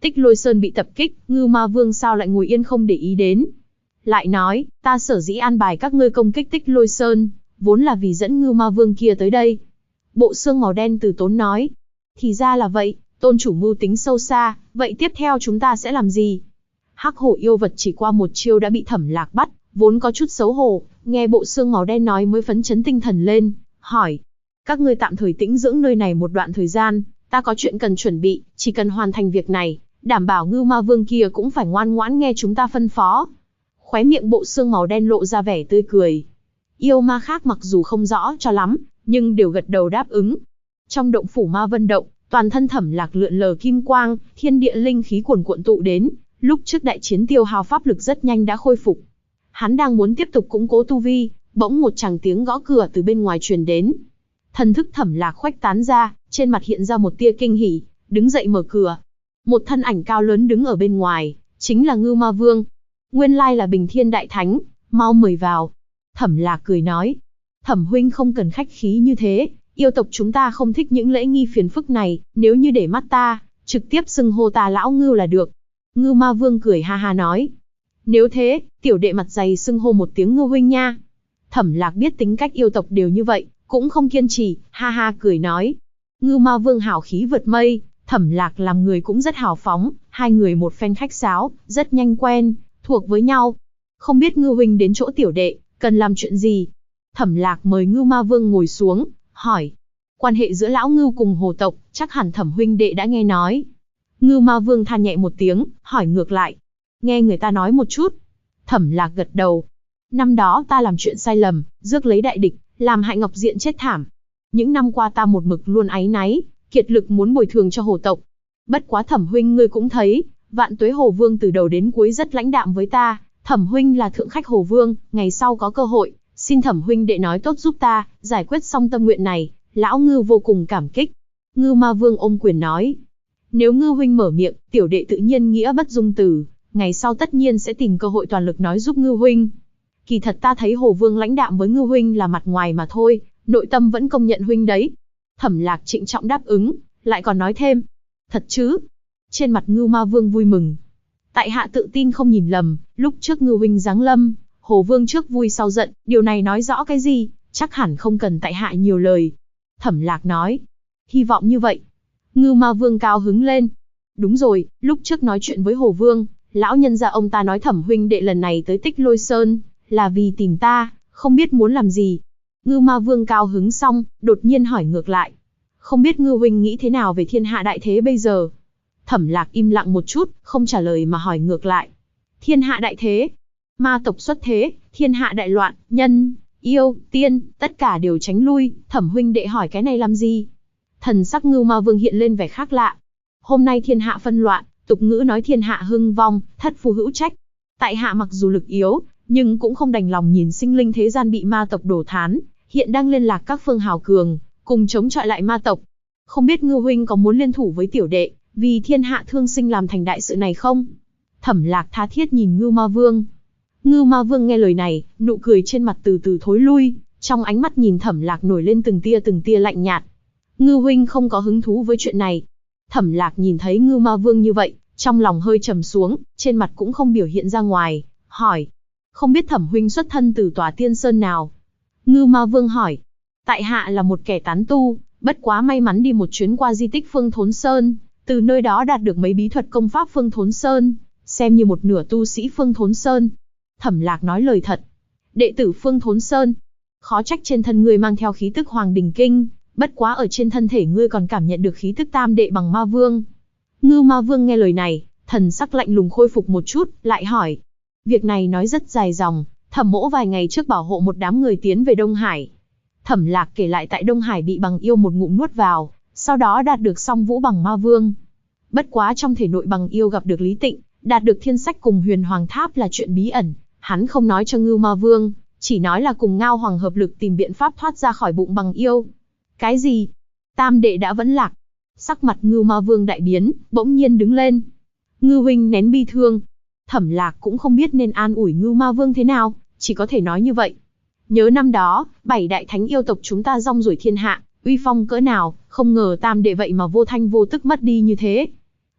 Tích Lôi Sơn bị tập kích, Ngưu Ma Vương sao lại ngồi yên không để ý đến. Lại nói, ta sở dĩ an bài các ngươi công kích Tích Lôi Sơn, vốn là vì dẫn Ngưu Ma Vương kia tới đây. Bộ xương màu đen từ tốn nói. Thì ra là vậy, tôn chủ mưu tính sâu xa, vậy tiếp theo chúng ta sẽ làm gì? Hắc hổ yêu vật chỉ qua một chiêu đã bị Thẩm Lạc bắt, vốn có chút xấu hổ, nghe bộ xương màu đen nói mới phấn chấn tinh thần lên, hỏi. Các ngươi tạm thời tĩnh dưỡng nơi này một đoạn thời gian, ta có chuyện cần chuẩn bị, chỉ cần hoàn thành việc này, đảm bảo Ngưu Ma Vương kia cũng phải ngoan ngoãn nghe chúng ta phân phó. Khóe miệng bộ xương màu đen lộ ra vẻ tươi cười. Yêu ma khác mặc dù không rõ cho lắm, nhưng đều gật đầu đáp ứng. Trong động phủ Ma Vân Động, toàn thân Thẩm Lạc lượn lờ kim quang, thiên địa linh khí cuồn cuộn tụ đến, lúc trước đại chiến tiêu hao pháp lực rất nhanh đã khôi phục. Hắn đang muốn tiếp tục củng cố tu vi, bỗng một tràng tiếng gõ cửa từ bên ngoài truyền đến. Thần thức Thẩm Lạc khuếch tán ra, trên mặt hiện ra một tia kinh hỉ, đứng dậy mở cửa. Một thân ảnh cao lớn đứng ở bên ngoài, chính là Ngưu Ma Vương. Nguyên lai là Bình Thiên Đại Thánh, mau mời vào. Thẩm Lạc cười nói, Thẩm huynh không cần khách khí như thế, yêu tộc chúng ta không thích những lễ nghi phiền phức này, nếu như để mắt ta, trực tiếp xưng hô ta lão Ngưu là được. Ngưu Ma Vương cười ha ha nói, nếu thế, tiểu đệ mặt dày xưng hô một tiếng Ngưu huynh nha. Thẩm Lạc biết tính cách yêu tộc đều như vậy, cũng không kiên trì, ha ha cười nói. Ngưu Ma Vương hào khí vượt mây, Thẩm Lạc làm người cũng rất hào phóng, hai người một phen khách sáo, rất nhanh quen, thuộc với nhau. Không biết Ngưu huynh đến chỗ tiểu đệ, cần làm chuyện gì? Thẩm Lạc mời Ngưu Ma Vương ngồi xuống, hỏi. Quan hệ giữa lão Ngưu cùng hồ tộc, chắc hẳn Thẩm huynh đệ đã nghe nói. Ngưu Ma Vương than nhẹ một tiếng, hỏi ngược lại. Nghe người ta nói một chút. Thẩm Lạc gật đầu. Năm đó ta làm chuyện sai lầm, rước lấy đại địch, làm hại Ngọc Diện chết thảm. Những năm qua ta một mực luôn áy náy, kiệt lực muốn bồi thường cho hồ tộc. Bất quá Thẩm huynh ngươi cũng thấy, Vạn Tuế Hồ Vương từ đầu đến cuối rất lãnh đạm với ta. Thẩm huynh là thượng khách Hồ Vương, ngày sau có cơ hội, xin Thẩm huynh đệ nói tốt giúp ta, giải quyết xong tâm nguyện này, lão Ngưu vô cùng cảm kích. Ngưu Ma Vương ôm quyền nói. Nếu Ngưu huynh mở miệng, tiểu đệ tự nhiên nghĩa bất dung từ, ngày sau tất nhiên sẽ tìm cơ hội toàn lực nói giúp Ngưu huynh. Kỳ thật ta thấy Hồ Vương lãnh đạm với Ngưu huynh là mặt ngoài mà thôi, nội tâm vẫn công nhận huynh đấy. Thẩm Lạc trịnh trọng đáp ứng, lại còn nói thêm. Thật chứ? Trên mặt Ngưu Ma Vương vui mừng. Tại hạ tự tin không nhìn lầm, lúc trước Ngưu huynh giáng lâm, Hồ Vương trước vui sau giận, điều này nói rõ cái gì, chắc hẳn không cần tại hạ nhiều lời. Thẩm Lạc nói. Hy vọng như vậy. Ngưu Ma Vương cao hứng lên. Đúng rồi, lúc trước nói chuyện với Hồ Vương, lão nhân gia ông ta nói Thẩm huynh đệ lần này tới Tích Lôi Sơn, là vì tìm ta, không biết muốn làm gì. Ngưu Ma Vương cao hứng xong, đột nhiên hỏi ngược lại. Không biết Ngưu huynh nghĩ thế nào về thiên hạ đại thế bây giờ? Thẩm Lạc im lặng một chút, không trả lời mà hỏi ngược lại. Thiên hạ đại thế, ma tộc xuất thế, thiên hạ đại loạn, nhân, yêu, tiên, tất cả đều tránh lui, Thẩm huynh đệ hỏi cái này làm gì? Thần sắc Ngưu Ma Vương hiện lên vẻ khác lạ. Hôm nay thiên hạ phân loạn, tục ngữ nói thiên hạ hưng vong, thất phu hữu trách. Tại hạ mặc dù lực yếu, nhưng cũng không đành lòng nhìn sinh linh thế gian bị ma tộc đổ thán, hiện đang liên lạc các phương hào cường, cùng chống chọi lại ma tộc. Không biết Ngưu huynh có muốn liên thủ với tiểu đệ, vì thiên hạ thương sinh làm thành đại sự này không? Thẩm Lạc tha thiết nhìn Ngưu Ma Vương. Ngưu Ma Vương nghe lời này, nụ cười trên mặt từ từ thối lui, trong ánh mắt nhìn Thẩm Lạc nổi lên từng tia lạnh nhạt. Ngưu huynh không có hứng thú với chuyện này. Thẩm Lạc nhìn thấy Ngưu Ma Vương như vậy, trong lòng hơi trầm xuống, trên mặt cũng không biểu hiện ra ngoài, hỏi. Không biết Thẩm huynh xuất thân từ tòa tiên sơn nào? Ngưu Ma Vương hỏi. Tại hạ là một kẻ tán tu, bất quá may mắn đi một chuyến qua di tích Phương Thốn Sơn, từ nơi đó đạt được mấy bí thuật công pháp Phương Thốn Sơn, xem như một nửa tu sĩ Phương Thốn Sơn. Thẩm Lạc nói lời thật. Đệ tử Phương Thốn Sơn. Khó trách trên thân ngươi mang theo khí tức Hoàng Đình Kinh, bất quá ở trên thân thể ngươi còn cảm nhận được khí tức Tam Đệ Bằng Ma Vương. Ngưu Ma Vương nghe lời này, thần sắc lạnh lùng khôi phục một chút, lại hỏi. Việc này nói rất dài dòng, Thẩm mỗ vài ngày trước bảo hộ một đám người tiến về Đông Hải. Thẩm Lạc kể lại tại Đông Hải bị Bằng Yêu một ngụm nuốt vào, sau đó đạt được Song Vũ Bằng Ma Vương. Bất quá trong thể nội Bằng Yêu gặp được Lý Tịnh, đạt được Thiên Sách cùng Huyền Hoàng Tháp là chuyện bí ẩn, hắn không nói cho Ngưu Ma Vương, chỉ nói là cùng Ngao Hoàng hợp lực tìm biện pháp thoát ra khỏi bụng Bằng Yêu. Cái gì? Tam đệ đã vẫn lạc. Sắc mặt Ngưu Ma Vương đại biến, bỗng nhiên đứng lên. Ngưu huynh nén bi thương. Thẩm Lạc cũng không biết nên an ủi Ngưu Ma Vương thế nào, chỉ có thể nói như vậy. Nhớ năm đó, 7 đại thánh yêu tộc chúng ta rong ruổi thiên hạ, uy phong cỡ nào, không ngờ Tam đệ vậy mà vô thanh vô tức mất đi như thế.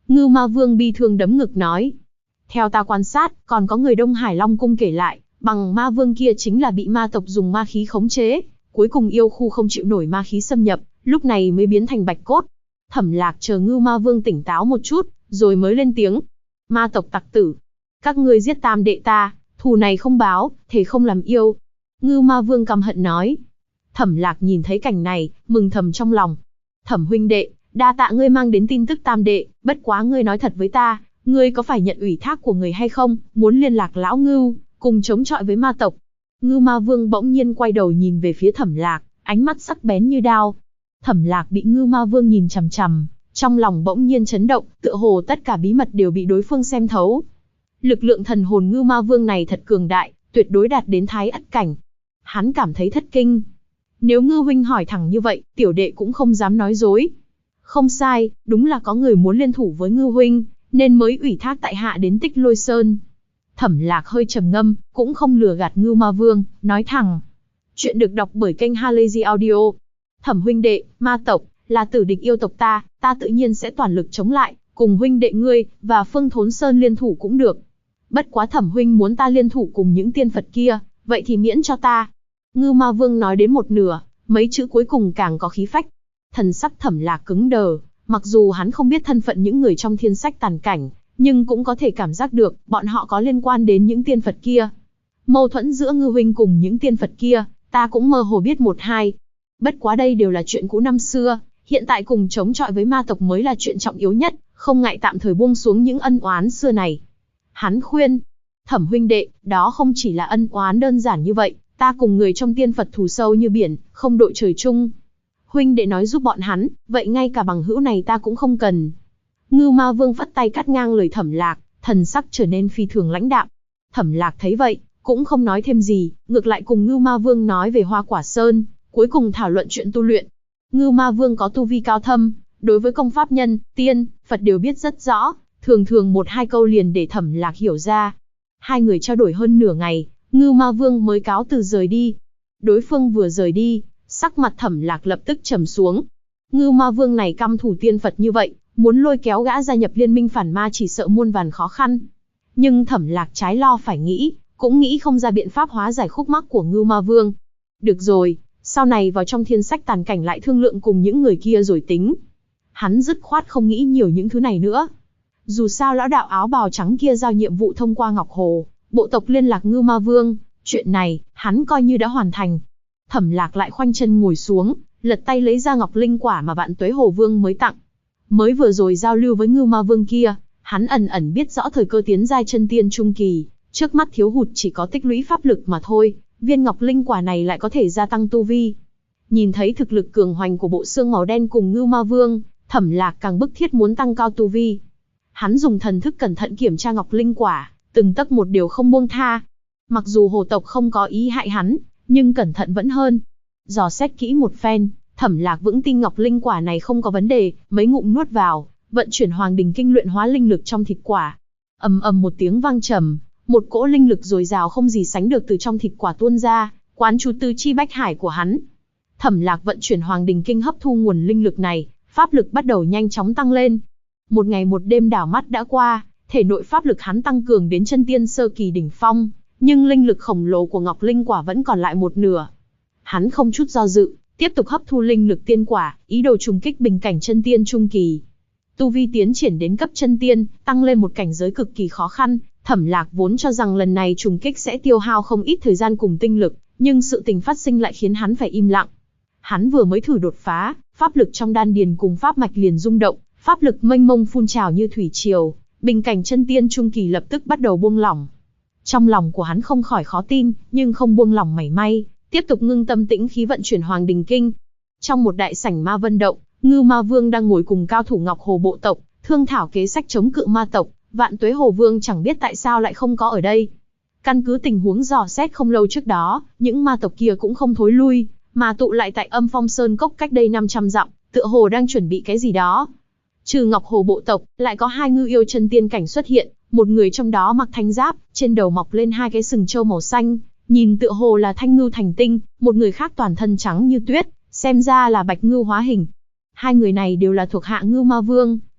Ngưu Ma Vương bi thương đấm ngực nói. Theo ta quan sát, còn có người Đông Hải Long Cung kể lại, bằng ma vương kia chính là bị ma tộc dùng ma khí khống chế, cuối cùng yêu khu không chịu nổi ma khí xâm nhập, lúc này mới biến thành bạch cốt. Thẩm Lạc chờ Ngưu Ma Vương tỉnh táo một chút, rồi mới lên tiếng. Ma tộc tặc tử, các ngươi giết tam đệ ta, thù này không báo, thề không làm yêu. Ngưu Ma Vương căm hận nói. Thẩm Lạc nhìn thấy cảnh này, mừng thầm trong lòng. Thẩm huynh đệ, đa tạ ngươi mang đến tin tức tam đệ, bất quá ngươi nói thật với ta, ngươi có phải nhận ủy thác của người hay không, muốn liên lạc lão Ngưu, cùng chống chọi với ma tộc. Ngưu Ma Vương bỗng nhiên quay đầu nhìn về phía Thẩm Lạc, ánh mắt sắc bén như đao. Thẩm Lạc bị Ngưu Ma Vương nhìn chằm chằm, trong lòng bỗng nhiên chấn động, tựa hồ tất cả bí mật đều bị đối phương xem thấu. Lực lượng thần hồn Ngưu Ma Vương này thật cường đại, tuyệt đối đạt đến thái ất cảnh. Hắn cảm thấy thất kinh. Nếu Ngưu huynh hỏi thẳng như vậy, tiểu đệ cũng không dám nói dối. Không sai, đúng là có người muốn liên thủ với Ngưu huynh, nên mới ủy thác tại hạ đến Tích Lôi Sơn. Thẩm Lạc hơi trầm ngâm, cũng không lừa gạt Ngưu Ma Vương, nói thẳng. Chuyện được đọc bởi kênh Halazy Audio. Thẩm huynh đệ, ma tộc là tử địch yêu tộc ta tự nhiên sẽ toàn lực chống lại, cùng huynh đệ ngươi và Phương Thốn Sơn liên thủ cũng được. Bất quá Thẩm huynh muốn ta liên thủ cùng những tiên Phật kia, vậy thì miễn cho ta. Ngưu Ma Vương nói đến một nửa, mấy chữ cuối cùng càng có khí phách. Thần sắc Thẩm Lạc cứng đờ, mặc dù hắn không biết thân phận những người trong thiên sách tàn cảnh, nhưng cũng có thể cảm giác được, bọn họ có liên quan đến những tiên Phật kia. Mâu thuẫn giữa Ngưu huynh cùng những tiên Phật kia, ta cũng mơ hồ biết một hai. Bất quá đây đều là chuyện cũ năm xưa, hiện tại cùng chống chọi với ma tộc mới là chuyện trọng yếu nhất, không ngại tạm thời buông xuống những ân oán xưa này. Hắn khuyên, Thẩm huynh đệ, đó không chỉ là ân oán đơn giản như vậy, ta cùng người trong tiên Phật thù sâu như biển, không đội trời chung. Huynh đệ nói giúp bọn hắn, vậy ngay cả bằng hữu này ta cũng không cần. Ngưu Ma Vương phất tay cắt ngang lời Thẩm Lạc, thần sắc trở nên phi thường lãnh đạm. Thẩm Lạc thấy vậy, cũng không nói thêm gì, ngược lại cùng Ngưu Ma Vương nói về Hoa Quả Sơn, cuối cùng thảo luận chuyện tu luyện. Ngưu Ma Vương có tu vi cao thâm, đối với công pháp nhân, tiên, Phật đều biết rất rõ, thường thường một hai câu liền để Thẩm Lạc hiểu ra. Hai người trao đổi hơn nửa ngày, Ngưu Ma Vương mới cáo từ rời đi. Đối phương vừa rời đi, sắc mặt Thẩm Lạc lập tức trầm xuống. Ngưu Ma Vương này căm thù tiên Phật như vậy, muốn lôi kéo gã gia nhập liên minh phản ma chỉ sợ muôn vàn khó khăn. Nhưng Thẩm Lạc trái lo phải nghĩ, cũng nghĩ không ra biện pháp hóa giải khúc mắc của Ngưu Ma Vương. Được rồi, sau này vào trong thiên sách tàn cảnh lại thương lượng cùng những người kia rồi tính. Hắn dứt khoát không nghĩ nhiều những thứ này nữa. Dù sao lão đạo áo bào trắng kia giao nhiệm vụ thông qua Ngọc Hồ, bộ tộc liên lạc Ngưu Ma Vương, chuyện này, hắn coi như đã hoàn thành. Thẩm Lạc lại khoanh chân ngồi xuống, lật tay lấy ra Ngọc Linh Quả mà Vạn Tuế Hồ Vương mới tặng. Mới vừa rồi giao lưu với Ngưu Ma Vương kia, hắn ẩn ẩn biết rõ thời cơ tiến giai chân tiên trung kỳ, trước mắt thiếu hụt chỉ có tích lũy pháp lực mà thôi, viên Ngọc Linh Quả này lại có thể gia tăng tu vi. Nhìn thấy thực lực cường hoành của bộ xương màu đen cùng Ngưu Ma Vương, Thẩm Lạc càng bức thiết muốn tăng cao tu vi. Hắn dùng thần thức cẩn thận kiểm tra Ngọc Linh Quả, từng tấc một đều không buông tha. Mặc dù hồ tộc không có ý hại hắn, nhưng cẩn thận vẫn hơn. Dò xét kỹ một phen, Thẩm Lạc vững tin Ngọc Linh Quả này không có vấn đề, mấy ngụm nuốt vào, vận chuyển Hoàng Đình Kinh luyện hóa linh lực trong thịt quả. Ầm ầm một tiếng vang trầm, một cỗ linh lực dồi dào không gì sánh được từ trong thịt quả tuôn ra, quán chú tứ chi bách hải của hắn. Thẩm Lạc vận chuyển Hoàng Đình Kinh hấp thu nguồn linh lực này, pháp lực bắt đầu nhanh chóng tăng lên. Một ngày một đêm đảo mắt đã qua, thể nội pháp lực hắn tăng cường đến chân tiên sơ kỳ đỉnh phong, nhưng linh lực khổng lồ của Ngọc Linh Quả vẫn còn lại một nửa. Hắn không chút do dự, tiếp tục hấp thu linh lực tiên quả, ý đồ trùng kích bình cảnh chân tiên trung kỳ. Tu vi tiến triển đến cấp chân tiên, tăng lên một cảnh giới cực kỳ khó khăn, Thẩm Lạc vốn cho rằng lần này trùng kích sẽ tiêu hao không ít thời gian cùng tinh lực, nhưng sự tình phát sinh lại khiến hắn phải im lặng. Hắn vừa mới thử đột phá, pháp lực trong đan điền cùng pháp mạch liền rung động, pháp lực mênh mông phun trào như thủy triều, bình cảnh chân tiên trung kỳ lập tức bắt đầu buông lỏng. Trong lòng của hắn không khỏi khó tin, nhưng không buông lỏng mảy may, tiếp tục ngưng tâm tĩnh khí vận chuyển Hoàng Đình Kinh. Trong một đại sảnh Ma Vân Động, Ngưu Ma Vương đang ngồi cùng cao thủ Ngọc Hồ bộ tộc, thương thảo kế sách chống cự ma tộc. Vạn Tuế Hồ Vương chẳng biết tại sao lại không có ở đây. Căn cứ tình huống dò xét không lâu trước đó, những ma tộc kia cũng không thối lui, mà tụ lại tại Âm Phong Sơn Cốc cách đây 500 dặm, tựa hồ đang chuẩn bị cái gì đó. Trừ Ngọc Hồ bộ tộc, lại có hai ngư yêu chân tiên cảnh xuất hiện, một người trong đó mặc thanh giáp, trên đầu mọc lên hai cái sừng trâu màu xanh, nhìn tựa hồ là thanh ngưu thành tinh, một người khác toàn thân trắng như tuyết, xem ra là bạch ngưu hóa hình. Hai người này đều là thuộc hạ Ngưu Ma Vương,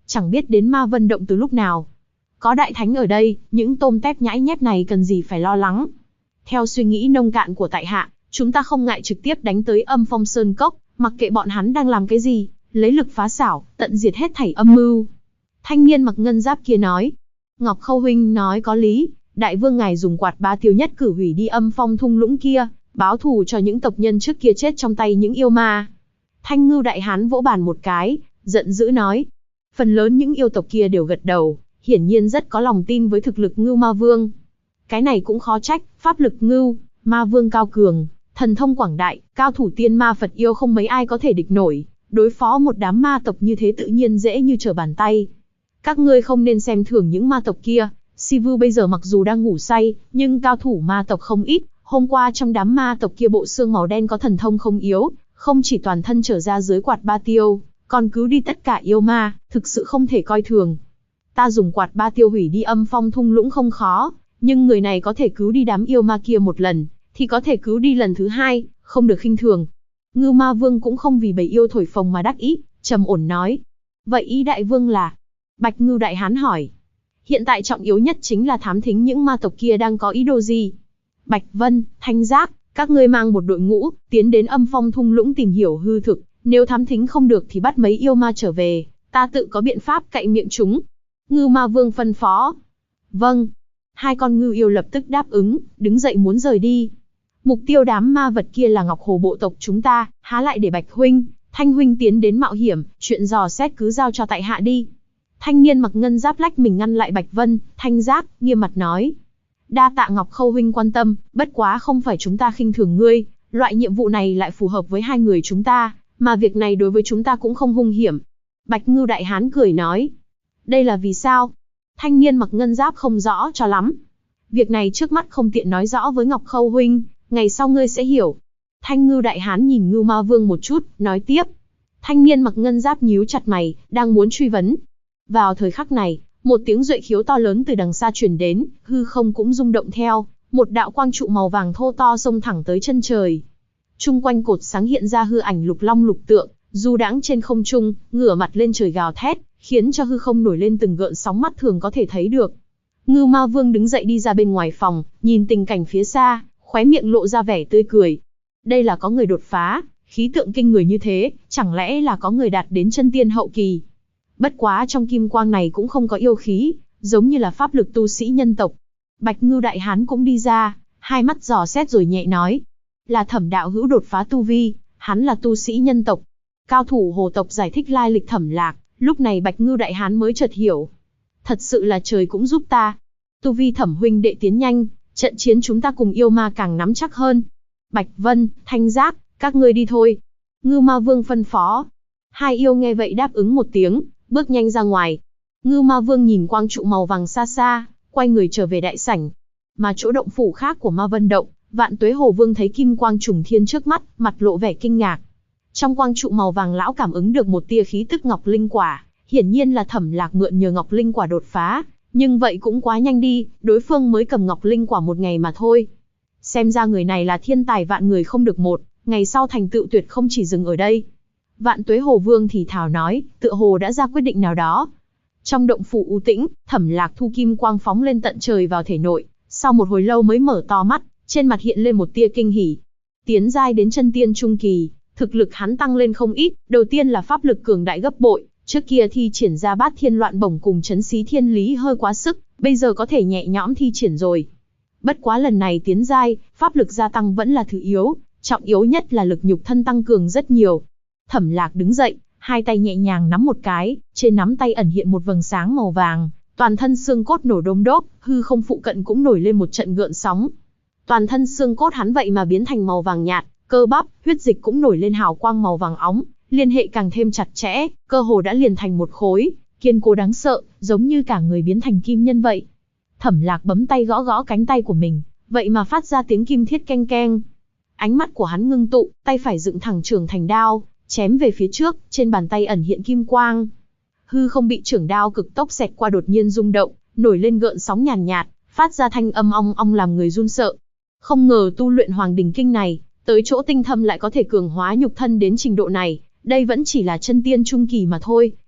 chẳng biết đến Ma Vân Động từ lúc nào. Có đại thánh ở đây, những tôm tép nhãi nhép này cần gì phải lo lắng. Theo suy nghĩ nông cạn của tại hạ, chúng ta không ngại trực tiếp đánh tới Âm Phong Sơn Cốc, mặc kệ bọn hắn đang làm cái gì, lấy lực phá xảo, tận diệt hết thảy âm mưu. Thanh niên mặc ngân giáp kia nói. Ngọc Khâu huynh nói có lý, đại vương ngài dùng quạt ba tiêu nhất cử hủy đi Âm Phong thung lũng kia, báo thù cho những tộc nhân trước kia chết trong tay những yêu ma. Thanh Ngưu đại hán vỗ bàn một cái, giận dữ nói. Phần lớn những yêu tộc kia đều gật đầu, hiển nhiên rất có lòng tin với thực lực Ngưu Ma Vương. Cái này cũng khó trách, pháp lực Ngưu Ma Vương cao cường, thần thông quảng đại, cao thủ tiên ma Phật yêu không mấy ai có thể địch nổi, đối phó một đám ma tộc như thế tự nhiên dễ như trở bàn tay. Các ngươi không nên xem thường những ma tộc kia, Sivu bây giờ mặc dù đang ngủ say, nhưng cao thủ ma tộc không ít, hôm qua trong đám ma tộc kia bộ xương màu đen có thần thông không yếu, không chỉ toàn thân trở ra dưới quạt ba tiêu, còn cứu đi tất cả yêu ma, thực sự không thể coi thường. Ta dùng quạt ba tiêu hủy đi Âm Phong thung lũng không khó, nhưng người này có thể cứu đi đám yêu ma kia một lần, thì có thể cứu đi lần thứ hai, không được khinh thường. Ngưu Ma Vương cũng không vì bầy yêu thổi phồng mà đắc ý, trầm ổn nói. Vậy ý đại vương là? Bạch Ngưu đại hán hỏi. Hiện tại trọng yếu nhất chính là thám thính những ma tộc kia đang có ý đồ gì. Bạch Vân, Thanh Giác, các ngươi mang một đội ngũ, tiến đến Âm Phong thung lũng tìm hiểu hư thực, nếu thám thính không được thì bắt mấy yêu ma trở về, ta tự có biện pháp cạy miệng chúng. Ngưu Ma Vương phân phó. Vâng. Hai con ngưu yêu lập tức đáp ứng, đứng dậy muốn rời đi. Mục tiêu đám ma vật kia là Ngọc Hồ bộ tộc chúng ta, há lại để Bạch huynh, Thanh huynh tiến đến mạo hiểm, chuyện dò xét cứ giao cho tại hạ đi. Thanh niên mặc ngân giáp lách mình ngăn lại Bạch Vân, Thanh Giác, nghiêm mặt nói. Đa tạ Ngọc Khâu huynh quan tâm, bất quá không phải chúng ta khinh thường ngươi, loại nhiệm vụ này lại phù hợp với hai người chúng ta, mà việc này đối với chúng ta cũng không hung hiểm. Bạch Ngưu đại hán cười nói. Đây là vì sao? Thanh niên mặc ngân giáp không rõ cho lắm. Việc này trước mắt không tiện nói rõ với Ngọc Khâu huynh, ngày sau ngươi sẽ hiểu. Thanh Ngưu đại hán nhìn Ngưu Ma Vương một chút, nói tiếp. Thanh niên mặc ngân giáp nhíu chặt mày, đang muốn truy vấn. Vào thời khắc này, một tiếng duệ khiếu to lớn từ đằng xa truyền đến, hư không cũng rung động theo, một đạo quang trụ màu vàng thô to xông thẳng tới chân trời. Trung quanh cột sáng hiện ra hư ảnh lục long lục tượng, du đãng trên không trung, ngửa mặt lên trời gào thét, khiến cho hư không nổi lên từng gợn sóng mắt thường có thể thấy được. Ngưu Ma Vương đứng dậy đi ra bên ngoài phòng, nhìn tình cảnh phía xa, khóe miệng lộ ra vẻ tươi cười. Đây là có người đột phá, khí tượng kinh người như thế, chẳng lẽ là có người đạt đến chân tiên hậu kỳ. Bất quá trong kim quang này cũng không có yêu khí, giống như là pháp lực tu sĩ nhân tộc. Bạch Ngưu đại hán cũng đi ra, hai mắt dò xét rồi nhẹ nói. Là Thẩm đạo hữu đột phá tu vi, hắn là tu sĩ nhân tộc. Cao thủ hồ tộc giải thích lai lịch Thẩm Lạc, lúc này Bạch Ngưu đại hán mới chợt hiểu. Thật sự là trời cũng giúp ta. Tu vi Thẩm huynh đệ tiến nhanh, trận chiến chúng ta cùng yêu ma càng nắm chắc hơn. Bạch Vân, Thanh Giác, các ngươi đi thôi. Ngưu Ma Vương phân phó. Hai yêu nghe vậy đáp ứng một tiếng, bước nhanh ra ngoài. Ngưu Ma Vương nhìn quang trụ màu vàng xa xa, quay người trở về đại sảnh. Mà chỗ động phủ khác của Ma Vân Động, Vạn Tuế Hồ Vương thấy kim quang trùng thiên trước mắt, mặt lộ vẻ kinh ngạc. Trong quang trụ màu vàng lão cảm ứng được một tia khí tức Ngọc Linh Quả, hiển nhiên là Thẩm Lạc mượn nhờ Ngọc Linh Quả đột phá, nhưng vậy cũng quá nhanh đi, đối phương mới cầm Ngọc Linh Quả một ngày mà thôi. Xem ra người này là thiên tài vạn người không được một, ngày sau thành tựu tuyệt không chỉ dừng ở đây. Vạn Tuế Hồ Vương thì thào nói, tựa hồ đã ra quyết định nào đó. Trong động phủ u tĩnh, Thẩm Lạc thu kim quang phóng lên tận trời vào thể nội, sau một hồi lâu mới mở to mắt, trên mặt hiện lên một tia kinh hỉ. Tiến giai đến chân tiên trung kỳ, thực lực hắn tăng lên không ít, đầu tiên là pháp lực cường đại gấp bội, trước kia thi triển ra Bát Thiên Loạn Bổng cùng Chấn Xí Thiên Lý hơi quá sức, bây giờ có thể nhẹ nhõm thi triển rồi. Bất quá lần này tiến giai, pháp lực gia tăng vẫn là thứ yếu, trọng yếu nhất là lực nhục thân tăng cường rất nhiều. Thẩm Lạc đứng dậy, hai tay nhẹ nhàng nắm một cái, trên nắm tay ẩn hiện một vầng sáng màu vàng, toàn thân xương cốt nổ đôm đốp, hư không phụ cận cũng nổi lên một trận gợn sóng. Toàn thân xương cốt hắn vậy mà biến thành màu vàng nhạt, cơ bắp, huyết dịch cũng nổi lên hào quang màu vàng óng, liên hệ càng thêm chặt chẽ, cơ hồ đã liền thành một khối, kiên cố đáng sợ, giống như cả người biến thành kim nhân vậy. Thẩm Lạc bấm tay gõ gõ cánh tay của mình, vậy mà phát ra tiếng kim thiết keng keng. Ánh mắt của hắn ngưng tụ, tay phải dựng thẳng trưởng thành đao, chém về phía trước, trên bàn tay ẩn hiện kim quang. Hư không bị trưởng đao cực tốc xẹt qua đột nhiên rung động, nổi lên gợn sóng nhàn nhạt, phát ra thanh âm ong ong làm người run sợ. Không ngờ tu luyện Hoàng Đình Kinh này, tới chỗ tinh thâm lại có thể cường hóa nhục thân đến trình độ này, đây vẫn chỉ là chân tiên trung kỳ mà thôi,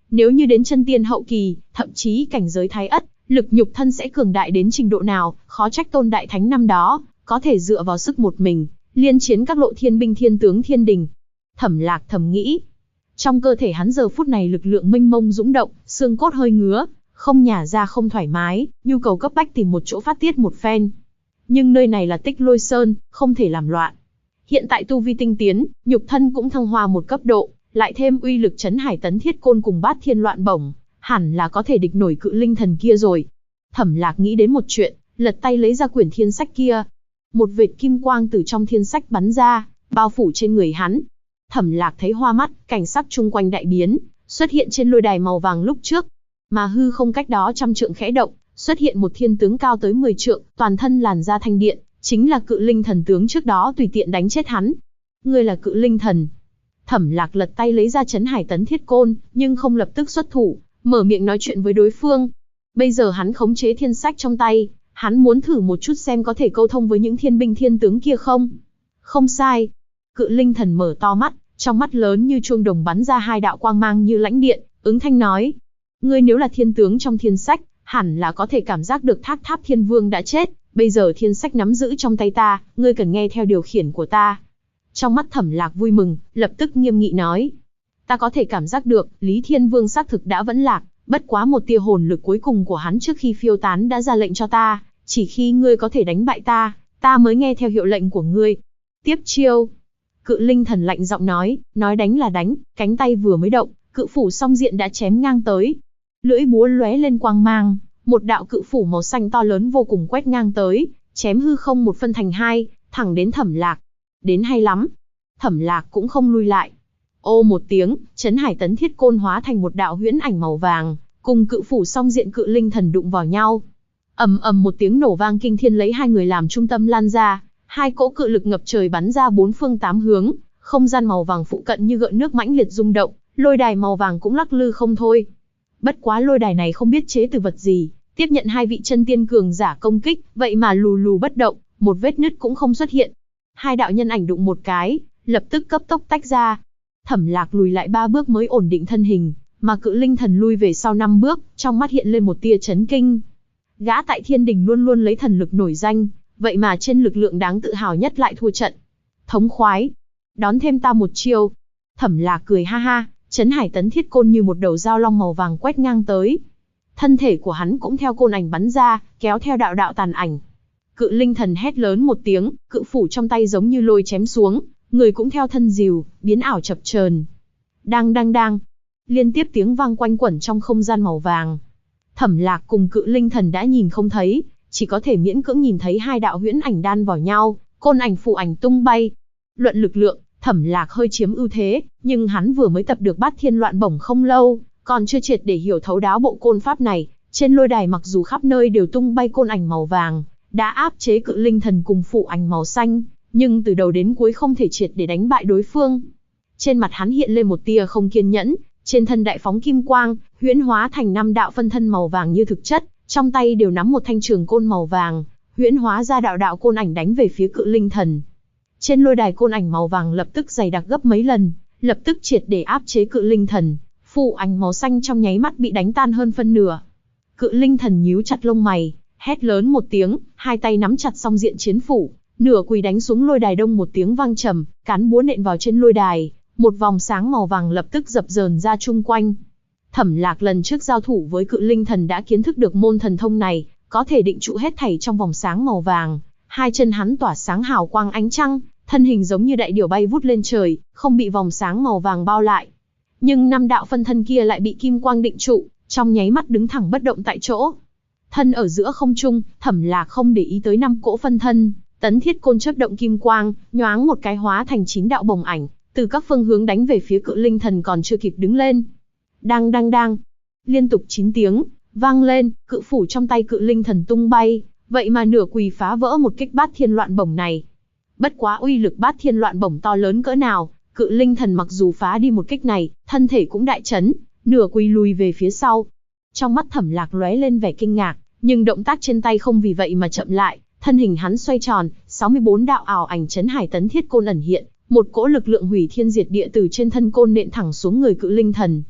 Nếu như đến chân tiên hậu kỳ, thậm chí cảnh giới thái ất, lực nhục thân sẽ cường đại đến trình độ nào, khó trách Tôn Đại Thánh năm đó, có thể dựa vào sức một mình, liên chiến các lộ thiên binh thiên tướng thiên đình. Thẩm Lạc thầm nghĩ. Trong cơ thể hắn giờ phút này lực lượng mênh mông dũng động, xương cốt hơi ngứa, không nhả ra không thoải mái, nhu cầu cấp bách tìm một chỗ phát tiết một phen. Nhưng nơi này là Tích Lôi Sơn, không thể làm loạn. Hiện tại tu vi tinh tiến, nhục thân cũng thăng hoa một cấp độ, lại thêm uy lực Chấn Hải Tấn Thiết Côn cùng Bát Thiên Loạn Bổng, hẳn là có thể địch nổi cự linh thần kia rồi. Thẩm Lạc nghĩ đến một chuyện, lật tay lấy ra quyển thiên sách kia. Một vệt kim quang từ trong thiên sách bắn ra, bao phủ trên người hắn. Thẩm Lạc thấy hoa mắt, cảnh sắc chung quanh đại biến, xuất hiện trên lôi đài màu vàng lúc trước. Mà hư không cách đó trăm trượng khẽ động, xuất hiện một thiên tướng cao tới 10 trượng, toàn thân làn da thanh điện, chính là cự linh thần tướng trước đó tùy tiện đánh chết hắn. Ngươi là cự linh thần. Thẩm Lạc lật tay lấy ra Chấn Hải Tấn Thiết Côn, nhưng không lập tức xuất thủ, mở miệng nói chuyện với đối phương. Bây giờ hắn khống chế thiên sách trong tay, hắn muốn thử một chút xem có thể câu thông với những thiên binh thiên tướng kia không. Không sai. Cự linh thần mở to mắt, trong mắt lớn như chuông đồng bắn ra hai đạo quang mang như lãnh điện, ứng thanh nói. Ngươi nếu là thiên tướng trong thiên sách, hẳn là có thể cảm giác được Thác Tháp Thiên Vương đã chết, bây giờ thiên sách nắm giữ trong tay ta, ngươi cần nghe theo điều khiển của ta. Trong mắt Thẩm Lạc vui mừng, lập tức nghiêm nghị nói. Ta có thể cảm giác được, Lý Thiên Vương xác thực đã vẫn lạc, bất quá một tia hồn lực cuối cùng của hắn trước khi phiêu tán đã ra lệnh cho ta, chỉ khi ngươi có thể đánh bại ta, ta mới nghe theo hiệu lệnh của ngươi. Tiếp chiêu. Cự linh thần lạnh giọng nói đánh là đánh, cánh tay vừa mới động, cự phủ song diện đã chém ngang tới. Lưỡi búa lóe lên quang mang, một đạo cự phủ màu xanh to lớn vô cùng quét ngang tới, chém hư không một phân thành hai, thẳng đến Thẩm Lạc. Đến hay lắm. Thẩm Lạc cũng không lui lại. Ô một tiếng, Chấn Hải Tấn Thiết Côn hóa thành một đạo huyễn ảnh màu vàng, cùng cự phủ song diện cự linh thần đụng vào nhau. Ầm ầm một tiếng nổ vang kinh thiên lấy hai người làm trung tâm lan ra, hai cỗ cự lực ngập trời bắn ra bốn phương tám hướng, không gian màu vàng phụ cận như gợn nước mãnh liệt rung động, lôi đài màu vàng cũng lắc lư không thôi. Bất quá lôi đài này không biết chế từ vật gì, tiếp nhận hai vị chân tiên cường giả công kích, vậy mà lù lù bất động, một vết nứt cũng không xuất hiện. Hai đạo nhân ảnh đụng một cái, lập tức cấp tốc tách ra. Thẩm Lạc lùi lại 3 bước mới ổn định thân hình, mà cự linh thần lui về sau 5 bước, trong mắt hiện lên một tia chấn kinh. Gã tại thiên đình luôn luôn lấy thần lực nổi danh, vậy mà trên lực lượng đáng tự hào nhất lại thua trận. Thống khoái, đón thêm ta một chiêu. Thẩm Lạc cười ha ha, Chấn Hải Tấn Thiết Côn như một đầu dao long màu vàng quét ngang tới. Thân thể của hắn cũng theo côn ảnh bắn ra, kéo theo đạo đạo tàn ảnh. Cự linh thần hét lớn một tiếng, cự phủ trong tay giống như lôi chém xuống, người cũng theo thân dìu, biến ảo chập chờn. Đang đang đang, liên tiếp tiếng vang quanh quẩn trong không gian màu vàng. Thẩm Lạc cùng cự linh thần đã nhìn không thấy, chỉ có thể miễn cưỡng nhìn thấy hai đạo huyễn ảnh đan vào nhau, côn ảnh phù ảnh tung bay. Luận lực lượng, Thẩm Lạc hơi chiếm ưu thế, nhưng hắn vừa mới tập được Bát Thiên Loạn Bổng không lâu, còn chưa triệt để hiểu thấu đáo bộ côn pháp này. Trên lôi đài mặc dù khắp nơi đều tung bay côn ảnh màu vàng, đã áp chế cự linh thần cùng phù ảnh màu xanh, nhưng từ đầu đến cuối không thể triệt để đánh bại đối phương. Trên mặt hắn hiện lên một tia không kiên nhẫn, trên thân đại phóng kim quang, huyễn hóa thành 5 đạo phân thân màu vàng như thực chất, trong tay đều nắm một thanh trường côn màu vàng, huyễn hóa ra đạo đạo côn ảnh đánh về phía cự linh thần. Trên lôi đài côn ảnh màu vàng lập tức dày đặc gấp mấy lần, lập tức triệt để áp chế cự linh thần, phù ảnh màu xanh trong nháy mắt bị đánh tan hơn phân nửa. Cự linh thần nhíu chặt lông mày, hét lớn một tiếng, hai tay nắm chặt song diện chiến phủ, nửa quỳ đánh xuống lôi đài, đông một tiếng vang trầm, cán búa nện vào trên lôi đài, một vòng sáng màu vàng lập tức dập dờn ra chung quanh. Thẩm Lạc lần trước giao thủ với cự linh thần đã kiến thức được môn thần thông này, có thể định trụ hết thảy trong vòng sáng màu vàng. Hai chân hắn tỏa sáng hào quang ánh trăng, thân hình giống như đại điểu bay vút lên trời, không bị vòng sáng màu vàng bao lại. Nhưng 5 đạo phân thân kia lại bị kim quang định trụ, trong nháy mắt đứng thẳng bất động tại chỗ. Thân ở giữa không trung, Thẩm Lạc không để ý tới 5 cỗ phân thân, Tấn Thiết Côn chớp động kim quang, nhoáng một cái hóa thành 9 đạo bồng ảnh, từ các phương hướng đánh về phía cự linh thần còn chưa kịp đứng lên. Đang đang đang, liên tục 9 tiếng vang lên, cự phủ trong tay cự linh thần tung bay, vậy mà nửa quỳ phá vỡ một kích Bát Thiên Loạn Bổng này. Bất quá uy lực Bát Thiên Loạn Bổng to lớn cỡ nào, cự linh thần mặc dù phá đi một kích này, thân thể cũng đại chấn, nửa quỳ lùi về phía sau. Trong mắt Thẩm Lạc lóe lên vẻ kinh ngạc, nhưng động tác trên tay không vì vậy mà chậm lại, thân hình hắn xoay tròn, 64 đạo ảo ảnh Chấn Hải Tấn Thiết Côn ẩn hiện, một cỗ lực lượng hủy thiên diệt địa từ trên thân côn nện thẳng xuống người cự linh thần.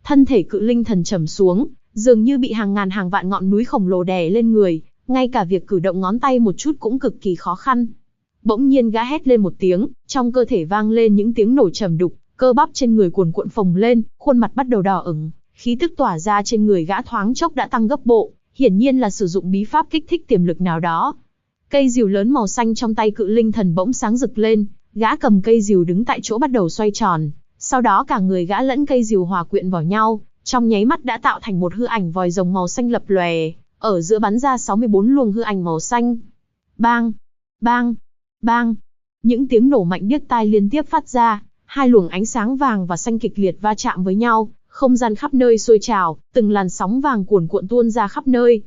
Thân thể cự linh thần trầm xuống, dường như bị hàng ngàn hàng vạn ngọn núi khổng lồ đè lên người, ngay cả việc cử động ngón tay một chút cũng cực kỳ khó khăn. Bỗng nhiên gã hét lên một tiếng, trong cơ thể vang lên những tiếng nổ trầm đục, cơ bắp trên người cuồn cuộn phồng lên, khuôn mặt bắt đầu đỏ ửng, khí tức tỏa ra trên người gã thoáng chốc đã tăng gấp bộ, hiển nhiên là sử dụng bí pháp kích thích tiềm lực nào đó. Cây rìu lớn màu xanh trong tay cự linh thần bỗng sáng rực lên, gã cầm cây rìu đứng tại chỗ bắt đầu xoay tròn, sau đó cả người gã lẫn cây rìu hòa quyện vào nhau, trong nháy mắt đã tạo thành một hư ảnh vòi rồng màu xanh lập lòe, ở giữa bắn ra 64 luồng hư ảnh màu xanh. Bang, bang, bang. Những tiếng nổ mạnh điếc tai liên tiếp phát ra, hai luồng ánh sáng vàng và xanh kịch liệt va chạm với nhau, không gian khắp nơi sôi trào, từng làn sóng vàng cuồn cuộn tuôn ra khắp nơi.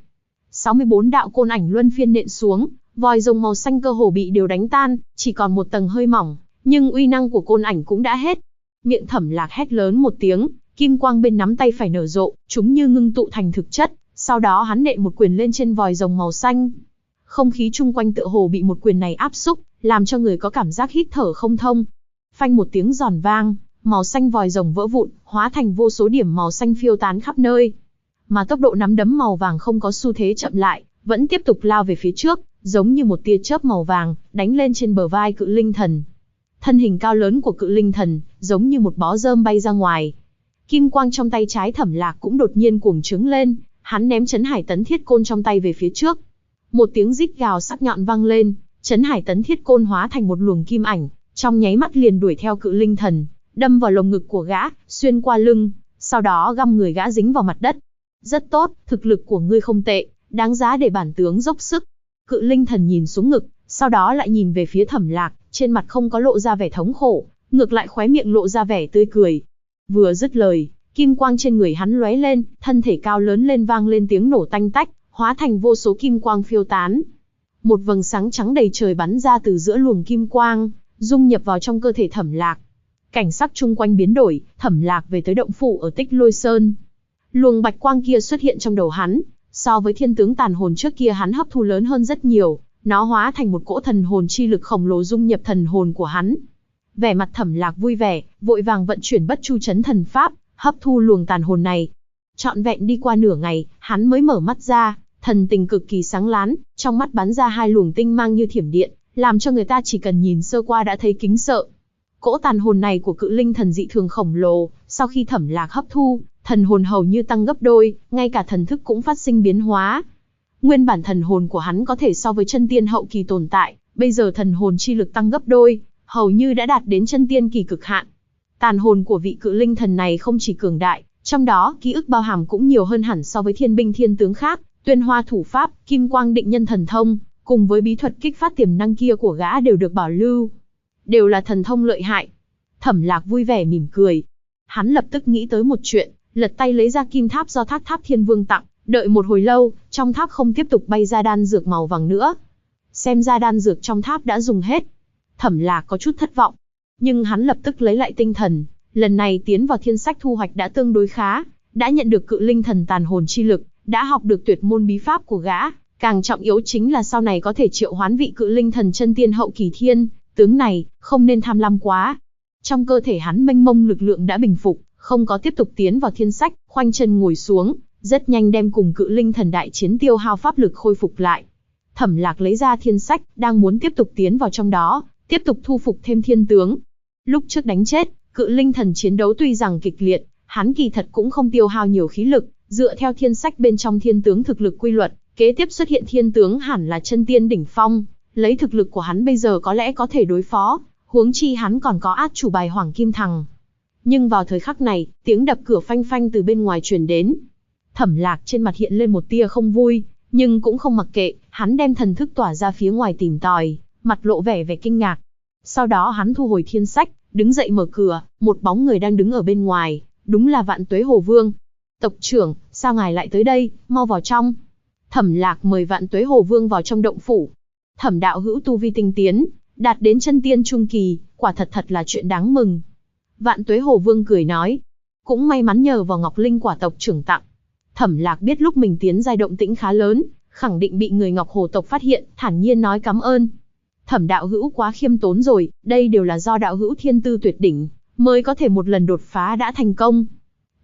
64 đạo côn ảnh luân phiên nện xuống, vòi rồng màu xanh cơ hồ bị đều đánh tan, chỉ còn một tầng hơi mỏng, nhưng uy năng của côn ảnh cũng đã hết. Miệng Thẩm Lạc hét lớn một tiếng, kim quang bên nắm tay phải nở rộ, chúng như ngưng tụ thành thực chất, sau đó hắn nện một quyền lên trên vòi rồng màu xanh. Không khí chung quanh tựa hồ bị một quyền này áp xúc, làm cho người có cảm giác hít thở không thông. Phanh một tiếng giòn vang, màu xanh vòi rồng vỡ vụn, hóa thành vô số điểm màu xanh phiêu tán khắp nơi. Mà tốc độ nắm đấm màu vàng không có xu thế chậm lại, vẫn tiếp tục lao về phía trước, giống như một tia chớp màu vàng, đánh lên trên bờ vai cự linh thần. Thân hình cao lớn của cự linh thần, giống như một bó rơm bay ra ngoài. Kim quang trong tay trái Thẩm Lạc cũng đột nhiên cuồng trướng lên, hắn ném Chấn Hải Tấn Thiết Côn trong tay về phía trước. Một tiếng rít gào sắc nhọn vang lên, Chấn Hải Tấn Thiết Côn hóa thành một luồng kim ảnh, trong nháy mắt liền đuổi theo cự linh thần, đâm vào lồng ngực của gã, xuyên qua lưng, sau đó găm người gã dính vào mặt đất. Rất tốt, thực lực của ngươi không tệ, đáng giá để bản tướng dốc sức. Cự linh thần nhìn xuống ngực, sau đó lại nhìn về phía Thẩm Lạc, trên mặt không có lộ ra vẻ thống khổ, ngược lại khóe miệng lộ ra vẻ tươi cười. Vừa dứt lời, kim quang trên người hắn lóe lên, thân thể cao lớn lên vang lên tiếng nổ tanh tách, hóa thành vô số kim quang phiêu tán. Một vầng sáng trắng đầy trời bắn ra từ giữa luồng kim quang, dung nhập vào trong cơ thể Thẩm Lạc. Cảnh sắc chung quanh biến đổi, Thẩm Lạc về tới động phủ ở Tích Lôi Sơn. Luồng bạch quang kia xuất hiện trong đầu hắn, so với thiên tướng tàn hồn trước kia hắn hấp thu lớn hơn rất nhiều, nó hóa thành một cỗ thần hồn chi lực khổng lồ dung nhập thần hồn của hắn. Vẻ mặt Thẩm Lạc vui vẻ, vội vàng vận chuyển Bất Chu Chấn Thần Pháp, hấp thu luồng tàn hồn này. Trọn vẹn đi qua nửa ngày, hắn mới mở mắt ra, thần tình cực kỳ sáng láng, trong mắt bắn ra hai luồng tinh mang như thiểm điện, làm cho người ta chỉ cần nhìn sơ qua đã thấy kính sợ. Cỗ tàn hồn này của cự linh thần dị thường khổng lồ, sau khi Thẩm Lạc hấp thu, thần hồn hầu như tăng gấp đôi, ngay cả thần thức cũng phát sinh biến hóa. Nguyên bản thần hồn của hắn có thể so với chân tiên hậu kỳ tồn tại, bây giờ thần hồn chi lực tăng gấp đôi, hầu như đã đạt đến chân tiên kỳ cực hạn. Tàn hồn của vị cự linh thần này không chỉ cường đại, trong đó ký ức bao hàm cũng nhiều hơn hẳn so với thiên binh thiên tướng khác, Tuyên Hoa thủ pháp, Kim Quang định nhân thần thông, cùng với bí thuật kích phát tiềm năng kia của gã đều được bảo lưu. Đều là thần thông lợi hại. Thẩm Lạc vui vẻ mỉm cười. Hắn lập tức nghĩ tới một chuyện, lật tay lấy ra kim tháp do Thác Tháp Thiên Vương tặng, đợi một hồi lâu, trong tháp không tiếp tục bay ra đan dược màu vàng nữa. Xem ra đan dược trong tháp đã dùng hết. Thẩm Lạc có chút thất vọng, nhưng hắn lập tức lấy lại tinh thần, lần này tiến vào thiên sách thu hoạch đã tương đối khá, đã nhận được cự linh thần tàn hồn chi lực, đã học được tuyệt môn bí pháp của gã, càng trọng yếu chính là sau này có thể triệu hoán vị cự linh thần chân tiên hậu kỳ thiên tướng này, không nên tham lam quá. Trong cơ thể hắn mênh mông lực lượng đã bình phục, không có tiếp tục tiến vào thiên sách, khoanh chân ngồi xuống, rất nhanh đem cùng cự linh thần đại chiến tiêu hao pháp lực khôi phục lại. Thẩm Lạc lấy ra thiên sách, đang muốn tiếp tục tiến vào trong đó, tiếp tục thu phục thêm thiên tướng. Lúc trước đánh chết, cự linh thần chiến đấu tuy rằng kịch liệt, hắn kỳ thật cũng không tiêu hao nhiều khí lực, dựa theo thiên sách bên trong thiên tướng thực lực quy luật, kế tiếp xuất hiện thiên tướng hẳn là chân tiên đỉnh phong, lấy thực lực của hắn bây giờ có lẽ có thể đối phó, huống chi hắn còn có át chủ bài Hoàng Kim Thằng. Nhưng vào thời khắc này, tiếng đập cửa phanh phanh từ bên ngoài truyền đến. Thẩm Lạc trên mặt hiện lên một tia không vui, nhưng cũng không mặc kệ, hắn đem thần thức tỏa ra phía ngoài tìm tòi, mặt lộ vẻ kinh ngạc. Sau đó hắn thu hồi thiên sách, đứng dậy mở cửa, một bóng người đang đứng ở bên ngoài, đúng là Vạn Tuế Hồ Vương. Tộc trưởng, sao ngài lại tới đây, mau vào trong. Thẩm Lạc mời Vạn Tuế Hồ Vương vào trong động phủ. Thẩm đạo hữu tu vi tinh tiến, đạt đến chân tiên trung kỳ, quả thật là chuyện đáng mừng. Vạn Tuế Hồ Vương cười nói, cũng may mắn nhờ vào Ngọc Linh quả tộc trưởng tặng. Thẩm Lạc biết lúc mình tiến giai động tĩnh khá lớn, khẳng định bị người Ngọc Hồ tộc phát hiện, thản nhiên nói cảm ơn. Thẩm đạo hữu quá khiêm tốn rồi, đây đều là do đạo hữu thiên tư tuyệt đỉnh, mới có thể một lần đột phá đã thành công.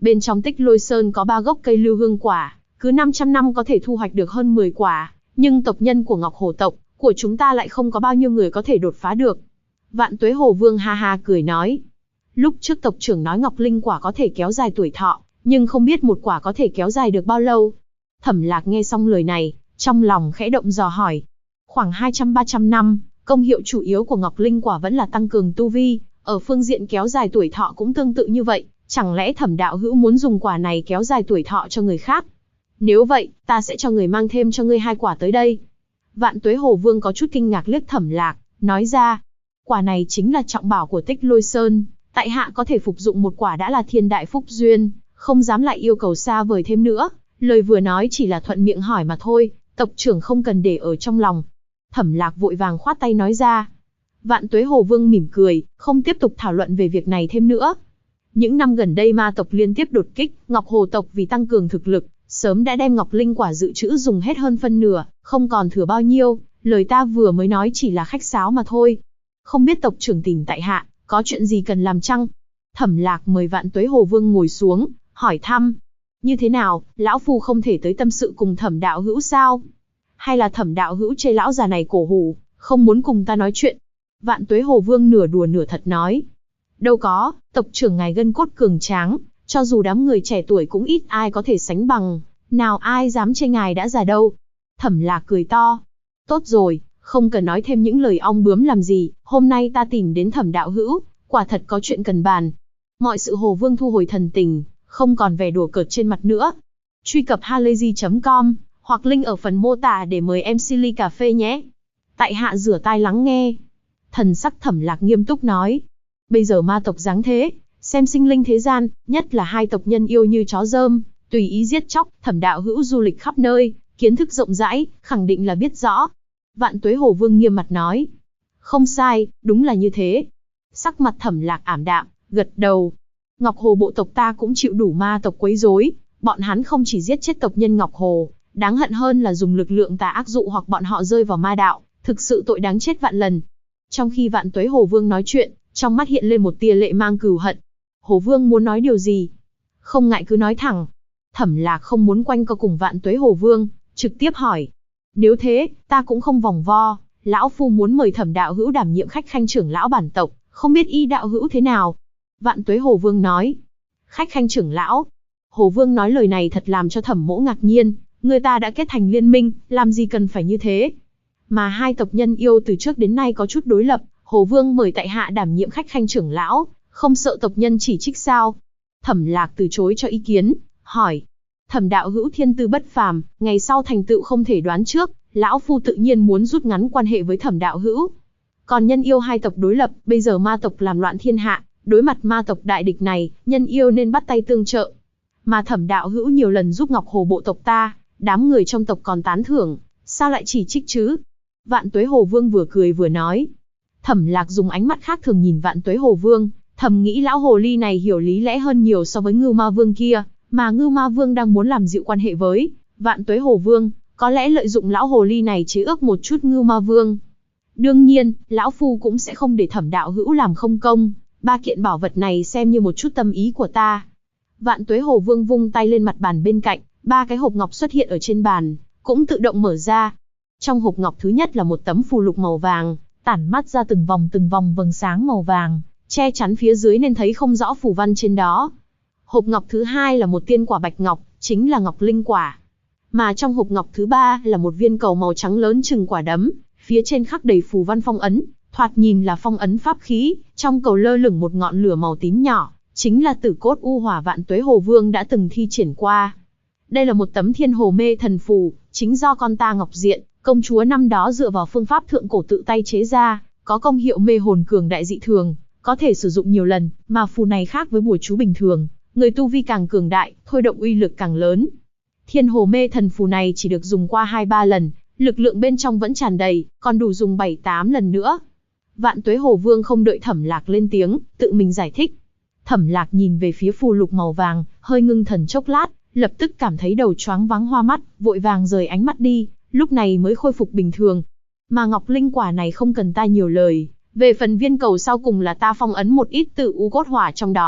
Bên trong Tích Lôi Sơn có 3 gốc cây lưu hương quả, cứ 500 năm có thể thu hoạch được hơn 10 quả, nhưng tộc nhân của Ngọc Hồ tộc, của chúng ta lại không có bao nhiêu người có thể đột phá được. Vạn Tuế Hồ Vương ha ha cười nói. Lúc trước tộc trưởng nói Ngọc Linh quả có thể kéo dài tuổi thọ, nhưng không biết một quả có thể kéo dài được bao lâu. Thẩm Lạc nghe xong lời này, trong lòng khẽ động dò hỏi. Khoảng 200-300 năm, công hiệu chủ yếu của Ngọc Linh quả vẫn là tăng cường tu vi, ở phương diện kéo dài tuổi thọ cũng tương tự như vậy, chẳng lẽ Thẩm đạo hữu muốn dùng quả này kéo dài tuổi thọ cho người khác? Nếu vậy, ta sẽ cho người mang thêm cho ngươi 2 quả tới đây. Vạn Tuế Hồ Vương có chút kinh ngạc liếc Thẩm Lạc, nói ra, quả này chính là trọng bảo của Tích Lôi Sơn, tại hạ có thể phục dụng một quả đã là thiên đại phúc duyên, không dám lại yêu cầu xa vời thêm nữa. Lời vừa nói chỉ là thuận miệng hỏi mà thôi, tộc trưởng không cần để ở trong lòng. Thẩm Lạc vội vàng khoát tay nói ra. Vạn Tuế Hồ Vương mỉm cười, không tiếp tục thảo luận về việc này thêm nữa. Những năm gần đây ma tộc liên tiếp đột kích, Ngọc Hồ tộc vì tăng cường thực lực, sớm đã đem Ngọc Linh quả dự trữ dùng hết hơn phân nửa, không còn thừa bao nhiêu, lời ta vừa mới nói chỉ là khách sáo mà thôi. Không biết tộc trưởng tìm tại hạ, có chuyện gì cần làm chăng? Thẩm Lạc mời Vạn Tuế Hồ Vương ngồi xuống, hỏi thăm. Như thế nào, lão phu không thể tới tâm sự cùng Thẩm đạo hữu sao? Hay là Thẩm đạo hữu chê lão già này cổ hủ, không muốn cùng ta nói chuyện? Vạn Tuế Hồ Vương nửa đùa nửa thật nói. Đâu có, tộc trưởng ngài gân cốt cường tráng, cho dù đám người trẻ tuổi cũng ít ai có thể sánh bằng, nào ai dám chê ngài đã già đâu. Thẩm Lạc cười to. Tốt rồi, không cần nói thêm những lời ong bướm làm gì, hôm nay ta tìm đến Thẩm đạo hữu, quả thật có chuyện cần bàn. Mọi sự Hồ Vương thu hồi thần tình, không còn vẻ đùa cợt trên mặt nữa. Truy cập halayzi.com, hoặc link ở phần mô tả để mời MC ly cà phê nhé. Tại hạ rửa tai lắng nghe. Thần sắc Thẩm Lạc nghiêm túc nói. Bây giờ ma tộc giáng thế, xem sinh linh thế gian, nhất là 2 tộc nhân yêu như chó dơm, tùy ý giết chóc, Thẩm đạo hữu du lịch khắp nơi, kiến thức rộng rãi, khẳng định là biết rõ. Vạn Tuế Hồ Vương nghiêm mặt nói. Không sai, đúng là như thế. Sắc mặt Thẩm Lạc ảm đạm, gật đầu. Ngọc Hồ bộ tộc ta cũng chịu đủ ma tộc quấy rối, bọn hắn không chỉ giết chết tộc nhân Ngọc Hồ, đáng hận hơn là dùng lực lượng tà ác dụ hoặc bọn họ rơi vào ma đạo, thực sự tội đáng chết vạn lần. Trong khi Vạn Tuế Hồ Vương nói chuyện, trong mắt hiện lên một tia lệ mang cừu hận. Hồ Vương muốn nói điều gì? Không ngại cứ nói thẳng. Thẩm Lạc không muốn quanh co cùng Vạn Tuế Hồ Vương, trực tiếp hỏi. Nếu thế, ta cũng không vòng vo, lão phu muốn mời Thẩm đạo hữu đảm nhiệm khách khanh trưởng lão bản tộc, không biết y đạo hữu thế nào? Vạn Tuế Hồ Vương nói. Khách khanh trưởng lão. Hồ Vương nói lời này thật làm cho Thẩm Mỗ ngạc nhiên, người ta đã kết thành liên minh, làm gì cần phải như thế? Mà 2 tộc nhân yêu từ trước đến nay có chút đối lập, Hồ Vương mời tại hạ đảm nhiệm khách khanh trưởng lão, không sợ tộc nhân chỉ trích sao? Thẩm Lạc từ chối cho ý kiến, hỏi. Thẩm đạo hữu thiên tư bất phàm, ngày sau thành tựu không thể đoán trước, lão phu tự nhiên muốn rút ngắn quan hệ với Thẩm đạo hữu. Còn nhân yêu 2 tộc đối lập, bây giờ ma tộc làm loạn thiên hạ, đối mặt ma tộc đại địch này, nhân yêu nên bắt tay tương trợ. Mà Thẩm đạo hữu nhiều lần giúp Ngọc Hồ bộ tộc ta, đám người trong tộc còn tán thưởng, sao lại chỉ trích chứ? Vạn Tuế Hồ Vương vừa cười vừa nói. Thẩm Lạc dùng ánh mắt khác thường nhìn Vạn Tuế Hồ Vương, thầm nghĩ lão hồ ly này hiểu lý lẽ hơn nhiều so với Ngưu Ma Vương kia, mà Ngưu Ma Vương đang muốn làm dịu quan hệ với Vạn Tuế Hồ Vương, có lẽ lợi dụng lão hồ ly này chế ước một chút Ngưu Ma Vương. Đương nhiên, lão phu cũng sẽ không để Thẩm đạo hữu làm không công, 3 kiện bảo vật này xem như một chút tâm ý của ta. Vạn Tuế Hồ Vương vung tay lên mặt bàn bên cạnh, 3 cái hộp ngọc xuất hiện ở trên bàn, cũng tự động mở ra. Trong hộp ngọc thứ nhất là một tấm phù lục màu vàng, tản mắt ra từng vòng vầng sáng màu vàng, che chắn phía dưới nên thấy không rõ phù văn trên đó. Hộp ngọc thứ hai là một tiên quả bạch ngọc, chính là Ngọc Linh quả. Mà trong hộp ngọc thứ ba là một viên cầu màu trắng lớn chừng quả đấm, phía trên khắc đầy phù văn phong ấn, thoạt nhìn là phong ấn pháp khí, trong cầu lơ lửng một ngọn lửa màu tím nhỏ, chính là tử cốt u hỏa Vạn Tuế Hồ Vương đã từng thi triển qua. Đây là một tấm Thiên Hồ Mê Thần phù, chính do con ta Ngọc Diện, công chúa năm đó dựa vào phương pháp thượng cổ tự tay chế ra, có công hiệu mê hồn cường đại dị thường, có thể sử dụng nhiều lần, mà phù này khác với bùa chú bình thường, người tu vi càng cường đại, thôi động uy lực càng lớn. Thiên Hồ Mê Thần phù này chỉ được dùng qua 2-3 lần, lực lượng bên trong vẫn tràn đầy, còn đủ dùng 7-8 lần nữa. Vạn Tuế Hồ Vương không đợi Thẩm Lạc lên tiếng, tự mình giải thích. Thẩm Lạc nhìn về phía phù lục màu vàng, hơi ngưng thần chốc lát, lập tức cảm thấy đầu choáng váng hoa mắt, vội vàng rời ánh mắt đi, lúc này mới khôi phục bình thường. Mà Ngọc Linh quả này không cần ta nhiều lời, về phần viên cầu sau cùng là ta phong ấn một ít tự u cốt hỏa trong đó,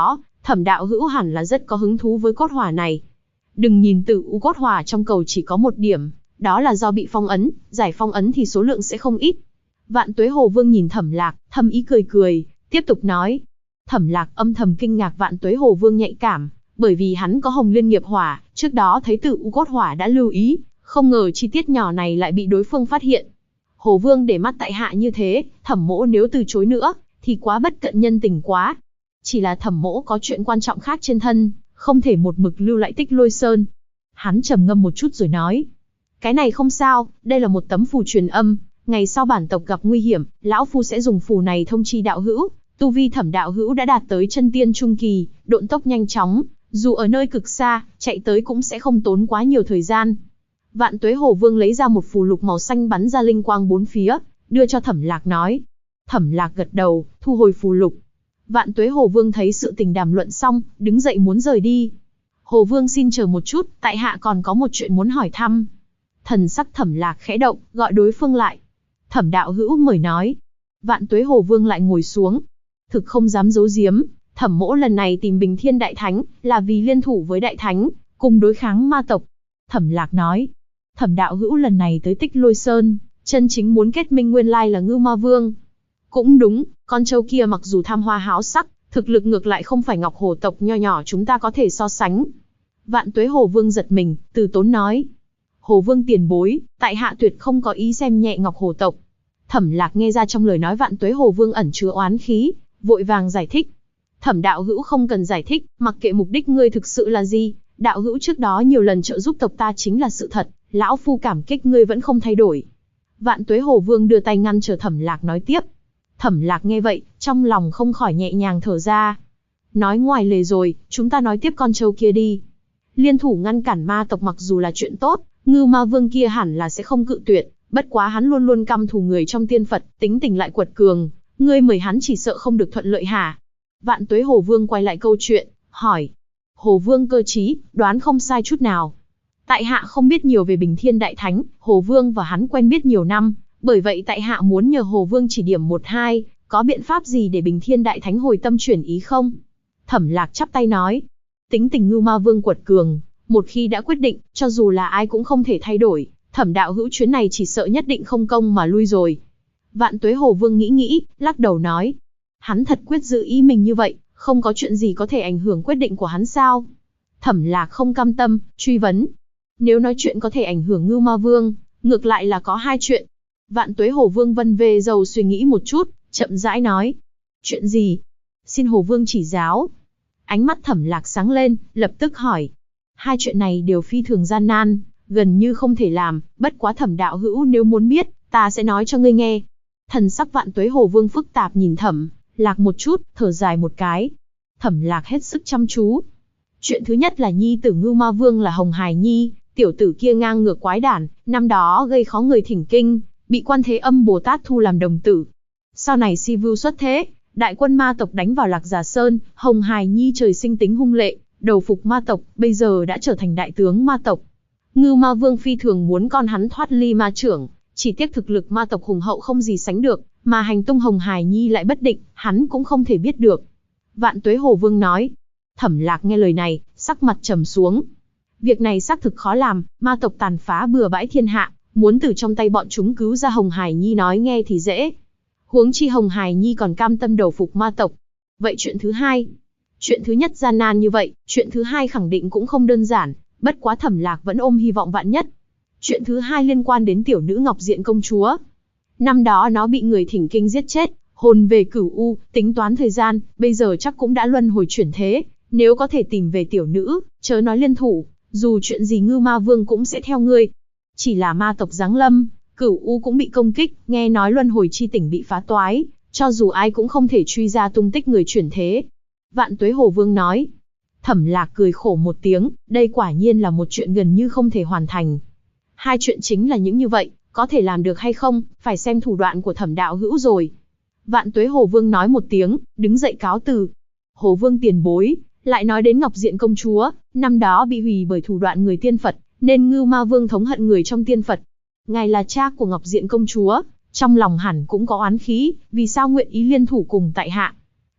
Thẩm đạo hữu hẳn là rất có hứng thú với cốt hỏa này. Đừng nhìn Tử U cốt hỏa trong cầu chỉ có một điểm, đó là do bị phong ấn, giải phong ấn thì số lượng sẽ không ít. Vạn Tuế Hồ Vương nhìn Thẩm Lạc, thầm ý cười cười, tiếp tục nói. Thẩm Lạc âm thầm kinh ngạc Vạn Tuế Hồ Vương nhạy cảm, bởi vì hắn có Hồng Liên nghiệp hỏa, trước đó thấy Tử U cốt hỏa đã lưu ý, không ngờ chi tiết nhỏ này lại bị đối phương phát hiện. Hồ Vương để mắt tại hạ như thế, Thẩm mỗ nếu từ chối nữa, thì quá bất cận nhân tình quá. Chỉ là Thẩm mỗ có chuyện quan trọng khác trên thân, không thể một mực lưu lại Tích Lôi Sơn. Hắn trầm ngâm một chút rồi nói. Cái này không sao, đây là một tấm phù truyền âm, ngày sau bản tộc gặp nguy hiểm, lão phu sẽ dùng phù này thông chi đạo hữu. Tu vi Thẩm đạo hữu đã đạt tới chân tiên trung kỳ, độn tốc nhanh chóng, dù ở nơi cực xa, chạy tới cũng sẽ không tốn quá nhiều thời gian. Vạn Tuế Hồ Vương lấy ra một phù lục màu xanh bắn ra linh quang bốn phía, đưa cho Thẩm Lạc nói. Thẩm Lạc gật đầu, thu hồi phù lục. Vạn Tuế Hồ Vương thấy sự tình đàm luận xong, đứng dậy muốn rời đi. Hồ Vương xin chờ một chút, tại hạ còn có một chuyện muốn hỏi thăm. Thần sắc Thẩm Lạc khẽ động, gọi đối phương lại. Thẩm đạo hữu mời nói. Vạn Tuế Hồ Vương lại ngồi xuống. Thực không dám giấu giếm, Thẩm mỗ lần này tìm Bình Thiên Đại Thánh, là vì liên thủ với Đại Thánh, cùng đối kháng ma tộc. Thẩm Lạc nói. Thẩm đạo hữu lần này tới Tích Lôi Sơn, chân chính muốn kết minh nguyên lai là Ngưu Ma Vương. Cũng đúng, con trâu kia mặc dù tham hoa háo sắc, thực lực ngược lại không phải Ngọc Hổ tộc nho nhỏ chúng ta có thể so sánh. Vạn Tuế Hồ Vương giật mình, từ tốn nói. Hồ Vương tiền bối, tại hạ tuyệt không có ý xem nhẹ Ngọc Hổ tộc. Thẩm Lạc nghe ra trong lời nói Vạn Tuế Hồ Vương ẩn chứa oán khí, vội vàng giải thích. Thẩm đạo hữu không cần giải thích, mặc kệ mục đích ngươi thực sự là gì, đạo hữu trước đó nhiều lần trợ giúp tộc ta chính là sự thật, lão phu cảm kích ngươi vẫn không thay đổi. Vạn Tuế Hồ Vương đưa tay ngăn trở Thẩm Lạc nói tiếp. Thẩm Lạc nghe vậy, trong lòng không khỏi nhẹ nhàng thở ra. Nói ngoài lề rồi, chúng ta nói tiếp con trâu kia đi. Liên thủ ngăn cản ma tộc mặc dù là chuyện tốt, Ngưu Ma Vương kia hẳn là sẽ không cự tuyệt, bất quá hắn luôn luôn căm thù người trong tiên Phật, tính tình lại quật cường, ngươi mời hắn chỉ sợ không được thuận lợi hả? Vạn Tuế Hồ Vương quay lại câu chuyện, hỏi. Hồ Vương cơ trí, đoán không sai chút nào. Tại hạ không biết nhiều về Bình Thiên Đại Thánh, Hồ Vương và hắn quen biết nhiều năm, bởi vậy tại hạ muốn nhờ Hồ Vương chỉ điểm một hai, có biện pháp gì để Bình Thiên Đại Thánh hồi tâm chuyển ý không? Thẩm Lạc chắp tay nói. Tính tình Ngưu Ma Vương quật cường, một khi đã quyết định, cho dù là ai cũng không thể thay đổi, Thẩm đạo hữu chuyến này chỉ sợ nhất định không công mà lui rồi. Vạn Tuế Hồ Vương nghĩ, lắc đầu nói. Hắn thật quyết giữ ý mình như vậy, không có chuyện gì có thể ảnh hưởng quyết định của hắn sao? Thẩm Lạc không cam tâm, truy vấn. Nếu nói chuyện có thể ảnh hưởng Ngưu Ma Vương, ngược lại là có hai chuyện. Vạn Tuế Hồ Vương vân về dầu suy nghĩ một chút, chậm rãi nói. Chuyện gì? Xin Hồ Vương chỉ giáo. Ánh mắt Thẩm Lạc sáng lên, lập tức hỏi. Hai chuyện này đều phi thường gian nan, gần như không thể làm, bất quá Thẩm đạo hữu nếu muốn biết, ta sẽ nói cho ngươi nghe. Thần sắc Vạn Tuế Hồ Vương phức tạp nhìn Thẩm Lạc một chút, thở dài một cái. Thẩm Lạc hết sức chăm chú. Chuyện thứ nhất là nhi tử Ngưu Ma Vương là Hồng Hải Nhi, tiểu tử kia ngang ngược quái đản, năm đó gây khó người thỉnh kinh, bị Quan Thế Âm Bồ Tát thu làm đồng tử. Sau này si vưu xuất thế, đại quân ma tộc đánh vào Lạc Già Sơn, Hồng Hải Nhi trời sinh tính hung lệ, đầu phục ma tộc, bây giờ đã trở thành đại tướng ma tộc. Ngưu Ma Vương phi thường muốn con hắn thoát ly ma trưởng, chỉ tiếc thực lực ma tộc hùng hậu không gì sánh được, mà hành tung Hồng Hải Nhi lại bất định, hắn cũng không thể biết được. Vạn Tuế Hồ Vương nói. Thẩm Lạc nghe lời này, sắc mặt trầm xuống. Việc này xác thực khó làm, ma tộc tàn phá bừa bãi thiên hạ, muốn từ trong tay bọn chúng cứu ra Hồng Hải Nhi nói nghe thì dễ. Huống chi Hồng Hải Nhi còn cam tâm đầu phục ma tộc. Vậy chuyện thứ hai? Chuyện thứ nhất gian nan như vậy, chuyện thứ hai khẳng định cũng không đơn giản, bất quá Thẩm Lạc vẫn ôm hy vọng vạn nhất. Chuyện thứ hai liên quan đến tiểu nữ Ngọc Diện công chúa. Năm đó nó bị người thỉnh kinh giết chết, hồn về Cửu U, tính toán thời gian, bây giờ chắc cũng đã luân hồi chuyển thế, nếu có thể tìm về tiểu nữ, chớ nói liên thủ, dù chuyện gì Ngưu Ma Vương cũng sẽ theo ngươi. Chỉ là ma tộc giáng lâm, Cửu U cũng bị công kích, nghe nói luân hồi chi tỉnh bị phá toái, cho dù ai cũng không thể truy ra tung tích người chuyển thế. Vạn Tuế Hồ Vương nói. Thẩm Lạc cười khổ một tiếng, đây quả nhiên là một chuyện gần như không thể hoàn thành. Hai chuyện chính là những như vậy, có thể làm được hay không, phải xem thủ đoạn của Thẩm đạo hữu rồi. Vạn Tuế Hồ Vương nói một tiếng, đứng dậy cáo từ. Hồ Vương tiền bối, lại nói đến Ngọc Diện công chúa, năm đó bị hủy bởi thủ đoạn người tiên Phật, nên Ngưu Ma Vương thống hận người trong tiên Phật. Ngài là cha của Ngọc Diện công chúa, trong lòng hẳn cũng có oán khí, vì sao nguyện ý liên thủ cùng tại hạ?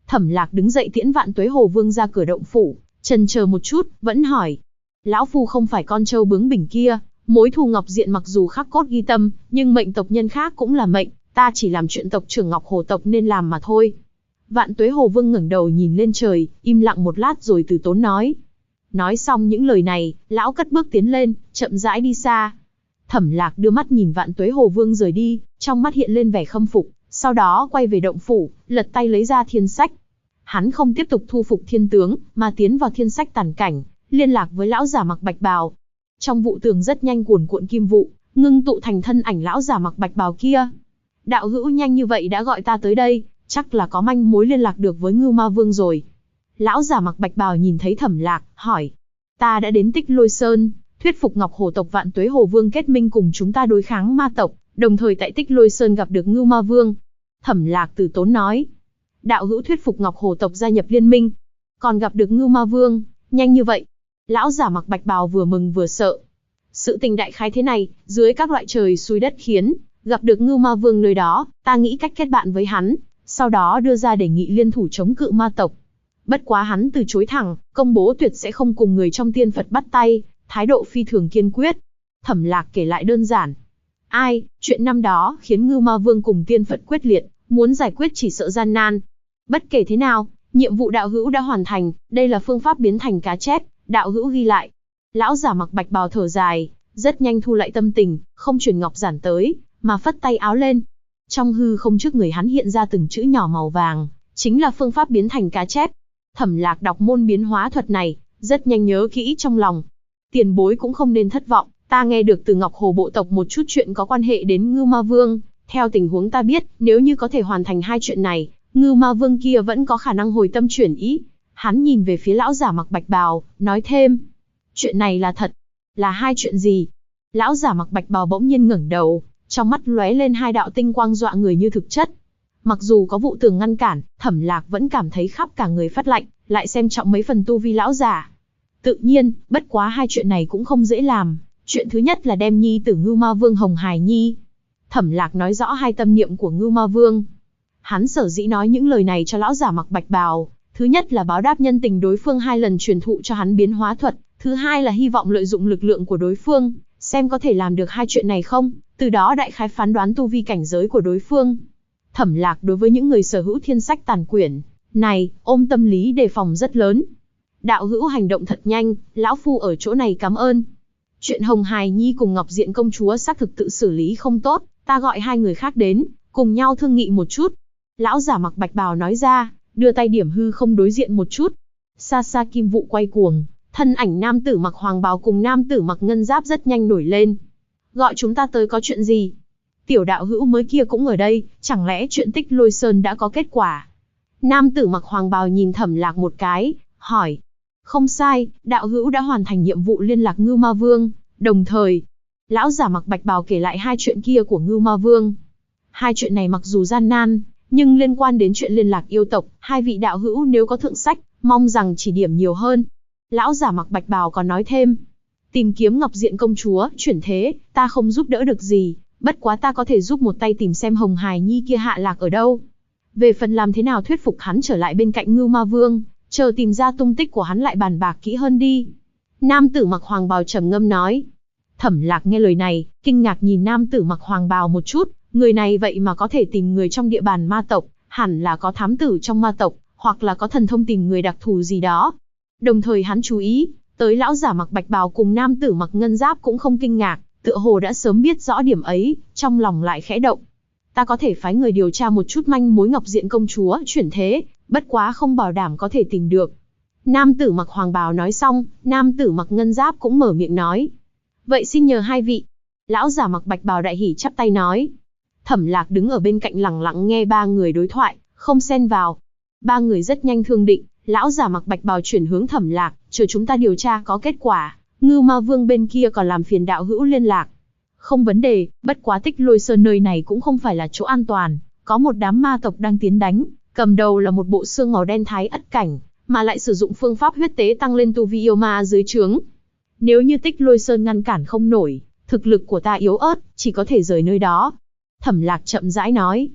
Thẩm Lạc đứng dậy tiễn Vạn Tuế Hồ Vương ra cửa động phủ, chần chờ một chút, vẫn hỏi. Lão phu không phải con trâu bướng bỉnh kia, mối thù Ngọc Diện mặc dù khắc cốt ghi tâm, nhưng mệnh tộc nhân khác cũng là mệnh, ta chỉ làm chuyện tộc trưởng Ngọc Hồ tộc nên làm mà thôi. Vạn Tuế Hồ Vương ngẩng đầu nhìn lên trời, im lặng một lát rồi từ tốn nói. Nói xong những lời này, lão cất bước tiến lên, chậm rãi đi xa. Thẩm Lạc đưa mắt nhìn Vạn Tuế Hồ Vương rời đi, trong mắt hiện lên vẻ khâm phục, sau đó quay về động phủ, lật tay lấy ra thiên sách. Hắn không tiếp tục thu phục thiên tướng, mà tiến vào thiên sách tàn cảnh, liên lạc với lão giả mặc bạch bào. Trong vụ tường rất nhanh cuồn cuộn kim vụ, ngưng tụ thành thân ảnh lão giả mặc bạch bào kia. Đạo hữu nhanh như vậy đã gọi ta tới đây, chắc là có manh mối liên lạc được với Ngưu Ma Vương rồi. Lão giả mặc bạch bào nhìn thấy Thẩm Lạc, hỏi. Ta đã đến Tích Lôi Sơn, thuyết phục Ngọc Hồ tộc Vạn Tuế Hồ Vương kết minh cùng chúng ta đối kháng ma tộc, đồng thời tại Tích Lôi Sơn gặp được Ngưu Ma Vương. Thẩm Lạc từ tốn nói. Đạo hữu thuyết phục Ngọc Hồ tộc gia nhập liên minh, còn gặp được Ngưu Ma Vương, nhanh như vậy. Lão giả mặc bạch bào vừa mừng vừa sợ. Sự tình đại khái thế này, dưới các loại trời xui đất khiến, gặp được Ngưu Ma Vương nơi đó, ta nghĩ cách kết bạn với hắn, sau đó đưa ra đề nghị liên thủ chống cự ma tộc. Bất quá hắn từ chối thẳng, công bố tuyệt sẽ không cùng người trong tiên Phật bắt tay, thái độ phi thường kiên quyết. Thẩm Lạc kể lại đơn giản. Ai, chuyện năm đó khiến Ngưu Ma Vương cùng tiên Phật quyết liệt, muốn giải quyết chỉ sợ gian nan. Bất kể thế nào, nhiệm vụ đạo hữu đã hoàn thành, đây là phương pháp biến thành cá chép, đạo hữu ghi lại. Lão giả mặc bạch bào thở dài, rất nhanh thu lại tâm tình, không truyền ngọc giản tới, mà phất tay áo lên. Trong hư không trước người hắn hiện ra từng chữ nhỏ màu vàng, chính là phương pháp biến thành cá chép. Thẩm Lạc đọc môn biến hóa thuật này, rất nhanh nhớ kỹ trong lòng. Tiền bối cũng không nên thất vọng, ta nghe được từ Ngọc Hồ bộ tộc một chút chuyện có quan hệ đến Ngưu Ma Vương. Theo tình huống ta biết, nếu như có thể hoàn thành hai chuyện này, Ngưu Ma Vương kia vẫn có khả năng hồi tâm chuyển ý. Hắn nhìn về phía lão giả mặc bạch bào, nói thêm. Chuyện này là thật. Là hai chuyện gì? Lão giả mặc bạch bào bỗng nhiên ngẩng đầu, trong mắt lóe lên hai đạo tinh quang dọa người như thực chất. Mặc dù có vụ tường ngăn cản, Thẩm Lạc vẫn cảm thấy khắp cả người phát lạnh, lại xem trọng mấy phần tu vi lão giả. Tự nhiên, bất quá hai chuyện này cũng không dễ làm. Chuyện thứ nhất là đem nhi tử Ngưu Ma Vương Hồng Hải Nhi. Thẩm Lạc nói rõ hai tâm niệm của Ngưu Ma Vương. Hắn sở dĩ nói những lời này cho lão giả mặc bạch bào, thứ nhất là báo đáp nhân tình đối phương hai lần truyền thụ cho hắn biến hóa thuật, thứ hai là hy vọng lợi dụng lực lượng của đối phương, xem có thể làm được hai chuyện này không, từ đó đại khái phán đoán tu vi cảnh giới của đối phương. Thẩm Lạc đối với những người sở hữu thiên sách tàn quyển này, ôm tâm lý đề phòng rất lớn. Đạo hữu hành động thật nhanh, lão phu ở chỗ này cảm ơn. Chuyện Hồng Hài Nhi cùng Ngọc Diện công chúa xác thực tự xử lý không tốt, ta gọi hai người khác đến, cùng nhau thương nghị một chút. Lão giả mặc bạch bào nói ra, đưa tay điểm hư không đối diện một chút. Xa xa kim vụ quay cuồng, thân ảnh nam tử mặc hoàng bào cùng nam tử mặc ngân giáp rất nhanh nổi lên. Gọi chúng ta tới có chuyện gì? Tiểu đạo hữu mới kia cũng ở đây, chẳng lẽ chuyện Tích Lôi Sơn đã có kết quả? Nam tử mặc hoàng bào nhìn Thẩm Lạc một cái, hỏi. Không sai, đạo hữu đã hoàn thành nhiệm vụ liên lạc Ngưu Ma Vương, đồng thời, lão giả mặc bạch bào kể lại hai chuyện kia của Ngưu Ma Vương. Hai chuyện này mặc dù gian nan, nhưng liên quan đến chuyện liên lạc yêu tộc, hai vị đạo hữu nếu có thượng sách, mong rằng chỉ điểm nhiều hơn. Lão giả mặc bạch bào còn nói thêm, tìm kiếm Ngọc Diện công chúa, chuyển thế, ta không giúp đỡ được gì, bất quá ta có thể giúp một tay tìm xem Hồng Hài Nhi kia hạ lạc ở đâu. Về phần làm thế nào thuyết phục hắn trở lại bên cạnh Ngưu Ma Vương, chờ tìm ra tung tích của hắn lại bàn bạc kỹ hơn đi. Nam tử mặc hoàng bào trầm ngâm nói. Thẩm Lạc nghe lời này, kinh ngạc nhìn nam tử mặc hoàng bào một chút, người này vậy mà có thể tìm người trong địa bàn ma tộc, hẳn là có thám tử trong ma tộc, hoặc là có thần thông tìm người đặc thù gì đó. Đồng thời hắn chú ý, tới lão giả mặc bạch bào cùng nam tử mặc ngân giáp cũng không kinh ngạc, tựa hồ đã sớm biết rõ điểm ấy, trong lòng lại khẽ động. Ta có thể phái người điều tra một chút manh mối Ngọc Diện công chúa chuyển thế, bất quá không bảo đảm có thể tìm được. Nam tử mặc hoàng bào nói xong, nam tử mặc ngân giáp cũng mở miệng nói. Vậy xin nhờ hai vị. Lão giả mặc bạch bào đại hỉ chắp tay nói. Thẩm Lạc đứng ở bên cạnh lặng lặng nghe ba người đối thoại, không xen vào. Ba người rất nhanh thương định, lão giả mặc bạch bào chuyển hướng Thẩm Lạc, chờ chúng ta điều tra có kết quả, Ngưu Ma Vương bên kia còn làm phiền đạo hữu liên lạc. Không vấn đề, bất quá Tích Lôi Sơn nơi này cũng không phải là chỗ an toàn, có một đám ma tộc đang tiến đánh, cầm đầu là một bộ xương màu đen thái ất cảnh, mà lại sử dụng phương pháp huyết tế tăng lên tu vi yêu ma dưới trướng. Nếu như Tích Lôi Sơn ngăn cản không nổi, thực lực của ta yếu ớt, chỉ có thể rời nơi đó. Thẩm Lạc chậm rãi nói.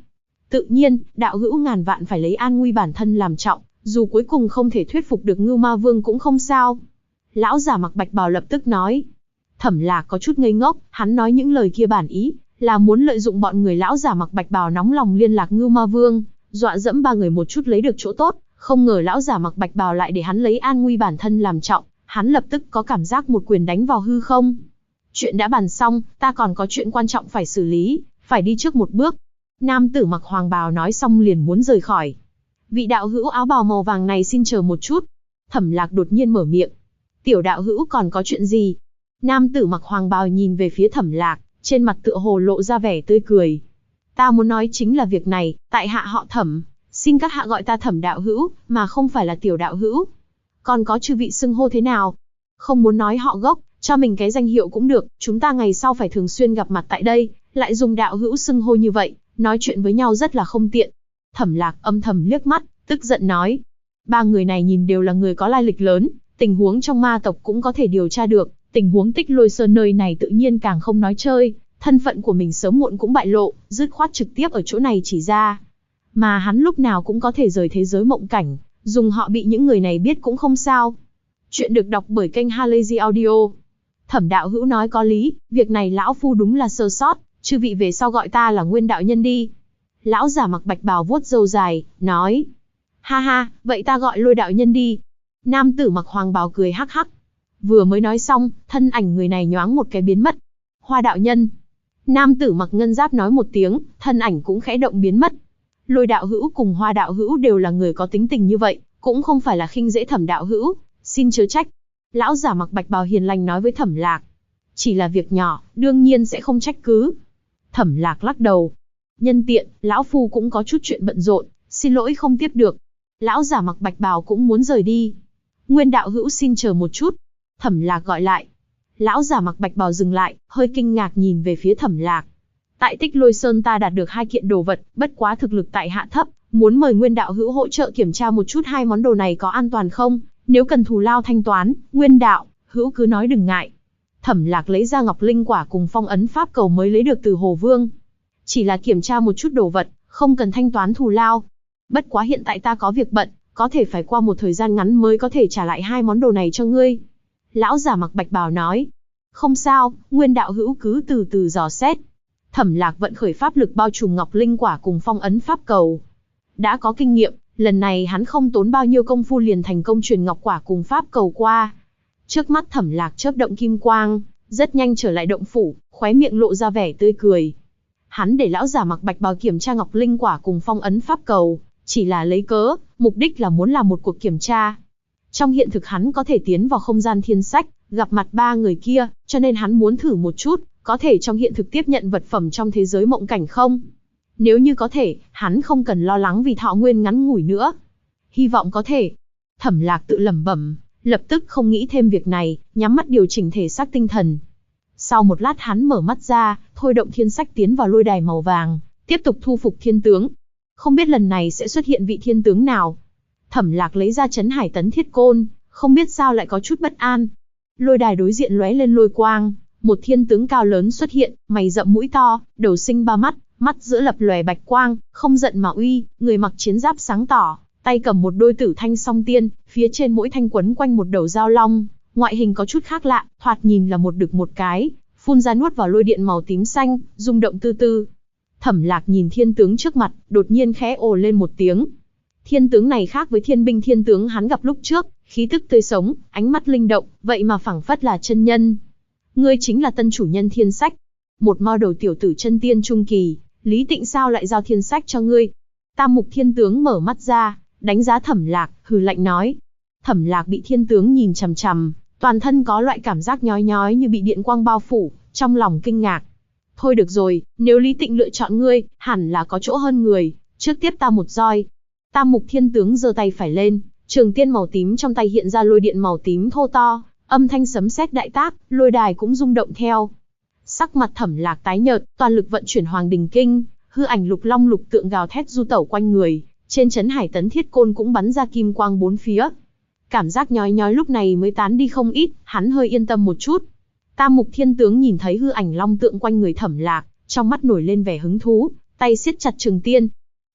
Tự nhiên, đạo hữu ngàn vạn phải lấy an nguy bản thân làm trọng, dù cuối cùng không thể thuyết phục được Ngưu Ma Vương cũng không sao. Lão giả mặc bạch bào lập tức nói. Thẩm Lạc có chút ngây ngốc, hắn nói những lời kia bản ý là muốn lợi dụng bọn người lão giả mặc bạch bào nóng lòng liên lạc Ngưu Ma Vương, dọa dẫm ba người một chút lấy được chỗ tốt, không ngờ lão giả mặc bạch bào lại để hắn lấy an nguy bản thân làm trọng, hắn lập tức có cảm giác một quyền đánh vào hư không. Chuyện đã bàn xong, ta còn có chuyện quan trọng phải xử lý, phải đi trước một bước. Nam tử mặc hoàng bào nói xong liền muốn rời khỏi. Vị đạo hữu áo bào màu vàng này xin chờ một chút. Thẩm Lạc đột nhiên mở miệng. Tiểu đạo hữu còn có chuyện gì? Nam tử mặc hoàng bào nhìn về phía Thẩm Lạc, trên mặt tựa hồ lộ ra vẻ tươi cười. Ta muốn nói chính là việc này, tại hạ họ Thẩm, xin các hạ gọi ta Thẩm đạo hữu, mà không phải là tiểu đạo hữu. Còn có chư vị xưng hô thế nào? Không muốn nói họ gốc, cho mình cái danh hiệu cũng được, chúng ta ngày sau phải thường xuyên gặp mặt tại đây, lại dùng đạo hữu xưng hô như vậy, nói chuyện với nhau rất là không tiện. Thẩm Lạc âm thầm liếc mắt, tức giận nói. Ba người này nhìn đều là người có lai lịch lớn, tình huống trong ma tộc cũng có thể điều tra được, tình huống Tích Lôi Sơn nơi này tự nhiên càng không nói chơi, thân phận của mình sớm muộn cũng bại lộ, dứt khoát trực tiếp ở chỗ này chỉ ra. Mà hắn lúc nào cũng có thể rời thế giới mộng cảnh, dùng họ bị những người này biết cũng không sao. Chuyện được đọc bởi kênh Halazy Audio. Thẩm đạo hữu nói có lý, việc này lão phu đúng là sơ sót, chư vị về sau gọi ta là Nguyên đạo nhân đi. Lão giả mặc bạch bào vuốt râu dài, nói. Ha ha, vậy ta gọi Lôi đạo nhân đi. Nam tử mặc hoàng bào cười hắc hắc. Vừa mới nói xong, thân ảnh người này nhoáng một cái biến mất. Hoa đạo nhân. Nam tử mặc ngân giáp nói một tiếng, thân ảnh cũng khẽ động biến mất. Lôi đạo hữu cùng Hoa đạo hữu đều là người có tính tình như vậy, cũng không phải là khinh dễ Thẩm đạo hữu, xin chớ trách. Lão giả mặc bạch bào hiền lành nói với Thẩm Lạc. Chỉ là việc nhỏ, đương nhiên sẽ không trách cứ. Thẩm Lạc lắc đầu. Nhân tiện, lão phu cũng có chút chuyện bận rộn, xin lỗi không tiếp được. Lão giả mặc bạch bào cũng muốn rời đi. Nguyên đạo hữu xin chờ một chút. Thẩm Lạc gọi lại. Lão giả mặc bạch bào dừng lại, hơi kinh ngạc nhìn về phía Thẩm Lạc. Tại Tích Lôi Sơn ta đạt được 2 kiện đồ vật, bất quá thực lực tại hạ thấp, muốn mời Nguyên đạo hữu hỗ trợ kiểm tra một chút 2 món đồ này có an toàn không, nếu cần thù lao thanh toán, Nguyên đạo hữu cứ nói đừng ngại. Thẩm Lạc lấy ra ngọc linh quả cùng phong ấn pháp cầu mới lấy được từ Hồ Vương. Chỉ là kiểm tra một chút đồ vật, không cần thanh toán thù lao. Bất quá hiện tại ta có việc bận, có thể phải qua một thời gian ngắn mới có thể trả lại 2 món đồ này cho ngươi. Lão giả mặc bạch bào nói. Không sao, Nguyên đạo hữu cứ từ từ dò xét. Thẩm Lạc vận khởi pháp lực bao trùm ngọc linh quả cùng phong ấn pháp cầu. Đã có kinh nghiệm, lần này hắn không tốn bao nhiêu công phu liền thành công truyền ngọc quả cùng pháp cầu qua. Trước mắt Thẩm Lạc chớp động kim quang, rất nhanh trở lại động phủ, khóe miệng lộ ra vẻ tươi cười. Hắn để lão giả mặc bạch bào kiểm tra ngọc linh quả cùng phong ấn pháp cầu, chỉ là lấy cớ, mục đích là muốn làm một cuộc kiểm tra. Trong hiện thực hắn có thể tiến vào không gian thiên sách, gặp mặt 3 người kia, cho nên hắn muốn thử một chút, có thể trong hiện thực tiếp nhận vật phẩm trong thế giới mộng cảnh không? Nếu như có thể, hắn không cần lo lắng vì thọ nguyên ngắn ngủi nữa. Hy vọng có thể. Thẩm Lạc tự lẩm bẩm, lập tức không nghĩ thêm việc này, nhắm mắt điều chỉnh thể xác tinh thần. Sau một lát hắn mở mắt ra, thôi động thiên sách tiến vào lôi đài màu vàng, tiếp tục thu phục thiên tướng. Không biết lần này sẽ xuất hiện vị thiên tướng nào. Thẩm Lạc lấy ra Trấn Hải Tấn Thiết Côn, không biết sao lại có chút bất an. Lôi đài đối diện lóe lên lôi quang, một thiên tướng cao lớn xuất hiện, mày rậm mũi to, đầu sinh 3 mắt, mắt giữa lập lòe bạch quang, không giận mà uy, người mặc chiến giáp sáng tỏ, tay cầm một đôi tử thanh song tiên, phía trên mỗi thanh quấn quanh một đầu dao long, ngoại hình có chút khác lạ, thoạt nhìn là một đực một cái, phun ra nuốt vào lôi điện màu tím xanh, rung động tư tư. Thẩm Lạc nhìn thiên tướng trước mặt, đột nhiên khẽ ồ lên một tiếng. Thiên tướng này khác với thiên binh thiên tướng hắn gặp lúc trước, khí tức tươi sống, ánh mắt linh động, vậy mà phảng phất là chân nhân. Ngươi chính là tân chủ nhân thiên sách. Một mo đầu tiểu tử chân tiên trung kỳ, Lý Tịnh sao lại giao thiên sách cho ngươi? Tam mục thiên tướng mở mắt ra, đánh giá Thẩm Lạc, hừ lạnh nói. Thẩm Lạc bị thiên tướng nhìn chằm chằm, toàn thân có loại cảm giác nhói nhói như bị điện quang bao phủ, trong lòng kinh ngạc. Thôi được rồi, nếu Lý Tịnh lựa chọn ngươi, hẳn là có chỗ hơn người, trước tiếp ta một roi. Tam mục thiên tướng giơ tay phải lên, trường tiên màu tím trong tay hiện ra lôi điện màu tím thô to, âm thanh sấm sét đại tác, lôi đài cũng rung động theo. Sắc mặt Thẩm Lạc tái nhợt, toàn lực vận chuyển Hoàng Đình Kinh, hư ảnh lục long lục tượng gào thét du tẩu quanh người, trên Trấn Hải Tấn Thiết Côn cũng bắn ra kim quang 4 phía. Cảm giác nhói nhói lúc này mới tán đi không ít, hắn hơi yên tâm một chút. Tam mục thiên tướng nhìn thấy hư ảnh long tượng quanh người Thẩm Lạc, trong mắt nổi lên vẻ hứng thú, tay siết chặt trường tiên.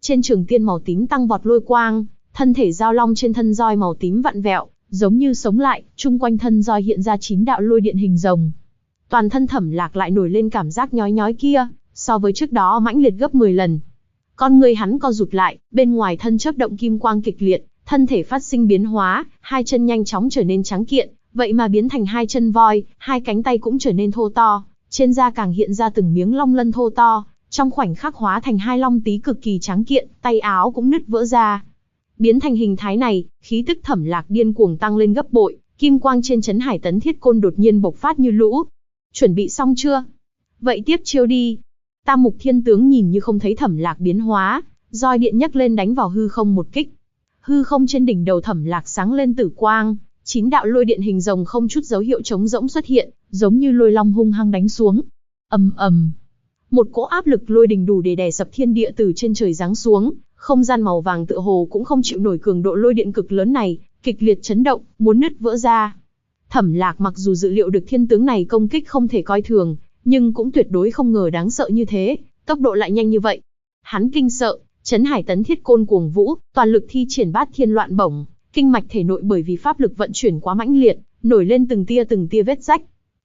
Trên trường tiên màu tím tăng vọt lôi quang, thân thể giao long trên thân roi màu tím vặn vẹo, giống như sống lại, chung quanh thân roi hiện ra 9 đạo lôi điện hình rồng. Toàn thân Thẩm Lạc lại nổi lên cảm giác nhói nhói kia, so với trước đó mãnh liệt gấp 10 lần. Con người hắn co rụt lại, bên ngoài thân chớp động kim quang kịch liệt, thân thể phát sinh biến hóa, hai chân nhanh chóng trở nên trắng kiện, vậy mà biến thành hai chân voi, hai cánh tay cũng trở nên thô to, trên da càng hiện ra từng miếng long lân thô to, trong khoảnh khắc hóa thành hai long tí cực kỳ trắng kiện, tay áo cũng nứt vỡ ra. Biến thành hình thái này, khí tức Thẩm Lạc điên cuồng tăng lên gấp bội, kim quang trên trấn Hải Tấn Thiết Côn đột nhiên bộc phát như lũ. Chuẩn bị xong chưa? Vậy tiếp chiêu đi. Tam Mục Thiên Tướng nhìn như không thấy Thẩm Lạc biến hóa, roi điện nhấc lên đánh vào hư không một kích. Hư không trên đỉnh đầu Thẩm Lạc sáng lên tử quang, 9 đạo lôi điện hình rồng không chút dấu hiệu trống rỗng xuất hiện, giống như lôi long hung hăng đánh xuống. Ầm ầm. Một cỗ áp lực lôi đình đủ để đè sập thiên địa từ trên trời giáng xuống, không gian màu vàng tựa hồ cũng không chịu nổi cường độ lôi điện cực lớn này, kịch liệt chấn động, muốn nứt vỡ ra. Thẩm Lạc mặc dù dự liệu được thiên tướng này công kích không thể coi thường, nhưng cũng tuyệt đối không ngờ đáng sợ như thế, tốc độ lại nhanh như vậy. Hắn kinh sợ, trấn Hải Tấn Thiết Côn cuồng vũ, toàn lực thi triển Bát Thiên Loạn Bổng, kinh mạch thể nội bởi vì pháp lực vận chuyển quá mãnh liệt, nổi lên từng tia vết rách.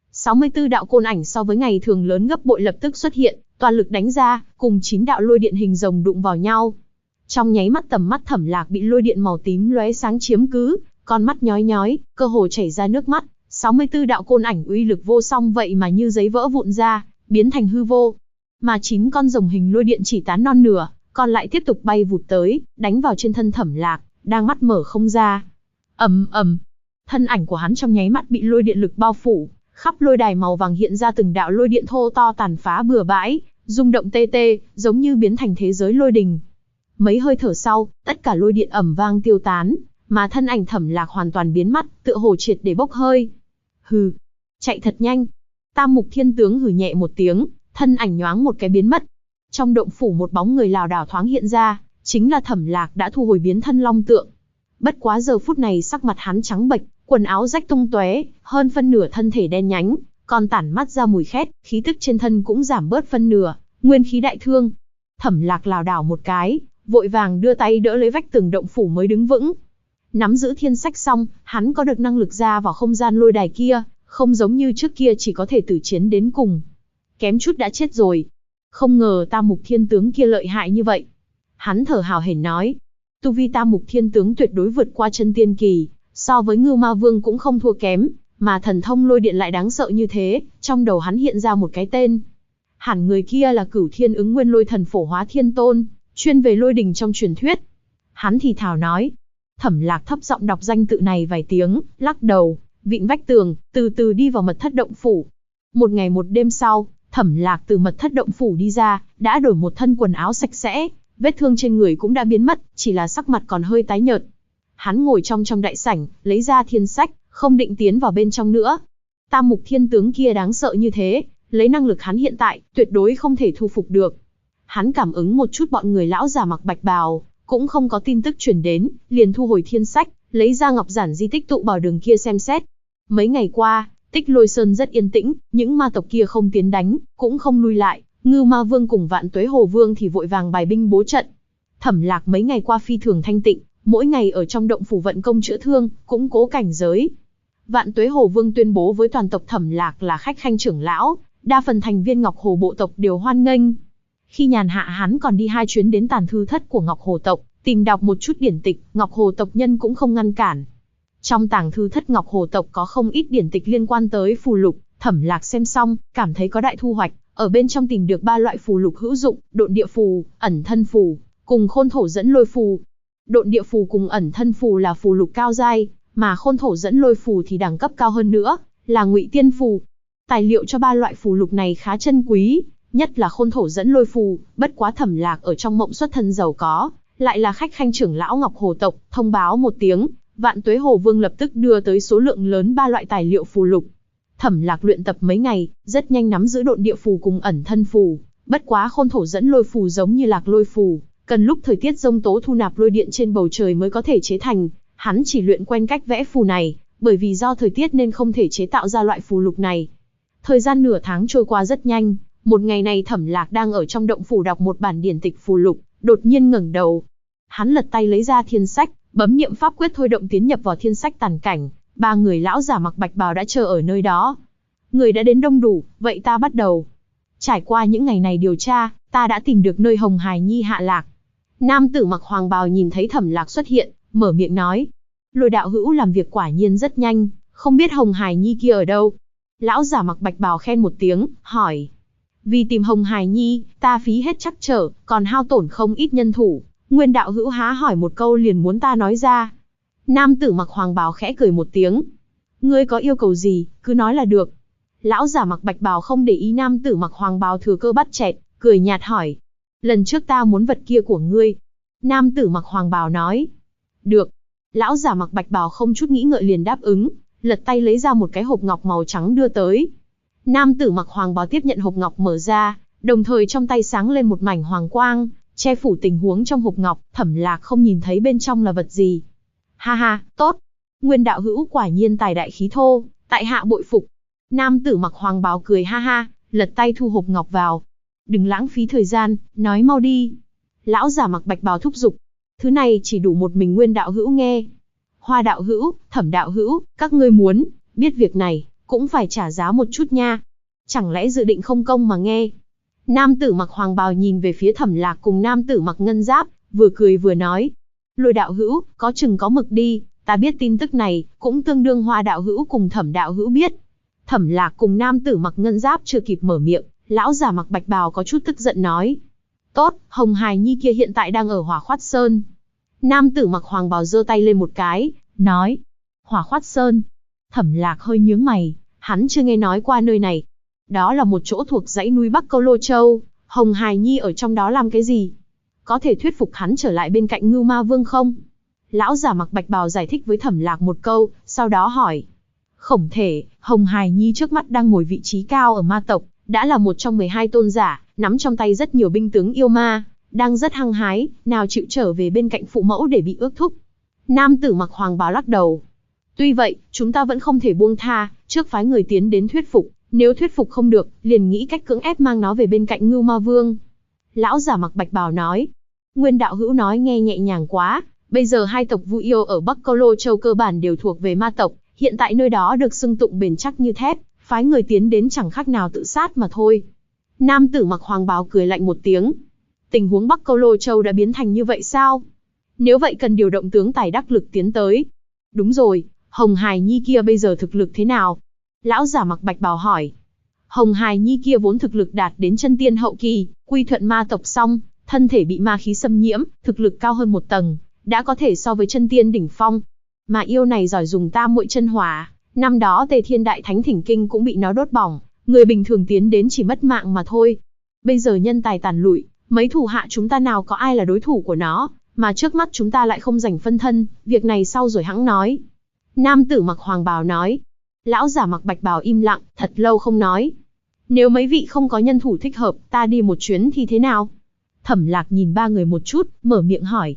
64 đạo côn ảnh so với ngày thường lớn gấp bội lập tức xuất hiện, toàn lực đánh ra, cùng 9 đạo lôi điện hình rồng đụng vào nhau. Trong nháy mắt tầm mắt Thẩm Lạc bị lôi điện màu tím lóe sáng chiếm cứ, con mắt nhói nhói, cơ hồ chảy ra nước mắt. 64 đạo côn ảnh uy lực vô song vậy mà như giấy vỡ vụn ra, biến thành hư vô. Mà 9 con rồng hình lôi điện chỉ tán non nửa, còn lại tiếp tục bay vụt tới, đánh vào trên thân Thẩm Lạc, đang mắt mở không ra. Ầm ầm, thân ảnh của hắn trong nháy mắt bị lôi điện lực bao phủ, khắp lôi đài màu vàng hiện ra từng đạo lôi điện thô to tàn phá bừa bãi, rung động tê tê, giống như biến thành thế giới lôi đình. Mấy hơi thở sau, tất cả lôi điện ầm vang tiêu tán, mà thân ảnh Thẩm Lạc hoàn toàn biến mất, tựa hồ triệt để bốc hơi. Hừ, chạy thật nhanh. Tam Mục Thiên Tướng hừ nhẹ một tiếng, thân ảnh nhoáng một cái biến mất. Trong động phủ một bóng người lảo đảo thoáng hiện ra, chính là Thẩm Lạc đã thu hồi biến thân long tượng. Bất quá giờ phút này sắc mặt hắn trắng bệch, quần áo rách tung tóe, hơn phân nửa thân thể đen nhánh, còn tản mắt ra mùi khét, khí tức trên thân cũng giảm bớt phân nửa, nguyên khí đại thương. Thẩm Lạc lảo đảo một cái, vội vàng đưa tay đỡ lấy vách tường động phủ mới đứng vững. Nắm giữ thiên sách xong, hắn có được năng lực ra vào không gian lôi đài kia, không giống như trước kia chỉ có thể tử chiến đến cùng. Kém chút đã chết rồi. Không ngờ Tam Mục Thiên Tướng kia lợi hại như vậy. Hắn thở hào hển nói. Tu vi Tam Mục Thiên Tướng tuyệt đối vượt qua chân tiên kỳ, so với Ngưu Ma Vương cũng không thua kém, mà thần thông lôi điện lại đáng sợ như thế, trong đầu hắn hiện ra một cái tên. Hẳn người kia là Cửu Thiên Ứng Nguyên Lôi Thần Phổ Hóa Thiên Tôn, chuyên về lôi đình trong truyền thuyết. Hắn thì thào nói. Thẩm Lạc thấp giọng đọc danh tự này vài tiếng, lắc đầu, vịn vách tường, từ từ đi vào mật thất động phủ. Một ngày một đêm sau, Thẩm Lạc từ mật thất động phủ đi ra, đã đổi một thân quần áo sạch sẽ, vết thương trên người cũng đã biến mất, chỉ là sắc mặt còn hơi tái nhợt. Hắn ngồi trong đại sảnh, lấy ra thiên sách, không định tiến vào bên trong nữa. Tam Mục Thiên Tướng kia đáng sợ như thế, lấy năng lực hắn hiện tại, tuyệt đối không thể thu phục được. Hắn cảm ứng một chút bọn người lão già mặc bạch bào, cũng không có tin tức truyền đến, liền thu hồi thiên sách, lấy ra ngọc giản di tích tụ bảo đường kia xem xét. Mấy ngày qua, Tích Lôi Sơn rất yên tĩnh, những ma tộc kia không tiến đánh, cũng không lui lại, Ngưu Ma Vương cùng Vạn Tuế Hồ Vương thì vội vàng bài binh bố trận. Thẩm Lạc mấy ngày qua phi thường thanh tịnh, mỗi ngày ở trong động phủ vận công chữa thương, củng cố cảnh giới. Vạn Tuế Hồ Vương tuyên bố với toàn tộc Thẩm Lạc là khách khanh trưởng lão, đa phần thành viên Ngọc Hồ bộ tộc đều hoan nghênh. Khi nhàn hạ hắn còn đi 2 chuyến đến tàn thư thất của Ngọc Hồ tộc, tìm đọc một chút điển tịch, Ngọc Hồ tộc nhân cũng không ngăn cản. Trong tàng thư thất Ngọc Hồ tộc có không ít điển tịch liên quan tới phù lục, Thẩm Lạc xem xong, cảm thấy có đại thu hoạch, ở bên trong tìm được 3 loại phù lục hữu dụng, độn địa phù, ẩn thân phù, cùng khôn thổ dẫn lôi phù. Độn địa phù cùng ẩn thân phù là phù lục cao giai, mà khôn thổ dẫn lôi phù thì đẳng cấp cao hơn nữa, là ngụy tiên phù. Tài liệu cho 3 loại phù lục này khá chân quý, nhất là khôn thổ dẫn lôi phù, bất quá Thẩm Lạc ở trong mộng xuất thân giàu có, lại là khách khanh trưởng lão Ngọc Hồ tộc, thông báo một tiếng, Vạn Tuế Hồ Vương lập tức đưa tới số lượng lớn 3 loại tài liệu phù lục. Thẩm Lạc luyện tập mấy ngày, rất nhanh nắm giữ độn địa phù cùng ẩn thân phù, bất quá khôn thổ dẫn lôi phù giống như lạc lôi phù, cần lúc thời tiết giông tố thu nạp lôi điện trên bầu trời mới có thể chế thành, hắn chỉ luyện quen cách vẽ phù này, bởi vì do thời tiết nên không thể chế tạo ra loại phù lục này. Thời gian nửa tháng trôi qua rất nhanh, một ngày này Thẩm Lạc đang ở trong động phủ đọc một bản điển tịch phù lục, đột nhiên ngẩng đầu. Hắn lật tay lấy ra thiên sách, bấm niệm pháp quyết thôi động tiến nhập vào thiên sách tàn cảnh. Ba người lão giả mặc bạch bào đã chờ ở nơi đó. Người đã đến đông đủ, vậy ta bắt đầu. Trải qua những ngày này điều tra, ta đã tìm được nơi Hồng Hải Nhi hạ lạc. Nam tử mặc hoàng bào nhìn thấy Thẩm Lạc xuất hiện, mở miệng nói. Lôi đạo hữu làm việc quả nhiên rất nhanh, không biết Hồng Hải Nhi kia ở đâu. Lão giả mặc bạch bào khen một tiếng, hỏi. Vì tìm Hồng Hải Nhi, ta phí hết trắc trở, còn hao tổn không ít nhân thủ. Nguyên đạo hữu há hỏi một câu liền muốn ta nói ra. Nam tử mặc hoàng bào khẽ cười một tiếng. Ngươi có yêu cầu gì, cứ nói là được. Lão giả mặc bạch bào không để ý nam tử mặc hoàng bào thừa cơ bắt chẹt, cười nhạt hỏi. Lần trước ta muốn vật kia của ngươi. Nam tử mặc hoàng bào nói. Được. Lão giả mặc bạch bào không chút nghĩ ngợi liền đáp ứng, lật tay lấy ra một cái hộp ngọc màu trắng đưa tới. Nam tử mặc hoàng bào tiếp nhận hộp ngọc mở ra, đồng thời trong tay sáng lên một mảnh hoàng quang, che phủ tình huống trong hộp ngọc. Thẩm Lạc không nhìn thấy bên trong là vật gì. Ha ha, tốt. Nguyên đạo hữu quả nhiên tài đại khí thô, tại hạ bội phục. Nam tử mặc hoàng bào cười ha ha, lật tay thu hộp ngọc vào. Đừng lãng phí thời gian, nói mau đi. Lão giả mặc bạch bào thúc giục. Thứ này chỉ đủ một mình Nguyên đạo hữu nghe. Hoa đạo hữu, Thẩm đạo hữu, các ngươi muốn biết việc này, cũng phải trả giá một chút nha. Chẳng lẽ dự định không công mà nghe? Nam tử mặc hoàng bào nhìn về phía Thẩm Lạc cùng nam tử mặc ngân giáp, vừa cười vừa nói. Lôi đạo hữu, có chừng có mực đi, ta biết tin tức này, cũng tương đương Hoa đạo hữu cùng Thẩm đạo hữu biết. Thẩm Lạc cùng nam tử mặc ngân giáp chưa kịp mở miệng, lão giả mặc bạch bào có chút tức giận nói. Tốt, Hồng Hải Nhi kia hiện tại đang ở Hỏa Khoát Sơn. Nam tử mặc hoàng bào giơ tay lên một cái, nói. Hỏa Khoát Sơn. Thẩm Lạc hơi nhướng mày, hắn chưa nghe nói qua nơi này. Đó là một chỗ thuộc dãy núi Bắc Câu Lô Châu, Hồng Hải Nhi ở trong đó làm cái gì? Có thể thuyết phục hắn trở lại bên cạnh Ngưu Ma Vương không? Lão giả mặc bạch bào giải thích với Thẩm Lạc một câu, sau đó hỏi. Khổng thể, Hồng Hải Nhi trước mắt đang ngồi vị trí cao ở ma tộc, đã là một trong 12 tôn giả, nắm trong tay rất nhiều binh tướng yêu ma, đang rất hăng hái, nào chịu trở về bên cạnh phụ mẫu để bị ước thúc. Nam tử mặc hoàng bào lắc đầu. Tuy vậy, chúng ta vẫn không thể buông tha, trước phái người tiến đến thuyết phục, nếu thuyết phục không được, liền nghĩ cách cưỡng ép mang nó về bên cạnh Ngưu Ma Vương. Lão giả mặc bạch bào nói. Nguyên đạo hữu nói nghe nhẹ nhàng quá, bây giờ hai tộc Vu Yêu ở Bắc Câu Lô Châu cơ bản đều thuộc về ma tộc, hiện tại nơi đó được xưng tụng bền chắc như thép, phái người tiến đến chẳng khác nào tự sát mà thôi. Nam tử mặc hoàng bào cười lạnh một tiếng. Tình huống Bắc Câu Lô Châu đã biến thành như vậy sao? Nếu vậy cần điều động tướng tài đắc lực tiến tới. Đúng rồi, Hồng Hải Nhi kia bây giờ thực lực thế nào? Lão giả mặc bạch bào hỏi. Hồng Hải Nhi kia vốn thực lực đạt đến chân tiên hậu kỳ, quy thuận ma tộc xong, thân thể bị ma khí xâm nhiễm, thực lực cao hơn một tầng, đã có thể so với chân tiên đỉnh phong. Mà yêu này giỏi dùng tam muội chân hỏa, năm đó Tề Thiên Đại Thánh Thỉnh Kinh cũng bị nó đốt bỏng, người bình thường tiến đến chỉ mất mạng mà thôi. Bây giờ nhân tài tàn lụi, mấy thủ hạ chúng ta nào có ai là đối thủ của nó, mà trước mắt chúng ta lại không rảnh phân thân, việc này sau rồi hẵng nói. Nam tử mặc hoàng bào nói. Lão giả mặc bạch bào im lặng, thật lâu không nói. Nếu mấy vị không có nhân thủ thích hợp, ta đi một chuyến thì thế nào? Thẩm Lạc nhìn ba người một chút, mở miệng hỏi.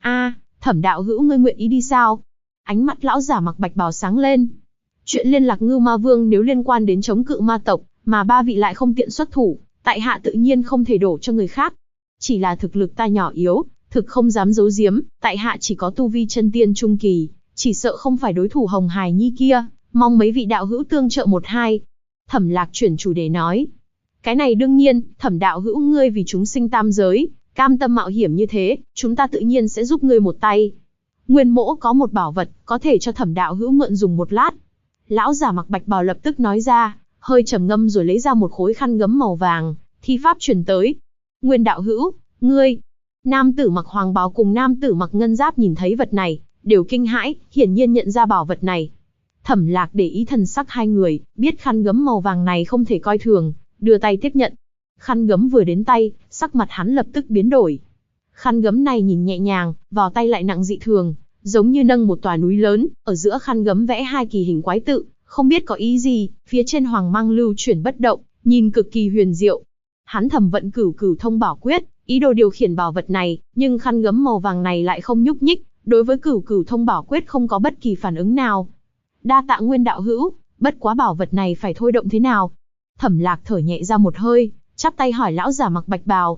Thẩm đạo hữu ngươi nguyện ý đi sao? Ánh mắt lão giả mặc bạch bào sáng lên. Chuyện liên lạc Ngưu Ma Vương nếu liên quan đến chống cự ma tộc, mà ba vị lại không tiện xuất thủ, tại hạ tự nhiên không thể đổ cho người khác. Chỉ là thực lực ta nhỏ yếu, thực không dám giấu giếm, tại hạ chỉ có tu vi chân tiên trung kỳ, chỉ sợ không phải đối thủ Hồng Hải Nhi kia, mong mấy vị đạo hữu tương trợ một hai. Thẩm Lạc chuyển chủ đề nói. Cái này đương nhiên, Thẩm đạo hữu ngươi vì chúng sinh tam giới, cam tâm mạo hiểm như thế, chúng ta tự nhiên sẽ giúp ngươi một tay. Nguyên mỗ có một bảo vật, có thể cho Thẩm đạo hữu mượn dùng một lát. Lão giả mặc bạch bào lập tức nói ra, hơi trầm ngâm rồi lấy ra một khối khăn gấm màu vàng, thi pháp truyền tới. Nguyên đạo hữu, ngươi. Nam tử mặc hoàng bào cùng nam tử mặc ngân giáp nhìn thấy vật này, đều kinh hãi, hiển nhiên nhận ra bảo vật này. Thẩm Lạc để ý thần sắc hai người, biết khăn gấm màu vàng này không thể coi thường, đưa tay tiếp nhận. Khăn gấm vừa đến tay, sắc mặt hắn lập tức biến đổi. Khăn gấm này nhìn nhẹ nhàng, vào tay lại nặng dị thường, giống như nâng một tòa núi lớn, ở giữa khăn gấm vẽ hai kỳ hình quái tự, không biết có ý gì, phía trên hoàng mang lưu chuyển bất động, nhìn cực kỳ huyền diệu. Hắn thầm vận cửu cửu thông bảo quyết, ý đồ điều khiển bảo vật này, nhưng khăn gấm màu vàng này lại không nhúc nhích, đối với cửu cửu thông bảo quyết không có bất kỳ phản ứng nào. Đa tạ Nguyên đạo hữu, bất quá bảo vật này phải thôi động thế nào? Thẩm Lạc thở nhẹ ra một hơi, chắp tay hỏi lão giả mặc bạch bào.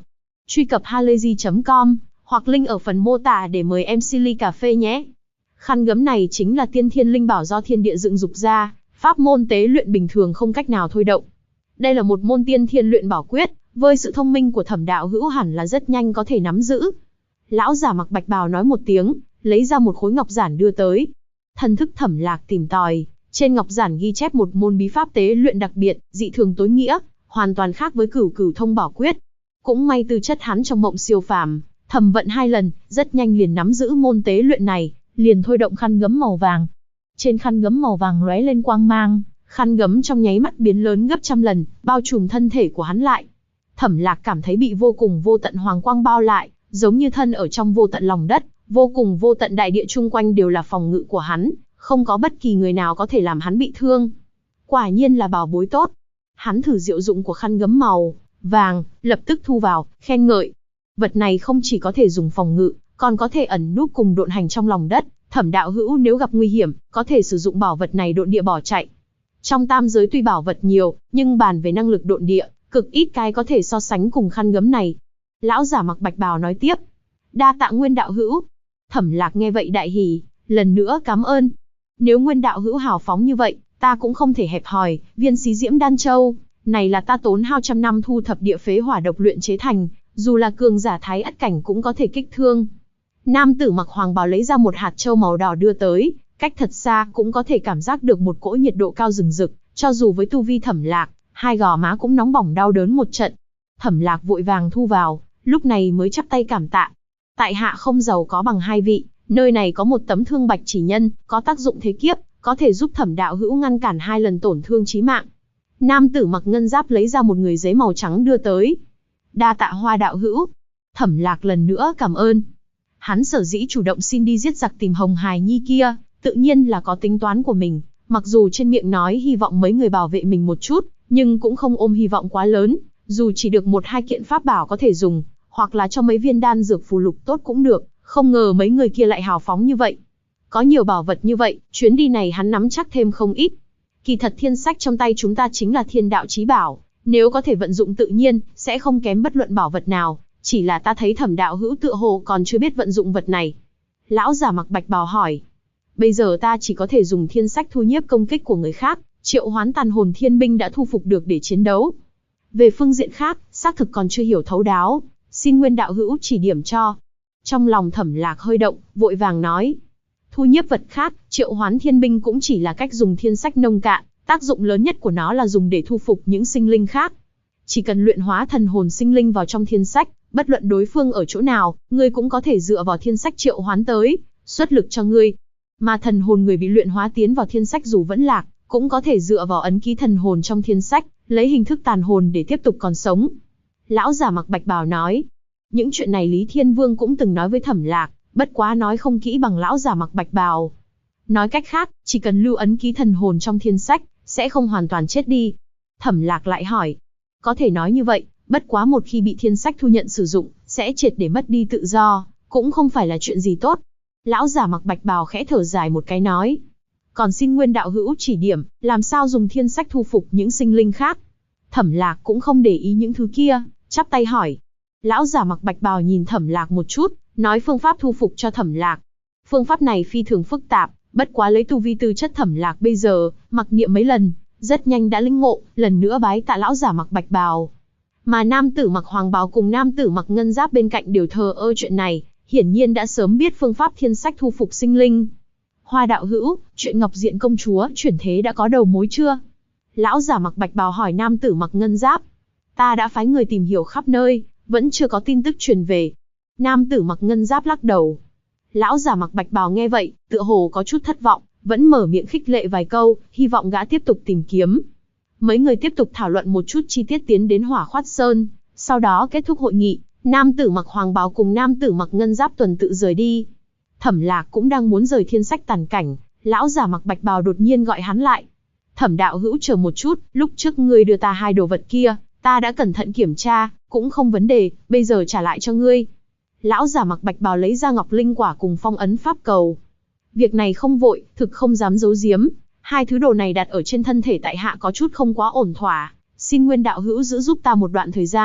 Truy cập halayzi.com hoặc link ở phần mô tả để mời MC ly cà phê nhé. Khăn gấm này chính là tiên thiên linh bảo do thiên địa dựng dục ra, pháp môn tế luyện bình thường không cách nào thôi động. Đây là một môn tiên thiên luyện bảo quyết, với sự thông minh của Thẩm đạo hữu hẳn là rất nhanh có thể nắm giữ. Lão giả mặc bạch bào nói một tiếng, lấy ra một khối ngọc giản đưa tới. Thần thức Thẩm Lạc tìm tòi, trên ngọc giản ghi chép một môn bí pháp tế luyện đặc biệt, dị thường tối nghĩa, hoàn toàn khác với Cửu Cửu Thông Bảo Quyết. Cũng may tư chất hắn trong mộng siêu phàm, thẩm vận 2 lần, rất nhanh liền nắm giữ môn tế luyện này, liền thôi động khăn gấm màu vàng. Trên khăn gấm màu vàng lóe lên quang mang, khăn gấm trong nháy mắt biến lớn gấp trăm lần, bao trùm thân thể của hắn lại. Thẩm Lạc cảm thấy bị vô cùng vô tận hoàng quang bao lại, giống như thân ở trong vô tận lòng đất, vô cùng vô tận đại địa chung quanh đều là phòng ngự của hắn, không có bất kỳ người nào có thể làm hắn bị thương. Quả nhiên là bảo bối tốt. Hắn thử diệu dụng của khăn gấm màu vàng, lập tức thu vào, khen ngợi. Vật này không chỉ có thể dùng phòng ngự, còn có thể ẩn núp cùng độn hành trong lòng đất. Thẩm đạo hữu nếu gặp nguy hiểm, có thể sử dụng bảo vật này độn địa bỏ chạy. Trong tam giới tuy bảo vật nhiều, nhưng bàn về năng lực độn địa, cực ít cái có thể so sánh cùng khăn gấm này. Lão giả mặc bạch bào nói tiếp. Đa tạ Nguyên đạo hữu. Thẩm Lạc nghe vậy đại hỉ, lần nữa cảm ơn. Nếu Nguyên đạo hữu hào phóng như vậy, ta cũng không thể hẹp hòi. Viên xí diễm đan châu này là ta tốn hao trăm năm thu thập địa phế hỏa độc luyện chế thành, dù là cường giả thái ất cảnh cũng có thể kích thương. Nam tử mặc hoàng bào lấy ra một hạt châu màu đỏ đưa tới, cách thật xa cũng có thể cảm giác được một cỗ nhiệt độ cao rừng rực, cho dù với tu vi Thẩm Lạc, hai gò má cũng nóng bỏng đau đớn một trận. Thẩm Lạc vội vàng thu vào, lúc này mới chắp tay cảm tạ. Tại hạ không giàu có bằng hai vị, nơi này có một tấm thương bạch chỉ nhân, có tác dụng thế kiếp, có thể giúp Thẩm đạo hữu ngăn cản 2 lần tổn thương chí mạng. Nam tử mặc ngân giáp lấy ra một người giấy màu trắng đưa tới. Đa tạ Hoa đạo hữu. Thẩm Lạc lần nữa cảm ơn. Hắn sở dĩ chủ động xin đi giết giặc tìm Hồng Hài Nhi kia, tự nhiên là có tính toán của mình. Mặc dù trên miệng nói hy vọng mấy người bảo vệ mình một chút, nhưng cũng không ôm hy vọng quá lớn. Dù chỉ được 1-2 kiện pháp bảo có thể dùng, hoặc là cho mấy viên đan dược phù lục tốt cũng được. Không ngờ mấy người kia lại hào phóng như vậy. Có nhiều bảo vật như vậy, chuyến đi này hắn nắm chắc thêm không ít. Kỳ thật thiên sách trong tay chúng ta chính là thiên đạo chí bảo, nếu có thể vận dụng tự nhiên, sẽ không kém bất luận bảo vật nào, chỉ là ta thấy Thẩm đạo hữu tựa hồ còn chưa biết vận dụng vật này. Lão giả mặc bạch bào hỏi. Bây giờ ta chỉ có thể dùng thiên sách thu nhiếp công kích của người khác, triệu hoán tàn hồn thiên binh đã thu phục được để chiến đấu. Về phương diện khác, xác thực còn chưa hiểu thấu đáo, xin Nguyên đạo hữu chỉ điểm cho. Trong lòng Thẩm Lạc hơi động, vội vàng nói. Thu nhiếp vật khác, triệu hoán thiên binh cũng chỉ là cách dùng thiên sách nông cạn, tác dụng lớn nhất của nó là dùng để thu phục những sinh linh khác. Chỉ cần luyện hóa thần hồn sinh linh vào trong thiên sách, bất luận đối phương ở chỗ nào, ngươi cũng có thể dựa vào thiên sách triệu hoán tới, xuất lực cho ngươi. Mà thần hồn người bị luyện hóa tiến vào thiên sách dù vẫn lạc, cũng có thể dựa vào ấn ký thần hồn trong thiên sách, lấy hình thức tàn hồn để tiếp tục còn sống. Lão giả mặc bạch bào nói. Những chuyện này Lý Thiên Vương cũng từng nói với Thẩm Lạc, bất quá nói không kỹ bằng lão giả mặc bạch bào. Nói cách khác, chỉ cần lưu ấn ký thần hồn trong thiên sách, sẽ không hoàn toàn chết đi. Thẩm Lạc lại hỏi. Có thể nói như vậy, bất quá một khi bị thiên sách thu nhận sử dụng, sẽ triệt để mất đi tự do, cũng không phải là chuyện gì tốt. Lão giả mặc bạch bào khẽ thở dài một cái nói. Còn xin Nguyên đạo hữu chỉ điểm, làm sao dùng thiên sách thu phục những sinh linh khác. Thẩm Lạc cũng không để ý những thứ kia, chắp tay hỏi. Lão giả mặc bạch bào nhìn Thẩm Lạc một chút, nói phương pháp thu phục cho Thẩm Lạc. Phương pháp này phi thường phức tạp, bất quá lấy tu vi tư chất Thẩm Lạc bây giờ, mặc niệm mấy lần, rất nhanh đã lĩnh ngộ, lần nữa bái tạ lão giả mặc bạch bào. Mà nam tử mặc hoàng bào cùng nam tử mặc ngân giáp bên cạnh đều thờ ơ chuyện này, hiển nhiên đã sớm biết phương pháp thiên sách thu phục sinh linh. Hoa đạo hữu, chuyện Ngọc Diện công chúa chuyển thế đã có đầu mối chưa? Lão giả mặc bạch bào hỏi nam tử mặc ngân giáp. Ta đã phái người tìm hiểu khắp nơi, vẫn chưa có tin tức truyền về. Nam tử mặc ngân giáp lắc đầu. Lão giả mặc bạch bào nghe vậy, tựa hồ có chút thất vọng, vẫn mở miệng khích lệ vài câu, hy vọng gã tiếp tục tìm kiếm. Mấy người tiếp tục thảo luận một chút chi tiết tiến đến Hỏa Khoát Sơn, sau đó kết thúc hội nghị, nam tử mặc hoàng bào cùng nam tử mặc ngân giáp tuần tự rời đi. Thẩm Lạc cũng đang muốn rời thiên sách tàn cảnh, lão giả mặc bạch bào đột nhiên gọi hắn lại. Thẩm đạo hữu chờ một chút, lúc trước ngươi đưa ta 2 đồ vật kia, ta đã cẩn thận kiểm tra, cũng không vấn đề, bây giờ trả lại cho ngươi. Lão giả mặc bạch bào lấy ra ngọc linh quả cùng phong ấn pháp cầu. Việc này không vội, thực không dám giấu giếm. 2 thứ đồ này đặt ở trên thân thể tại hạ có chút không quá ổn thỏa, xin Nguyên đạo hữu giữ giúp ta một đoạn thời gian,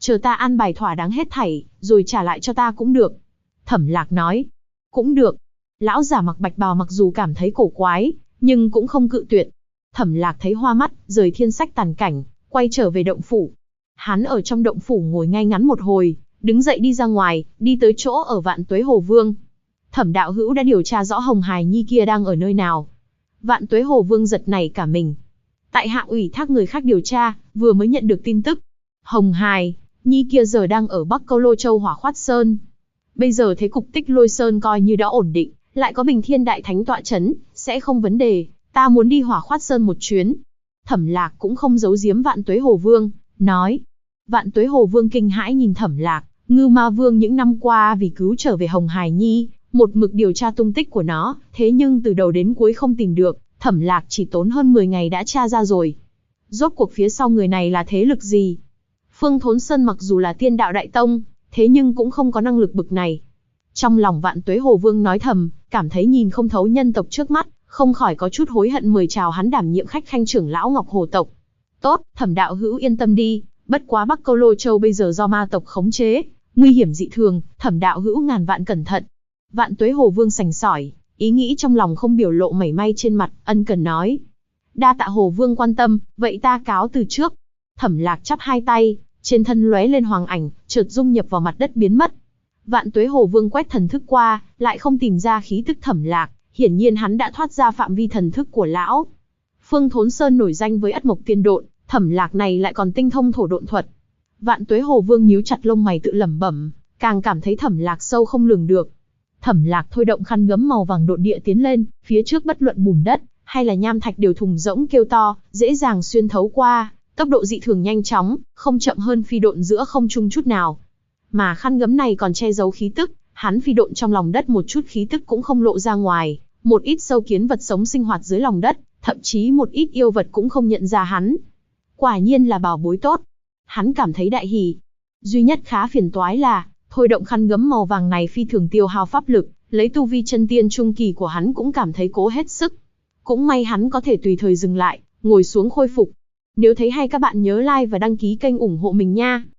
chờ ta an bài thỏa đáng hết thảy, rồi trả lại cho ta cũng được. Thẩm Lạc nói, cũng được. Lão giả mặc bạch bào mặc dù cảm thấy cổ quái, nhưng cũng không cự tuyệt. Thẩm Lạc thấy hoa mắt, rời thiên sách tàn cảnh, quay trở về động phủ. Hắn ở trong động phủ ngồi ngay ngắn một hồi, đứng dậy đi ra ngoài, đi tới chỗ ở Vạn Tuế Hồ Vương. Thẩm đạo hữu đã điều tra rõ Hồng Hài Nhi kia đang ở nơi nào. Vạn Tuế Hồ Vương giật nảy cả mình. Tại hạ ủy thác người khác điều tra, vừa mới nhận được tin tức. Hồng Hài Nhi kia giờ đang ở Bắc Câu Lô Châu Hỏa Khoát Sơn. Bây giờ thế cục Tích Lôi Sơn coi như đã ổn định, lại có Bình Thiên Đại Thánh tọa chấn, sẽ không vấn đề. Ta muốn đi Hỏa Khoát Sơn một chuyến. Thẩm Lạc cũng không giấu giếm Vạn Tuế Hồ Vương, nói. Vạn Tuế Hồ Vương kinh hãi nhìn Thẩm Lạc, Ngưu Ma Vương những năm qua vì cứu trở về Hồng Hài Nhi, một mực điều tra tung tích của nó, thế nhưng từ đầu đến cuối không tìm được, Thẩm Lạc chỉ tốn hơn 10 ngày đã tra ra rồi. Rốt cuộc phía sau người này là thế lực gì? Phương Thốn Sơn mặc dù là Tiên Đạo Đại Tông, thế nhưng cũng không có năng lực bực này. Trong lòng Vạn Tuế Hồ Vương nói thầm, cảm thấy nhìn không thấu nhân tộc trước mắt, không khỏi có chút hối hận mời chào hắn đảm nhiệm khách khanh trưởng lão Ngọc Hồ tộc. Tốt, Thẩm đạo hữu yên tâm đi, bất quá Bắc Câu Lô Châu bây giờ do ma tộc khống chế, nguy hiểm dị thường, Thẩm đạo hữu ngàn vạn cẩn thận. Vạn Tuế Hồ Vương sành sỏi, ý nghĩ trong lòng không biểu lộ mảy may trên mặt, ân cần nói. Đa tạ Hồ Vương quan tâm, vậy ta cáo từ trước. Thẩm Lạc chắp hai tay, trên thân lóe lên hoàng ảnh, chợt dung nhập vào mặt đất biến mất. Vạn Tuế Hồ Vương quét thần thức qua, lại không tìm ra khí tức Thẩm Lạc, hiển nhiên hắn đã thoát ra phạm vi thần thức của lão. Phương Thốn Sơn nổi danh với Ất Mộc Tiên Độn, Thẩm Lạc này lại còn tinh thông thổ độn thuật. Vạn Tuế Hồ Vương nhíu chặt lông mày tự lẩm bẩm, càng cảm thấy Thẩm Lạc sâu không lường được. Thẩm Lạc thôi động khăn gấm màu vàng độn địa tiến lên, phía trước bất luận bùn đất hay là nham thạch đều thùng rỗng kêu to, dễ dàng xuyên thấu qua, tốc độ dị thường nhanh chóng, không chậm hơn phi độn giữa không trung chút nào. Mà khăn gấm này còn che giấu khí tức, hắn phi độn trong lòng đất một chút khí tức cũng không lộ ra ngoài, một ít sâu kiến vật sống sinh hoạt dưới lòng đất, thậm chí một ít yêu vật cũng không nhận ra hắn. Quả nhiên là bảo bối tốt. Hắn cảm thấy đại hỉ. Duy nhất khá phiền toái là, thôi động khăn gấm màu vàng này phi thường tiêu hao pháp lực, lấy tu vi chân tiên trung kỳ của hắn cũng cảm thấy cố hết sức. Cũng may hắn có thể tùy thời dừng lại, ngồi xuống khôi phục. Nếu thấy hay các bạn nhớ like và đăng ký kênh ủng hộ mình nha.